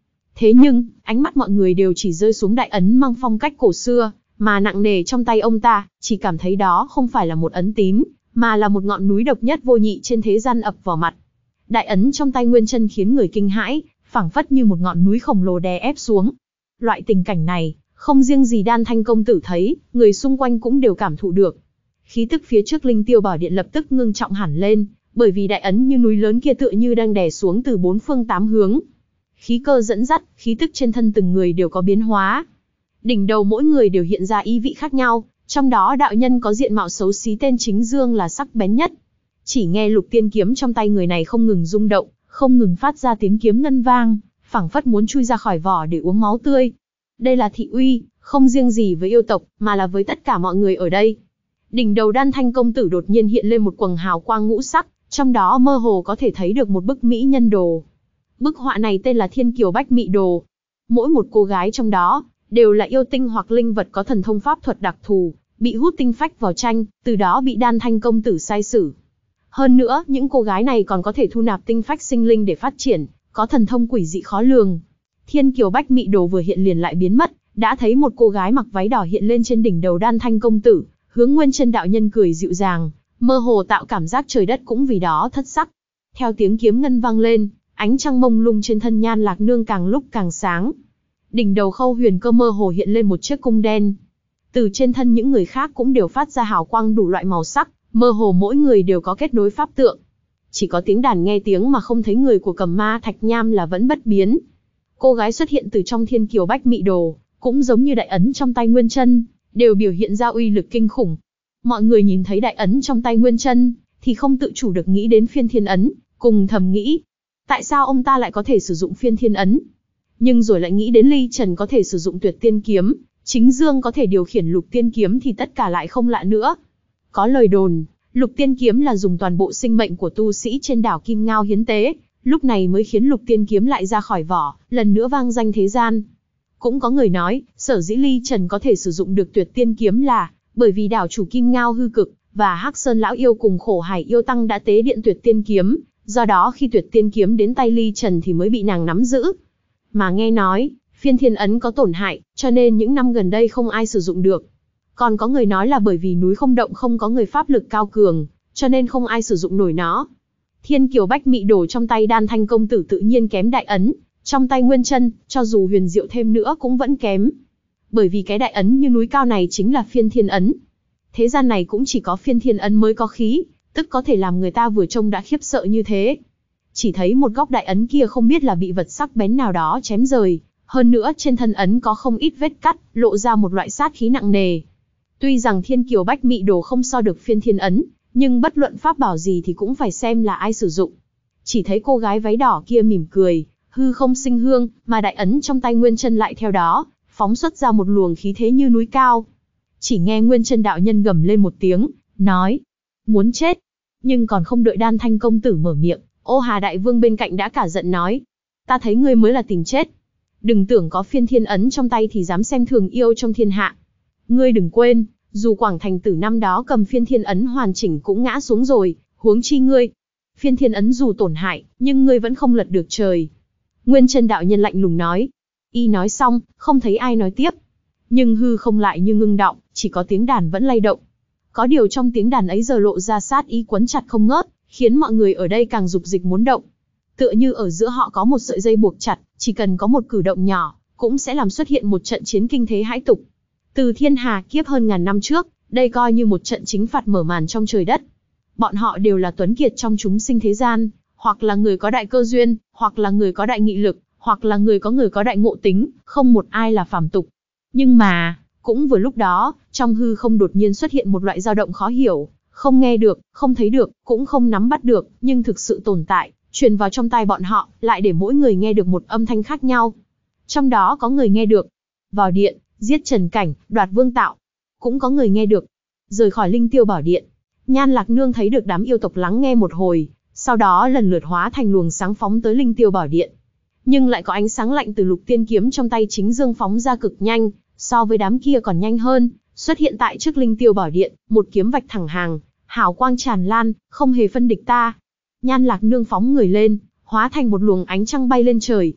Speaker 1: Thế nhưng, ánh mắt mọi người đều chỉ rơi xuống đại ấn mang phong cách cổ xưa, mà nặng nề trong tay ông ta, chỉ cảm thấy đó không phải là một ấn tín, mà là một ngọn núi độc nhất vô nhị trên thế gian ập vào mặt. Đại ấn trong tay Nguyên Chân khiến người kinh hãi, phảng phất như một ngọn núi khổng lồ đè ép xuống. Loại tình cảnh này, không riêng gì Đan Thanh công tử thấy, người xung quanh cũng đều cảm thụ được. Khí tức phía trước Linh Tiêu Bảo Điện lập tức ngưng trọng hẳn lên, bởi vì đại ấn như núi lớn kia tựa như đang đè xuống từ bốn phương tám hướng. Khí cơ dẫn dắt, khí tức trên thân từng người đều có biến hóa. Đỉnh đầu mỗi người đều hiện ra ý vị khác nhau, trong đó đạo nhân có diện mạo xấu xí tên Chính Dương là sắc bén nhất. Chỉ nghe lục tiên kiếm trong tay người này không ngừng rung động, không ngừng phát ra tiếng kiếm ngân vang, phảng phất muốn chui ra khỏi vỏ để uống máu tươi. Đây là thị uy, không riêng gì với yêu tộc, mà là với tất cả mọi người ở đây. Đỉnh đầu Đan Thanh công tử đột nhiên hiện lên một quầng hào quang ngũ sắc, trong đó mơ hồ có thể thấy được một bức mỹ nhân đồ. Bức họa này tên là Thiên Kiều Bách Mị Đồ. Mỗi một cô gái trong đó đều là yêu tinh hoặc linh vật có thần thông pháp thuật đặc thù, bị hút tinh phách vào tranh, từ đó bị Đan Thanh công tử sai sử. Hơn nữa, những cô gái này còn có thể thu nạp tinh phách sinh linh để phát triển, có thần thông quỷ dị khó lường. Thiên Kiều Bách Mị Đồ vừa hiện liền lại biến mất, đã thấy một cô gái mặc váy đỏ hiện lên trên đỉnh đầu Đan Thanh công tử, hướng Nguyên Chân đạo nhân cười dịu dàng, mơ hồ tạo cảm giác trời đất cũng vì đó thất sắc. Theo tiếng kiếm ngân vang lên, ánh trăng mông lung trên thân Nhan Lạc Nương càng lúc càng sáng. Đỉnh đầu Khâu Huyền Cơ mơ hồ hiện lên một chiếc cung đen. Từ trên thân những người khác cũng đều phát ra hào quang đủ loại màu sắc, mơ hồ mỗi người đều có kết nối pháp tượng. Chỉ có tiếng đàn nghe tiếng mà không thấy người của Cầm Ma Thạch Nham là vẫn bất biến. Cô gái xuất hiện từ trong Thiên Kiều Bách Mị Đồ, cũng giống như đại ấn trong tay Nguyên Chân, đều biểu hiện ra uy lực kinh khủng. Mọi người nhìn thấy đại ấn trong tay Nguyên Chân, thì không tự chủ được nghĩ đến Phiên Thiên Ấn, cùng thầm nghĩ, tại sao ông ta lại có thể sử dụng Phiên Thiên Ấn? Nhưng rồi lại nghĩ đến Ly Trần có thể sử dụng Tuyệt Tiên Kiếm, Chính Dương có thể điều khiển Lục Tiên Kiếm thì tất cả lại không lạ nữa. Có lời đồn, Lục Tiên Kiếm là dùng toàn bộ sinh mệnh của tu sĩ trên đảo Kim Ngao hiến tế, lúc này mới khiến Lục Tiên Kiếm lại ra khỏi vỏ, lần nữa vang danh thế gian. Cũng có người nói, sở dĩ Ly Trần có thể sử dụng được Tuyệt Tiên Kiếm là bởi vì đảo chủ Kim Ngao hư cực và Hắc Sơn lão yêu cùng Khổ Hải yêu tăng đã tế điện Tuyệt Tiên Kiếm, do đó khi Tuyệt Tiên Kiếm đến tay Ly Trần thì mới bị nàng nắm giữ. Mà nghe nói, Phiên Thiên Ấn có tổn hại, cho nên những năm gần đây không ai sử dụng được. Còn có người nói là bởi vì núi không động không có người pháp lực cao cường, cho nên không ai sử dụng nổi nó. Thiên Kiều Bách Mị Đồ trong tay Đan Thanh công tử tự nhiên kém đại ấn, trong tay Nguyên Chân, cho dù huyền diệu thêm nữa cũng vẫn kém. Bởi vì cái đại ấn như núi cao này chính là Phiên Thiên Ấn. Thế gian này cũng chỉ có Phiên Thiên Ấn mới có khí, tức có thể làm người ta vừa trông đã khiếp sợ như thế. Chỉ thấy một góc đại ấn kia không biết là bị vật sắc bén nào đó chém rời, hơn nữa trên thân ấn có không ít vết cắt, lộ ra một loại sát khí nặng nề. Tuy rằng Thiên Kiều Bách Mị Đồ không so được Phiên Thiên Ấn, nhưng bất luận pháp bảo gì thì cũng phải xem là ai sử dụng. Chỉ thấy cô gái váy đỏ kia mỉm cười, hư không sinh hương, mà đại ấn trong tay Nguyên Chân lại theo đó, phóng xuất ra một luồng khí thế như núi cao. Chỉ nghe Nguyên Chân đạo nhân gầm lên một tiếng, nói, muốn chết. Nhưng còn không đợi Đan Thanh công tử mở miệng, Ô Hà đại vương bên cạnh đã cả giận nói, ta thấy ngươi mới là tìm chết. Đừng tưởng có Phiên Thiên Ấn trong tay thì dám xem thường yêu trong thiên hạ. Ngươi đừng quên, dù Quảng Thành Tử năm đó cầm Phiên Thiên Ấn hoàn chỉnh cũng ngã xuống rồi, huống chi ngươi. Phiên Thiên Ấn dù tổn hại, nhưng ngươi vẫn không lật được trời. Nguyên Chân đạo nhân lạnh lùng nói. Y nói xong, không thấy ai nói tiếp. Nhưng hư không lại như ngưng động, chỉ có tiếng đàn vẫn lay động. Có điều trong tiếng đàn ấy giờ lộ ra sát ý quấn chặt không ngớt, khiến mọi người ở đây càng dục dịch muốn động. Tựa như ở giữa họ có một sợi dây buộc chặt, chỉ cần có một cử động nhỏ, cũng sẽ làm xuất hiện một trận chiến kinh thế hãi tục. Từ thiên hà kiếp hơn ngàn năm trước, đây coi như một trận chính phạt mở màn trong trời đất. Bọn họ đều là tuấn kiệt trong chúng sinh thế gian, hoặc là người có đại cơ duyên, hoặc là người có đại nghị lực, hoặc là người có người có đại ngộ tính, không một ai là phàm tục. Nhưng mà, cũng vừa lúc đó, trong hư không đột nhiên xuất hiện một loại dao động khó hiểu, không nghe được, không thấy được, cũng không nắm bắt được, nhưng thực sự tồn tại, truyền vào trong tai bọn họ, lại để mỗi người nghe được một âm thanh khác nhau. Trong đó có người nghe được, vào điện, giết Trần Cảnh, đoạt Vương Tạo. Cũng có người nghe được, rời khỏi Linh Tiêu Bảo Điện. Nhan Lạc Nương thấy được đám yêu tộc lắng nghe một hồi, sau đó lần lượt hóa thành luồng sáng phóng tới Linh Tiêu Bảo Điện. Nhưng lại có ánh sáng lạnh từ Lục Tiên Kiếm trong tay Chính Dương phóng ra cực nhanh, so với đám kia còn nhanh hơn, xuất hiện tại trước Linh Tiêu Bảo Điện, một kiếm vạch thẳng hàng, hào quang tràn lan, không hề phân địch ta. Nhan Lạc Nương phóng người lên, hóa thành một luồng ánh trăng bay lên trời.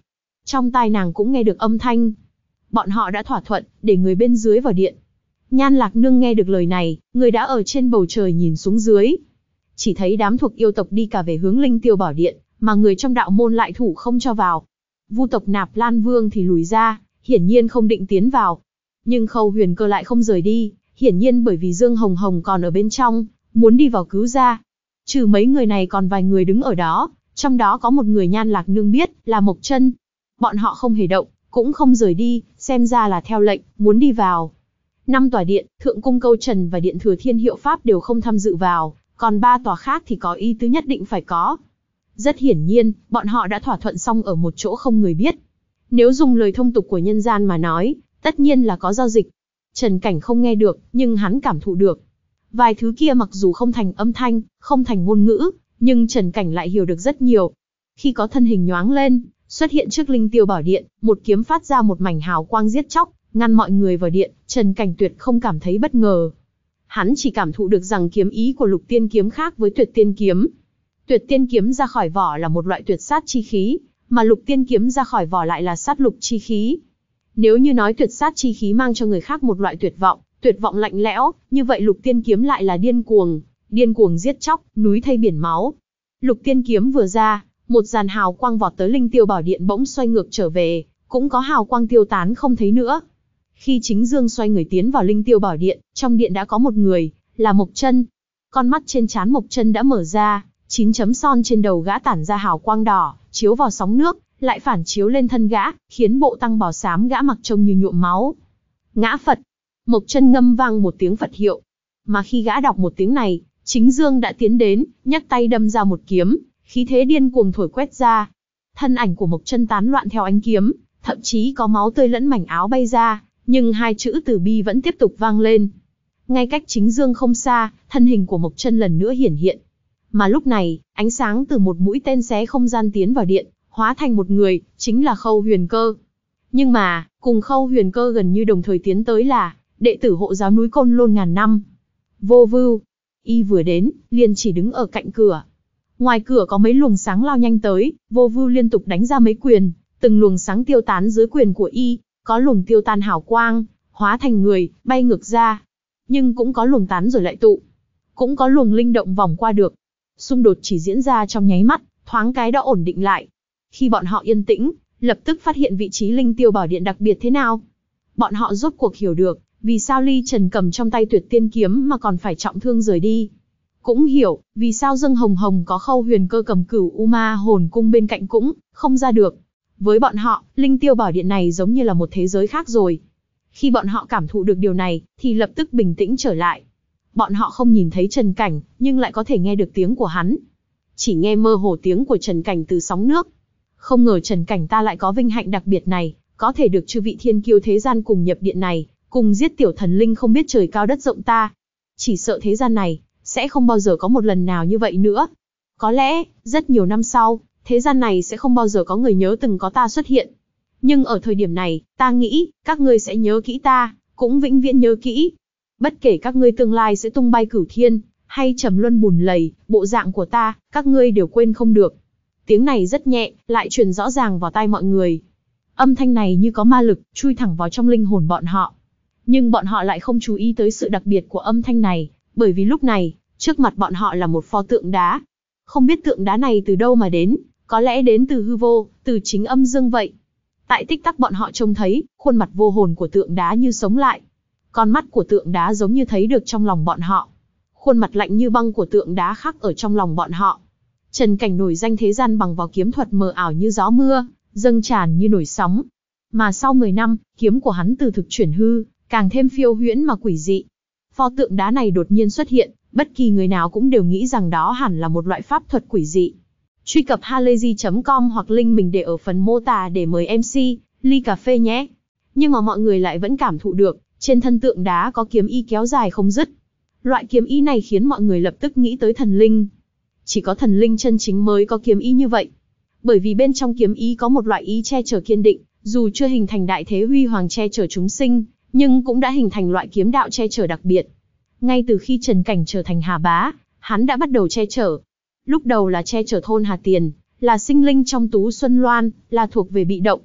Speaker 1: Trong tai nàng cũng nghe được âm thanh. Bọn họ đã thỏa thuận, để người bên dưới vào điện. Nhan Lạc Nương nghe được lời này, người đã ở trên bầu trời nhìn xuống dưới. Chỉ thấy đám thuộc yêu tộc đi cả về hướng Linh Tiêu Bảo Điện, mà người trong đạo môn lại thủ không cho vào. Vu tộc Nạp Lan Vương thì lùi ra, hiển nhiên không định tiến vào. Nhưng Khâu Huyền Cơ lại không rời đi, hiển nhiên bởi vì Dương Hồng Hồng còn ở bên trong, muốn đi vào cứu ra. Trừ mấy người này còn vài người đứng ở đó, trong đó có một người Nhan Lạc Nương biết, là Mộc Chân. Bọn họ không hề động, cũng không rời đi, xem ra là theo lệnh, muốn đi vào. Năm tòa điện, Thượng Cung Câu Trần và Điện Thừa Thiên Hiệu Pháp đều không tham dự vào, còn ba tòa khác thì có ý tứ nhất định phải có. Rất hiển nhiên, bọn họ đã thỏa thuận xong ở một chỗ không người biết. Nếu dùng lời thông tục của nhân gian mà nói, tất nhiên là có giao dịch. Trần Cảnh không nghe được, nhưng hắn cảm thụ được. Vài thứ kia mặc dù không thành âm thanh, không thành ngôn ngữ, nhưng Trần Cảnh lại hiểu được rất nhiều. Khi có thân hình nhoáng lên, xuất hiện trước Linh Tiêu Bảo Điện, một kiếm phát ra một mảnh hào quang giết chóc, ngăn mọi người vào điện, Trần Cảnh tuyệt không cảm thấy bất ngờ. Hắn chỉ cảm thụ được rằng kiếm ý của Lục Tiên Kiếm khác với Tuyệt Tiên Kiếm. Tuyệt Tiên Kiếm ra khỏi vỏ là một loại tuyệt sát chi khí, mà Lục Tiên Kiếm ra khỏi vỏ lại là sát lục chi khí. Nếu như nói tuyệt sát chi khí mang cho người khác một loại tuyệt vọng, tuyệt vọng lạnh lẽo, như vậy Lục Tiên Kiếm lại là điên cuồng, điên cuồng giết chóc, núi thây biển máu. Lục Tiên Kiếm vừa ra, một dàn hào quang vọt tới Linh Tiêu Bảo Điện bỗng xoay ngược trở về, cũng có hào quang tiêu tán không thấy nữa. Khi Chính Dương xoay người tiến vào Linh Tiêu Bảo Điện, trong điện đã có một người, là Mộc Chân. Con mắt trên trán Mộc Chân đã mở ra, chín chấm son trên đầu gã tản ra hào quang đỏ, chiếu vào sóng nước, lại phản chiếu lên thân gã, khiến bộ tăng bào xám gã mặc trông như nhuộm máu. Ngã Phật. Mộc Chân ngâm vang một tiếng Phật hiệu. Mà khi gã đọc một tiếng này, Chính Dương đã tiến đến, nhấc tay đâm ra một kiếm, khí thế điên cuồng thổi quét ra. Thân ảnh của Mộc Chân tán loạn theo ánh kiếm, thậm chí có máu tươi lẫn mảnh áo bay ra, nhưng hai chữ Từ Bi vẫn tiếp tục vang lên. Ngay cách Chính Dương không xa, thân hình của Mộc Chân lần nữa hiển hiện. Mà lúc này, ánh sáng từ một mũi tên xé không gian tiến vào điện, hóa thành một người, chính là Khâu Huyền Cơ. Nhưng mà, cùng Khâu Huyền Cơ gần như đồng thời tiến tới là đệ tử hộ giáo núi Côn Lôn ngàn năm. Vô Vưu. Y vừa đến, liền chỉ đứng ở cạnh cửa. Ngoài cửa có mấy luồng sáng lao nhanh tới, Vô Vưu liên tục đánh ra mấy quyền, từng luồng sáng tiêu tán dưới quyền của Y, có luồng tiêu tan hào quang, hóa thành người, bay ngược ra. Nhưng cũng có luồng tán rồi lại tụ. Cũng có luồng linh động vòng qua được. Xung đột chỉ diễn ra trong nháy mắt, thoáng cái đã ổn định lại. Khi bọn họ yên tĩnh, lập tức phát hiện vị trí Linh Tiêu Bảo Điện đặc biệt thế nào. Bọn họ rốt cuộc hiểu được, vì sao Ly Trần cầm trong tay Tuyệt Tiên Kiếm mà còn phải trọng thương rời đi. Cũng hiểu, vì sao Dương Hồng Hồng có Khâu Huyền Cơ cầm Cửu U Ma Hồn Cung bên cạnh cũng không ra được. Với bọn họ, Linh Tiêu Bảo Điện này giống như là một thế giới khác rồi. Khi bọn họ cảm thụ được điều này, thì lập tức bình tĩnh trở lại. Bọn họ không nhìn thấy Trần Cảnh, nhưng lại có thể nghe được tiếng của hắn. Chỉ nghe mơ hồ tiếng của Trần Cảnh từ sóng nước. Không ngờ Trần Cảnh ta lại có vinh hạnh đặc biệt này, có thể được chư vị thiên kiêu thế gian cùng nhập điện này, cùng giết tiểu thần linh không biết trời cao đất rộng ta. Chỉ sợ thế gian này, sẽ không bao giờ có một lần nào như vậy nữa. Có lẽ, rất nhiều năm sau, thế gian này sẽ không bao giờ có người nhớ từng có ta xuất hiện. Nhưng ở thời điểm này, ta nghĩ, các ngươi sẽ nhớ kỹ ta, cũng vĩnh viễn nhớ kỹ. Bất kể các ngươi tương lai sẽ tung bay cửu thiên, hay trầm luân bùn lầy, bộ dạng của ta, các ngươi đều quên không được. Tiếng này rất nhẹ, lại truyền rõ ràng vào tai mọi người. Âm thanh này như có ma lực, chui thẳng vào trong linh hồn bọn họ. Nhưng bọn họ lại không chú ý tới sự đặc biệt của âm thanh này, bởi vì lúc này, trước mặt bọn họ là một pho tượng đá. Không biết tượng đá này từ đâu mà đến, có lẽ đến từ hư vô, từ chính âm dương vậy. Tại tích tắc bọn họ trông thấy, khuôn mặt vô hồn của tượng đá như sống lại. Con mắt của tượng đá giống như thấy được trong lòng bọn họ. Khuôn mặt lạnh như băng của tượng đá khắc ở trong lòng bọn họ. Trần Cảnh nổi danh thế gian bằng vào kiếm thuật mờ ảo như gió mưa, dâng tràn như nổi sóng. Mà sau mười năm, kiếm của hắn từ thực chuyển hư, càng thêm phiêu huyễn mà quỷ dị. Pho tượng đá này đột nhiên xuất hiện, bất kỳ người nào cũng đều nghĩ rằng đó hẳn là một loại pháp thuật quỷ dị. Truy cập halayzi chấm com hoặc link mình để ở phần mô tả để mời em xê, ly cà phê nhé. Nhưng mà mọi người lại vẫn cảm thụ được, trên thân tượng đá có kiếm ý kéo dài không dứt. Loại kiếm ý này khiến mọi người lập tức nghĩ tới thần linh. Chỉ có thần linh chân chính mới có kiếm ý như vậy. Bởi vì bên trong kiếm ý có một loại ý che chở kiên định, dù chưa hình thành đại thế huy hoàng che chở chúng sinh, nhưng cũng đã hình thành loại kiếm đạo che chở đặc biệt. Ngay từ khi Trần Cảnh trở thành Hà Bá, hắn đã bắt đầu che chở. Lúc đầu là che chở thôn Hà Tiền, là sinh linh trong Tú Xuân Loan, là thuộc về bị động.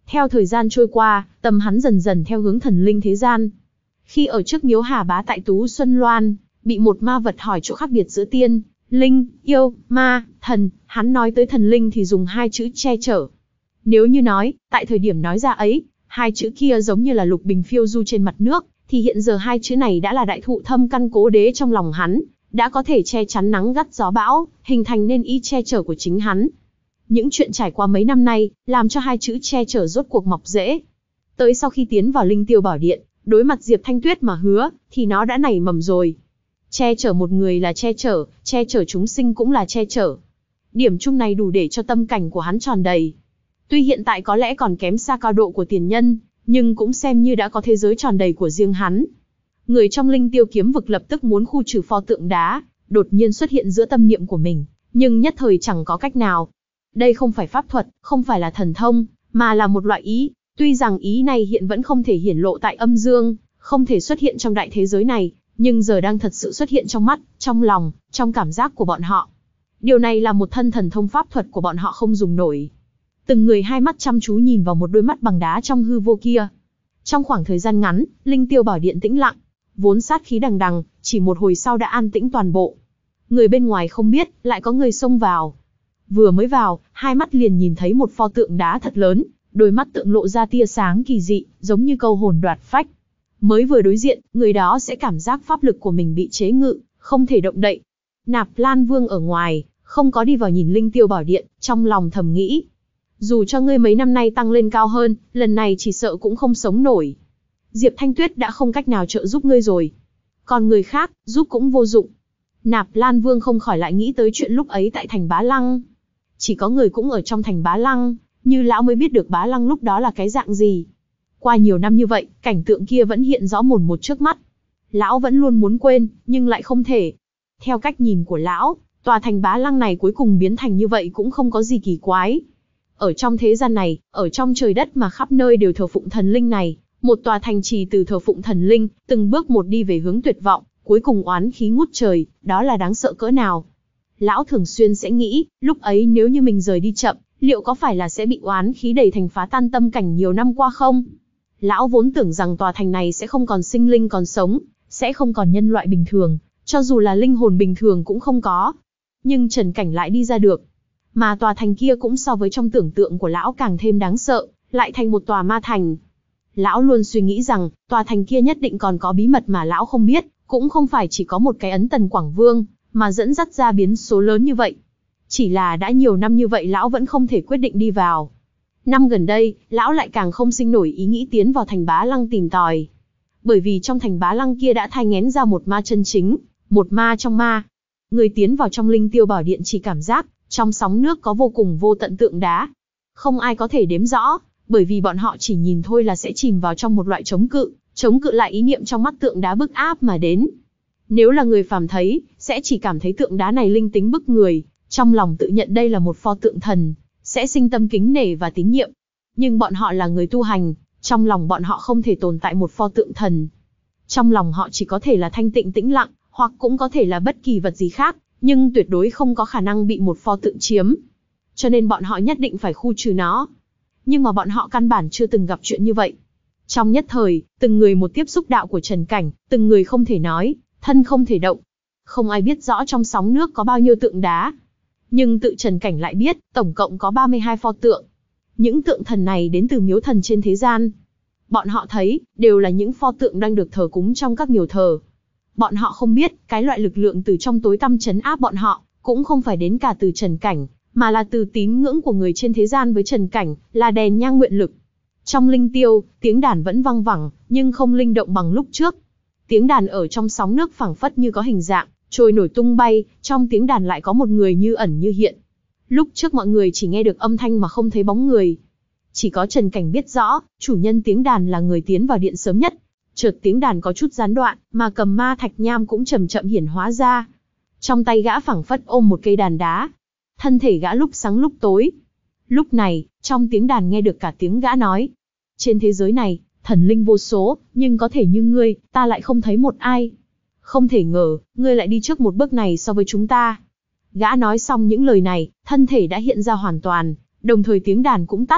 Speaker 1: Theo thời gian trôi qua, tâm hắn dần dần theo hướng thần linh thế gian. Khi ở trước miếu Hà Bá tại Tú Xuân Loan, bị một ma vật hỏi chỗ khác biệt giữa tiên, linh, yêu, ma, thần, hắn nói tới thần linh thì dùng hai chữ che chở. Nếu như nói, tại thời điểm nói ra ấy, hai chữ kia giống như là lục bình phiêu du trên mặt nước, thì hiện giờ hai chữ này đã là đại thụ thâm căn cố đế trong lòng hắn, đã có thể che chắn nắng gắt gió bão, hình thành nên ý che chở của chính hắn. Những chuyện trải qua mấy năm nay, làm cho hai chữ che chở rốt cuộc mọc rễ. Tới sau khi tiến vào Linh Tiêu Bảo Điện, đối mặt Diệp Thanh Tuyết mà hứa, thì nó đã nảy mầm rồi. Che chở một người là che chở, che chở chúng sinh cũng là che chở. Điểm chung này đủ để cho tâm cảnh của hắn tròn đầy. Tuy hiện tại có lẽ còn kém xa cao độ của tiền nhân, nhưng cũng xem như đã có thế giới tròn đầy của riêng hắn. Người trong Linh Tiêu kiếm vực lập tức muốn khu trừ pho tượng đá, đột nhiên xuất hiện giữa tâm niệm của mình, nhưng nhất thời chẳng có cách nào. Đây không phải pháp thuật, không phải là thần thông, mà là một loại ý. Tuy rằng ý này hiện vẫn không thể hiển lộ tại âm dương, không thể xuất hiện trong đại thế giới này, nhưng giờ đang thật sự xuất hiện trong mắt, trong lòng, trong cảm giác của bọn họ. Điều này là một thân thần thông pháp thuật của bọn họ không dùng nổi. Từng người hai mắt chăm chú nhìn vào một đôi mắt bằng đá trong hư vô kia. Trong khoảng thời gian ngắn, Linh Tiêu Bảo Điện tĩnh lặng, vốn sát khí đằng đằng, chỉ một hồi sau đã an tĩnh toàn bộ. Người bên ngoài không biết, lại có người xông vào. Vừa mới vào, hai mắt liền nhìn thấy một pho tượng đá thật lớn, đôi mắt tượng lộ ra tia sáng kỳ dị, giống như câu hồn đoạt phách. Mới vừa đối diện, người đó sẽ cảm giác pháp lực của mình bị chế ngự, không thể động đậy. Nạp Lan Vương ở ngoài, không có đi vào nhìn Linh Tiêu Bảo Điện, trong lòng thầm nghĩ. Dù cho ngươi mấy năm nay tăng lên cao hơn, lần này chỉ sợ cũng không sống nổi. Diệp Thanh Tuyết đã không cách nào trợ giúp ngươi rồi. Còn người khác, giúp cũng vô dụng. Nạp Lan Vương không khỏi lại nghĩ tới chuyện lúc ấy tại thành Bá Lăng. Chỉ có người cũng ở trong thành Bá Lăng, như lão mới biết được Bá Lăng lúc đó là cái dạng gì. Qua nhiều năm như vậy, cảnh tượng kia vẫn hiện rõ mồn một trước mắt. Lão vẫn luôn muốn quên, nhưng lại không thể. Theo cách nhìn của lão, tòa thành Bá Lăng này cuối cùng biến thành như vậy cũng không có gì kỳ quái. Ở trong thế gian này, ở trong trời đất mà khắp nơi đều thờ phụng thần linh này, một tòa thành trì từ thờ phụng thần linh, từng bước một đi về hướng tuyệt vọng, cuối cùng oán khí ngút trời, đó là đáng sợ cỡ nào. Lão thường xuyên sẽ nghĩ, lúc ấy nếu như mình rời đi chậm, liệu có phải là sẽ bị oán khí đẩy thành phá tan tâm cảnh nhiều năm qua không? Lão vốn tưởng rằng tòa thành này sẽ không còn sinh linh còn sống, sẽ không còn nhân loại bình thường, cho dù là linh hồn bình thường cũng không có. Nhưng Trần Cảnh lại đi ra được. Mà tòa thành kia cũng so với trong tưởng tượng của lão càng thêm đáng sợ, lại thành một tòa ma thành. Lão luôn suy nghĩ rằng, tòa thành kia nhất định còn có bí mật mà lão không biết, cũng không phải chỉ có một cái ấn Tần Quảng Vương, mà dẫn dắt ra biến số lớn như vậy. Chỉ là đã nhiều năm như vậy lão vẫn không thể quyết định đi vào. Năm gần đây, lão lại càng không sinh nổi ý nghĩ tiến vào thành Bá Lăng tìm tòi. Bởi vì trong thành Bá Lăng kia đã thai nghén ra một ma chân chính, một ma trong ma. Người tiến vào trong Linh Tiêu Bảo Điện chỉ cảm giác, trong sóng nước có vô cùng vô tận tượng đá. Không ai có thể đếm rõ, bởi vì bọn họ chỉ nhìn thôi là sẽ chìm vào trong một loại chống cự, chống cự lại ý niệm trong mắt tượng đá bức áp mà đến. Nếu là người phàm thấy, sẽ chỉ cảm thấy tượng đá này linh tính bức người, trong lòng tự nhận đây là một pho tượng thần, sẽ sinh tâm kính nể và tín nhiệm. Nhưng bọn họ là người tu hành, trong lòng bọn họ không thể tồn tại một pho tượng thần. Trong lòng họ chỉ có thể là thanh tịnh tĩnh lặng, hoặc cũng có thể là bất kỳ vật gì khác, nhưng tuyệt đối không có khả năng bị một pho tượng chiếm. Cho nên bọn họ nhất định phải khu trừ nó. Nhưng mà bọn họ căn bản chưa từng gặp chuyện như vậy. Trong nhất thời, từng người một tiếp xúc đạo của Trần Cảnh, từng người không thể nói, thân không thể động. Không ai biết rõ trong sóng nước có bao nhiêu tượng đá. Nhưng tự Trần Cảnh lại biết, tổng cộng có ba mươi hai pho tượng. Những tượng thần này đến từ miếu thần trên thế gian. Bọn họ thấy, đều là những pho tượng đang được thờ cúng trong các miếu thờ. Bọn họ không biết, cái loại lực lượng từ trong tối tăm trấn áp bọn họ, cũng không phải đến cả từ Trần Cảnh, mà là từ tín ngưỡng của người trên thế gian với Trần Cảnh, là đèn nhang nguyện lực. Trong Linh Tiêu, tiếng đàn vẫn vang vẳng, nhưng không linh động bằng lúc trước. Tiếng đàn ở trong sóng nước phảng phất như có hình dạng, trôi nổi tung bay, trong tiếng đàn lại có một người như ẩn như hiện. Lúc trước mọi người chỉ nghe được âm thanh mà không thấy bóng người. Chỉ có Trần Cảnh biết rõ, chủ nhân tiếng đàn là người tiến vào điện sớm nhất. Chợt tiếng đàn có chút gián đoạn, mà cầm ma thạch nham cũng chậm chậm hiển hóa ra. Trong tay gã phảng phất ôm một cây đàn đá. Thân thể gã lúc sáng lúc tối. Lúc này, trong tiếng đàn nghe được cả tiếng gã nói. Trên thế giới này, thần linh vô số, nhưng có thể như ngươi, ta lại không thấy một ai. Không thể ngờ, ngươi lại đi trước một bước này so với chúng ta. Gã nói xong những lời này, thân thể đã hiện ra hoàn toàn, đồng thời tiếng đàn cũng tắt.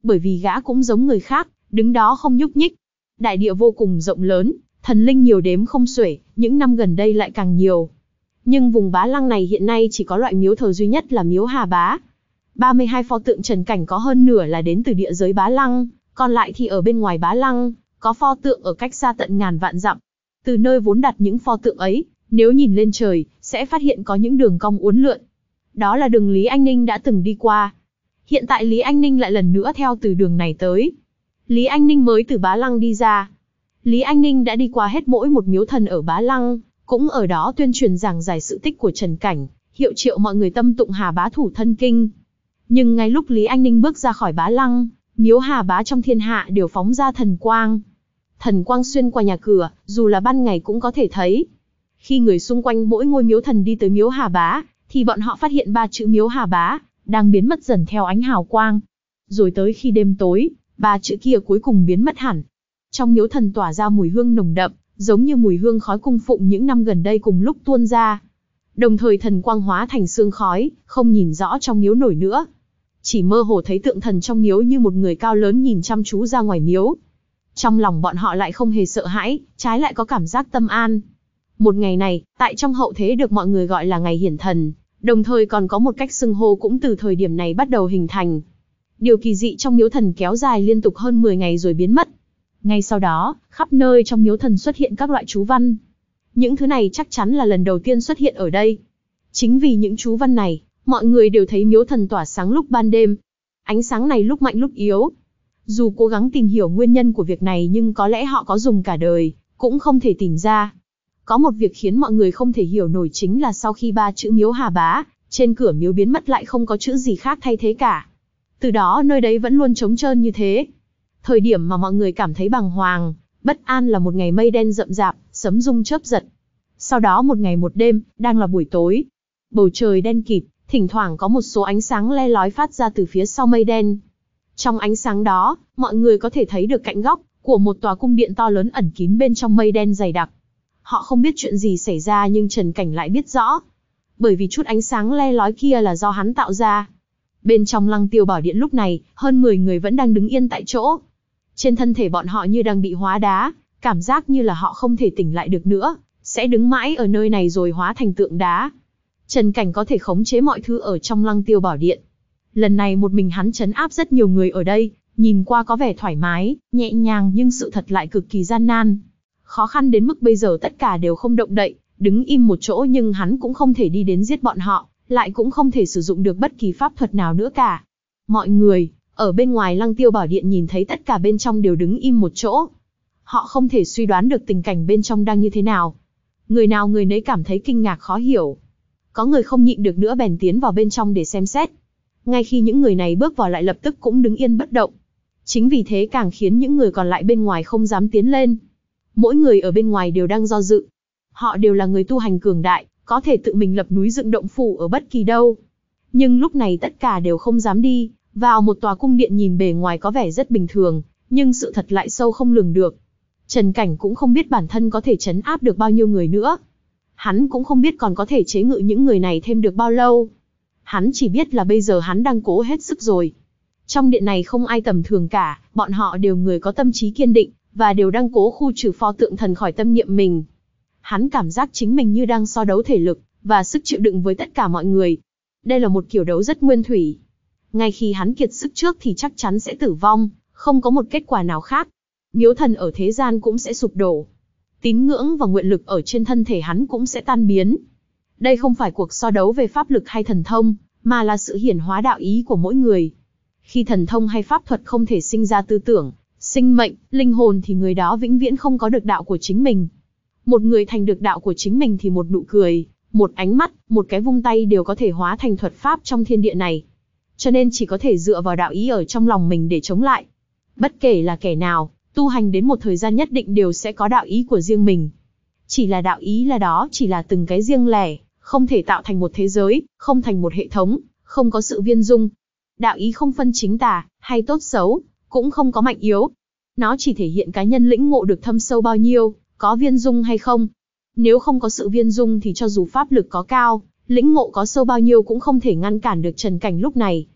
Speaker 1: bởi vì gã cũng giống người khác, đứng đó không nhúc nhích. Đại địa vô cùng rộng lớn, thần linh nhiều đếm không xuể, những năm gần đây lại càng nhiều. Nhưng vùng Bá Lăng này hiện nay chỉ có loại miếu thờ duy nhất là miếu Hà Bá. ba mươi hai pho tượng Trần Cảnh có hơn nửa là đến từ địa giới Bá Lăng, còn lại thì ở bên ngoài Bá Lăng, có pho tượng ở cách xa tận ngàn vạn dặm. Từ nơi vốn đặt những pho tượng ấy, nếu nhìn lên trời, sẽ phát hiện có những đường cong uốn lượn. Đó là đường Lý Anh Ninh đã từng đi qua. Hiện tại Lý Anh Ninh lại lần nữa theo từ đường này tới. Lý Anh Ninh mới từ Bá Lăng đi ra. Lý Anh Ninh đã đi qua hết mỗi một miếu thần ở Bá Lăng, cũng ở đó tuyên truyền giảng giải sự tích của Trần Cảnh, hiệu triệu mọi người tâm tụng Hà Bá thủ thân kinh. Nhưng ngay lúc Lý Anh Ninh bước ra khỏi Bá Lăng, miếu Hà Bá trong thiên hạ đều phóng ra thần quang. Thần quang xuyên qua nhà cửa, dù là ban ngày cũng có thể thấy. Khi người xung quanh mỗi ngôi miếu thần đi tới miếu Hà Bá, thì bọn họ phát hiện ba chữ miếu Hà Bá đang biến mất dần theo ánh hào quang. Rồi tới khi đêm tối, ba chữ kia cuối cùng biến mất hẳn. Trong miếu thần tỏa ra mùi hương nồng đậm, giống như mùi hương khói cung phụng những năm gần đây cùng lúc tuôn ra. Đồng thời thần quang hóa thành sương khói, không nhìn rõ trong miếu nổi nữa. Chỉ mơ hồ thấy tượng thần trong miếu như một người cao lớn nhìn chăm chú ra ngoài miếu. Trong lòng bọn họ lại không hề sợ hãi, trái lại có cảm giác tâm an. Một ngày này, tại trong hậu thế được mọi người gọi là ngày hiển thần, đồng thời còn có một cách xưng hô cũng từ thời điểm này bắt đầu hình thành. Điều kỳ dị trong miếu thần kéo dài liên tục hơn mười ngày rồi biến mất. Ngay sau đó, khắp nơi trong miếu thần xuất hiện các loại chú văn. Những thứ này chắc chắn là lần đầu tiên xuất hiện ở đây. Chính vì những chú văn này, mọi người đều thấy miếu thần tỏa sáng lúc ban đêm. Ánh sáng này lúc mạnh lúc yếu. Dù cố gắng tìm hiểu nguyên nhân của việc này nhưng có lẽ họ có dùng cả đời, cũng không thể tìm ra. Có một việc khiến mọi người không thể hiểu nổi chính là sau khi ba chữ miếu Hà Bá, trên cửa miếu biến mất lại không có chữ gì khác thay thế cả. Từ đó nơi đấy vẫn luôn trống trơn như thế. Thời điểm mà mọi người cảm thấy bàng hoàng, bất an là một ngày mây đen rậm rạp, sấm rung chớp giật. Sau đó một ngày một đêm, đang là buổi tối. Bầu trời đen kịt, thỉnh thoảng có một số ánh sáng le lói phát ra từ phía sau mây đen. Trong ánh sáng đó, mọi người có thể thấy được cạnh góc của một tòa cung điện to lớn ẩn kín bên trong mây đen dày đặc. Họ không biết chuyện gì xảy ra nhưng Trần Cảnh lại biết rõ. Bởi vì chút ánh sáng le lói kia là do hắn tạo ra. Bên trong Lăng Tiêu Bảo Điện lúc này, hơn mười người vẫn đang đứng yên tại chỗ. Trên thân thể bọn họ như đang bị hóa đá, cảm giác như là họ không thể tỉnh lại được nữa, sẽ đứng mãi ở nơi này rồi hóa thành tượng đá. Trần Cảnh có thể khống chế mọi thứ ở trong Lăng Tiêu Bảo Điện. Lần này một mình hắn trấn áp rất nhiều người ở đây, nhìn qua có vẻ thoải mái, nhẹ nhàng nhưng sự thật lại cực kỳ gian nan. Khó khăn đến mức bây giờ tất cả đều không động đậy, đứng im một chỗ nhưng hắn cũng không thể đi đến giết bọn họ, lại cũng không thể sử dụng được bất kỳ pháp thuật nào nữa cả. Mọi người, ở bên ngoài Lăng Tiêu Bảo Điện nhìn thấy tất cả bên trong đều đứng im một chỗ. Họ không thể suy đoán được tình cảnh bên trong đang như thế nào. Người nào người nấy cảm thấy kinh ngạc khó hiểu. Có người không nhịn được nữa bèn tiến vào bên trong để xem xét. Ngay khi những người này bước vào lại lập tức cũng đứng yên bất động. Chính vì thế càng khiến những người còn lại bên ngoài không dám tiến lên. Mỗi người ở bên ngoài đều đang do dự. Họ đều là người tu hành cường đại, có thể tự mình lập núi dựng động phủ ở bất kỳ đâu. Nhưng lúc này tất cả đều không dám đi vào một tòa cung điện nhìn bề ngoài có vẻ rất bình thường, nhưng sự thật lại sâu không lường được. Trần Cảnh cũng không biết bản thân có thể trấn áp được bao nhiêu người nữa. Hắn cũng không biết còn có thể chế ngự những người này thêm được bao lâu. Hắn chỉ biết là bây giờ hắn đang cố hết sức rồi. Trong điện này không ai tầm thường cả, bọn họ đều người có tâm trí kiên định, và đều đang cố khu trừ pho tượng thần khỏi tâm niệm mình. Hắn cảm giác chính mình như đang so đấu thể lực, và sức chịu đựng với tất cả mọi người. Đây là một kiểu đấu rất nguyên thủy. Ngay khi hắn kiệt sức trước thì chắc chắn sẽ tử vong, không có một kết quả nào khác. Miếu thần ở thế gian cũng sẽ sụp đổ. Tín ngưỡng và nguyện lực ở trên thân thể hắn cũng sẽ tan biến. Đây không phải cuộc so đấu về pháp lực hay thần thông, mà là sự hiển hóa đạo ý của mỗi người. Khi thần thông hay pháp thuật không thể sinh ra tư tưởng, sinh mệnh, linh hồn thì người đó vĩnh viễn không có được đạo của chính mình. Một người thành được đạo của chính mình thì một nụ cười, một ánh mắt, một cái vung tay đều có thể hóa thành thuật pháp trong thiên địa này. Cho nên chỉ có thể dựa vào đạo ý ở trong lòng mình để chống lại. Bất kể là kẻ nào, tu hành đến một thời gian nhất định đều sẽ có đạo ý của riêng mình. Chỉ là đạo ý là đó chỉ là từng cái riêng lẻ, không thể tạo thành một thế giới, không thành một hệ thống, không có sự viên dung. Đạo ý không phân chính tà, hay tốt xấu, cũng không có mạnh yếu. Nó chỉ thể hiện cá nhân lĩnh ngộ được thâm sâu bao nhiêu, có viên dung hay không. Nếu không có sự viên dung thì cho dù pháp lực có cao, lĩnh ngộ có sâu bao nhiêu cũng không thể ngăn cản được Trần Cảnh lúc này.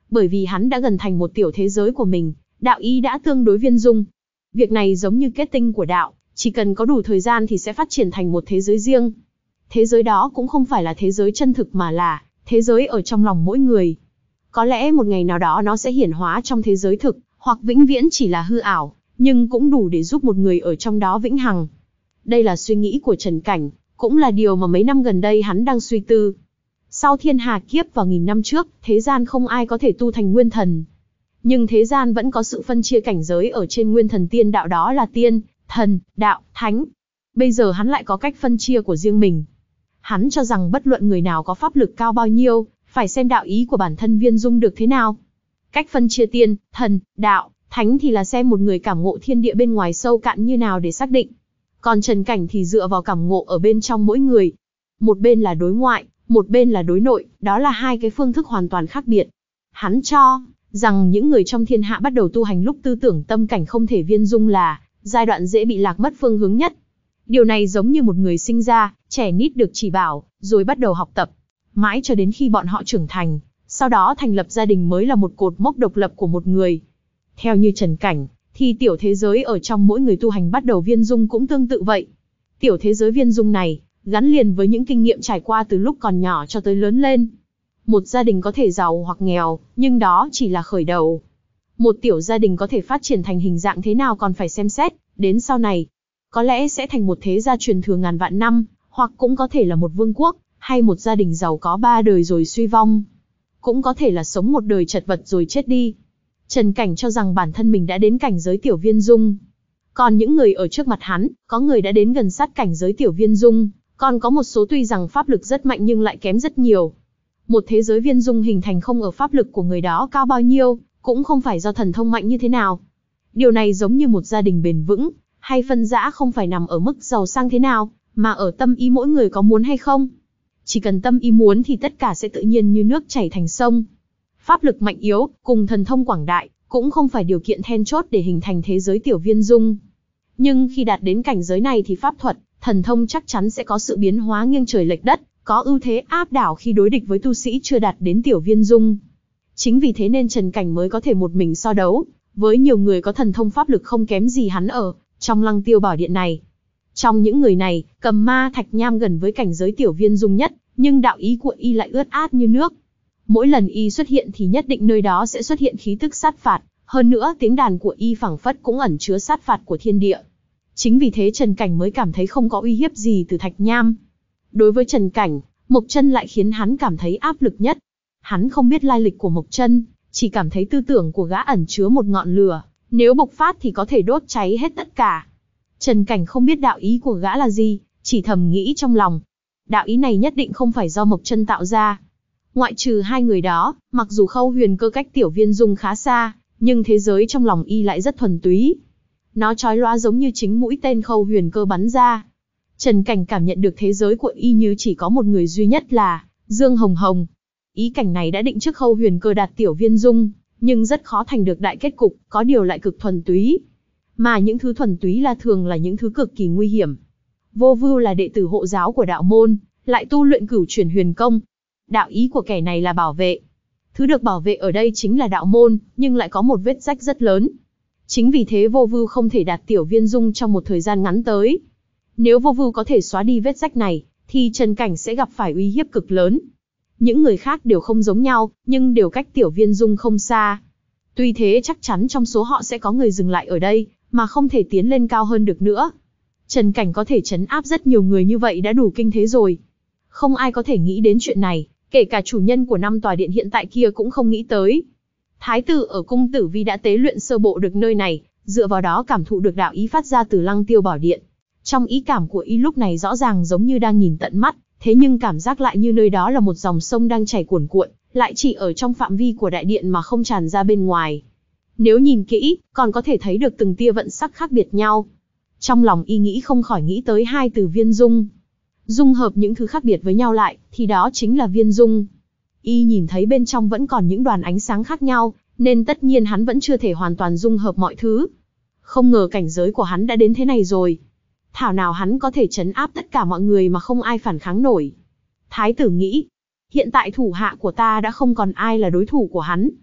Speaker 1: Bởi vì hắn đã gần thành một tiểu thế giới của mình, đạo ý đã tương đối viên dung. Việc này giống như kết tinh của đạo, chỉ cần có đủ thời gian thì sẽ phát triển thành một thế giới riêng. Thế giới đó cũng không phải là thế giới chân thực mà là thế giới ở trong lòng mỗi người. Có lẽ một ngày nào đó nó sẽ hiển hóa trong thế giới thực, hoặc vĩnh viễn chỉ là hư ảo, nhưng cũng đủ để giúp một người ở trong đó vĩnh hằng. Đây là suy nghĩ của Trần Cảnh, cũng là điều mà mấy năm gần đây hắn đang suy tư. Sau thiên hà kiếp vào nghìn năm trước, thế gian không ai có thể tu thành nguyên thần. Nhưng thế gian vẫn có sự phân chia cảnh giới ở trên nguyên thần tiên đạo, đó là tiên, thần, đạo, thánh. Bây giờ hắn lại có cách phân chia của riêng mình. Hắn cho rằng bất luận người nào có pháp lực cao bao nhiêu, phải xem đạo ý của bản thân viên dung được thế nào. Cách phân chia tiên, thần, đạo, thánh thì là xem một người cảm ngộ thiên địa bên ngoài sâu cạn như nào để xác định. Còn Trần Cảnh thì dựa vào cảm ngộ ở bên trong mỗi người. Một bên là đối ngoại, một bên là đối nội, đó là hai cái phương thức hoàn toàn khác biệt. Hắn cho rằng những người trong thiên hạ bắt đầu tu hành lúc tư tưởng tâm cảnh không thể viên dung là giai đoạn dễ bị lạc mất phương hướng nhất. Điều này giống như một người sinh ra, trẻ nít được chỉ bảo, rồi bắt đầu học tập. Mãi cho đến khi bọn họ trưởng thành, sau đó thành lập gia đình mới là một cột mốc độc lập của một người. Theo như Trần Cảnh, thì tiểu thế giới ở trong mỗi người tu hành bắt đầu viên dung cũng tương tự vậy. Tiểu thế giới viên dung này, gắn liền với những kinh nghiệm trải qua từ lúc còn nhỏ cho tới lớn lên. Một gia đình có thể giàu hoặc nghèo, nhưng đó chỉ là khởi đầu. Một tiểu gia đình có thể phát triển thành hình dạng thế nào còn phải xem xét, đến sau này. Có lẽ sẽ thành một thế gia truyền thừa ngàn vạn năm, hoặc cũng có thể là một vương quốc, hay một gia đình giàu có ba đời rồi suy vong. Cũng có thể là sống một đời chật vật rồi chết đi. Trần Cảnh cho rằng bản thân mình đã đến cảnh giới tiểu viên dung. Còn những người ở trước mặt hắn, có người đã đến gần sát cảnh giới tiểu viên dung, còn có một số tuy rằng pháp lực rất mạnh nhưng lại kém rất nhiều. Một thế giới viên dung hình thành không ở pháp lực của người đó cao bao nhiêu, cũng không phải do thần thông mạnh như thế nào. Điều này giống như một gia đình bền vững, hay phân rã không phải nằm ở mức giàu sang thế nào, mà ở tâm ý mỗi người có muốn hay không. Chỉ cần tâm ý muốn thì tất cả sẽ tự nhiên như nước chảy thành sông. Pháp lực mạnh yếu, cùng thần thông quảng đại, cũng không phải điều kiện then chốt để hình thành thế giới tiểu viên dung. Nhưng khi đạt đến cảnh giới này thì pháp thuật, thần thông chắc chắn sẽ có sự biến hóa nghiêng trời lệch đất, có ưu thế áp đảo khi đối địch với tu sĩ chưa đạt đến tiểu viên dung. Chính vì thế nên Trần Cảnh mới có thể một mình so đấu, với nhiều người có thần thông pháp lực không kém gì hắn ở trong Lăng Tiêu Bảo Điện này. Trong những người này, Cầm Ma Thạch Nham gần với cảnh giới tiểu viên dung nhất, nhưng đạo ý của y lại ướt át như nước. Mỗi lần y xuất hiện thì nhất định nơi đó sẽ xuất hiện khí tức sát phạt, hơn nữa tiếng đàn của y phảng phất cũng ẩn chứa sát phạt của thiên địa. Chính vì thế Trần Cảnh mới cảm thấy không có uy hiếp gì từ Thạch Nham. Đối với Trần Cảnh, Mộc Chân lại khiến hắn cảm thấy áp lực nhất. Hắn không biết lai lịch của Mộc Chân, chỉ cảm thấy tư tưởng của gã ẩn chứa một ngọn lửa, nếu bộc phát thì có thể đốt cháy hết tất cả. Trần Cảnh không biết đạo ý của gã là gì, chỉ thầm nghĩ trong lòng. Đạo ý này nhất định không phải do Mộc Chân tạo ra. Ngoại trừ hai người đó, mặc dù Khâu Huyền Cơ cách tiểu viên dung khá xa, nhưng thế giới trong lòng y lại rất thuần túy. Nó chói lóa giống như chính mũi tên Khâu Huyền Cơ bắn ra. Trần Cảnh cảm nhận được thế giới của y như chỉ có một người duy nhất là Dương Hồng Hồng. Ý cảnh này đã định trước Khâu Huyền Cơ đạt tiểu viên dung, nhưng rất khó thành được đại kết cục, có điều lại cực thuần túy. Mà những thứ thuần túy là thường là những thứ cực kỳ nguy hiểm. Vô Vưu là đệ tử hộ giáo của đạo môn, lại tu luyện Cửu Chuyển Huyền Công. Đạo ý của kẻ này là bảo vệ. Thứ được bảo vệ ở đây chính là đạo môn, nhưng lại có một vết rách rất lớn. Chính vì thế Vô Vưu không thể đạt tiểu viên dung trong một thời gian ngắn tới. Nếu Vô Vưu có thể xóa đi vết rách này, thì Trần Cảnh sẽ gặp phải uy hiếp cực lớn. Những người khác đều không giống nhau, nhưng đều cách tiểu viên dung không xa. Tuy thế chắc chắn trong số họ sẽ có người dừng lại ở đây, mà không thể tiến lên cao hơn được nữa. Trần Cảnh có thể trấn áp rất nhiều người như vậy đã đủ kinh thế rồi. Không ai có thể nghĩ đến chuyện này, kể cả chủ nhân của năm tòa điện hiện tại kia cũng không nghĩ tới. Thái tử ở cung Tử Vi đã tế luyện sơ bộ được nơi này, dựa vào đó cảm thụ được đạo ý phát ra từ Lăng Tiêu Bảo Điện. Trong ý cảm của y lúc này rõ ràng giống như đang nhìn tận mắt, thế nhưng cảm giác lại như nơi đó là một dòng sông đang chảy cuồn cuộn, lại chỉ ở trong phạm vi của đại điện mà không tràn ra bên ngoài. Nếu nhìn kỹ, còn có thể thấy được từng tia vận sắc khác biệt nhau. Trong lòng y nghĩ không khỏi nghĩ tới hai từ viên dung. Dung hợp những thứ khác biệt với nhau lại, thì đó chính là viên dung. Y nhìn thấy bên trong vẫn còn những đoàn ánh sáng khác nhau, nên tất nhiên hắn vẫn chưa thể hoàn toàn dung hợp mọi thứ. Không ngờ cảnh giới của hắn đã đến thế này rồi. Thảo nào hắn có thể trấn áp tất cả mọi người mà không ai phản kháng nổi. Thái tử nghĩ, hiện tại thủ hạ của ta đã không còn ai là đối thủ của hắn.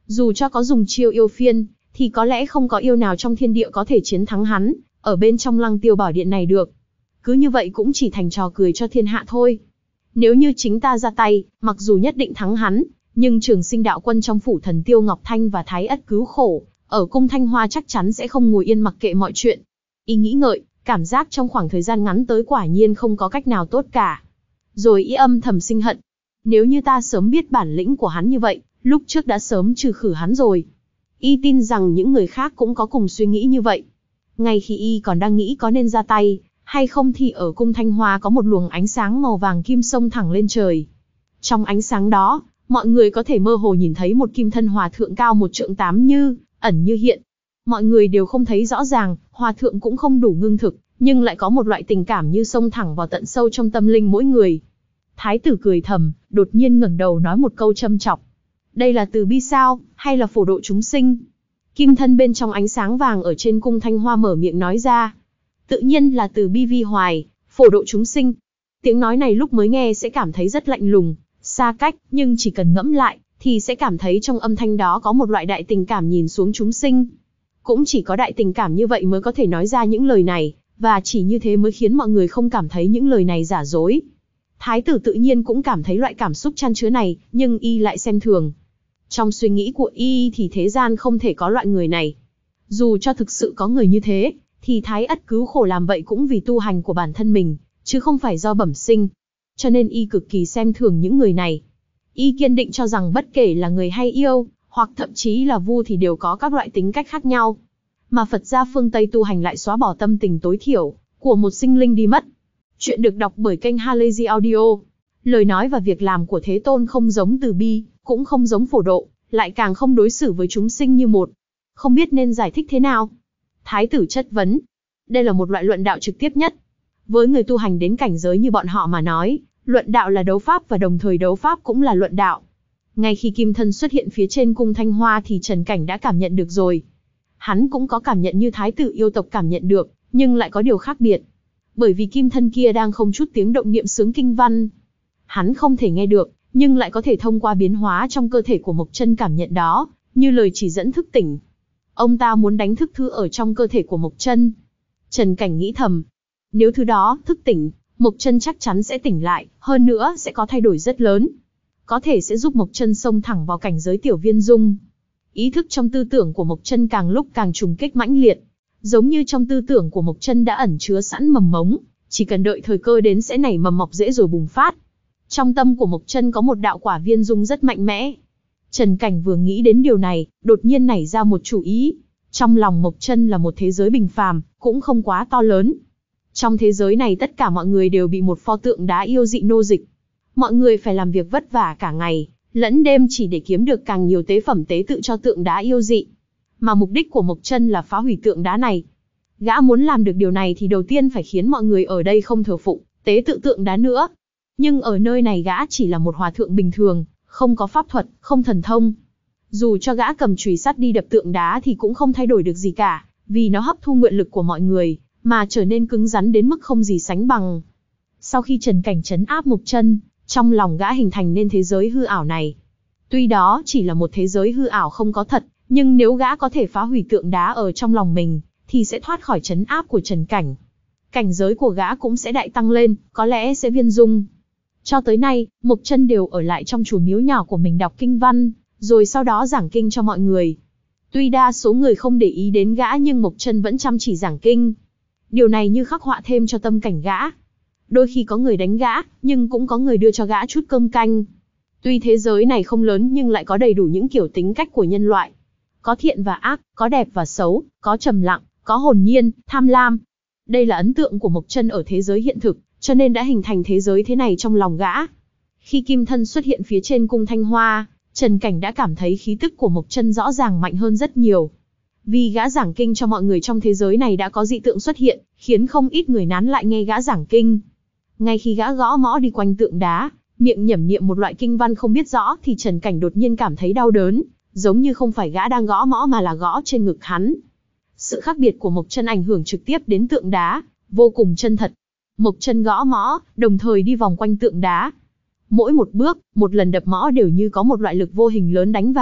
Speaker 1: Dù cho có dùng chiêu yêu phiên, thì có lẽ không có yêu nào trong thiên địa có thể chiến thắng hắn, ở bên trong Lăng Tiêu Bảo Điện này được. Cứ như vậy cũng chỉ thành trò cười cho thiên hạ thôi. Nếu như chính ta ra tay, mặc dù nhất định thắng hắn, nhưng Trường Sinh đạo quân trong phủ thần Tiêu Ngọc Thanh và Thái Ất cứu khổ, ở cung Thanh Hoa chắc chắn sẽ không ngồi yên mặc kệ mọi chuyện. Y nghĩ ngợi, cảm giác trong khoảng thời gian ngắn tới quả nhiên không có cách nào tốt cả. Rồi y âm thầm sinh hận. Nếu như ta sớm biết bản lĩnh của hắn như vậy, lúc trước đã sớm trừ khử hắn rồi. Y tin rằng những người khác cũng có cùng suy nghĩ như vậy. Ngay khi y còn đang nghĩ có nên ra tay, hay không thì ở cung Thanh Hoa có một luồng ánh sáng màu vàng kim xông thẳng lên trời. Trong ánh sáng đó, mọi người có thể mơ hồ nhìn thấy một kim thân hòa thượng cao một trượng tám như, ẩn như hiện. Mọi người đều không thấy rõ ràng, hòa thượng cũng không đủ ngưng thực, nhưng lại có một loại tình cảm như xông thẳng vào tận sâu trong tâm linh mỗi người. Thái tử cười thầm, đột nhiên ngẩng đầu nói một câu châm chọc. Đây là từ bi sao, hay là phổ độ chúng sinh? Kim thân bên trong ánh sáng vàng ở trên cung Thanh Hoa mở miệng nói ra. Tự nhiên là từ bi vi hoài, phổ độ chúng sinh. Tiếng nói này lúc mới nghe sẽ cảm thấy rất lạnh lùng, xa cách, nhưng chỉ cần ngẫm lại, thì sẽ cảm thấy trong âm thanh đó có một loại đại tình cảm nhìn xuống chúng sinh. Cũng chỉ có đại tình cảm như vậy mới có thể nói ra những lời này, và chỉ như thế mới khiến mọi người không cảm thấy những lời này giả dối. Thái tử tự nhiên cũng cảm thấy loại cảm xúc chan chứa này, nhưng y lại xem thường. Trong suy nghĩ của y thì thế gian không thể có loại người này. Dù cho thực sự có người như thế, thì Thái Ất cứu khổ làm vậy cũng vì tu hành của bản thân mình, chứ không phải do bẩm sinh. Cho nên y cực kỳ xem thường những người này. Y kiên định cho rằng bất kể là người hay yêu, hoặc thậm chí là vu thì đều có các loại tính cách khác nhau. Mà Phật gia phương Tây tu hành lại xóa bỏ tâm tình tối thiểu của một sinh linh đi mất. Chuyện được đọc bởi kênh Halazy Audio. Lời nói và việc làm của Thế Tôn không giống từ bi, cũng không giống phổ độ, lại càng không đối xử với chúng sinh như một. Không biết nên giải thích thế nào? Thái tử chất vấn. Đây là một loại luận đạo trực tiếp nhất. Với người tu hành đến cảnh giới như bọn họ mà nói, luận đạo là đấu pháp và đồng thời đấu pháp cũng là luận đạo. Ngay khi kim thân xuất hiện phía trên cung Thanh Hoa thì Trần Cảnh đã cảm nhận được rồi. Hắn cũng có cảm nhận như thái tử yêu tộc cảm nhận được, nhưng lại có điều khác biệt. Bởi vì kim thân kia đang không chút tiếng động niệm xướng kinh văn. Hắn không thể nghe được, nhưng lại có thể thông qua biến hóa trong cơ thể của Mộc Chân cảm nhận đó, như lời chỉ dẫn thức tỉnh. Ông ta muốn đánh thức thứ ở trong cơ thể của Mộc Chân. Trần Cảnh nghĩ thầm, nếu thứ đó thức tỉnh, Mộc Chân chắc chắn sẽ tỉnh lại, hơn nữa sẽ có thay đổi rất lớn. Có thể sẽ giúp Mộc Chân xông thẳng vào cảnh giới tiểu viên dung. Ý thức trong tư tưởng của Mộc Chân càng lúc càng trùng kích mãnh liệt, giống như trong tư tưởng của Mộc Chân đã ẩn chứa sẵn mầm mống, chỉ cần đợi thời cơ đến sẽ nảy mầm mọc rễ rồi bùng phát. Trong tâm của Mộc Chân có một đạo quả viên dung rất mạnh mẽ. Trần Cảnh vừa nghĩ đến điều này, đột nhiên nảy ra một chủ ý. Trong lòng Mộc Chân là một thế giới bình phàm, cũng không quá to lớn. Trong thế giới này tất cả mọi người đều bị một pho tượng đá yêu dị nô dịch. Mọi người phải làm việc vất vả cả ngày, lẫn đêm chỉ để kiếm được càng nhiều tế phẩm tế tự cho tượng đá yêu dị. Mà mục đích của Mộc Chân là phá hủy tượng đá này. Gã muốn làm được điều này thì đầu tiên phải khiến mọi người ở đây không thờ phụng, tế tự tượng đá nữa. Nhưng ở nơi này gã chỉ là một hòa thượng bình thường, không có pháp thuật, không thần thông. Dù cho gã cầm chùy sắt đi đập tượng đá thì cũng không thay đổi được gì cả, vì nó hấp thu nguyện lực của mọi người, mà trở nên cứng rắn đến mức không gì sánh bằng. Sau khi Trần Cảnh trấn áp Mộc Chân, trong lòng gã hình thành nên thế giới hư ảo này. Tuy đó chỉ là một thế giới hư ảo không có thật, nhưng nếu gã có thể phá hủy tượng đá ở trong lòng mình, thì sẽ thoát khỏi trấn áp của Trần Cảnh. Cảnh giới của gã cũng sẽ đại tăng lên, có lẽ sẽ viên dung. Cho tới nay, Mộc Chân đều ở lại trong chùa miếu nhỏ của mình đọc kinh văn, rồi sau đó giảng kinh cho mọi người. Tuy đa số người không để ý đến gã nhưng Mộc Chân vẫn chăm chỉ giảng kinh. Điều này như khắc họa thêm cho tâm cảnh gã. Đôi khi có người đánh gã, nhưng cũng có người đưa cho gã chút cơm canh. Tuy thế giới này không lớn nhưng lại có đầy đủ những kiểu tính cách của nhân loại. Có thiện và ác, có đẹp và xấu, có trầm lặng, có hồn nhiên, tham lam. Đây là ấn tượng của Mộc Chân ở thế giới hiện thực, cho nên đã hình thành thế giới thế này trong lòng gã. Khi kim thân xuất hiện phía trên cung Thanh Hoa, Trần Cảnh đã cảm thấy khí tức của Mộc Chân rõ ràng mạnh hơn rất nhiều. Vì gã giảng kinh cho mọi người trong thế giới này đã có dị tượng xuất hiện, khiến không ít người nán lại nghe gã giảng kinh. Ngay khi gã gõ mõ đi quanh tượng đá, miệng nhẩm niệm một loại kinh văn không biết rõ thì Trần Cảnh đột nhiên cảm thấy đau đớn, giống như không phải gã đang gõ mõ mà là gõ trên ngực hắn. Sự khác biệt của Mộc Chân ảnh hưởng trực tiếp đến tượng đá, vô cùng chân thật. Mộc Chân gõ mõ, đồng thời đi vòng quanh tượng đá. Mỗi một bước, một lần đập mõ đều như có một loại lực vô hình lớn đánh vào,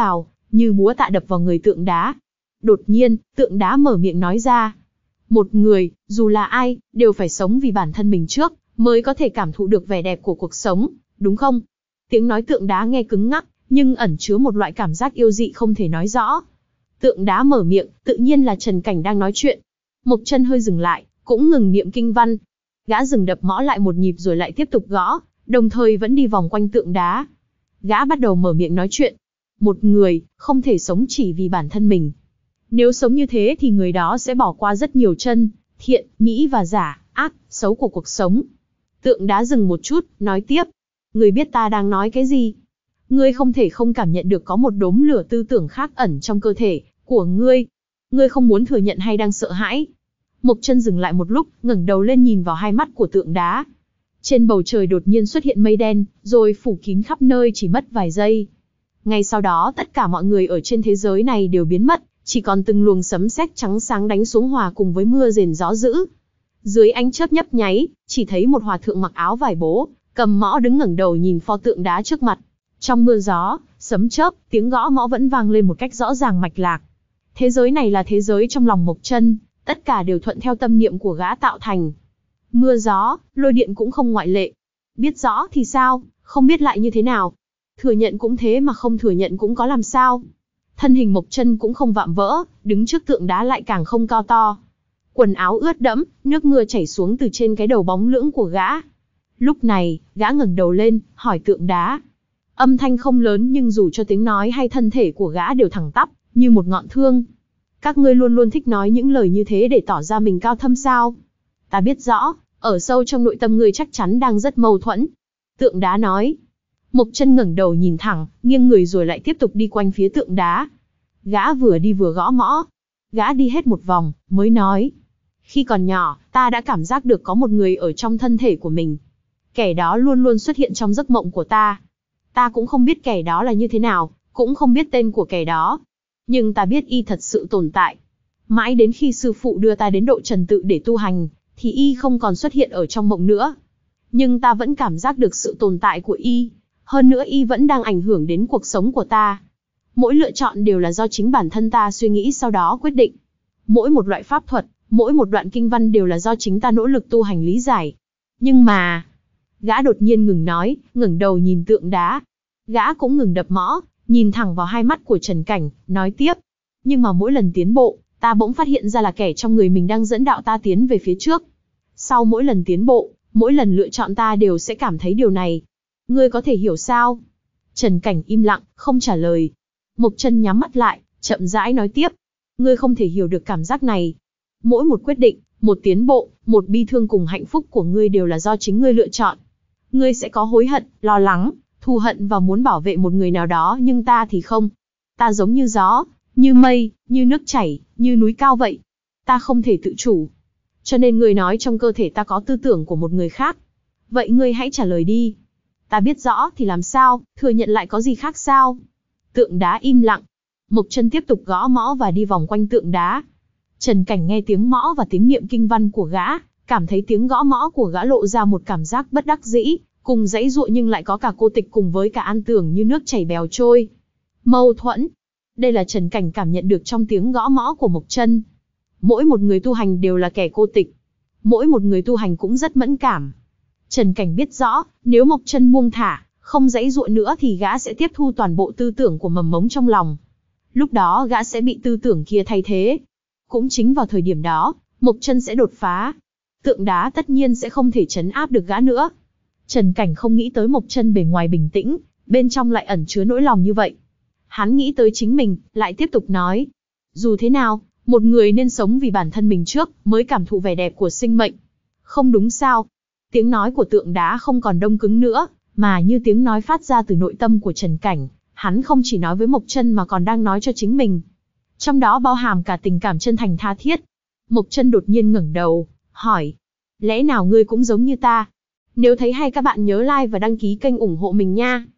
Speaker 1: như búa tạ đập vào người tượng đá. Đột nhiên, tượng đá mở miệng nói ra. Một người, dù là ai, đều phải sống vì bản thân mình trước, mới có thể cảm thụ được vẻ đẹp của cuộc sống, đúng không? Tiếng nói tượng đá nghe cứng ngắc, nhưng ẩn chứa một loại cảm giác yêu dị không thể nói rõ. Tượng đá mở miệng, tự nhiên là Trần Cảnh đang nói chuyện. Mộc Chân hơi dừng lại, cũng ngừng niệm kinh văn. Gã dừng đập mõ lại một nhịp rồi lại tiếp tục gõ, đồng thời vẫn đi vòng quanh tượng đá. Gã bắt đầu mở miệng nói chuyện. Một người, không thể sống chỉ vì bản thân mình. Nếu sống như thế thì người đó sẽ bỏ qua rất nhiều chân, thiện, mỹ và giả, ác, xấu của cuộc sống. Tượng đá dừng một chút, nói tiếp. Ngươi biết ta đang nói cái gì? Ngươi không thể không cảm nhận được có một đốm lửa tư tưởng khác ẩn trong cơ thể của ngươi. Ngươi không muốn thừa nhận hay đang sợ hãi? Mộc Chân dừng lại một lúc, ngẩng đầu lên nhìn vào hai mắt của tượng đá. Trên bầu trời đột nhiên xuất hiện mây đen, rồi phủ kín khắp nơi chỉ mất vài giây. Ngay sau đó tất cả mọi người ở trên thế giới này đều biến mất, chỉ còn từng luồng sấm sét trắng sáng đánh xuống hòa cùng với mưa rền gió dữ. Dưới ánh chớp nhấp nháy, chỉ thấy một hòa thượng mặc áo vải bố, cầm mõ đứng ngẩng đầu nhìn pho tượng đá trước mặt. Trong mưa gió, sấm chớp, tiếng gõ mõ vẫn vang lên một cách rõ ràng mạch lạc. Thế giới này là thế giới trong lòng Mộc Chân, tất cả đều thuận theo tâm niệm của gã tạo thành. Mưa gió, lôi điện cũng không ngoại lệ. Biết rõ thì sao, không biết lại như thế nào? Thừa nhận cũng thế mà không thừa nhận cũng có làm sao? Thân hình Mộc Chân cũng không vạm vỡ, đứng trước tượng đá lại càng không cao to. Quần áo ướt đẫm, nước mưa chảy xuống từ trên cái đầu bóng lưỡng của gã. Lúc này, gã ngẩng đầu lên, hỏi tượng đá. Âm thanh không lớn nhưng dù cho tiếng nói hay thân thể của gã đều thẳng tắp, như một ngọn thương. Các ngươi luôn luôn thích nói những lời như thế để tỏ ra mình cao thâm sao? Ta biết rõ, ở sâu trong nội tâm ngươi chắc chắn đang rất mâu thuẫn. Tượng đá nói. Mộc Chân ngẩng đầu nhìn thẳng, nghiêng người rồi lại tiếp tục đi quanh phía tượng đá. Gã vừa đi vừa gõ mõ. Gã đi hết một vòng, mới nói. Khi còn nhỏ, ta đã cảm giác được có một người ở trong thân thể của mình. Kẻ đó luôn luôn xuất hiện trong giấc mộng của ta. Ta cũng không biết kẻ đó là như thế nào, cũng không biết tên của kẻ đó. Nhưng ta biết y thật sự tồn tại. Mãi đến khi sư phụ đưa ta đến độ trần tự để tu hành, thì y không còn xuất hiện ở trong mộng nữa. Nhưng ta vẫn cảm giác được sự tồn tại của y. Hơn nữa y vẫn đang ảnh hưởng đến cuộc sống của ta. Mỗi lựa chọn đều là do chính bản thân ta suy nghĩ sau đó quyết định. Mỗi một loại pháp thuật, mỗi một đoạn kinh văn đều là do chính ta nỗ lực tu hành lý giải. Nhưng mà... Gã đột nhiên ngừng nói, ngẩng đầu nhìn tượng đá. Gã cũng ngừng đập mõ, nhìn thẳng vào hai mắt của Trần Cảnh, nói tiếp. Nhưng mà mỗi lần tiến bộ, ta bỗng phát hiện ra là kẻ trong người mình đang dẫn đạo ta tiến về phía trước. Sau mỗi lần tiến bộ, mỗi lần lựa chọn ta đều sẽ cảm thấy điều này. Ngươi có thể hiểu sao? Trần Cảnh im lặng, không trả lời. Mộc Chân nhắm mắt lại, chậm rãi nói tiếp. Ngươi không thể hiểu được cảm giác này. Mỗi một quyết định, một tiến bộ, một bi thương cùng hạnh phúc của ngươi đều là do chính ngươi lựa chọn. Ngươi sẽ có hối hận, lo lắng, thù hận và muốn bảo vệ một người nào đó, nhưng ta thì không. Ta giống như gió, như mây, như nước chảy, như núi cao vậy. Ta không thể tự chủ. Cho nên ngươi nói trong cơ thể ta có tư tưởng của một người khác. Vậy ngươi hãy trả lời đi. Ta biết rõ thì làm sao, thừa nhận lại có gì khác sao? Tượng đá im lặng. Mộc Chân tiếp tục gõ mõ và đi vòng quanh tượng đá. Trần Cảnh nghe tiếng mõ và tiếng niệm kinh văn của gã, cảm thấy tiếng gõ mõ của gã lộ ra một cảm giác bất đắc dĩ, cùng dãy dụa nhưng lại có cả cô tịch cùng với cả an tưởng như nước chảy bèo trôi. Mâu thuẫn. Đây là Trần Cảnh cảm nhận được trong tiếng gõ mõ của Mộc Chân. Mỗi một người tu hành đều là kẻ cô tịch. Mỗi một người tu hành cũng rất mẫn cảm. Trần Cảnh biết rõ, nếu Mộc Chân buông thả, không dãy dụa nữa thì gã sẽ tiếp thu toàn bộ tư tưởng của mầm mống trong lòng. Lúc đó gã sẽ bị tư tưởng kia thay thế. Cũng chính vào thời điểm đó, Mộc Chân sẽ đột phá. Tượng đá tất nhiên sẽ không thể trấn áp được gã nữa. Trần Cảnh không nghĩ tới Mộc Chân bề ngoài bình tĩnh, bên trong lại ẩn chứa nỗi lòng như vậy. Hắn nghĩ tới chính mình, lại tiếp tục nói. Dù thế nào, một người nên sống vì bản thân mình trước, mới cảm thụ vẻ đẹp của sinh mệnh. Không đúng sao? Tiếng nói của tượng đá không còn đông cứng nữa, mà như tiếng nói phát ra từ nội tâm của Trần Cảnh. Hắn không chỉ nói với Mộc Chân mà còn đang nói cho chính mình. Trong đó bao hàm cả tình cảm chân thành tha thiết. Mộc Chân đột nhiên ngẩng đầu, hỏi. Lẽ nào ngươi cũng giống như ta? Nếu thấy hay các bạn nhớ like và đăng ký kênh ủng hộ mình nha.